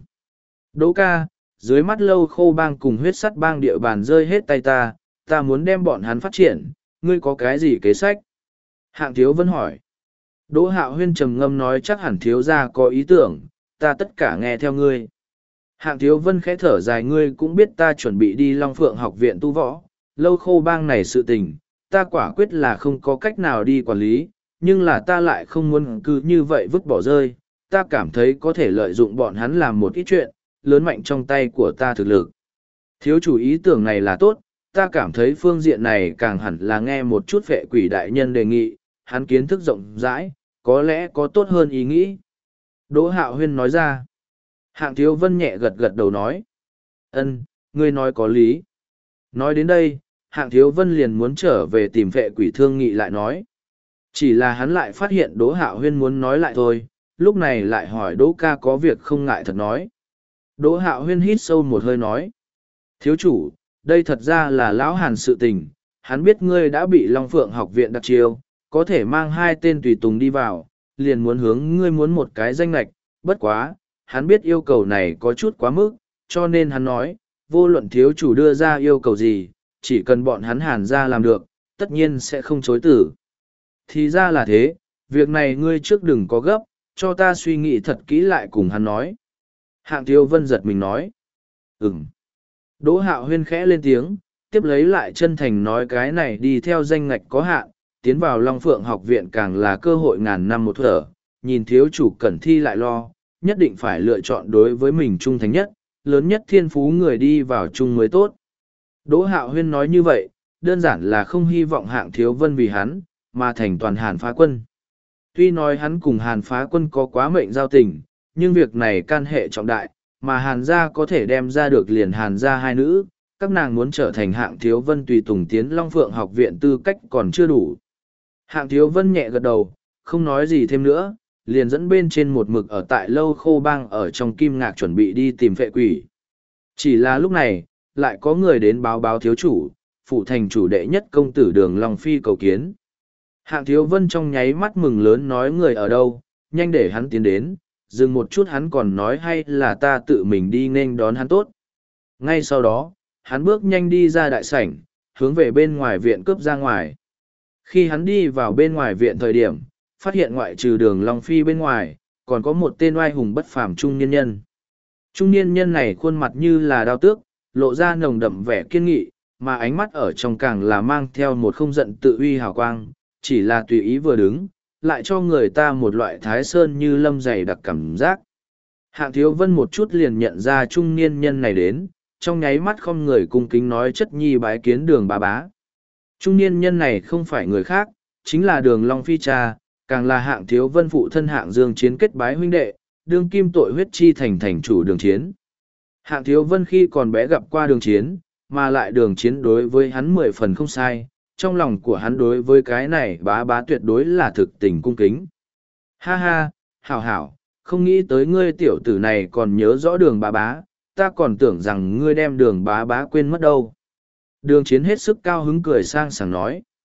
Speaker 1: Đỗ ca, dưới mắt Lâu Khô Bang cùng Huyết Sắt Bang địa bàn rơi hết tay ta muốn đem bọn hắn phát triển, ngươi có cái gì kế sách? Hạng Thiếu Vân hỏi. Đỗ Hạo Huyên trầm ngâm nói chắc hẳn thiếu gia có ý tưởng, ta tất cả nghe theo ngươi. Hạng Thiếu Vân khẽ thở dài, ngươi cũng biết ta chuẩn bị đi Long Phượng học viện tu võ, Lâu Khô Bang này sự tình, ta quả quyết là không có cách nào đi quản lý, nhưng là ta lại không muốn cứ như vậy vứt bỏ rơi, ta cảm thấy có thể lợi dụng bọn hắn làm một ít chuyện, lớn mạnh trong tay của ta thực lực. Thiếu chủ ý tưởng này là tốt, ta cảm thấy phương diện này càng hẳn là nghe một chút Vệ Quỷ đại nhân đề nghị, hắn kiến thức rộng rãi, có lẽ có tốt hơn ý nghĩ. Đỗ Hạo Huyên nói ra. Hạng Thiếu Vân nhẹ gật gật đầu nói. Ân, ngươi nói có lý. Nói đến đây, Hạng Thiếu Vân liền muốn trở về tìm Vệ Quỷ thương nghị lại nói. Chỉ là hắn lại phát hiện Đỗ Hạo Huyên muốn nói lại thôi, lúc này lại hỏi Đỗ ca có việc không ngại thật nói. Đỗ Hạo Huyên hít sâu một hơi nói. Thiếu chủ, đây thật ra là lão Hàn sự tình, hắn biết ngươi đã bị Long Phượng học viện đặc chiêu, có thể mang hai tên tùy tùng đi vào, liền muốn hướng ngươi muốn một cái danh lệch, bất quá, hắn biết yêu cầu này có chút quá mức, cho nên hắn nói, vô luận thiếu chủ đưa ra yêu cầu gì, chỉ cần bọn hắn Hàn ra làm được, tất nhiên sẽ không chối tử. Thì ra là thế, việc này ngươi trước đừng có gấp, cho ta suy nghĩ thật kỹ lại cùng hắn nói. Hạng Thiếu Vân giật mình nói. Ừm. Đỗ Hạo Huyên khẽ lên tiếng, tiếp lấy lại chân thành nói cái này đi theo danh ngạch có hạn, tiến vào Long Phượng học viện càng là cơ hội ngàn năm một thở, nhìn thiếu chủ cẩn thi lại lo, nhất định phải lựa chọn đối với mình trung thành nhất, lớn nhất thiên phú người đi vào chung mới tốt. Đỗ Hạo Huyên nói như vậy, đơn giản là không hy vọng Hạng Thiếu Vân vì hắn, mà thành toàn Hàn Phá Quân. Tuy nói hắn cùng Hàn Phá Quân có quá mệnh giao tình, nhưng việc này can hệ trọng đại, mà Hàn gia có thể đem ra được liền Hàn gia hai nữ, các nàng muốn trở thành Hạng Thiếu Vân tùy tùng tiến Long Phượng học viện tư cách còn chưa đủ. Hạng Thiếu Vân nhẹ gật đầu, không nói gì thêm nữa, liền dẫn bên trên một mực ở tại Lâu Khô Bang ở trong Kim Ngạc chuẩn bị đi tìm Vệ Quỷ. Chỉ là lúc này, lại có người đến báo thiếu chủ, phụ thành chủ đệ nhất công tử Đường Long Phi cầu kiến. Hạng Thiếu Vân trong nháy mắt mừng lớn nói người ở đâu, nhanh để hắn tiến đến, dừng một chút hắn còn nói hay là ta tự mình đi nên đón hắn tốt. Ngay sau đó, hắn bước nhanh đi ra đại sảnh, hướng về bên ngoài viện cướp ra ngoài. Khi hắn đi vào bên ngoài viện thời điểm, phát hiện ngoại trừ Đường Long Phi bên ngoài, còn có một tên oai hùng bất phàm trung niên nhân. Trung niên nhân này khuôn mặt như là đao tước, lộ ra nồng đậm vẻ kiên nghị, mà ánh mắt ở trong càng là mang theo một không giận tự uy hào quang, chỉ là tùy ý vừa đứng, lại cho người ta một loại thái sơn như lâm dày đặc cảm giác. Hạng Thiếu Vân một chút liền nhận ra trung niên nhân này đến, trong nháy mắt không người cung kính nói chất nhi bái kiến Đường Bá Bá. Trung niên nhân này không phải người khác, chính là Đường Long Phi cha, càng là Hạng Thiếu Vân phụ thân Hạng Dương Chiến kết bái huynh đệ, đương kim tội huyết chi thành chủ Đường Chiến. Hạng Thiếu Vân khi còn bé gặp qua Đường Chiến, mà lại Đường Chiến đối với hắn 10 phần không sai, trong lòng của hắn đối với cái này bá bá tuyệt đối là thực tình cung kính. Ha ha, hảo hảo, không nghĩ tới ngươi tiểu tử này còn nhớ rõ Đường Bá Bá, ta còn tưởng rằng ngươi đem Đường Bá Bá quên mất đâu. Đường Chiến hết sức cao hứng cười sang sảng nói.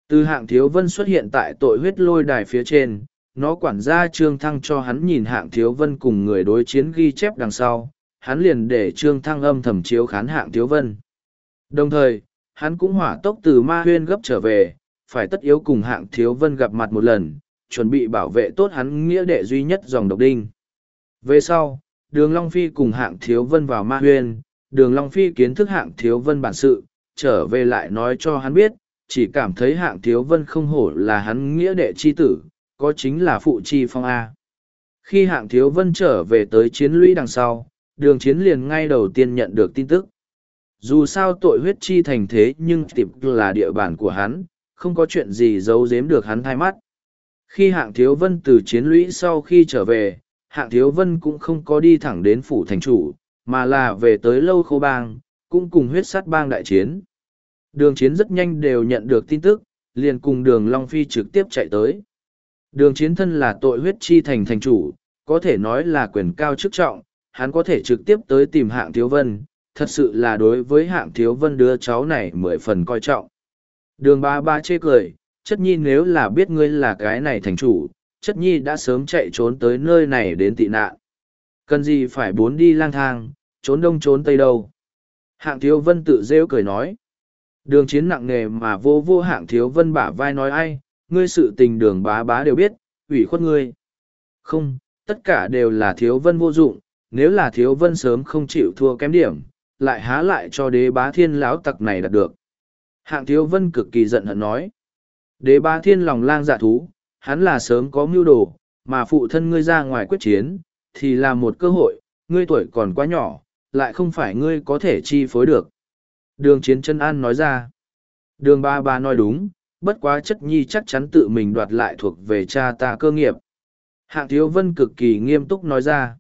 Speaker 1: Từ Hạng Thiếu Vân xuất hiện tại tội huyết lôi đài phía trên, nó quản gia Trương Thăng cho hắn nhìn Hạng Thiếu Vân cùng người đối chiến ghi chép đằng sau, hắn liền để Trương Thăng âm thầm chiếu khán Hạng Thiếu Vân. Đồng thời, hắn cũng hỏa tốc từ Ma Huyên gấp trở về, phải tất yếu cùng Hạng Thiếu Vân gặp mặt một lần, chuẩn bị bảo vệ tốt hắn nghĩa đệ duy nhất dòng độc đinh. Về sau, Đường Long Phi cùng Hạng Thiếu Vân vào Ma Huyên, Đường Long Phi kiến thức Hạng Thiếu Vân bản sự, trở về lại nói cho hắn biết, chỉ cảm thấy Hạng Thiếu Vân không hổ là hắn nghĩa đệ chi tử, có chính là phụ chi phong A. Khi Hạng Thiếu Vân trở về tới chiến lũy đằng sau, Đường Chiến liền ngay đầu tiên nhận được tin tức. Dù sao tội huyết chi thành thế nhưng tiệp là địa bàn của hắn, không có chuyện gì giấu giếm được hắn thay mắt. Khi Hạng Thiếu Vân từ chiến lũy sau khi trở về, Hạng Thiếu Vân cũng không có đi thẳng đến phủ thành chủ, mà là về tới Lâu Khô Bang, cũng cùng huyết sát bang đại chiến. Đường Chiến rất nhanh đều nhận được tin tức, liền cùng Đường Long Phi trực tiếp chạy tới. Đường Chiến thân là tội huyết chi thành thành chủ, có thể nói là quyền cao chức trọng, hắn có thể trực tiếp tới tìm Hạng Thiếu Vân, thật sự là đối với Hạng Thiếu Vân đứa cháu này 10 phần coi trọng. Đường ba ba chê cười, chất nhi nếu là biết ngươi là cái này thành chủ, chất nhi đã sớm chạy trốn tới nơi này đến tị nạn. Cần gì phải bốn đi lang thang, trốn đông trốn tây đâu. Hạng Thiếu Vân tự rêu cười nói. Đường Chiến nặng nề mà vô vô Hạng Thiếu Vân bả vai nói ai, ngươi sự tình Đường bá bá đều biết, ủy khuất ngươi. Không, tất cả đều là Thiếu Vân vô dụng, nếu là Thiếu Vân sớm không chịu thua kém điểm, lại há lại cho đế bá thiên lão tặc này đạt được. Hạng Thiếu Vân cực kỳ giận hận nói. Đế bá thiên lòng lang dạ thú, hắn là sớm có mưu đồ, mà phụ thân ngươi ra ngoài quyết chiến, thì là một cơ hội, ngươi tuổi còn quá nhỏ, lại không phải ngươi có thể chi phối được. Đường Chiến chân an nói ra. Đường ba ba nói đúng, bất quá chất nhi chắc chắn tự mình đoạt lại thuộc về cha ta cơ nghiệp. Hạng Thiếu Vân cực kỳ nghiêm túc nói ra.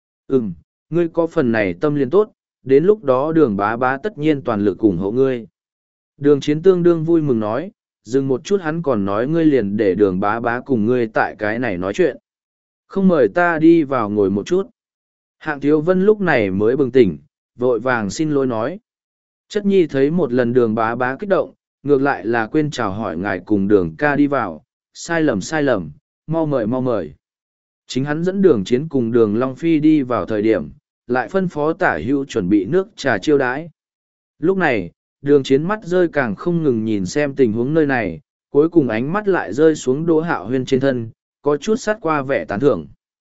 Speaker 1: Ngươi có phần này tâm liên tốt, đến lúc đó đường bá bá tất nhiên toàn lực ủng hộ ngươi. Đường Chiến tương đương vui mừng nói, dừng một chút hắn còn nói ngươi liền để đường bá bá cùng ngươi tại cái này nói chuyện. Không mời ta đi vào ngồi một chút. Hạng Thiếu Vân lúc này mới bừng tỉnh, vội vàng xin lỗi nói. Chất nhi thấy một lần đường bá bá kích động, ngược lại là quên chào hỏi ngài cùng đường ca đi vào, sai lầm, mau mời. Chính hắn dẫn Đường Chiến cùng Đường Long Phi đi vào thời điểm, lại phân phó tả hữu chuẩn bị nước trà chiêu đãi. Lúc này, Đường Chiến mắt rơi càng không ngừng nhìn xem tình huống nơi này, cuối cùng ánh mắt lại rơi xuống Đỗ Hạo Huyên trên thân, có chút sát qua vẻ tán thưởng.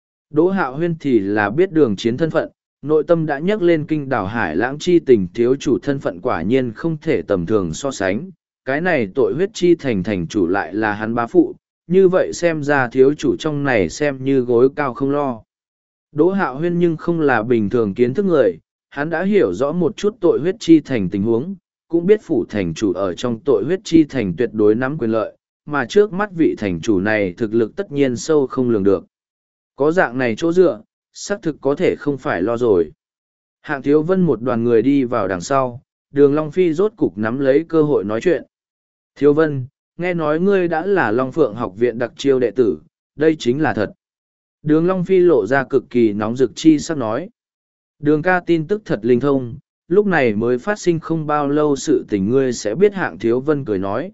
Speaker 1: Đỗ Hạo Huyên thì là biết Đường Chiến thân phận, nội tâm đã nhắc lên kinh đảo Hải Lãng chi tình thiếu chủ thân phận quả nhiên không thể tầm thường so sánh, cái này tội huyết chi thành chủ lại là hắn bá phụ, như vậy xem ra thiếu chủ trong này xem như gối cao không lo. Đỗ Hạo Huyên nhưng không là bình thường kiến thức người, hắn đã hiểu rõ một chút tội huyết chi thành tình huống, cũng biết phủ thành chủ ở trong tội huyết chi thành tuyệt đối nắm quyền lợi, mà trước mắt vị thành chủ này thực lực tất nhiên sâu không lường được. Có dạng này chỗ dựa, xác thực có thể không phải lo rồi. Hạng Thiếu Vân một đoàn người đi vào đằng sau, Đường Long Phi rốt cục nắm lấy cơ hội nói chuyện. Thiếu Vân, nghe nói ngươi đã là Long Phượng học viện đặc chiêu đệ tử, đây chính là thật. Đường Long Phi lộ ra cực kỳ nóng rực chi sắc nói. Đường ca tin tức thật linh thông, lúc này mới phát sinh không bao lâu sự tình ngươi sẽ biết. Hạng Thiếu Vân cười nói.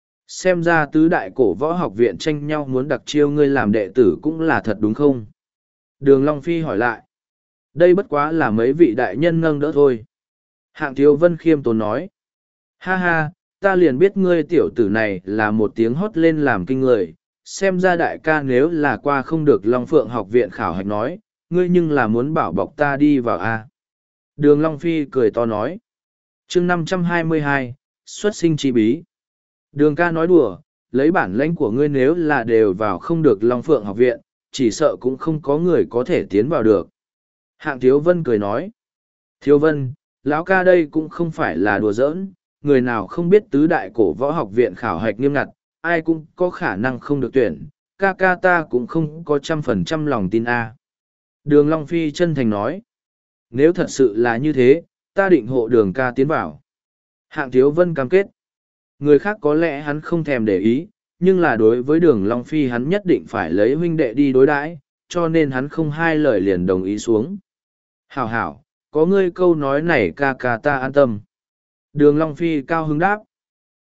Speaker 1: Xem ra tứ đại cổ võ học viện tranh nhau muốn đặc chiêu ngươi làm đệ tử cũng là thật đúng không? Đường Long Phi hỏi lại. Đây bất quá là mấy vị đại nhân nâng đỡ thôi. Hạng Thiếu Vân khiêm tốn nói. Ha ha, ta liền biết ngươi tiểu tử này là một tiếng hót lên làm kinh người, xem ra đại ca nếu là qua không được Long Phượng học viện khảo hạch nói, ngươi nhưng là muốn bảo bọc ta đi vào a. Đường Long Phi cười to nói. Chương 522, xuất sinh chi bí. Đường ca nói đùa, lấy bản lãnh của ngươi nếu là đều vào không được Long Phượng học viện, chỉ sợ cũng không có người có thể tiến vào được. Hạng Thiếu Vân cười nói. Thiếu Vân, lão ca đây cũng không phải là đùa giỡn, người nào không biết tứ đại cổ võ học viện khảo hạch nghiêm ngặt, ai cũng có khả năng không được tuyển, ca ca ta cũng không có 100% lòng tin a. Đường Long Phi chân thành nói. Nếu thật sự là như thế, ta định hộ Đường ca tiến vào. Hạng Thiếu Vân cam kết. Người khác có lẽ hắn không thèm để ý, nhưng là đối với Đường Long Phi hắn nhất định phải lấy huynh đệ đi đối đãi, cho nên hắn không hai lời liền đồng ý xuống. Hảo hảo, có ngươi câu nói này ca ca ta an tâm. Đường Long Phi cao hứng đáp.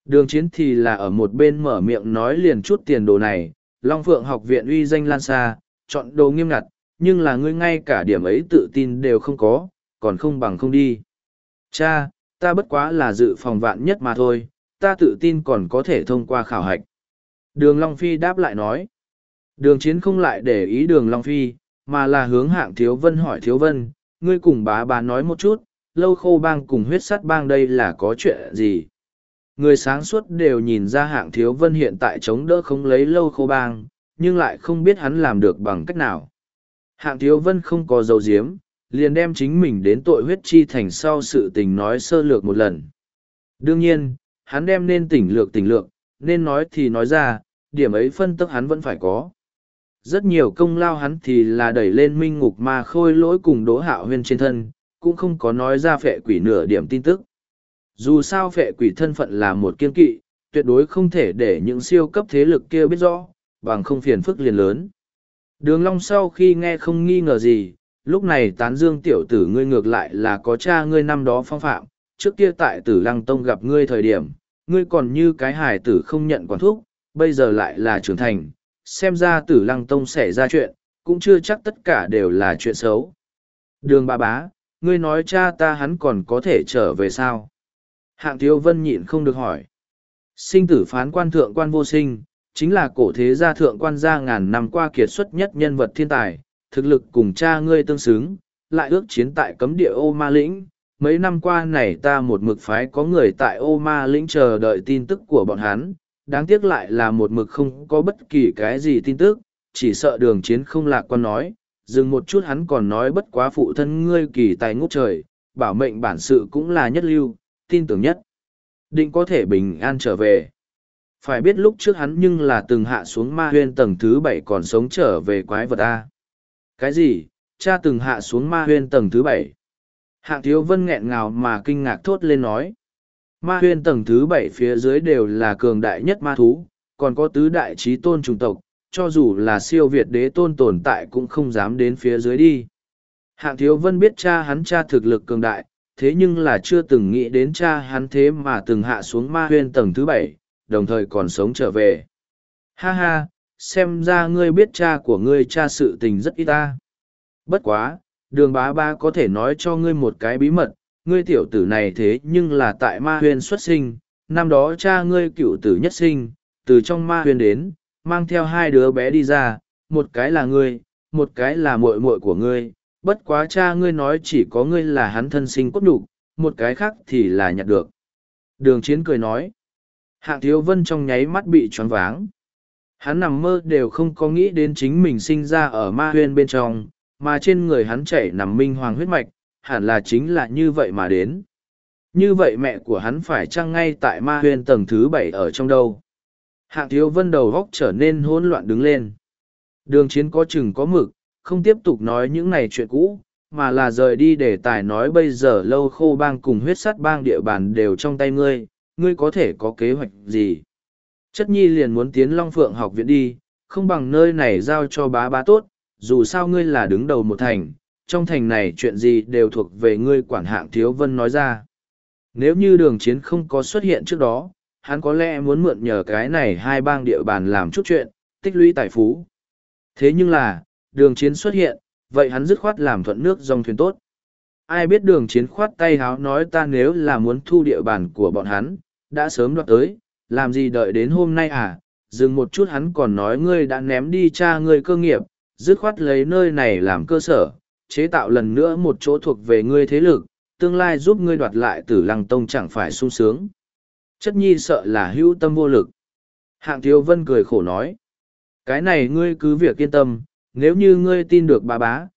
Speaker 1: Đường Chiến thì là ở một bên mở miệng nói liền chút tiền đồ này, Long Phượng học viện uy danh lan xa, chọn đồ nghiêm ngặt, nhưng là ngươi ngay cả điểm ấy tự tin đều không có, còn không bằng không đi. Cha, ta bất quá là dự phòng vạn nhất mà thôi, ta tự tin còn có thể thông qua khảo hạch. Đường Long Phi đáp lại nói. Đường Chiến không lại để ý Đường Long Phi, mà là hướng Hạng Thiếu Vân hỏi Thiếu Vân, ngươi cùng bá nói một chút, Lâu Khô Bang cùng Huyết Sắt Bang đây là có chuyện gì? Người sáng suốt đều nhìn ra Hạng Thiếu Vân hiện tại chống đỡ không lấy Lâu Khô Bang, nhưng lại không biết hắn làm được bằng cách nào. Hạng Thiếu Vân không có dấu diếm, liền đem chính mình đến tội huyết chi thành sau sự tình nói sơ lược một lần. Đương nhiên, hắn đem nên tỉnh lược, nên nói thì nói ra, điểm ấy phân tức hắn vẫn phải có. Rất nhiều công lao hắn thì là đẩy lên minh ngục ma khôi lỗi cùng Đỗ Hạo Huyên trên thân, cũng không có nói ra phệ quỷ nửa điểm tin tức. Dù sao phệ quỷ thân phận là một kiên kỵ, tuyệt đối không thể để những siêu cấp thế lực kia biết rõ, bằng không phiền phức liền lớn. Đường Long sau khi nghe không nghi ngờ gì, lúc này tán dương tiểu tử ngươi ngược lại là có cha ngươi năm đó phong phạm, trước kia tại Tử Lăng Tông gặp ngươi thời điểm, ngươi còn như cái hài tử không nhận quản thúc, bây giờ lại là trưởng thành, xem ra Tử Lăng Tông xảy ra chuyện, cũng chưa chắc tất cả đều là chuyện xấu. Đường bá, ngươi nói cha ta hắn còn có thể trở về sao? Hạng Thiếu Vân nhịn không được hỏi. Sinh tử phán quan thượng quan vô sinh, chính là cổ thế gia thượng quan gia ngàn năm qua kiệt xuất nhất nhân vật thiên tài, thực lực cùng cha ngươi tương xứng, lại ước chiến tại cấm địa ô ma lĩnh. Mấy năm qua này ta một mực phái có người tại ô ma lĩnh chờ đợi tin tức của bọn hắn, đáng tiếc lại là một mực không có bất kỳ cái gì tin tức, chỉ sợ Đường Chiến không lạc quan nói, dừng một chút hắn còn nói bất quá phụ thân ngươi kỳ tài ngút trời, bảo mệnh bản sự cũng là nhất lưu, tin tưởng nhất. Định có thể bình an trở về. Phải biết lúc trước hắn nhưng là từng hạ xuống ma huyên tầng thứ 7 còn sống trở về quái vật A. Cái gì? Cha từng hạ xuống ma huyên tầng thứ 7. Hạng Thiếu Vân nghẹn ngào mà kinh ngạc thốt lên nói. Ma huyên tầng thứ 7 phía dưới đều là cường đại nhất ma thú, còn có tứ đại trí tôn chủng tộc, cho dù là siêu việt đế tôn tồn tại cũng không dám đến phía dưới đi. Hạng Thiếu Vân biết cha hắn cha thực lực cường đại, thế nhưng là chưa từng nghĩ đến cha hắn thế mà từng hạ xuống ma huyên tầng thứ 7, đồng thời còn sống trở về. Ha ha, xem ra ngươi biết cha của ngươi cha sự tình rất ít ta. Bất quá, Đường bá có thể nói cho ngươi một cái bí mật, ngươi tiểu tử này thế nhưng là tại ma huyên xuất sinh, năm đó cha ngươi cựu tử nhất sinh, từ trong ma huyên đến, mang theo hai đứa bé đi ra, một cái là ngươi, một cái là muội muội của ngươi, bất quá cha ngươi nói chỉ có ngươi là hắn thân sinh cốt nhục, một cái khác thì là nhặt được. Đường Chiến cười nói. Hạng Thiếu Vân trong nháy mắt bị choáng váng. Hắn nằm mơ đều không có nghĩ đến chính mình sinh ra ở ma huyên bên trong, mà trên người hắn chảy nằm minh hoàng huyết mạch, hẳn là chính là như vậy mà đến. Như vậy mẹ của hắn phải chăng ngay tại ma huyên tầng thứ 7 ở trong đâu? Hạng Thiếu Vân đầu góc trở nên hỗn loạn đứng lên. Đường Chiến có chừng có mực, không tiếp tục nói những này chuyện cũ, mà là rời đi để tài nói bây giờ Lâu Khô Bang cùng Huyết Sắt Bang địa bàn đều trong tay ngươi, ngươi có thể có kế hoạch gì? Chất nhi liền muốn tiến Long Phượng học viện đi, không bằng nơi này giao cho bá tốt, dù sao ngươi là đứng đầu một thành, trong thành này chuyện gì đều thuộc về ngươi quản. Hạng Thiếu Vân nói ra. Nếu như Đường Chiến không có xuất hiện trước đó, hắn có lẽ muốn mượn nhờ cái này hai bang địa bàn làm chút chuyện, tích lũy tài phú. Thế nhưng là, Đường Chiến xuất hiện, vậy hắn dứt khoát làm thuận nước dòng thuyền tốt. Ai biết Đường Chiến khoát tay háo nói ta nếu là muốn thu địa bàn của bọn hắn, đã sớm đoạt tới, làm gì đợi đến hôm nay à? Dừng một chút hắn còn nói ngươi đã ném đi cha ngươi cơ nghiệp, dứt khoát lấy nơi này làm cơ sở, chế tạo lần nữa một chỗ thuộc về ngươi thế lực, tương lai giúp ngươi đoạt lại Tử Lăng Tông chẳng phải sung sướng. Chất nhi sợ là hữu tâm vô lực. Hạng Thiếu Vân cười khổ nói. Cái này ngươi cứ việc yên tâm, nếu như ngươi tin được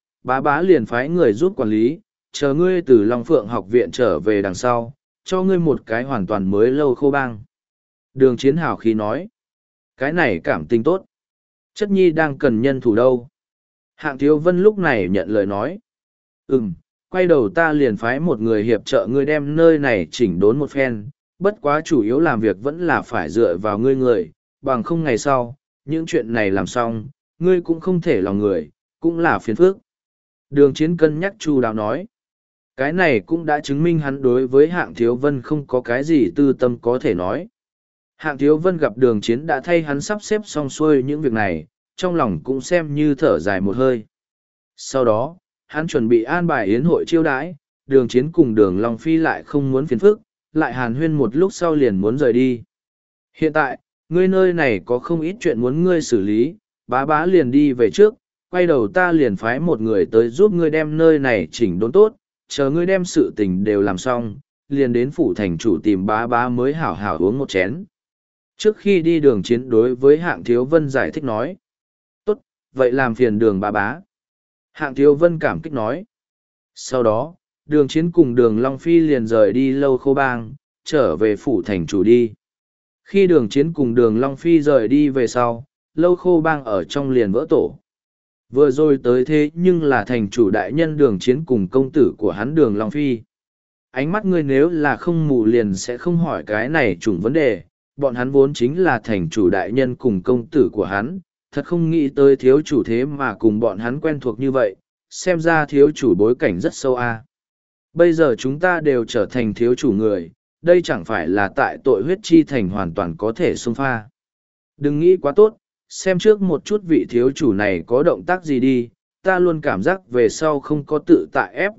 Speaker 1: bá liền phái người giúp quản lý, chờ ngươi từ Long Phượng học viện trở về đằng sau, cho ngươi một cái hoàn toàn mới Lâu Khô Bang. Đường Chiến hào khí nói. Cái này cảm tình tốt. Chất nhi đang cần nhân thủ đâu. Hạng Thiếu Vân lúc này nhận lời nói. Quay đầu ta liền phái một người hiệp trợ ngươi đem nơi này chỉnh đốn một phen, bất quá chủ yếu làm việc vẫn là phải dựa vào ngươi người, bằng không ngày sau, những chuyện này làm xong, ngươi cũng không thể lòng người, cũng là phiền phức. Đường Chiến cân nhắc chu đáo nói. Cái này cũng đã chứng minh hắn đối với Hạng Thiếu Vân không có cái gì tư tâm có thể nói. Hạng Thiếu Vân gặp Đường Chiến đã thay hắn sắp xếp xong xuôi những việc này, trong lòng cũng xem như thở dài một hơi. Sau đó, hắn chuẩn bị an bài yến hội chiêu đãi, Đường Chiến cùng Đường Long Phi lại không muốn phiền phức, lại hàn huyên một lúc sau liền muốn rời đi. Hiện tại, ngươi nơi này có không ít chuyện muốn ngươi xử lý, bá bá liền đi về trước, quay đầu ta liền phái một người tới giúp ngươi đem nơi này chỉnh đốn tốt, chờ ngươi đem sự tình đều làm xong, liền đến phủ thành chủ tìm bá bá mới hảo hảo uống một chén. Trước khi đi Đường Chiến đối với Hạng Thiếu Vân giải thích nói. Tốt, vậy làm phiền Đường bá bá. Hạng Thiếu Vân cảm kích nói. Sau đó, Đường Chiến cùng Đường Long Phi liền rời đi Lâu Khô Bang, trở về phủ thành chủ đi. Khi Đường Chiến cùng Đường Long Phi rời đi về sau, Lâu Khô Bang ở trong liền vỡ tổ. Vừa rồi tới thế nhưng là thành chủ đại nhân Đường Chiến cùng công tử của hắn Đường Long Phi. Ánh mắt ngươi nếu là không mù liền sẽ không hỏi cái này trùng vấn đề, bọn hắn vốn chính là thành chủ đại nhân cùng công tử của hắn, thật không nghĩ tới thiếu chủ thế mà cùng bọn hắn quen thuộc như vậy, xem ra thiếu chủ bối cảnh rất sâu a. Bây giờ chúng ta đều trở thành thiếu chủ người, đây chẳng phải là tại tội huyết chi thành hoàn toàn có thể xông pha. Đừng nghĩ quá tốt, xem trước một chút vị thiếu chủ này có động tác gì đi, ta luôn cảm giác về sau không có tự tại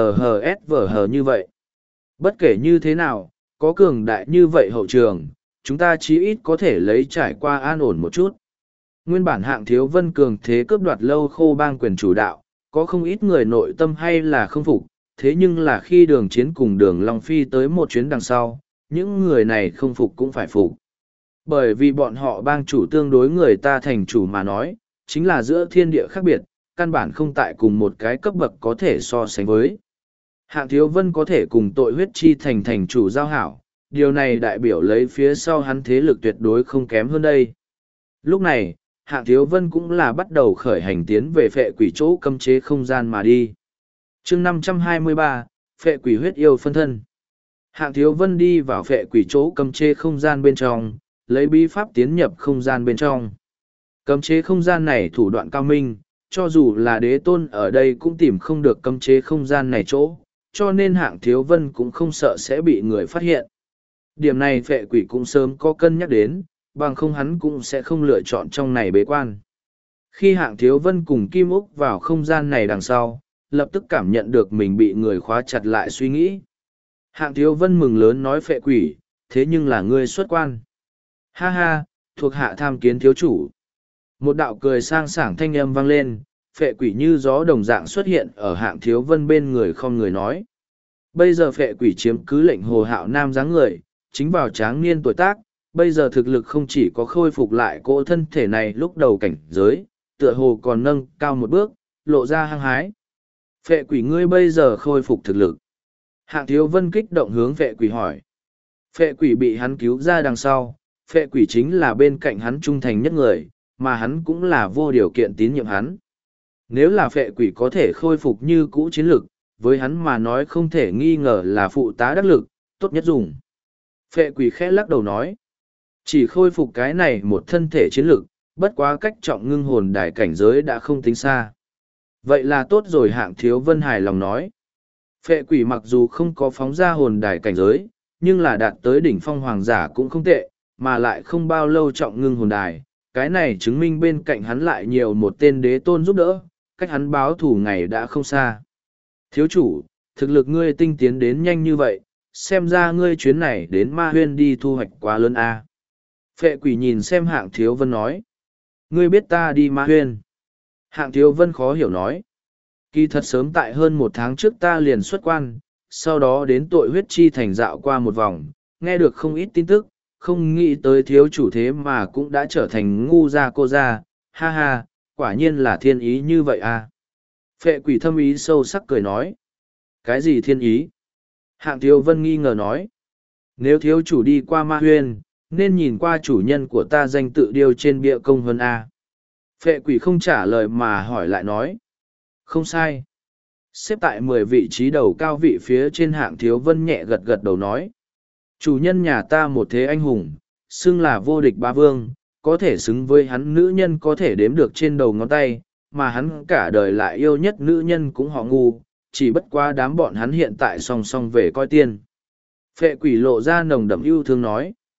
Speaker 1: FVGHSVH như vậy. Bất kể như thế nào, có cường đại như vậy hậu trường, chúng ta chí ít có thể lấy trải qua an ổn một chút. Nguyên bản Hạng Thiếu Vân cường thế cướp đoạt Lâu Khô Bang quyền chủ đạo, có không ít người nội tâm hay là không phục, thế nhưng là khi Đường Chiến cùng Đường Long Phi tới một chuyến đằng sau, những người này không phục cũng phải phục. Bởi vì bọn họ bang chủ tương đối người ta thành chủ mà nói, chính là giữa thiên địa khác biệt, căn bản không tại cùng một cái cấp bậc có thể so sánh với. Hạng Thiếu Vân có thể cùng tội huyết chi thành thành chủ giao hảo, điều này đại biểu lấy phía sau hắn thế lực tuyệt đối không kém hơn đây. Lúc này, Hạng Thiếu Vân cũng là bắt đầu khởi hành tiến về phệ quỷ chỗ cấm chế không gian mà đi. chương 523, phệ quỷ huyết yêu phân thân. Hạng Thiếu Vân đi vào phệ quỷ chỗ cấm chế không gian bên trong, lấy bí pháp tiến nhập không gian bên trong. Cấm chế không gian này thủ đoạn cao minh, cho dù là đế tôn ở đây cũng tìm không được cấm chế không gian này chỗ, cho nên Hạng Thiếu Vân cũng không sợ sẽ bị người phát hiện. Điểm này phệ quỷ cũng sớm có cân nhắc đến, bằng không hắn cũng sẽ không lựa chọn trong này bế quan. Khi Hạng Thiếu Vân cùng Kim Úc vào không gian này đằng sau, lập tức cảm nhận được mình bị người khóa chặt lại suy nghĩ. Hạng Thiếu Vân mừng lớn nói phệ quỷ, thế nhưng là ngươi xuất quan. Ha ha, thuộc hạ tham kiến thiếu chủ. Một đạo cười sang sảng thanh âm vang lên, phệ quỷ như gió đồng dạng xuất hiện ở Hạng Thiếu Vân bên người không người nói. Bây giờ phệ quỷ chiếm cứ lệnh Hồ Hạo Nam dáng người, chính vào tráng niên tuổi tác, bây giờ thực lực không chỉ có khôi phục lại cỗ thân thể này lúc đầu cảnh giới, tựa hồ còn nâng cao một bước, lộ ra hăng hái. Phệ quỷ ngươi bây giờ khôi phục thực lực. Hạng Thiếu Vân kích động hướng phệ quỷ hỏi. Phệ quỷ bị hắn cứu ra đằng sau, phệ quỷ chính là bên cạnh hắn trung thành nhất người, mà hắn cũng là vô điều kiện tín nhiệm hắn. Nếu là phệ quỷ có thể khôi phục như cũ chiến lực, với hắn mà nói không thể nghi ngờ là phụ tá đắc lực, tốt nhất dùng. Phệ quỷ khẽ lắc đầu nói. Chỉ khôi phục cái này một thân thể chiến lực, bất quá cách trọng ngưng hồn đài cảnh giới đã không tính xa. Vậy là tốt rồi Hạng Thiếu Vân hài lòng nói. Phệ quỷ mặc dù không có phóng ra hồn đài cảnh giới, nhưng là đạt tới đỉnh phong hoàng giả cũng không tệ, mà lại không bao lâu trọng ngưng hồn đài. Cái này chứng minh bên cạnh hắn lại nhiều một tên đế tôn giúp đỡ, cách hắn báo thủ ngày đã không xa. Thiếu chủ, thực lực ngươi tinh tiến đến nhanh như vậy, xem ra ngươi chuyến này đến Ma Huyên đi thu hoạch quá lớn a. Phệ quỷ nhìn xem Hạng Thiếu Vân nói. Ngươi biết ta đi Ma Huyên. Hạng Thiếu Vân khó hiểu nói. Kỳ thật sớm tại hơn một tháng trước ta liền xuất quan, sau đó đến tội huyết chi thành dạo qua một vòng, nghe được không ít tin tức, không nghĩ tới thiếu chủ thế mà cũng đã trở thành ngu gia cô gia, ha ha, quả nhiên là thiên ý như vậy à. Phệ quỷ thâm ý sâu sắc cười nói. Cái gì thiên ý? Hạng Thiếu Vân nghi ngờ nói. Nếu thiếu chủ đi qua Ma Huyên, nên nhìn qua chủ nhân của ta danh tự điêu trên bia công hơn a. Phệ quỷ không trả lời mà hỏi lại nói. Không sai. Xếp tại 10 vị trí đầu cao vị phía trên Hạng Thiếu Vân nhẹ gật gật đầu nói. Chủ nhân nhà ta một thế anh hùng, xưng là vô địch ba vương, có thể xứng với hắn nữ nhân có thể đếm được trên đầu ngón tay, mà hắn cả đời lại yêu nhất nữ nhân cũng họ ngu, chỉ bất quá đám bọn hắn hiện tại song song về coi tiên. Phệ quỷ lộ ra nồng đậm yêu thương nói.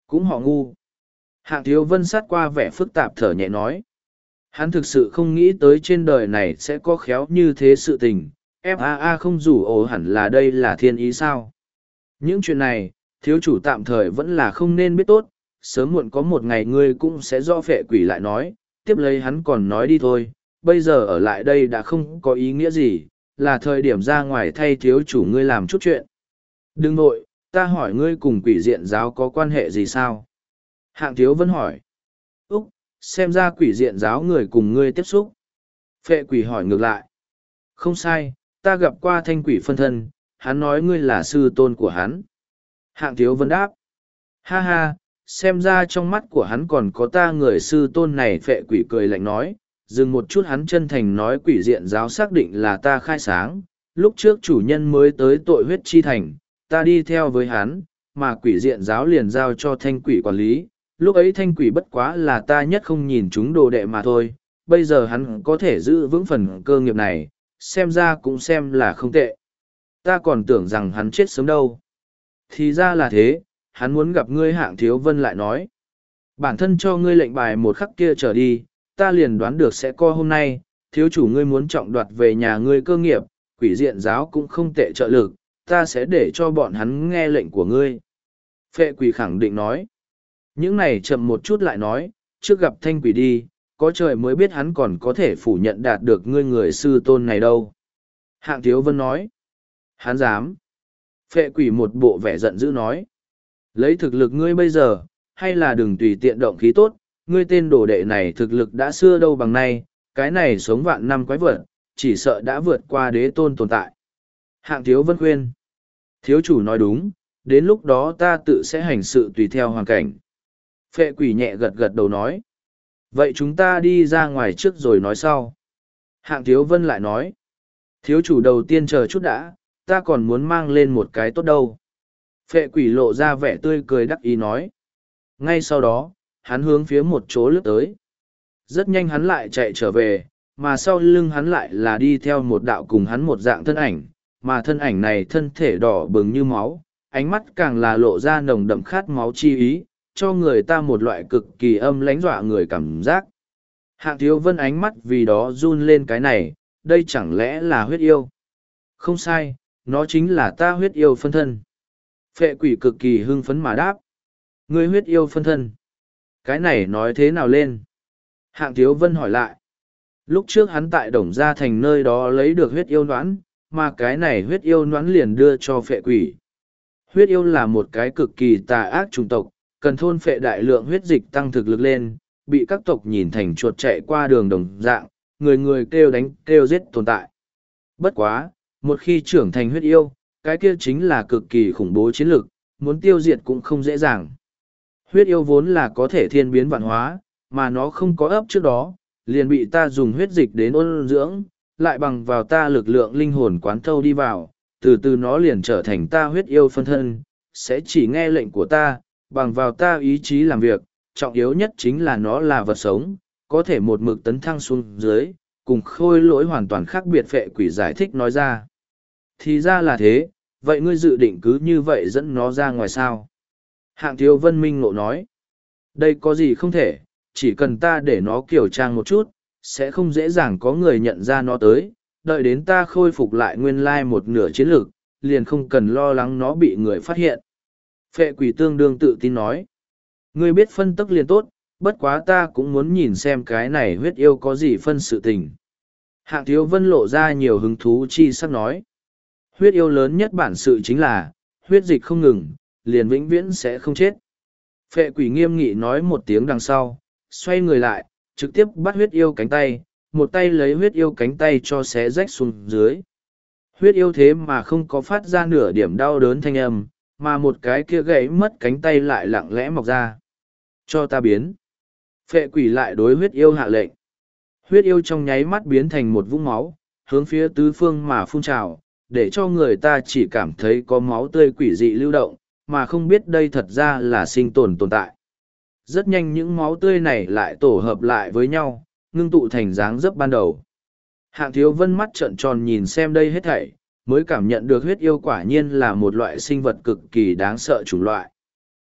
Speaker 1: Cũng họ ngu. Hạng Thiếu Vân sát qua vẻ phức tạp thở nhẹ nói. Hắn thực sự không nghĩ tới trên đời này sẽ có khéo như thế sự tình. FAA không rủ ổ hẳn là đây là thiên ý sao. Những chuyện này, thiếu chủ tạm thời vẫn là không nên biết tốt. Sớm muộn có một ngày ngươi cũng sẽ do phệ quỷ lại nói. Tiếp lấy hắn còn nói đi thôi. Bây giờ ở lại đây đã không có ý nghĩa gì. Là thời điểm ra ngoài thay thiếu chủ ngươi làm chút chuyện. Đừng nội, ta hỏi ngươi cùng quỷ diện giáo có quan hệ gì sao? Hạng Thiếu Vân hỏi. Úc, xem ra quỷ diện giáo người cùng ngươi tiếp xúc. Phệ quỷ hỏi ngược lại. Không sai, ta gặp qua thanh quỷ phân thân, hắn nói ngươi là sư tôn của hắn. Hạng Thiếu Vân đáp. Ha ha, xem ra trong mắt của hắn còn có ta người sư tôn này. Phệ quỷ cười lạnh nói. Dừng một chút hắn chân thành nói quỷ diện giáo xác định là ta khai sáng. Lúc trước chủ nhân mới tới tội huyết chi thành, ta đi theo với hắn, mà quỷ diện giáo liền giao cho thanh quỷ quản lý. Lúc ấy thanh quỷ bất quá là ta nhất không nhìn chúng đồ đệ mà thôi, bây giờ hắn có thể giữ vững phần cơ nghiệp này, xem ra cũng xem là không tệ. Ta còn tưởng rằng hắn chết sớm đâu. Thì ra là thế, hắn muốn gặp ngươi. Hạng Thiếu Vân lại nói. Bản thân cho ngươi lệnh bài một khắc kia trở đi, ta liền đoán được sẽ co hôm nay, thiếu chủ ngươi muốn trọng đoạt về nhà ngươi cơ nghiệp, quỷ diện giáo cũng không tệ trợ lực, ta sẽ để cho bọn hắn nghe lệnh của ngươi. Phệ quỷ khẳng định nói. Những này chậm một chút lại nói, trước gặp thanh quỷ đi, có trời mới biết hắn còn có thể phủ nhận đạt được ngươi người sư tôn này đâu. Hạng Thiếu Vân nói. Hắn dám. Phệ quỷ một bộ vẻ giận dữ nói. Lấy thực lực ngươi bây giờ, hay là đừng tùy tiện động khí tốt, ngươi tên đồ đệ này thực lực đã xưa đâu bằng nay, cái này sống vạn năm quái vật, chỉ sợ đã vượt qua đế tôn tồn tại. Hạng Thiếu Vân khuyên. Thiếu chủ nói đúng, đến lúc đó ta tự sẽ hành sự tùy theo hoàn cảnh. Phệ quỷ nhẹ gật gật đầu nói. Vậy chúng ta đi ra ngoài trước rồi nói sau. Hạng Thiếu Vân lại nói. Thiếu chủ đầu tiên chờ chút đã, ta còn muốn mang lên một cái tốt đâu. Phệ quỷ lộ ra vẻ tươi cười đắc ý nói. Ngay sau đó, hắn hướng phía một chỗ lướt tới. Rất nhanh hắn lại chạy trở về, mà sau lưng hắn lại là đi theo một đạo cùng hắn một dạng thân ảnh, mà thân ảnh này thân thể đỏ bừng như máu, ánh mắt càng là lộ ra nồng đậm khát máu chi ý, cho người ta một loại cực kỳ âm lãnh dọa người cảm giác. Hạng Thiếu Vân ánh mắt vì đó run lên, cái này, đây chẳng lẽ là huyết yêu? Không sai, nó chính là ta huyết yêu phân thân. Phệ quỷ cực kỳ hưng phấn mà đáp. Ngươi huyết yêu phân thân. Cái này nói thế nào lên? Hạng Thiếu Vân hỏi lại. Lúc trước hắn tại Đồng Gia Thành nơi đó lấy được huyết yêu noãn, mà cái này huyết yêu noãn liền đưa cho phệ quỷ. Huyết yêu là một cái cực kỳ tà ác chủng tộc, cần thôn phệ đại lượng huyết dịch tăng thực lực lên, bị các tộc nhìn thành chuột chạy qua đường đồng dạng, người người kêu đánh kêu giết tồn tại. Bất quá, một khi trưởng thành huyết yêu, cái kia chính là cực kỳ khủng bố chiến lực, muốn tiêu diệt cũng không dễ dàng. Huyết yêu vốn là có thể thiên biến vạn hóa, mà nó không có ấp trước đó, liền bị ta dùng huyết dịch đến ôn dưỡng, lại bằng vào ta lực lượng linh hồn quán thâu đi vào, từ từ nó liền trở thành ta huyết yêu phân thân, sẽ chỉ nghe lệnh của ta, bằng vào ta ý chí làm việc, trọng yếu nhất chính là nó là vật sống, có thể một mực tấn thăng xuống dưới, cùng khôi lỗi hoàn toàn khác biệt. Phệ quỷ giải thích nói ra. Thì ra là thế, vậy ngươi dự định cứ như vậy dẫn nó ra ngoài sao? Hạng Thiếu Vân minh ngộ nói. Đây có gì không thể, chỉ cần ta để nó kiểu trang một chút, sẽ không dễ dàng có người nhận ra nó tới, đợi đến ta khôi phục lại nguyên lai một nửa chiến lược, liền không cần lo lắng nó bị người phát hiện. Phệ quỷ tương đương tự tin nói. Ngươi biết phân tức liền tốt, bất quá ta cũng muốn nhìn xem cái này huyết yêu có gì phân sự tình. Hạng Thiếu Vân lộ ra nhiều hứng thú chi sắc nói. Huyết yêu lớn nhất bản sự chính là, huyết dịch không ngừng, liền vĩnh viễn sẽ không chết. Phệ quỷ nghiêm nghị nói một tiếng đằng sau, xoay người lại, trực tiếp bắt huyết yêu cánh tay, một tay lấy huyết yêu cánh tay cho xé rách xuống dưới. Huyết yêu thế mà không có phát ra nửa điểm đau đớn thanh âm, mà một cái kia gãy mất cánh tay lại lặng lẽ mọc ra. Cho ta biến. Phệ quỷ lại đối huyết yêu hạ lệnh. Huyết yêu trong nháy mắt biến thành một vũng máu, hướng phía tứ phương mà phun trào, để cho người ta chỉ cảm thấy có máu tươi quỷ dị lưu động, mà không biết đây thật ra là sinh tồn tồn tại. Rất nhanh những máu tươi này lại tổ hợp lại với nhau, ngưng tụ thành dáng dấp ban đầu. Hạng Thiếu Vân mắt trợn tròn nhìn xem đây hết thảy, mới cảm nhận được huyết yêu quả nhiên là một loại sinh vật cực kỳ đáng sợ chủng loại.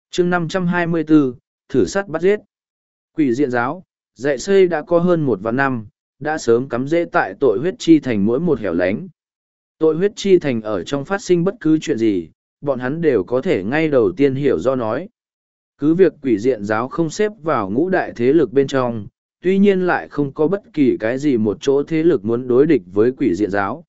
Speaker 1: chương 524, thử sắt bắt giết. Quỷ diện giáo, dạy xây đã có hơn 1 vạn năm, đã sớm cắm rễ tại tội huyết chi thành mỗi một hẻo lánh. Tội huyết chi thành ở trong phát sinh bất cứ chuyện gì, bọn hắn đều có thể ngay đầu tiên hiểu do nói. Cứ việc quỷ diện giáo không xếp vào ngũ đại thế lực bên trong, tuy nhiên lại không có bất kỳ cái gì một chỗ thế lực muốn đối địch với quỷ diện giáo.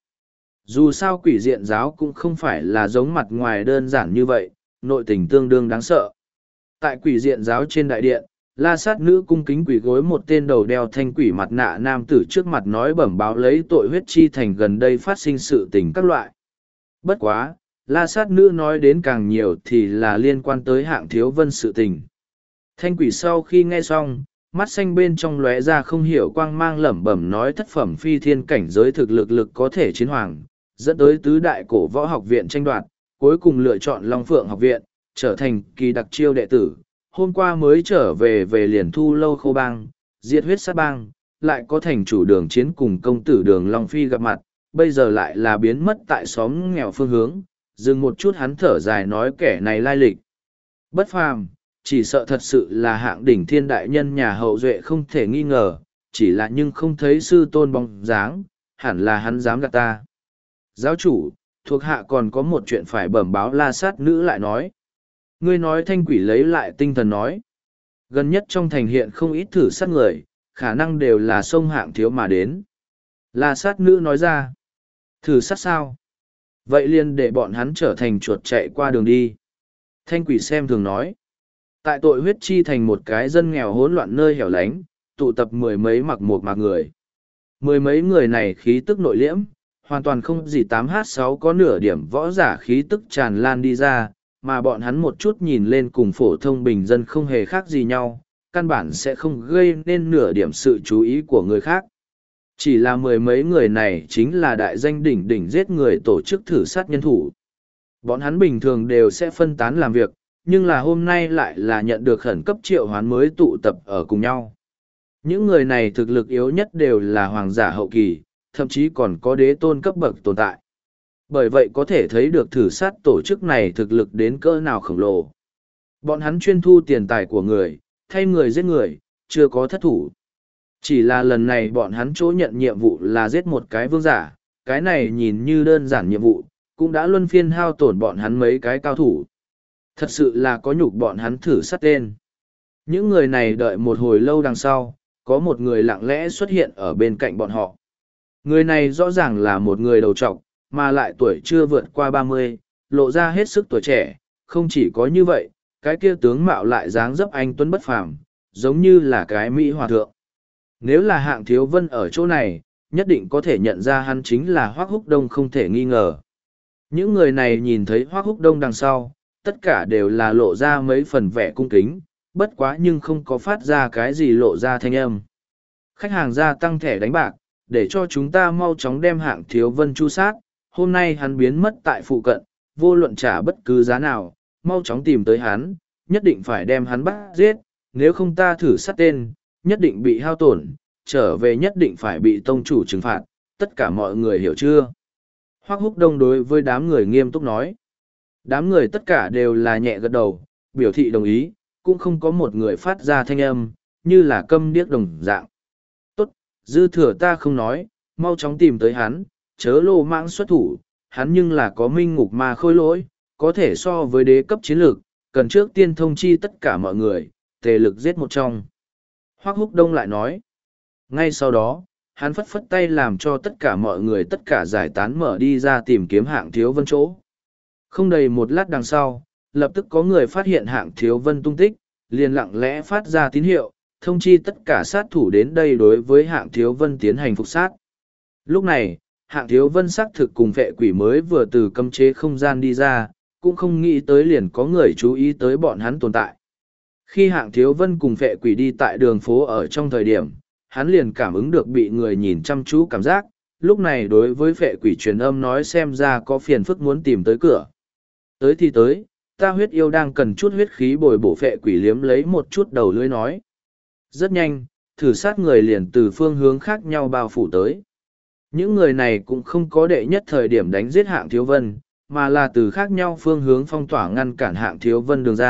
Speaker 1: Dù sao quỷ diện giáo cũng không phải là giống mặt ngoài đơn giản như vậy, nội tình tương đương đáng sợ. Tại quỷ diện giáo trên đại điện, la sát nữ cung kính quỷ gối một tên đầu đeo thanh quỷ mặt nạ nam tử trước mặt nói bẩm báo lấy tội huyết chi thành gần đây phát sinh sự tình các loại. Bất quá, la sát nữ nói đến càng nhiều thì là liên quan tới hạng thiếu vân sự tình. Thanh quỷ sau khi nghe xong, mắt xanh bên trong lóe ra không hiểu quang mang lẩm bẩm nói thất phẩm phi thiên cảnh giới thực lực có thể chiến hoàng, dẫn tới tứ đại cổ võ học viện tranh đoạt, cuối cùng lựa chọn Long Phượng học viện, trở thành kỳ đặc chiêu đệ tử. Hôm qua mới trở về liền thu lâu khô bang, diệt huyết sát bang, lại có thành chủ đường chiến cùng công tử đường Long Phi gặp mặt, bây giờ lại là biến mất tại xóm nghèo phương hướng. Dừng một chút hắn thở dài nói kẻ này lai lịch bất phàm, chỉ sợ thật sự là hạng đỉnh thiên đại nhân nhà hậu duệ không thể nghi ngờ, chỉ là nhưng không thấy sư tôn bóng dáng, hẳn là hắn dám gạt ta. Giáo chủ, thuộc hạ còn có một chuyện phải bẩm báo, la sát nữ lại nói. Ngươi nói thanh quỷ lấy lại tinh thần nói. Gần nhất trong thành hiện không ít thử sát người, khả năng đều là sông hạng thiếu mà đến. La sát nữ nói ra. Thử sát sao? Vậy liền để bọn hắn trở thành chuột chạy qua đường đi. Thanh quỷ xem thường nói. Tại tội huyết chi thành một cái dân nghèo hỗn loạn nơi hẻo lánh, tụ tập mười mấy mặc một mạc người. Mười mấy người này khí tức nội liễm, hoàn toàn không gì 8H6 có nửa điểm võ giả khí tức tràn lan đi ra, mà bọn hắn một chút nhìn lên cùng phổ thông bình dân không hề khác gì nhau, căn bản sẽ không gây nên nửa điểm sự chú ý của người khác. Chỉ là mười mấy người này chính là đại danh đỉnh đỉnh giết người tổ chức thử sát nhân thủ. Bọn hắn bình thường đều sẽ phân tán làm việc, nhưng là hôm nay lại là nhận được khẩn cấp triệu hoán mới tụ tập ở cùng nhau. Những người này thực lực yếu nhất đều là hoàng giả hậu kỳ, thậm chí còn có đế tôn cấp bậc tồn tại. Bởi vậy có thể thấy được thử sát tổ chức này thực lực đến cỡ nào khổng lồ. Bọn hắn chuyên thu tiền tài của người, thay người giết người, chưa có thất thủ. Chỉ là lần này bọn hắn chỗ nhận nhiệm vụ là giết một cái vương giả, cái này nhìn như đơn giản nhiệm vụ, cũng đã luân phiên hao tổn bọn hắn mấy cái cao thủ. Thật sự là có nhục bọn hắn thử sát tên. Những người này đợi một hồi lâu đằng sau, có một người lặng lẽ xuất hiện ở bên cạnh bọn họ. Người này rõ ràng là một người đầu trọc, mà lại tuổi chưa vượt qua 30, lộ ra hết sức tuổi trẻ. Không chỉ có như vậy, cái kia tướng mạo lại dáng dấp anh tuấn bất phàm, giống như là cái mỹ hòa thượng. Nếu là hạng thiếu vân ở chỗ này, nhất định có thể nhận ra hắn chính là Hoác Húc Đông không thể nghi ngờ. Những người này nhìn thấy Hoác Húc Đông đằng sau, tất cả đều là lộ ra mấy phần vẻ cung kính, bất quá nhưng không có phát ra cái gì lộ ra thanh âm. Khách hàng gia tăng thẻ đánh bạc, để cho chúng ta mau chóng đem hạng thiếu vân chu sát, hôm nay hắn biến mất tại phụ cận, vô luận trả bất cứ giá nào, mau chóng tìm tới hắn, nhất định phải đem hắn bắt giết, nếu không ta thử sát tên, nhất định bị hao tổn, trở về nhất định phải bị tông chủ trừng phạt, tất cả mọi người hiểu chưa? Hoác Húc Đông đối với đám người nghiêm túc nói. Đám người tất cả đều là nhẹ gật đầu, biểu thị đồng ý, cũng không có một người phát ra thanh âm, như là câm điếc đồng dạng. Tốt, dư thừa ta không nói, mau chóng tìm tới hắn, chớ lô mãng xuất thủ, hắn nhưng là có minh ngục ma khôi lỗi, có thể so với đế cấp chiến lược, cần trước tiên thông chi tất cả mọi người, tề lực giết một trong. Hoác Húc Đông lại nói. Ngay sau đó, hắn phất phất tay làm cho tất cả mọi người tất cả giải tán mở đi ra tìm kiếm hạng thiếu vân chỗ. Không đầy một lát đằng sau, lập tức có người phát hiện hạng thiếu vân tung tích, liền lặng lẽ phát ra tín hiệu, thông chi tất cả sát thủ đến đây đối với hạng thiếu vân tiến hành phục sát. Lúc này, hạng thiếu vân xác thực cùng vệ quỷ mới vừa từ cấm chế không gian đi ra, cũng không nghĩ tới liền có người chú ý tới bọn hắn tồn tại. Khi hạng thiếu vân cùng vệ quỷ đi tại đường phố ở trong thời điểm, hắn liền cảm ứng được bị người nhìn chăm chú cảm giác, lúc này đối với vệ quỷ truyền âm nói xem ra có phiền phức muốn tìm tới cửa. Tới thì tới, ta huyết yêu đang cần chút huyết khí bồi bổ, vệ quỷ liếm lấy một chút đầu lưỡi nói. Rất nhanh, thử sát người liền từ phương hướng khác nhau bao phủ tới. Những người này cũng không có đệ nhất thời điểm đánh giết hạng thiếu vân, mà là từ khác nhau phương hướng phong tỏa ngăn cản hạng thiếu vân đường ra,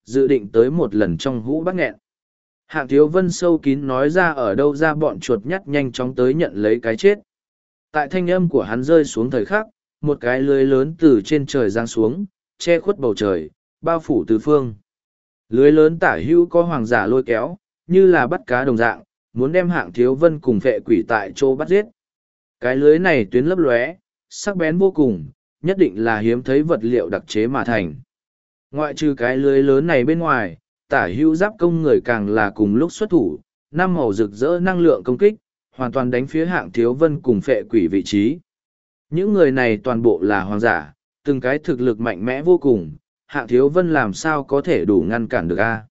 Speaker 1: dự định tới một lần trong hũ bắt nghẹn. Hạng Thiếu Vân sâu kín nói ra ở đâu ra bọn chuột nhắt nhanh chóng tới nhận lấy cái chết. Tại thanh âm của hắn rơi xuống thời khắc, một cái lưới lớn từ trên trời giáng xuống, che khuất bầu trời, bao phủ tứ phương. Lưới lớn tả hữu có hoàng giả lôi kéo, như là bắt cá đồng dạng, muốn đem Hạng Thiếu Vân cùng vệ quỷ tại chỗ bắt giết. Cái lưới này tuyến lấp lóe, sắc bén vô cùng, nhất định là hiếm thấy vật liệu đặc chế mà thành. Ngoại trừ cái lưới lớn này bên ngoài, tả hữu giáp công người càng là cùng lúc xuất thủ, năm màu rực rỡ năng lượng công kích, hoàn toàn đánh phía Hạng Thiếu Vân cùng phệ quỷ vị trí. Những người này toàn bộ là hoàng giả, từng cái thực lực mạnh mẽ vô cùng, Hạng Thiếu Vân làm sao có thể đủ ngăn cản được a?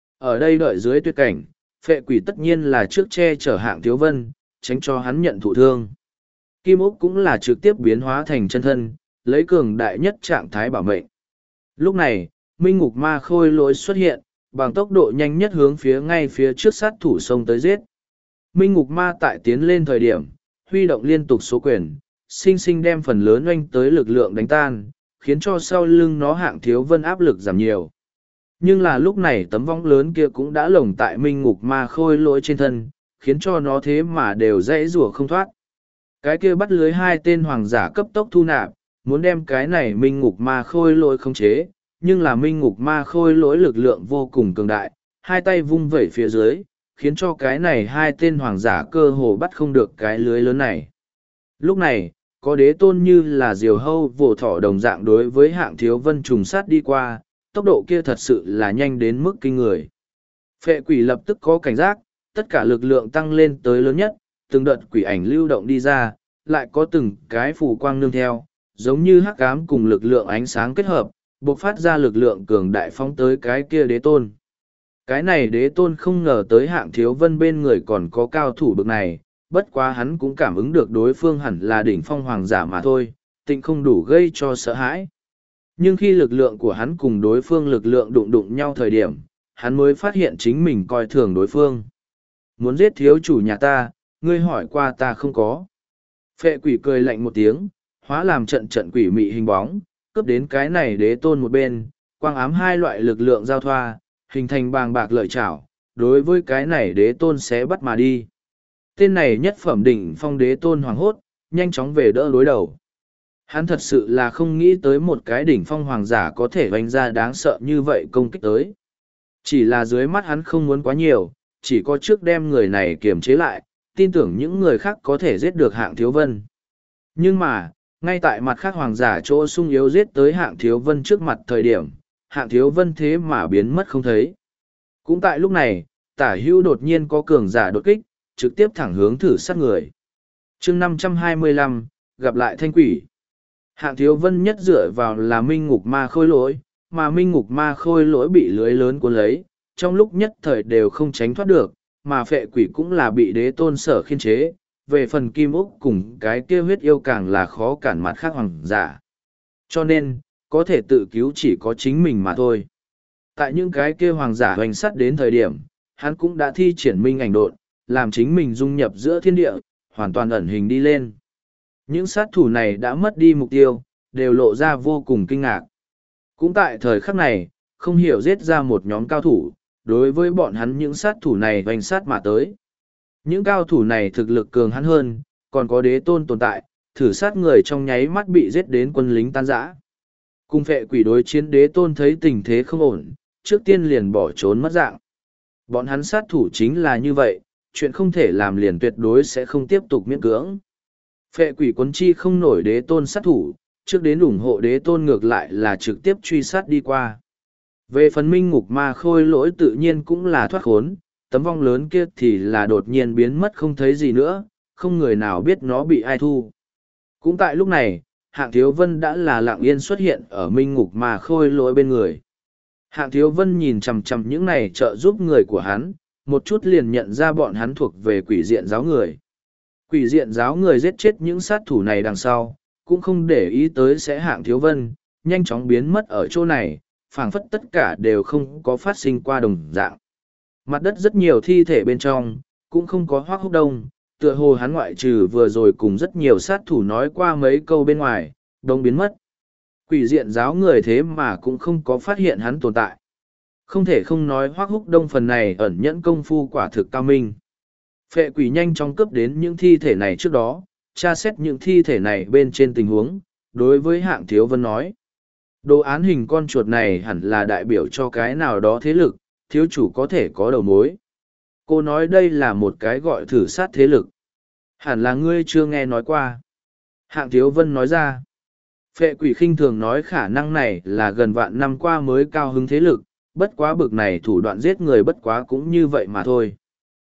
Speaker 1: Ở đây đợi dưới tuyệt cảnh, phệ quỷ tất nhiên là trước che chở Hạng Thiếu Vân, tránh cho hắn nhận thụ thương. Kim Úc cũng là trực tiếp biến hóa thành chân thân, lấy cường đại nhất trạng thái bảo mệnh. Lúc này, Minh Ngục Ma Khôi Lỗi xuất hiện, bằng tốc độ nhanh nhất hướng phía ngay phía trước sát thủ xông tới giết. Minh Ngục Ma tại tiến lên thời điểm, huy động liên tục số quyền, sinh sinh đem phần lớn oanh tới lực lượng đánh tan, khiến cho sau lưng nó Hạng Thiếu Vân áp lực giảm nhiều. Nhưng là lúc này tấm vong lớn kia cũng đã lồng tại Minh Ngục Ma Khôi Lỗi trên thân, khiến cho nó thế mà đều dãy rủa không thoát. Cái kia bắt lưới hai tên hoàng giả cấp tốc thu nạp, muốn đem cái này Minh Ngục Ma Khôi Lỗi khống chế, nhưng là Minh Ngục Ma Khôi Lỗi lực lượng vô cùng cường đại, hai tay vung vẩy phía dưới, khiến cho cái này hai tên hoàng giả cơ hồ bắt không được cái lưới lớn này. Lúc này, có đế tôn như là diều hâu vồ thỏ đồng dạng đối với Hạng Thiếu Vân trùng sát đi qua, tốc độ kia thật sự là nhanh đến mức kinh người. Phệ quỷ lập tức có cảnh giác, tất cả lực lượng tăng lên tới lớn nhất, từng đợt quỷ ảnh lưu động đi ra, lại có từng cái phù quang nương theo, giống như hắc ám cùng lực lượng ánh sáng kết hợp, bộc phát ra lực lượng cường đại phóng tới cái kia đế tôn. Cái này đế tôn không ngờ tới Hạng Thiếu Vân bên người còn có cao thủ bực này, bất quá hắn cũng cảm ứng được đối phương hẳn là đỉnh phong hoàng giả mà thôi, tịnh không đủ gây cho sợ hãi. Nhưng khi lực lượng của hắn cùng đối phương lực lượng đụng đụng nhau thời điểm, hắn mới phát hiện chính mình coi thường đối phương. Muốn giết thiếu chủ nhà ta, ngươi hỏi qua ta không có. Phệ quỷ cười lạnh một tiếng, hóa làm trận trận quỷ mị hình bóng, cướp đến cái này đế tôn một bên, quang ám hai loại lực lượng giao thoa, hình thành bàng bạc lợi chảo, đối với cái này đế tôn sẽ bắt mà đi. Tên này nhất phẩm đỉnh phong đế tôn hoàng hốt, nhanh chóng về đỡ đối đầu. Hắn thật sự là không nghĩ tới một cái đỉnh phong hoàng giả có thể vành ra đáng sợ như vậy công kích tới. Chỉ là dưới mắt hắn không muốn quá nhiều, chỉ có trước đem người này kiềm chế lại, tin tưởng những người khác có thể giết được Hạng Thiếu Vân. Nhưng mà, ngay tại mặt khác hoàng giả chỗ sung yếu giết tới Hạng Thiếu Vân trước mặt thời điểm, Hạng Thiếu Vân thế mà biến mất không thấy. Cũng tại lúc này, tả hữu đột nhiên có cường giả đột kích, trực tiếp thẳng hướng thử sát người. chương 525, gặp lại thanh quỷ. Hạng Thiếu Vân nhất dựa vào là Minh Ngục Ma Khôi Lỗi, mà Minh Ngục Ma Khôi Lỗi bị lưới lớn cuốn lấy, trong lúc nhất thời đều không tránh thoát được, mà phệ quỷ cũng là bị đế tôn sở khiên chế. Về phần Kim Úc cùng cái kia huyết yêu càng là khó cản mặt khác hoàng giả. Cho nên, có thể tự cứu chỉ có chính mình mà thôi. Tại những cái kia hoàng giả hoành sắt đến thời điểm, hắn cũng đã thi triển minh ảnh độn, làm chính mình dung nhập giữa thiên địa, hoàn toàn ẩn hình đi lên. Những sát thủ này đã mất đi mục tiêu, đều lộ ra vô cùng kinh ngạc. Cũng tại thời khắc này, không hiểu giết ra một nhóm cao thủ, đối với bọn hắn những sát thủ này hoành sát mà tới. Những cao thủ này thực lực cường hắn hơn, còn có đế tôn tồn tại, thử sát người trong nháy mắt bị giết đến quân lính tan rã. Cùng phệ quỷ đối chiến đế tôn thấy tình thế không ổn, trước tiên liền bỏ trốn mất dạng. Bọn hắn sát thủ chính là như vậy, chuyện không thể làm liền tuyệt đối sẽ không tiếp tục miễn cưỡng. Phệ quỷ quấn chi không nổi đế tôn sát thủ, trước đến ủng hộ đế tôn ngược lại là trực tiếp truy sát đi qua. Về phần Minh Ngục Ma Khôi Lỗi tự nhiên cũng là thoát khốn, tấm vong lớn kia thì là đột nhiên biến mất không thấy gì nữa, không người nào biết nó bị ai thu. Cũng tại lúc này, Hạng Thiếu Vân đã là lặng yên xuất hiện ở Minh Ngục Ma Khôi Lỗi bên người. Hạng Thiếu Vân nhìn chằm chằm những này trợ giúp người của hắn, một chút liền nhận ra bọn hắn thuộc về quỷ diện giáo người. Quỷ diện giáo người giết chết những sát thủ này đằng sau, cũng không để ý tới sẽ Hạng Thiếu Vân, nhanh chóng biến mất ở chỗ này, phảng phất tất cả đều không có phát sinh qua đồng dạng. Mặt đất rất nhiều thi thể bên trong, cũng không có Hoắc Húc Đông, tựa hồ hắn ngoại trừ vừa rồi cùng rất nhiều sát thủ nói qua mấy câu bên ngoài, đông biến mất. Quỷ diện giáo người thế mà cũng không có phát hiện hắn tồn tại. Không thể không nói Hoắc Húc Đông phần này ẩn nhẫn công phu quả thực cao minh. Phệ quỷ nhanh chóng cướp đến những thi thể này trước đó, tra xét những thi thể này bên trên tình huống, đối với Hạng Thiếu Vân nói. Đồ án hình con chuột này hẳn là đại biểu cho cái nào đó thế lực, thiếu chủ có thể có đầu mối. Cô nói đây là một cái gọi thử sát thế lực. Hẳn là ngươi chưa nghe nói qua. Hạng Thiếu Vân nói ra. Phệ quỷ khinh thường nói khả năng này là gần vạn năm qua mới cao hứng thế lực, bất quá bực này thủ đoạn giết người bất quá cũng như vậy mà thôi.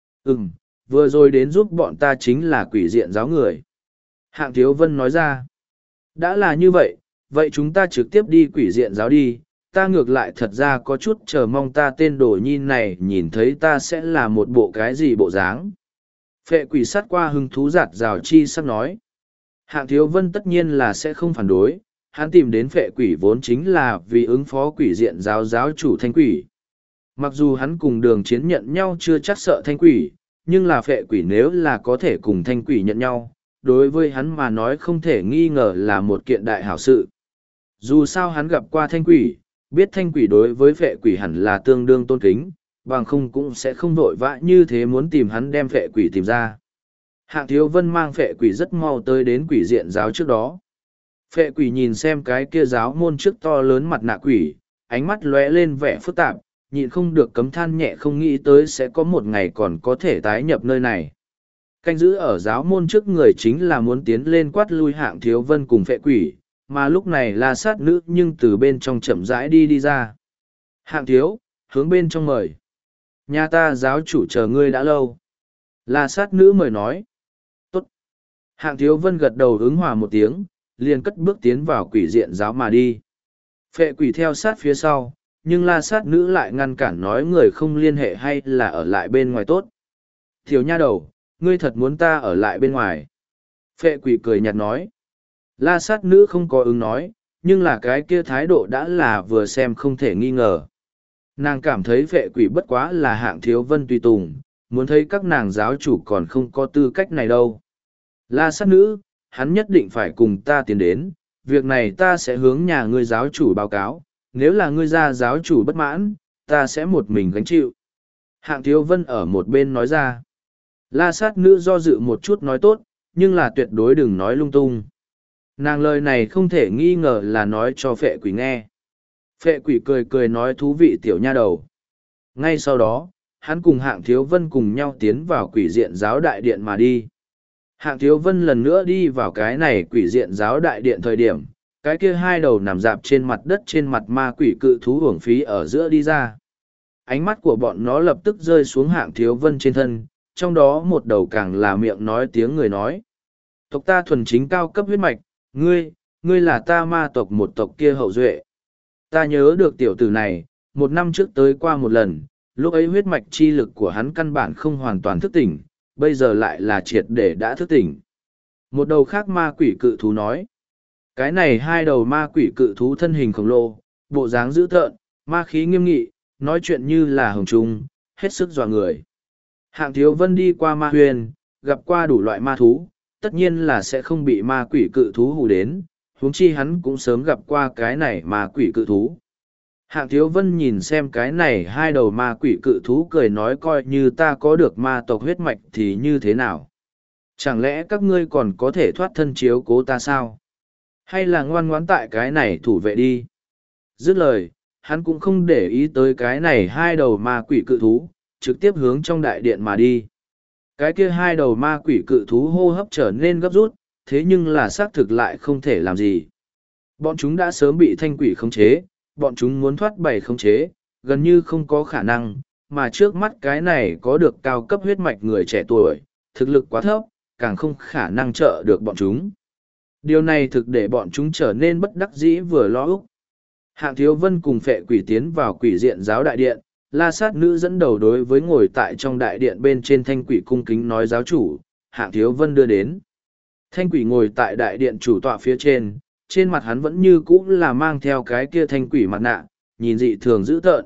Speaker 1: Vừa rồi đến giúp bọn ta chính là quỷ diện giáo người. Hạng Thiếu Vân nói ra. Đã là như vậy, vậy chúng ta trực tiếp đi quỷ diện giáo đi, ta ngược lại thật ra có chút chờ mong ta tên đồ nhi này nhìn thấy ta sẽ là một bộ cái gì bộ dáng. Phệ quỷ sát qua hứng thú giạt rào chi sắc nói. Hạng Thiếu Vân tất nhiên là sẽ không phản đối, hắn tìm đến phệ quỷ vốn chính là vì ứng phó quỷ diện giáo giáo chủ thanh quỷ. Mặc dù hắn cùng đường chiến nhận nhau chưa chắc sợ thanh quỷ, nhưng là phệ quỷ nếu là có thể cùng thanh quỷ nhận nhau, đối với hắn mà nói không thể nghi ngờ là một kiện đại hảo sự. Dù sao hắn gặp qua thanh quỷ, biết thanh quỷ đối với phệ quỷ hẳn là tương đương tôn kính, bằng không cũng sẽ không vội vã như thế muốn tìm hắn đem phệ quỷ tìm ra. Hạng Thiếu Vân mang phệ quỷ rất mau tới đến quỷ diện giáo trước đó. Phệ quỷ nhìn xem cái kia giáo môn trước to lớn mặt nạ quỷ, ánh mắt lóe lên vẻ phức tạp, nhịn không được cấm than nhẹ không nghĩ tới sẽ có một ngày còn có thể tái nhập nơi này. Canh giữ ở giáo môn trước người chính là muốn tiến lên quát lui Hạng Thiếu Vân cùng phệ quỷ, mà lúc này La Sát Nữ nhưng từ bên trong chậm rãi đi ra. Hạng Thiếu, hướng bên trong mời. Nhà ta giáo chủ chờ ngươi đã lâu. La Sát Nữ mời nói. Tốt. Hạng Thiếu Vân gật đầu ứng hòa một tiếng, liền cất bước tiến vào quỷ diện giáo mà đi. Phệ quỷ theo sát phía sau, nhưng La Sát Nữ lại ngăn cản nói người không liên hệ hay là ở lại bên ngoài tốt. Thiếu nha đầu, ngươi thật muốn ta ở lại bên ngoài. Phệ quỷ cười nhạt nói. La Sát Nữ không có ứng nói, nhưng là cái kia thái độ đã là vừa xem không thể nghi ngờ. Nàng cảm thấy phệ quỷ bất quá là Hạng Thiếu Vân tùy tùng, muốn thấy các nàng giáo chủ còn không có tư cách này đâu. La Sát Nữ, hắn nhất định phải cùng ta tiến đến, việc này ta sẽ hướng nhà ngươi giáo chủ báo cáo, nếu là ngươi gia giáo chủ bất mãn, ta sẽ một mình gánh chịu. Hạng Thiếu Vân ở một bên nói ra. La Sát Nữ do dự một chút nói tốt, nhưng là tuyệt đối đừng nói lung tung. Nàng lời này không thể nghi ngờ là nói cho phệ quỷ nghe. Phệ quỷ cười cười nói thú vị tiểu nha đầu. Ngay sau đó, hắn cùng Hạng Thiếu Vân cùng nhau tiến vào quỷ diện giáo đại điện mà đi. Hạng Thiếu Vân lần nữa đi vào cái này quỷ diện giáo đại điện thời điểm, cái kia hai đầu nằm dạp trên mặt đất trên mặt ma quỷ cự thú hưởng phí ở giữa đi ra. Ánh mắt của bọn nó lập tức rơi xuống Hạng Thiếu Vân trên thân, trong đó một đầu càng là miệng nói tiếng người nói. Tộc ta thuần chính cao cấp huyết mạch, ngươi là ta ma tộc một tộc kia hậu duệ. Ta nhớ được tiểu tử này, một năm trước tới qua một lần, lúc ấy huyết mạch chi lực của hắn căn bản không hoàn toàn thức tỉnh, bây giờ lại là triệt để đã thức tỉnh. Một đầu khác ma quỷ cự thú nói. Cái này hai đầu ma quỷ cự thú thân hình khổng lồ, bộ dáng dữ tợn, ma khí nghiêm nghị, nói chuyện như là hồng trung, hết sức dọa người. Hạng Thiếu Vân đi qua ma huyền, gặp qua đủ loại ma thú, tất nhiên là sẽ không bị ma quỷ cự thú hù đến, huống chi hắn cũng sớm gặp qua cái này ma quỷ cự thú. Hạng Thiếu Vân nhìn xem cái này hai đầu ma quỷ cự thú cười nói coi như ta có được ma tộc huyết mạch thì như thế nào? Chẳng lẽ các ngươi còn có thể thoát thân chiếu cố ta sao? Hay là ngoan ngoãn tại cái này thủ vệ đi? Dứt lời, hắn cũng không để ý tới cái này hai đầu ma quỷ cự thú, trực tiếp hướng trong đại điện mà đi. Cái kia hai đầu ma quỷ cự thú hô hấp trở nên gấp rút, thế nhưng là xác thực lại không thể làm gì. Bọn chúng đã sớm bị thanh quỷ khống chế, bọn chúng muốn thoát bầy khống chế, gần như không có khả năng, mà trước mắt cái này có được cao cấp huyết mạch người trẻ tuổi, thực lực quá thấp, càng không khả năng trợ được bọn chúng. Điều này thực để bọn chúng trở nên bất đắc dĩ vừa lo úc. Hạng Thiếu Vân cùng phệ quỷ tiến vào quỷ diện giáo đại điện, La Sát Nữ dẫn đầu đối với ngồi tại trong đại điện bên trên thanh quỷ cung kính nói giáo chủ, Hạng Thiếu Vân đưa đến. Thanh quỷ ngồi tại đại điện chủ tọa phía trên mặt hắn vẫn như cũ là mang theo cái kia thanh quỷ mặt nạ, nhìn dị thường dữ tợn.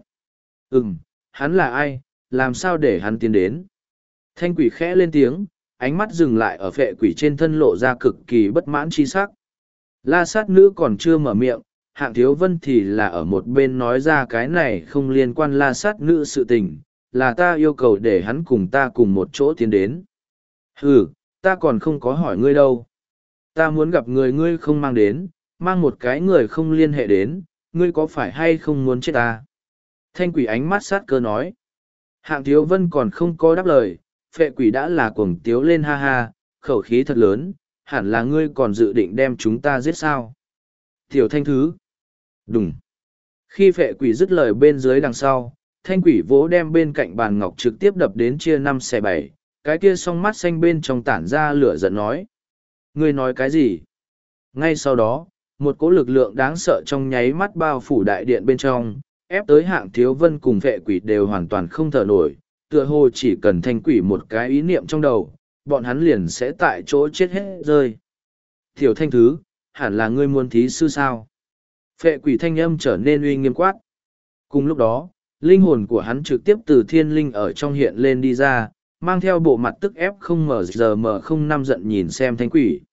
Speaker 1: Hắn là ai, làm sao để hắn tiến đến? Thanh quỷ khẽ lên tiếng, ánh mắt dừng lại ở phệ quỷ trên thân lộ ra cực kỳ bất mãn chi sắc. La Sát Nữ còn chưa mở miệng, Hạng Thiếu Vân thì là ở một bên nói ra cái này không liên quan la sát nữ sự tình, là ta yêu cầu để hắn cùng ta cùng một chỗ tiến đến. Ừ, ta còn không có hỏi ngươi đâu. Ta muốn gặp người ngươi không mang đến, mang một cái người không liên hệ đến, ngươi có phải hay không muốn chết ta? Thanh quỷ ánh mắt sát cơ nói. Hạng Thiếu Vân còn không có đáp lời, phệ quỷ đã là cuồng tiếu lên ha ha, khẩu khí thật lớn, hẳn là ngươi còn dự định đem chúng ta giết sao? Tiểu Thanh Thứ. Đúng. Khi phệ quỷ dứt lời bên dưới đằng sau, thanh quỷ vỗ đem bên cạnh bàn ngọc trực tiếp đập đến chia 5/7, cái kia song mắt xanh bên trong tản ra lửa giận nói. Ngươi nói cái gì? Ngay sau đó, một cỗ lực lượng đáng sợ trong nháy mắt bao phủ đại điện bên trong, ép tới Hạng Thiếu Vân cùng phệ quỷ đều hoàn toàn không thở nổi, tựa hồ chỉ cần thanh quỷ một cái ý niệm trong đầu, bọn hắn liền sẽ tại chỗ chết hết rơi. Tiểu Thanh Thứ, hẳn là ngươi muốn thí sư sao? Phệ quỷ thanh âm trở nên uy nghiêm quát. Cùng lúc đó, linh hồn của hắn trực tiếp từ thiên linh ở trong hiện lên đi ra, mang theo bộ mặt tức ép không mờ giờ mờ không năm giận nhìn xem thanh quỷ.